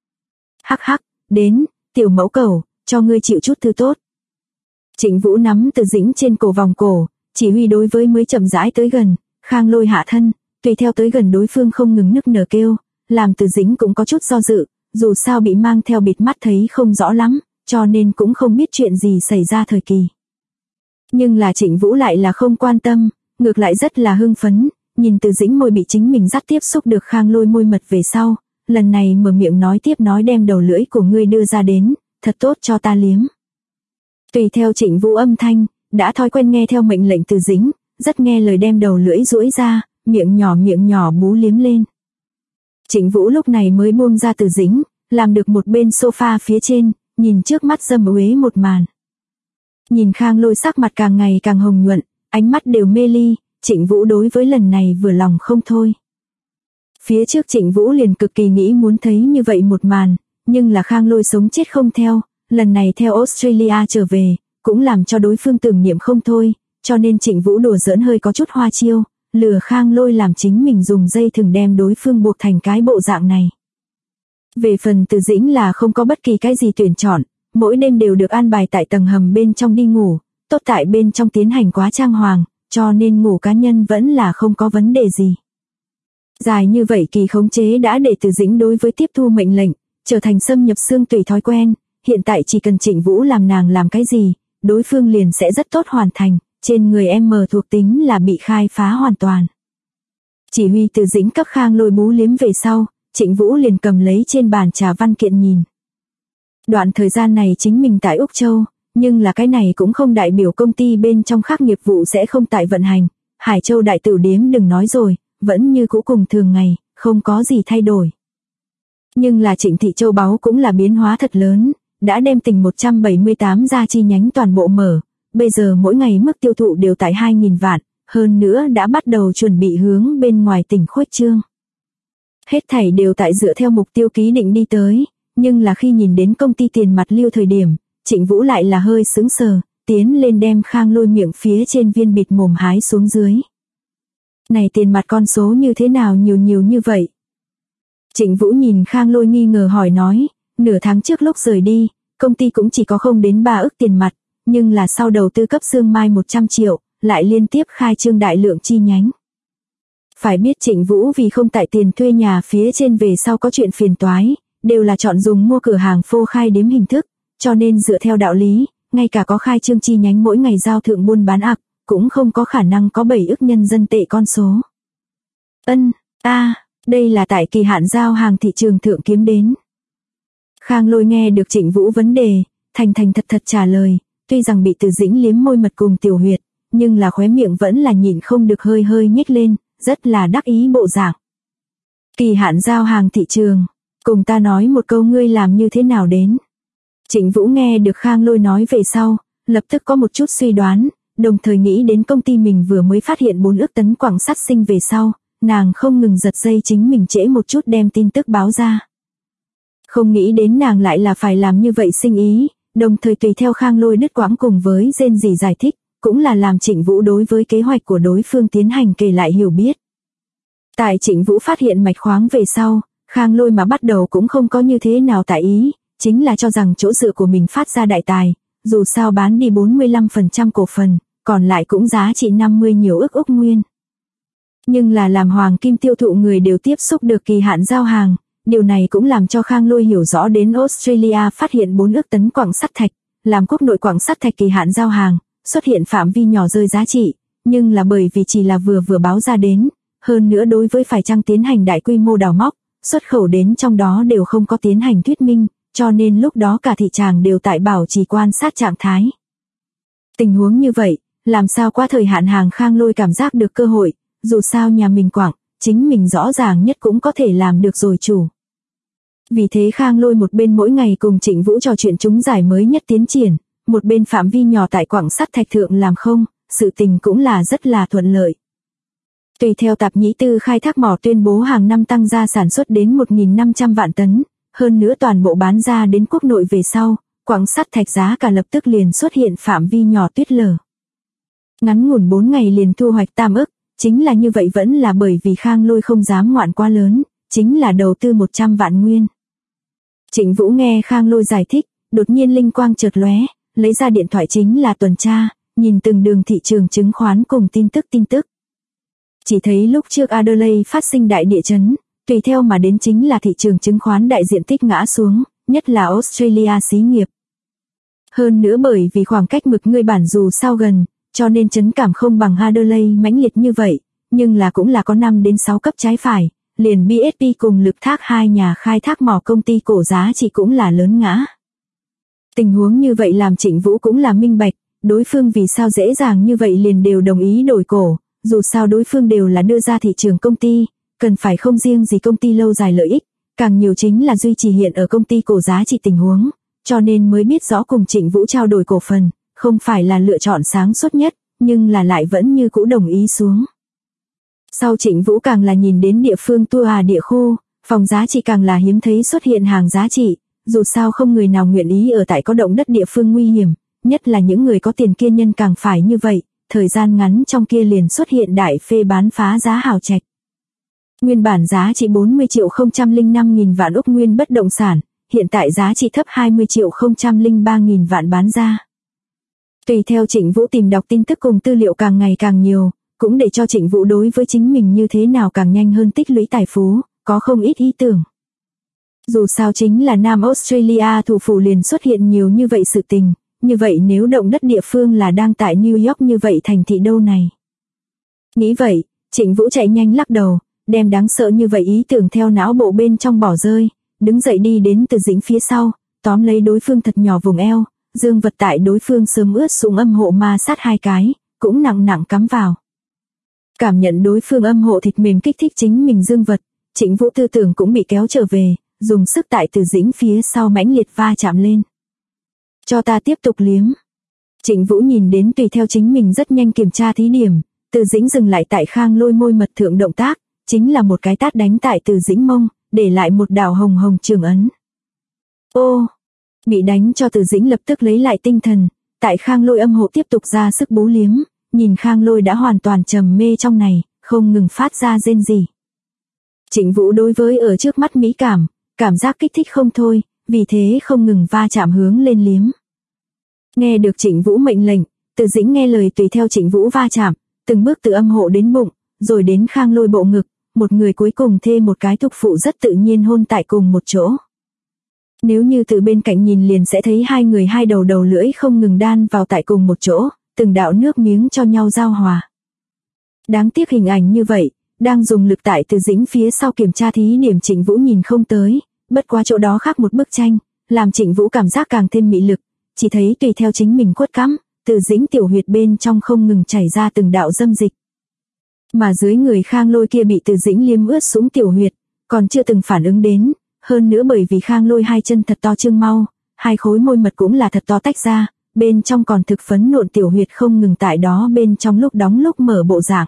Hắc hắc, đến, tiểu mẫu cẩu, cho ngươi chịu chút thứ tốt. Trịnh Vũ nắm Từ Dĩnh trên cổ vòng cổ, chỉ huy đối với mới chậm rãi tới gần, Khang Lôi hạ thân, tùy theo tới gần đối phương không ngừng nức nở kêu, làm Từ Dĩnh cũng có chút do dự, dù sao bị mang theo bịt mắt thấy không rõ lắm, cho nên cũng không biết chuyện gì xảy ra thời kỳ. Nhưng là Trịnh Vũ lại là không quan tâm, ngược lại rất là hưng phấn, nhìn Từ Dĩnh môi bị chính mình dắt tiếp xúc được Khang Lôi môi mật về sau, lần này mở miệng nói tiếp nói đem đầu lưỡi của ngươi đưa ra đến, thật tốt cho ta liếm. Tùy theo Trịnh Vũ âm thanh, đã thói quen nghe theo mệnh lệnh Từ Dĩnh, rất nghe lời đem đầu lưỡi duỗi ra, miệng nhỏ bú liếm lên. Trịnh Vũ lúc này mới buông ra Từ Dĩnh, làm được một bên sofa phía trên, nhìn trước mắt dâm uế một màn. Nhìn Khang Lôi sắc mặt càng ngày càng hồng nhuận, ánh mắt đều mê ly, Trịnh Vũ đối với lần này vừa lòng không thôi. Phía trước Trịnh Vũ liền cực kỳ nghĩ muốn thấy như vậy một màn, nhưng là Khang Lôi sống chết không theo, lần này theo Australia trở về, cũng làm cho đối phương tưởng niệm không thôi, cho nên Trịnh Vũ đùa giỡn hơi có chút hoa chiêu, lừa Khang Lôi làm chính mình dùng dây thừng đem đối phương buộc thành cái bộ dạng này. Về phần Từ Dĩnh là không có bất kỳ cái gì tuyển chọn, mỗi đêm đều được an bài tại tầng hầm bên trong đi ngủ, tốt tại bên trong tiến hành quá trang hoàng, cho nên ngủ cá nhân vẫn là không có vấn đề gì. Dài như vậy kỳ khống chế đã để Từ Dĩnh đối với tiếp thu mệnh lệnh, trở thành xâm nhập xương tùy thói quen, hiện tại chỉ cần Trịnh Vũ làm nàng làm cái gì, đối phương liền sẽ rất tốt hoàn thành, trên người M thuộc tính là bị khai phá hoàn toàn. Chỉ huy Từ Dĩnh cấp Khang Lôi bú liếm về sau, Trịnh Vũ liền cầm lấy trên bàn trà văn kiện nhìn. Đoạn thời gian này chính mình tại Úc Châu, nhưng là cái này cũng không đại biểu công ty bên trong khác nghiệp vụ sẽ không tại vận hành, Hải Châu đại tử điếm đừng nói rồi, vẫn như cũ cùng thường ngày, không có gì thay đổi. Nhưng là Trịnh Thị Châu báu cũng là biến hóa thật lớn, đã đem tỉnh 178 gia chi nhánh toàn bộ mở, bây giờ mỗi ngày mức tiêu thụ đều tại 2.000 vạn, hơn nữa đã bắt đầu chuẩn bị hướng bên ngoài tỉnh khuếch trương. Hết thảy đều tại dựa theo mục tiêu ký định đi tới, nhưng là khi nhìn đến công ty tiền mặt lưu thời điểm, Trịnh Vũ lại là hơi sững sờ, tiến lên đem Khang Lôi miệng phía trên viên bịt mồm hái xuống dưới. Này tiền mặt con số như thế nào nhiều như vậy? Trịnh Vũ nhìn Khang Lôi nghi ngờ hỏi nói, nửa tháng trước lúc rời đi, công ty cũng chỉ có không đến 3 ức tiền mặt, nhưng là sau đầu tư cấp Sương Mai 100 triệu, lại liên tiếp khai trương đại lượng chi nhánh. Phải biết Trịnh Vũ vì không tại tiền thuê nhà phía trên về sau có chuyện phiền toái, đều là chọn dùng mua cửa hàng phô khai điếm hình thức, cho nên dựa theo đạo lý, ngay cả có khai trương chi nhánh mỗi ngày giao thượng buôn bán ạc, cũng không có khả năng có 7 ức nhân dân tệ con số. Đây là tại kỳ hạn giao hàng thị trường thượng kiếm đến. Khang Lôi nghe được Trịnh Vũ vấn đề, thành thật trả lời, tuy rằng bị Từ Dĩnh liếm môi mật cùng tiểu huyệt, nhưng là khóe miệng vẫn là nhịn không được hơi nhếch lên, rất là đắc ý bộ dạng. Kỳ hạn giao hàng thị trường, cùng ta nói một câu ngươi làm như thế nào đến. Trịnh Vũ nghe được Khang Lôi nói về sau, lập tức có một chút suy đoán, đồng thời nghĩ đến công ty mình vừa mới phát hiện 4 ức tấn quặng sắt sinh về sau, nàng không ngừng giật dây chính mình trễ một chút đem tin tức báo ra. Không nghĩ đến nàng lại là phải làm như vậy sinh ý, đồng thời tùy theo Khang Lôi đứt quãng cùng với rên rỉ giải thích, cũng là làm Trịnh Vũ đối với kế hoạch của đối phương tiến hành kể lại hiểu biết. Tại Trịnh Vũ phát hiện mạch khoáng về sau, Khang Lôi mà bắt đầu cũng không có như thế nào tại ý, chính là cho rằng chỗ dựa của mình phát ra đại tài, dù sao bán đi 45% cổ phần, còn lại cũng giá trị 50 nhiều ức Úc nguyên. Nhưng là làm hoàng kim tiêu thụ người đều tiếp xúc được kỳ hạn giao hàng, điều này cũng làm cho Khang Lôi hiểu rõ đến Australia phát hiện 4 ức tấn quặng sắt thạch, làm quốc nội quặng sắt thạch kỳ hạn giao hàng, xuất hiện phạm vi nhỏ rơi giá trị, nhưng là bởi vì chỉ là vừa báo ra đến, hơn nữa đối với phải chăng tiến hành đại quy mô đào móc, xuất khẩu đến trong đó đều không có tiến hành thuyết minh, cho nên lúc đó cả thị trường đều tại bảo trì quan sát trạng thái. Tình huống như vậy, làm sao qua thời hạn hàng Khang Lôi cảm giác được cơ hội, dù sao nhà mình quặng, chính mình rõ ràng nhất cũng có thể làm được rồi chủ. Vì thế Khang Lôi một bên mỗi ngày cùng Trịnh Vũ trò chuyện chúng giải mới nhất tiến triển, một bên phạm vi nhỏ tại quặng sắt thạch thượng làm không, sự tình cũng là rất là thuận lợi. Tùy theo Tạp Nhĩ Tư khai thác mỏ tuyên bố hàng năm tăng ra sản xuất đến 1.500 vạn tấn, hơn nữa toàn bộ bán ra đến quốc nội về sau, quặng sắt thạch giá cả lập tức liền xuất hiện phạm vi nhỏ tuyết lở. Ngắn ngủn 4 ngày liền thu hoạch tam ức, chính là như vậy vẫn là bởi vì Khang Lôi không dám ngoạn quá lớn, chính là đầu tư 100 vạn nguyên. Trịnh Vũ nghe Khang Lôi giải thích, đột nhiên linh quang chợt lóe, lấy ra điện thoại chính là tuần tra, nhìn từng đường thị trường chứng khoán cùng tin tức. Chỉ thấy lúc trước Adelaide phát sinh đại địa chấn, tùy theo mà đến chính là thị trường chứng khoán đại diện tích ngã xuống, nhất là Australia xí nghiệp. Hơn nữa bởi vì khoảng cách mực người bản dù sao gần, cho nên chấn cảm không bằng Adelaide mãnh liệt như vậy, nhưng là cũng là có 5 đến 6 cấp trái phải, liền BHP cùng Lực Thác hai nhà khai thác mỏ công ty cổ giá trị cũng là lớn ngã. Tình huống như vậy làm Trịnh Vũ cũng là minh bạch, đối phương vì sao dễ dàng như vậy liền đều đồng ý đổi cổ, dù sao đối phương đều là đưa ra thị trường công ty, cần phải không riêng gì công ty lâu dài lợi ích, càng nhiều chính là duy trì hiện ở công ty cổ giá trị tình huống, cho nên mới biết rõ cùng Trịnh Vũ trao đổi cổ phần, không phải là lựa chọn sáng suốt nhất, nhưng là lại vẫn như cũ đồng ý xuống. Sau Trịnh Vũ càng là nhìn đến địa phương địa khu, phòng giá trị càng là hiếm thấy xuất hiện hàng giá trị, dù sao không người nào nguyện ý ở tại có động đất địa phương nguy hiểm, nhất là những người có tiền kia nhân càng phải như vậy, thời gian ngắn trong kia liền xuất hiện đại phê bán phá giá hào trạch. Nguyên bản giá trị 40.005.000 vạn Úc nguyên bất động sản, hiện tại giá trị thấp 20.003.000 vạn bán ra. Tùy theo Trịnh Vũ tìm đọc tin tức cùng tư liệu càng ngày càng nhiều, cũng để cho Trịnh Vũ đối với chính mình như thế nào càng nhanh hơn tích lũy tài phú, có không ít ý tưởng. Dù sao chính là Nam Australia thủ phủ liền xuất hiện nhiều như vậy sự tình, như vậy nếu động đất địa phương là đang tại New York như vậy thành thị đâu này. Nghĩ vậy, Trịnh Vũ chạy nhanh lắc đầu, đem đáng sợ như vậy ý tưởng theo não bộ bên trong bỏ rơi, đứng dậy đi đến Từ Dĩnh phía sau, tóm lấy đối phương thật nhỏ vùng eo, dương vật tại đối phương sớm ướt sũng âm hộ ma sát 2 cái, cũng nặng cắm vào. Cảm nhận đối phương âm hộ thịt mềm kích thích chính mình dương vật, Trịnh Vũ tư tưởng cũng bị kéo trở về, dùng sức tại Từ Dĩnh phía sau mãnh liệt va chạm lên. Cho ta tiếp tục liếm. Trịnh Vũ nhìn đến tùy theo chính mình rất nhanh kiểm tra thí điểm, Từ Dĩnh dừng lại tại Khang Lôi môi mật thượng động tác, chính là một cái tát đánh tại Từ Dĩnh mông, để lại một đạo hồng trường ấn. Ô, bị đánh cho Từ Dĩnh lập tức lấy lại tinh thần, tại Khang Lôi âm hộ tiếp tục ra sức bú liếm, nhìn Khang Lôi đã hoàn toàn trầm mê trong này, không ngừng phát ra rên rỉ. Trịnh Vũ đối với ở trước mắt mỹ cảm giác kích thích không thôi, vì thế không ngừng va chạm hướng lên liếm. Nghe được Trịnh Vũ mệnh lệnh, Từ Dĩnh nghe lời tùy theo Trịnh Vũ va chạm, từng bước từ âm hộ đến bụng, rồi đến Khang Lôi bộ ngực, một người cuối cùng thêm một cái thục phụ rất tự nhiên hôn tại cùng một chỗ. Nếu như từ bên cạnh nhìn liền sẽ thấy hai người hai đầu lưỡi không ngừng đan vào tại cùng một chỗ, từng đạo nước miếng cho nhau giao hòa. Đáng tiếc hình ảnh như vậy, đang dùng lực tại Từ Dĩnh phía sau kiểm tra thí điểm Trịnh Vũ nhìn không tới, bất quá chỗ đó khác một bức tranh, làm Trịnh Vũ cảm giác càng thêm mị lực, chỉ thấy tùy theo chính mình quất cắm, Từ Dĩnh tiểu huyệt bên trong không ngừng chảy ra từng đạo dâm dịch. Mà dưới người Khang Lôi kia bị Từ Dĩnh liếm ướt sũng tiểu huyệt, còn chưa từng phản ứng đến, hơn nữa bởi vì Khang Lôi hai chân thật to trương mau, hai khối môi mật cũng là thật to tách ra, bên trong còn thực phấn nộn tiểu huyệt không ngừng tại đó bên trong lúc đóng lúc mở bộ dạng.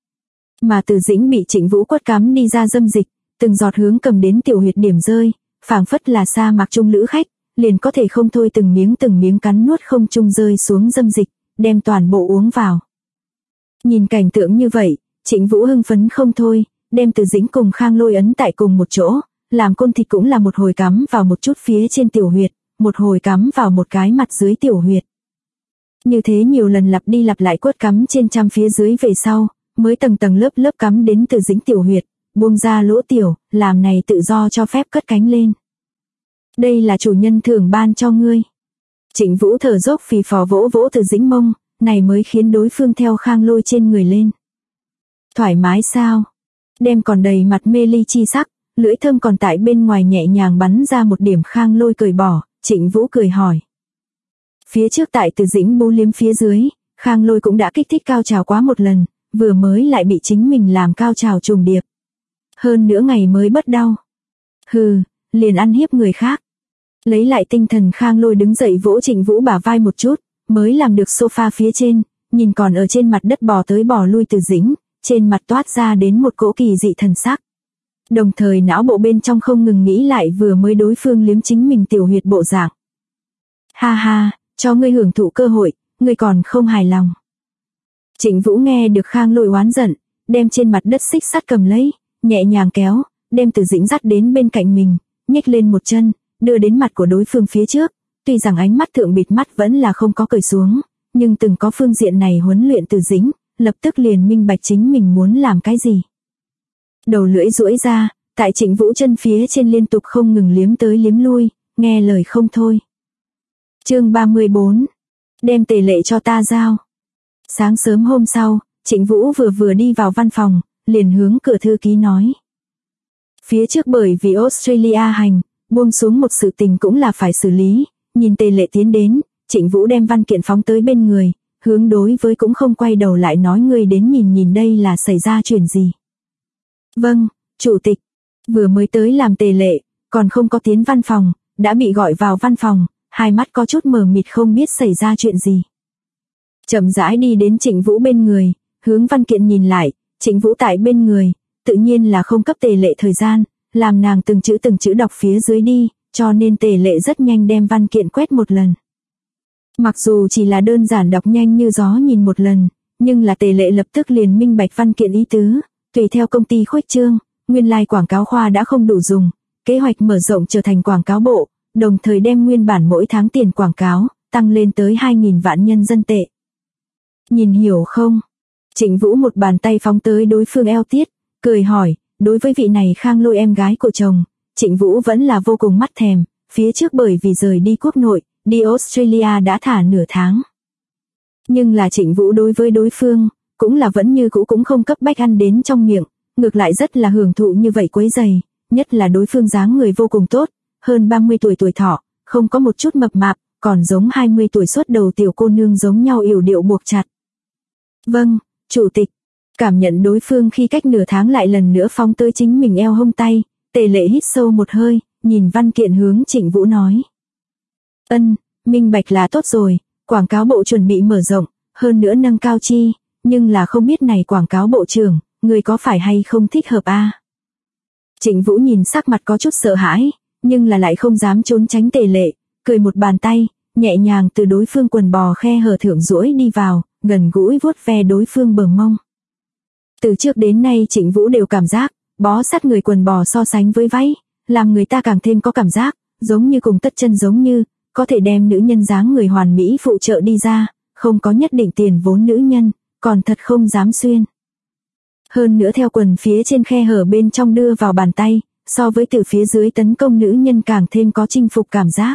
Mà Từ Dĩnh bị Trịnh Vũ quất cắm đi ra dâm dịch, từng giọt hướng cầm đến tiểu huyệt điểm rơi, phảng phất là sa mạc trung lữ khách, liền có thể không thôi từng miếng cắn nuốt không trung rơi xuống dâm dịch, đem toàn bộ uống vào. Nhìn cảnh tượng như vậy, Trịnh Vũ hưng phấn không thôi, đem Từ Dĩnh cùng Khang Lôi ấn tại cùng một chỗ, làm côn thịt cũng là một hồi cắm vào một chút phía trên tiểu huyệt, một hồi cắm vào một cái mặt dưới tiểu huyệt. Như thế nhiều lần lặp đi lặp lại quất cắm trên trăm phía dưới về sau, mới tầng lớp cắm đến Từ Dĩnh tiểu huyệt, buông ra lỗ tiểu, làm này tự do cho phép cất cánh lên. Đây là chủ nhân thưởng ban cho ngươi. Trịnh Vũ thở dốc phì phò vỗ vỗ Từ Dĩnh mông, này mới khiến đối phương theo Khang Lôi trên người lên. Thoải mái sao? Đem còn đầy mặt mê ly chi sắc, lưỡi thơm còn tại bên ngoài nhẹ nhàng bắn ra một điểm. Khang Lôi cười bỏ, Trịnh Vũ cười hỏi. Phía trước tại Từ Dĩnh bú liếm phía dưới, Khang Lôi cũng đã kích thích cao trào quá một lần, vừa mới lại bị chính mình làm cao trào trùng điệp. Hơn nữa ngày mới bất đau. Hừ, liền ăn hiếp người khác. Lấy lại tinh thần, Khang Lôi đứng dậy vỗ Trịnh Vũ bả vai một chút, mới làm được sofa phía trên, nhìn còn ở trên mặt đất bò tới bò lui Từ Dĩnh, trên mặt toát ra đến một cỗ kỳ dị thần sắc. Đồng thời não bộ bên trong không ngừng nghĩ lại vừa mới đối phương liếm chính mình tiểu huyệt bộ dạng. Ha ha, cho ngươi hưởng thụ cơ hội, ngươi còn không hài lòng. Trịnh Vũ nghe được Khang Lôi oán giận, đem trên mặt đất xích sắt cầm lấy, nhẹ nhàng kéo, đem Từ Dĩnh dắt đến bên cạnh mình, nhích lên một chân, đưa đến mặt của đối phương phía trước. Tuy rằng ánh mắt thượng bịt mắt vẫn là không có cởi xuống, nhưng từng có phương diện này huấn luyện Từ Dĩnh, lập tức liền minh bạch chính mình muốn làm cái gì. Đầu lưỡi duỗi ra, tại Trịnh Vũ chân phía trên liên tục không ngừng liếm tới liếm lui, nghe lời không thôi. Chương 34. Đem tề lệ cho ta giao. Sáng sớm hôm sau, Trịnh Vũ vừa đi vào văn phòng, liền hướng cửa thư ký nói. Phía trước bởi vì Australia hành, buông xuống một sự tình cũng là phải xử lý, nhìn tề lệ tiến đến, Trịnh Vũ đem văn kiện phóng tới bên người, hướng đối với cũng không quay đầu lại nói ngươi đến nhìn đây là xảy ra chuyện gì. Vâng, chủ tịch. Vừa mới tới làm tề lệ, còn không có tiến văn phòng, đã bị gọi vào văn phòng, hai mắt có chút mờ mịt không biết xảy ra chuyện gì. Chậm rãi đi đến Trịnh Vũ bên người, hướng văn kiện nhìn lại, Trịnh Vũ tại bên người, tự nhiên là không cấp tề lệ thời gian, làm nàng từng chữ đọc phía dưới đi, cho nên tề lệ rất nhanh đem văn kiện quét một lần. Mặc dù chỉ là đơn giản đọc nhanh như gió nhìn một lần, nhưng là tề lệ lập tức liền minh bạch văn kiện ý tứ, tùy theo công ty khuếch trương, nguyên lai quảng cáo khoa đã không đủ dùng, kế hoạch mở rộng trở thành quảng cáo bộ, đồng thời đem nguyên bản mỗi tháng tiền quảng cáo, tăng lên tới 2.000 vạn nhân dân tệ. Nhìn hiểu không? Trịnh Vũ một bàn tay phóng tới đối phương eo tiết, cười hỏi, đối với vị này Khang Lôi em gái của chồng, Trịnh Vũ vẫn là vô cùng mắt thèm, phía trước bởi vì rời đi quốc nội, đi Australia đã thả nửa tháng. Nhưng là Trịnh Vũ đối với đối phương, cũng là vẫn như cũ cũng không cấp bách ăn đến trong miệng, ngược lại rất là hưởng thụ như vậy quấy giày, nhất là đối phương dáng người vô cùng tốt, hơn 30 tuổi tuổi thọ, không có một chút mập mạp, còn giống 20 tuổi xuất đầu tiểu cô nương giống nhau yểu điệu buộc chặt. Vâng, chủ tịch. Cảm nhận đối phương khi cách nửa tháng lại lần nữa phóng tới chính mình eo hông tay, tề lệ hít sâu một hơi, nhìn văn kiện hướng Trịnh Vũ nói. Minh bạch là tốt rồi, quảng cáo bộ chuẩn bị mở rộng, hơn nữa nâng cao chi, nhưng là không biết này quảng cáo bộ trưởng, người có phải hay không thích hợp a? Trịnh Vũ nhìn sắc mặt có chút sợ hãi, nhưng là lại không dám trốn tránh tề lệ, cười một bàn tay, nhẹ nhàng từ đối phương quần bò khe hở thượng duỗi đi vào, gần gũi vuốt ve đối phương bờ mông. Từ trước đến nay Trịnh Vũ đều cảm giác, bó sát người quần bò so sánh với váy, làm người ta càng thêm có cảm giác, giống như cùng tất chân giống như, có thể đem nữ nhân dáng người hoàn mỹ phụ trợ đi ra, không có nhất định tiền vốn nữ nhân, còn thật không dám xuyên. Hơn nữa theo quần phía trên khe hở bên trong đưa vào bàn tay, so với từ phía dưới tấn công nữ nhân càng thêm có chinh phục cảm giác.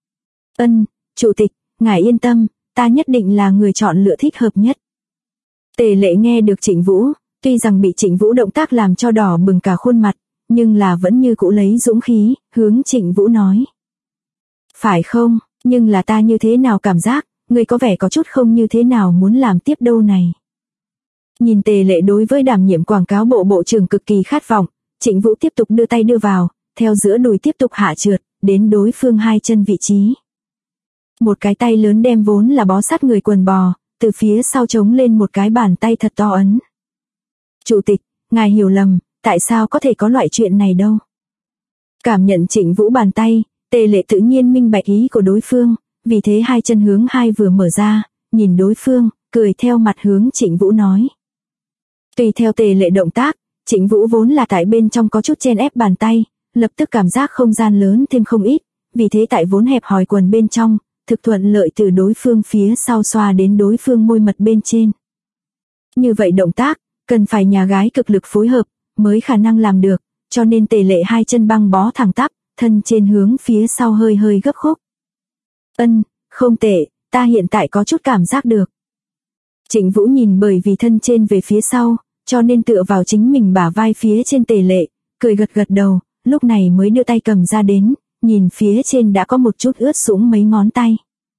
Chủ tịch, ngài yên tâm, ta nhất định là người chọn lựa thích hợp nhất. Tề lệ nghe được Trịnh Vũ, tuy rằng bị Trịnh Vũ động tác làm cho đỏ bừng cả khuôn mặt, nhưng là vẫn như cũ lấy dũng khí, hướng Trịnh Vũ nói. Phải không, nhưng là ta như thế nào cảm giác, người có vẻ có chút không như thế nào muốn làm tiếp đâu này. Nhìn tề lệ đối với đảm nhiệm quảng cáo bộ bộ trưởng cực kỳ khát vọng, Trịnh Vũ tiếp tục đưa tay đưa vào, theo giữa đùi tiếp tục hạ trượt, đến đối phương hai chân vị trí. Một cái tay lớn đem vốn là bó sát người quần bò, từ phía sau chống lên một cái bàn tay thật to ấn. Chủ tịch, ngài hiểu lầm, tại sao có thể có loại chuyện này đâu. Cảm nhận Trịnh Vũ bàn tay, tề lệ tự nhiên minh bạch ý của đối phương, vì thế hai chân hướng hai vừa mở ra, nhìn đối phương, cười theo mặt hướng Trịnh Vũ nói. Tùy theo tề lệ động tác, Trịnh Vũ vốn là tại bên trong có chút chen ép bàn tay, lập tức cảm giác không gian lớn thêm không ít, vì thế tại vốn hẹp hòi quần bên trong, thực thuận lợi từ đối phương phía sau xoa đến đối phương môi mật bên trên. Như vậy động tác, cần phải nhà gái cực lực phối hợp, mới khả năng làm được, cho nên tề lệ hai chân băng bó thẳng tắp, thân trên hướng phía sau hơi hơi gấp khúc. không tệ, ta hiện tại có chút cảm giác được. Trịnh Vũ nhìn bởi vì thân trên về phía sau, cho nên tựa vào chính mình bả vai phía trên Tề Lệ, cười gật gật đầu, lúc này mới đưa tay cầm ra đến, nhìn phía trên đã có một chút ướt sũng mấy ngón tay.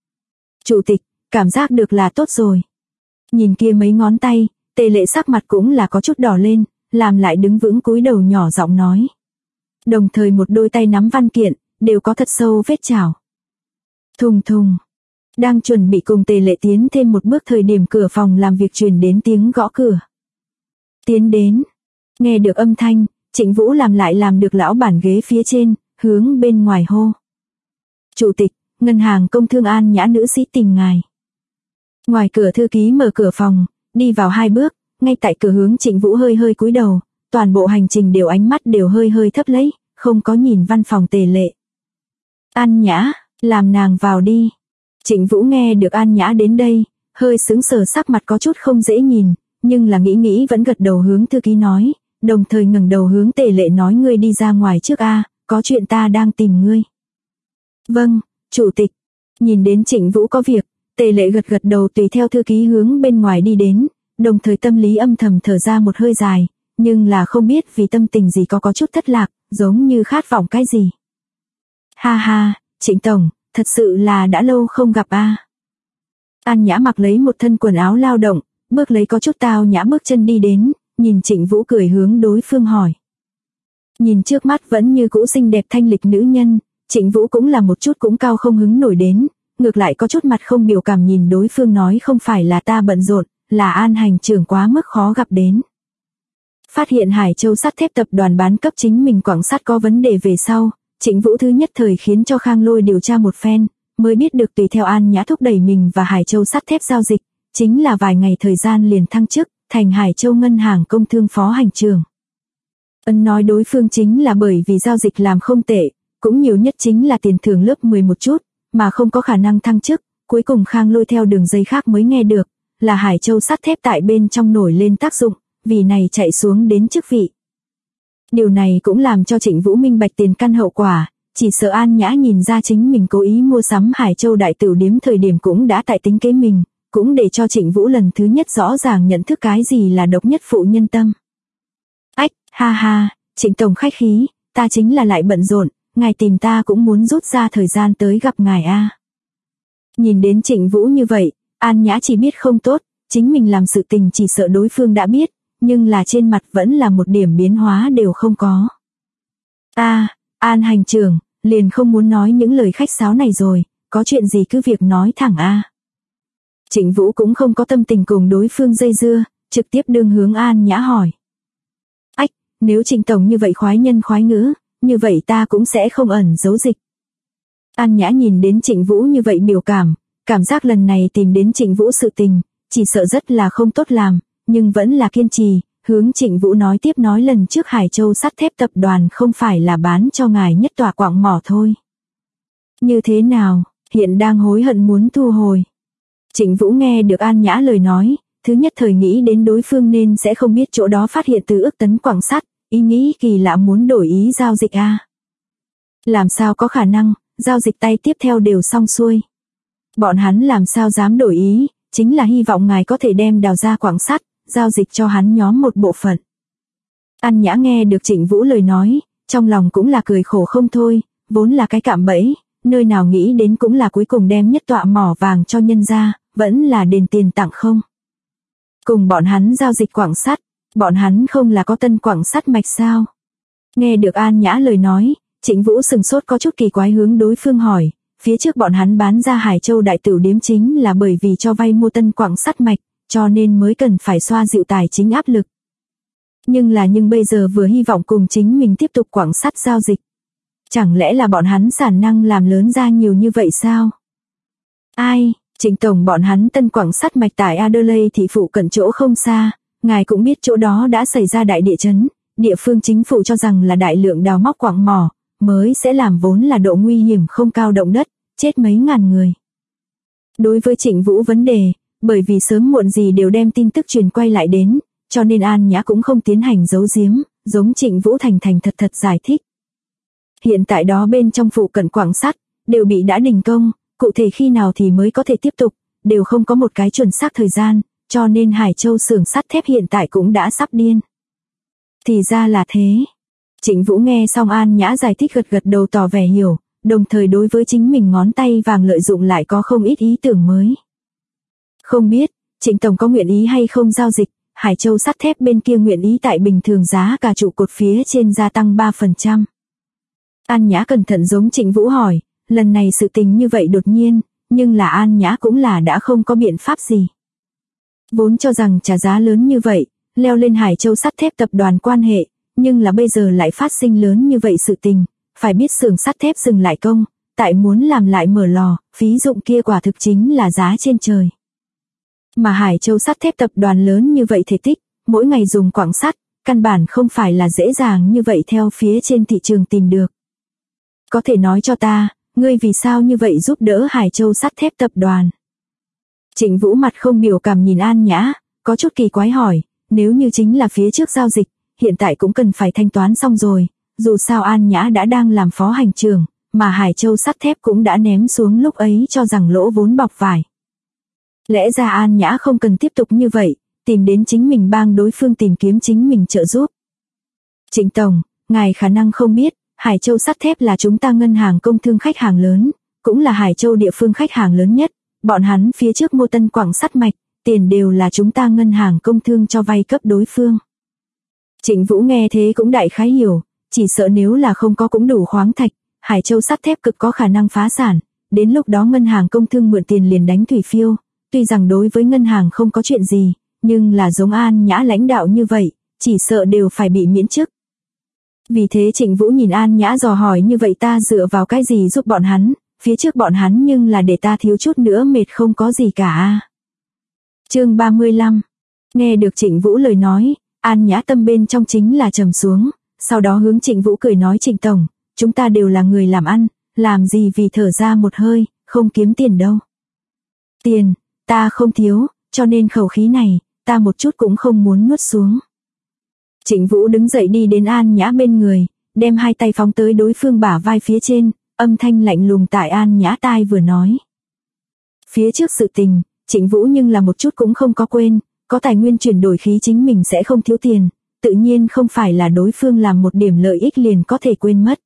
Chủ tịch, cảm giác được là tốt rồi. Nhìn kia mấy ngón tay, Tề Lệ sắc mặt cũng là có chút đỏ lên, làm lại đứng vững cúi đầu nhỏ giọng nói. Đồng thời một đôi tay nắm văn kiện, đều có thật sâu vết chảo. Thùng thùng. Đang chuẩn bị cùng Tề Lệ tiến thêm một bước thời điểm cửa phòng làm việc truyền đến tiếng gõ cửa. Tiến đến. Nghe được âm thanh, Trịnh Vũ làm được lão bản ghế phía trên, hướng bên ngoài hô. Chủ tịch, ngân hàng công thương An Nhã nữ sĩ tìm ngài. Ngoài cửa thư ký mở cửa phòng, đi vào 2 bước, ngay tại cửa hướng Trịnh Vũ hơi hơi cúi đầu, toàn bộ hành trình đều ánh mắt đều hơi hơi thấp lấy, không có nhìn văn phòng Tề Lệ. An Nhã, làm nàng vào đi. Trịnh Vũ nghe được An Nhã đến đây, hơi sững sờ sắc mặt có chút không dễ nhìn, nhưng là nghĩ vẫn gật đầu hướng thư ký nói, đồng thời ngẩng đầu hướng Tề Lệ nói ngươi đi ra ngoài trước a, có chuyện ta đang tìm ngươi. Vâng, chủ tịch. Nhìn đến Trịnh Vũ có việc, Tề Lệ gật gật đầu tùy theo thư ký hướng bên ngoài đi đến, đồng thời tâm lý âm thầm thở ra một hơi dài, nhưng là không biết vì tâm tình gì có chút thất lạc, giống như khát vọng cái gì. Ha ha, Trịnh Tổng, thật sự là đã lâu không gặp a. An Nhã mặc lấy một thân quần áo lao động, bước lấy có chút tao nhã bước chân đi đến, nhìn Trịnh Vũ cười hướng đối phương hỏi. Nhìn trước mắt vẫn như cũ xinh đẹp thanh lịch nữ nhân, Trịnh Vũ cũng là một chút cũng cao không hứng nổi đến, ngược lại có chút mặt không biểu cảm nhìn đối phương nói không phải là ta bận rộn, là An hành trưởng quá mức khó gặp đến. Phát hiện Hải Châu sắt thép tập đoàn bán cấp chính mình quảng sắt có vấn đề về sau, Trịnh Vũ thứ nhất thời khiến cho Khang Lôi điều tra một phen, mới biết được tùy theo An Nhã thúc đẩy mình và Hải Châu sắt thép giao dịch, chính là vài ngày thời gian liền thăng chức, thành Hải Châu ngân hàng công thương phó hành trưởng. Ân nói đối phương chính là bởi vì giao dịch làm không tệ, cũng nhiều nhất chính là tiền thưởng lớp 10 một chút, mà không có khả năng thăng chức, cuối cùng Khang Lôi theo đường dây khác mới nghe được, là Hải Châu sắt thép tại bên trong nổi lên tác dụng, vì này chạy xuống đến chức vị. Điều này cũng làm cho Trịnh Vũ minh bạch tiền căn hậu quả, chỉ sợ An Nhã nhìn ra chính mình cố ý mua sắm Hải Châu đại tửu điếm thời điểm cũng đã tại tính kế mình, cũng để cho Trịnh Vũ lần thứ nhất rõ ràng nhận thức cái gì là độc nhất phụ nhân tâm. Ách, ha ha, Trịnh Tổng khách khí, ta chính là lại bận rộn, ngài tìm ta cũng muốn rút ra thời gian tới gặp ngài a. Nhìn đến Trịnh Vũ như vậy, An Nhã chỉ biết không tốt, chính mình làm sự tình chỉ sợ đối phương đã biết, nhưng là trên mặt vẫn là một điểm biến hóa đều không có. An hành trưởng, liền không muốn nói những lời khách sáo này rồi, có chuyện gì cứ việc nói thẳng a. Trịnh Vũ cũng không có tâm tình cùng đối phương dây dưa, trực tiếp đương hướng An Nhã hỏi. Ách, nếu Trịnh Tổng như vậy khoái nhân khoái ngữ, như vậy ta cũng sẽ không ẩn giấu dịch. An Nhã nhìn đến Trịnh Vũ như vậy biểu cảm giác lần này tìm đến Trịnh Vũ sự tình, chỉ sợ rất là không tốt làm, nhưng vẫn là kiên trì, hướng Trịnh Vũ nói tiếp nói lần trước Hải Châu sắt thép tập đoàn không phải là bán cho ngài nhất tòa quặng mỏ thôi. Như thế nào, hiện đang hối hận muốn thu hồi. Trịnh Vũ nghe được An Nhã lời nói, thứ nhất thời nghĩ đến đối phương nên sẽ không biết chỗ đó phát hiện từ ước tấn quặng sắt, ý nghĩ kỳ lạ muốn đổi ý giao dịch a. Làm sao có khả năng, giao dịch tay tiếp theo đều xong xuôi. Bọn hắn làm sao dám đổi ý, chính là hy vọng ngài có thể đem đào ra quặng sắt, giao dịch cho hắn nhóm một bộ phận. An Nhã nghe được Trịnh Vũ lời nói, trong lòng cũng là cười khổ không thôi, vốn là cái cạm bẫy, nơi nào nghĩ đến cũng là cuối cùng đem nhất tọa mỏ vàng cho nhân ra, vẫn là đền tiền tặng không. Cùng bọn hắn giao dịch quặng sắt, bọn hắn không là có tân quặng sắt mạch sao? Nghe được An Nhã lời nói, Trịnh Vũ sừng sốt có chút kỳ quái hướng đối phương hỏi, phía trước bọn hắn bán ra Hải Châu đại tửu điếm chính là bởi vì cho vay mua tân quặng sắt mạch, cho nên mới cần phải xoa dịu tài chính áp lực. Nhưng bây giờ vừa hy vọng cùng chính mình tiếp tục quặng sắt giao dịch. Chẳng lẽ là bọn hắn sản năng làm lớn ra nhiều như vậy sao? Ai, Trịnh Tổng bọn hắn tân quặng sắt mạch tại Adelaide thị phụ cận chỗ không xa, ngài cũng biết chỗ đó đã xảy ra đại địa chấn, địa phương chính phủ cho rằng là đại lượng đào móc quặng mỏ, mới sẽ làm vốn là độ nguy hiểm không cao động đất, chết mấy ngàn người. Đối với Trịnh Vũ vấn đề, bởi vì sớm muộn gì đều đem tin tức truyền quay lại đến, cho nên An Nhã cũng không tiến hành giấu giếm, giống Trịnh Vũ thành thật giải thích. Hiện tại đó bên trong phụ cận quặng sắt, đều bị đã đình công, cụ thể khi nào thì mới có thể tiếp tục, đều không có một cái chuẩn xác thời gian, cho nên Hải Châu xưởng sắt thép hiện tại cũng đã sắp điên. Thì ra là thế. Trịnh Vũ nghe xong An Nhã giải thích gật gật đầu tỏ vẻ hiểu, đồng thời đối với chính mình ngón tay vàng lợi dụng lại có không ít ý tưởng mới. Không biết, Trịnh Tổng có nguyện ý hay không giao dịch, Hải Châu sắt thép bên kia nguyện ý tại bình thường giá cả trụ cột phía trên gia tăng 3%. An Nhã cẩn thận giống Trịnh Vũ hỏi, lần này sự tình như vậy đột nhiên, nhưng là An Nhã cũng là đã không có biện pháp gì. Vốn cho rằng trả giá lớn như vậy, leo lên Hải Châu sắt thép tập đoàn quan hệ, nhưng là bây giờ lại phát sinh lớn như vậy sự tình, phải biết xưởng sắt thép dừng lại công, tại muốn làm lại mở lò, phí dụng kia quả thực chính là giá trên trời. Mà Hải Châu sắt thép tập đoàn lớn như vậy thể tích, mỗi ngày dùng quặng sắt, căn bản không phải là dễ dàng như vậy theo phía trên thị trường tìm được. Có thể nói cho ta, ngươi vì sao như vậy giúp đỡ Hải Châu sắt thép tập đoàn? Trịnh Vũ mặt không biểu cảm nhìn An Nhã, có chút kỳ quái hỏi, nếu như chính là phía trước giao dịch, hiện tại cũng cần phải thanh toán xong rồi, dù sao An Nhã đã đang làm phó hành trưởng, mà Hải Châu sắt thép cũng đã ném xuống lúc ấy cho rằng lỗ vốn bọc vải. Lẽ ra An Nhã không cần tiếp tục như vậy, tìm đến chính mình bang đối phương tìm kiếm chính mình trợ giúp. Trịnh Tổng, ngài khả năng không biết, Hải Châu sắt thép là chúng ta ngân hàng công thương khách hàng lớn, cũng là Hải Châu địa phương khách hàng lớn nhất, bọn hắn phía trước mua tân quặng sắt mạch, tiền đều là chúng ta ngân hàng công thương cho vay cấp đối phương. Trịnh Vũ nghe thế cũng đại khái hiểu, chỉ sợ nếu là không có cũng đủ khoáng thạch, Hải Châu sắt thép cực có khả năng phá sản, đến lúc đó ngân hàng công thương mượn tiền liền đánh thủy phiêu, tuy rằng đối với ngân hàng không có chuyện gì, nhưng là giống An Nhã lãnh đạo như vậy, chỉ sợ đều phải bị miễn chức. Vì thế Trịnh Vũ nhìn An Nhã dò hỏi như vậy ta dựa vào cái gì giúp bọn hắn, phía trước bọn hắn nhưng là để ta thiếu chút nữa mệt không có gì cả. Chương 35. Nghe được Trịnh Vũ lời nói, An Nhã tâm bên trong chính là trầm xuống, sau đó hướng Trịnh Vũ cười nói Trịnh Tổng, chúng ta đều là người làm ăn, làm gì vì thở ra một hơi, không kiếm tiền đâu. Tiền, ta không thiếu, cho nên khẩu khí này, ta một chút cũng không muốn nuốt xuống. Trịnh Vũ đứng dậy đi đến An Nhã bên người, đem hai tay phóng tới đối phương bả vai phía trên, âm thanh lạnh lùng tại An Nhã tai vừa nói. Phía trước sự tình, Trịnh Vũ nhưng là một chút cũng không có quên, có tài nguyên chuyển đổi khí chính mình sẽ không thiếu tiền, tự nhiên không phải là đối phương làm một điểm lợi ích liền có thể quên mất.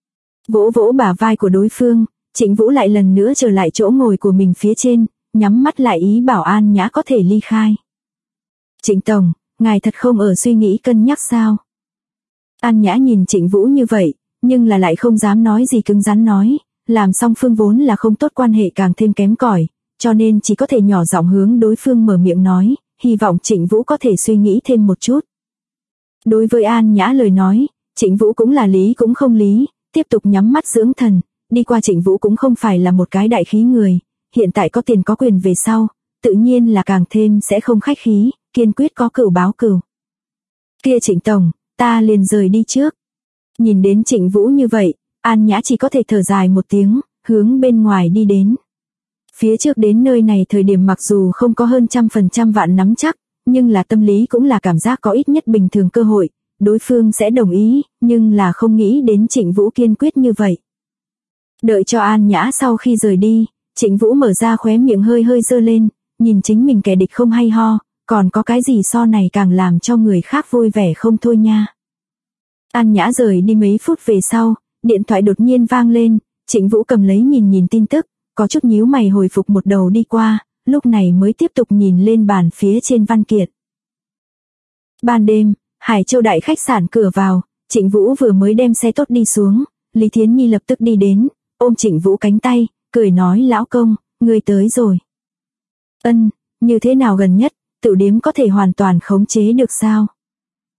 Vỗ vỗ bả vai của đối phương, Trịnh Vũ lại lần nữa trở lại chỗ ngồi của mình phía trên, nhắm mắt lại ý bảo An Nhã có thể ly khai. Trịnh Tổng, ngài thật không ở suy nghĩ cân nhắc sao? An Nhã nhìn Trịnh Vũ như vậy, nhưng là lại không dám nói gì cứng rắn nói, làm song phương vốn là không tốt quan hệ càng thêm kém cỏi, cho nên chỉ có thể nhỏ giọng hướng đối phương mở miệng nói, hy vọng Trịnh Vũ có thể suy nghĩ thêm một chút. Đối với An Nhã lời nói, Trịnh Vũ cũng là lý cũng không lý, tiếp tục nhắm mắt dưỡng thần, đi qua Trịnh Vũ cũng không phải là một cái đại khí người, hiện tại có tiền có quyền về sau, tự nhiên là càng thêm sẽ không khách khí, kiên quyết có cửu báo cửu. Kia Trịnh Tổng, ta liền rời đi trước. Nhìn đến Trịnh Vũ như vậy, An Nhã chỉ có thể thở dài một tiếng, hướng bên ngoài đi đến. Phía trước đến nơi này thời điểm mặc dù không có hơn 100% vạn nắm chắc, nhưng là tâm lý cũng là cảm giác có ít nhất bình thường cơ hội, đối phương sẽ đồng ý, nhưng là không nghĩ đến Trịnh Vũ kiên quyết như vậy. Đợi cho An Nhã sau khi rời đi, Trịnh Vũ mở ra khóe miệng hơi hơi giơ lên, nhìn chính mình kẻ địch không hay ho, còn có cái gì so này càng làm cho người khác vui vẻ không thôi nha. An Nhã rời đi mấy phút về sau, điện thoại đột nhiên vang lên, Trịnh Vũ cầm lấy nhìn tin tức, có chút nhíu mày hồi phục một đầu đi qua, lúc này mới tiếp tục nhìn lên bàn phía trên văn kiện. Ban đêm, Hải Châu đại khách sạn cửa vào, Trịnh Vũ vừa mới đem xe tốt đi xuống, Lý Thiến Nhi lập tức đi đến, ôm Trịnh Vũ cánh tay, cười nói lão công, ngươi tới rồi. Ân, như thế nào gần nhất, tiểu điếm có thể hoàn toàn khống chế được sao?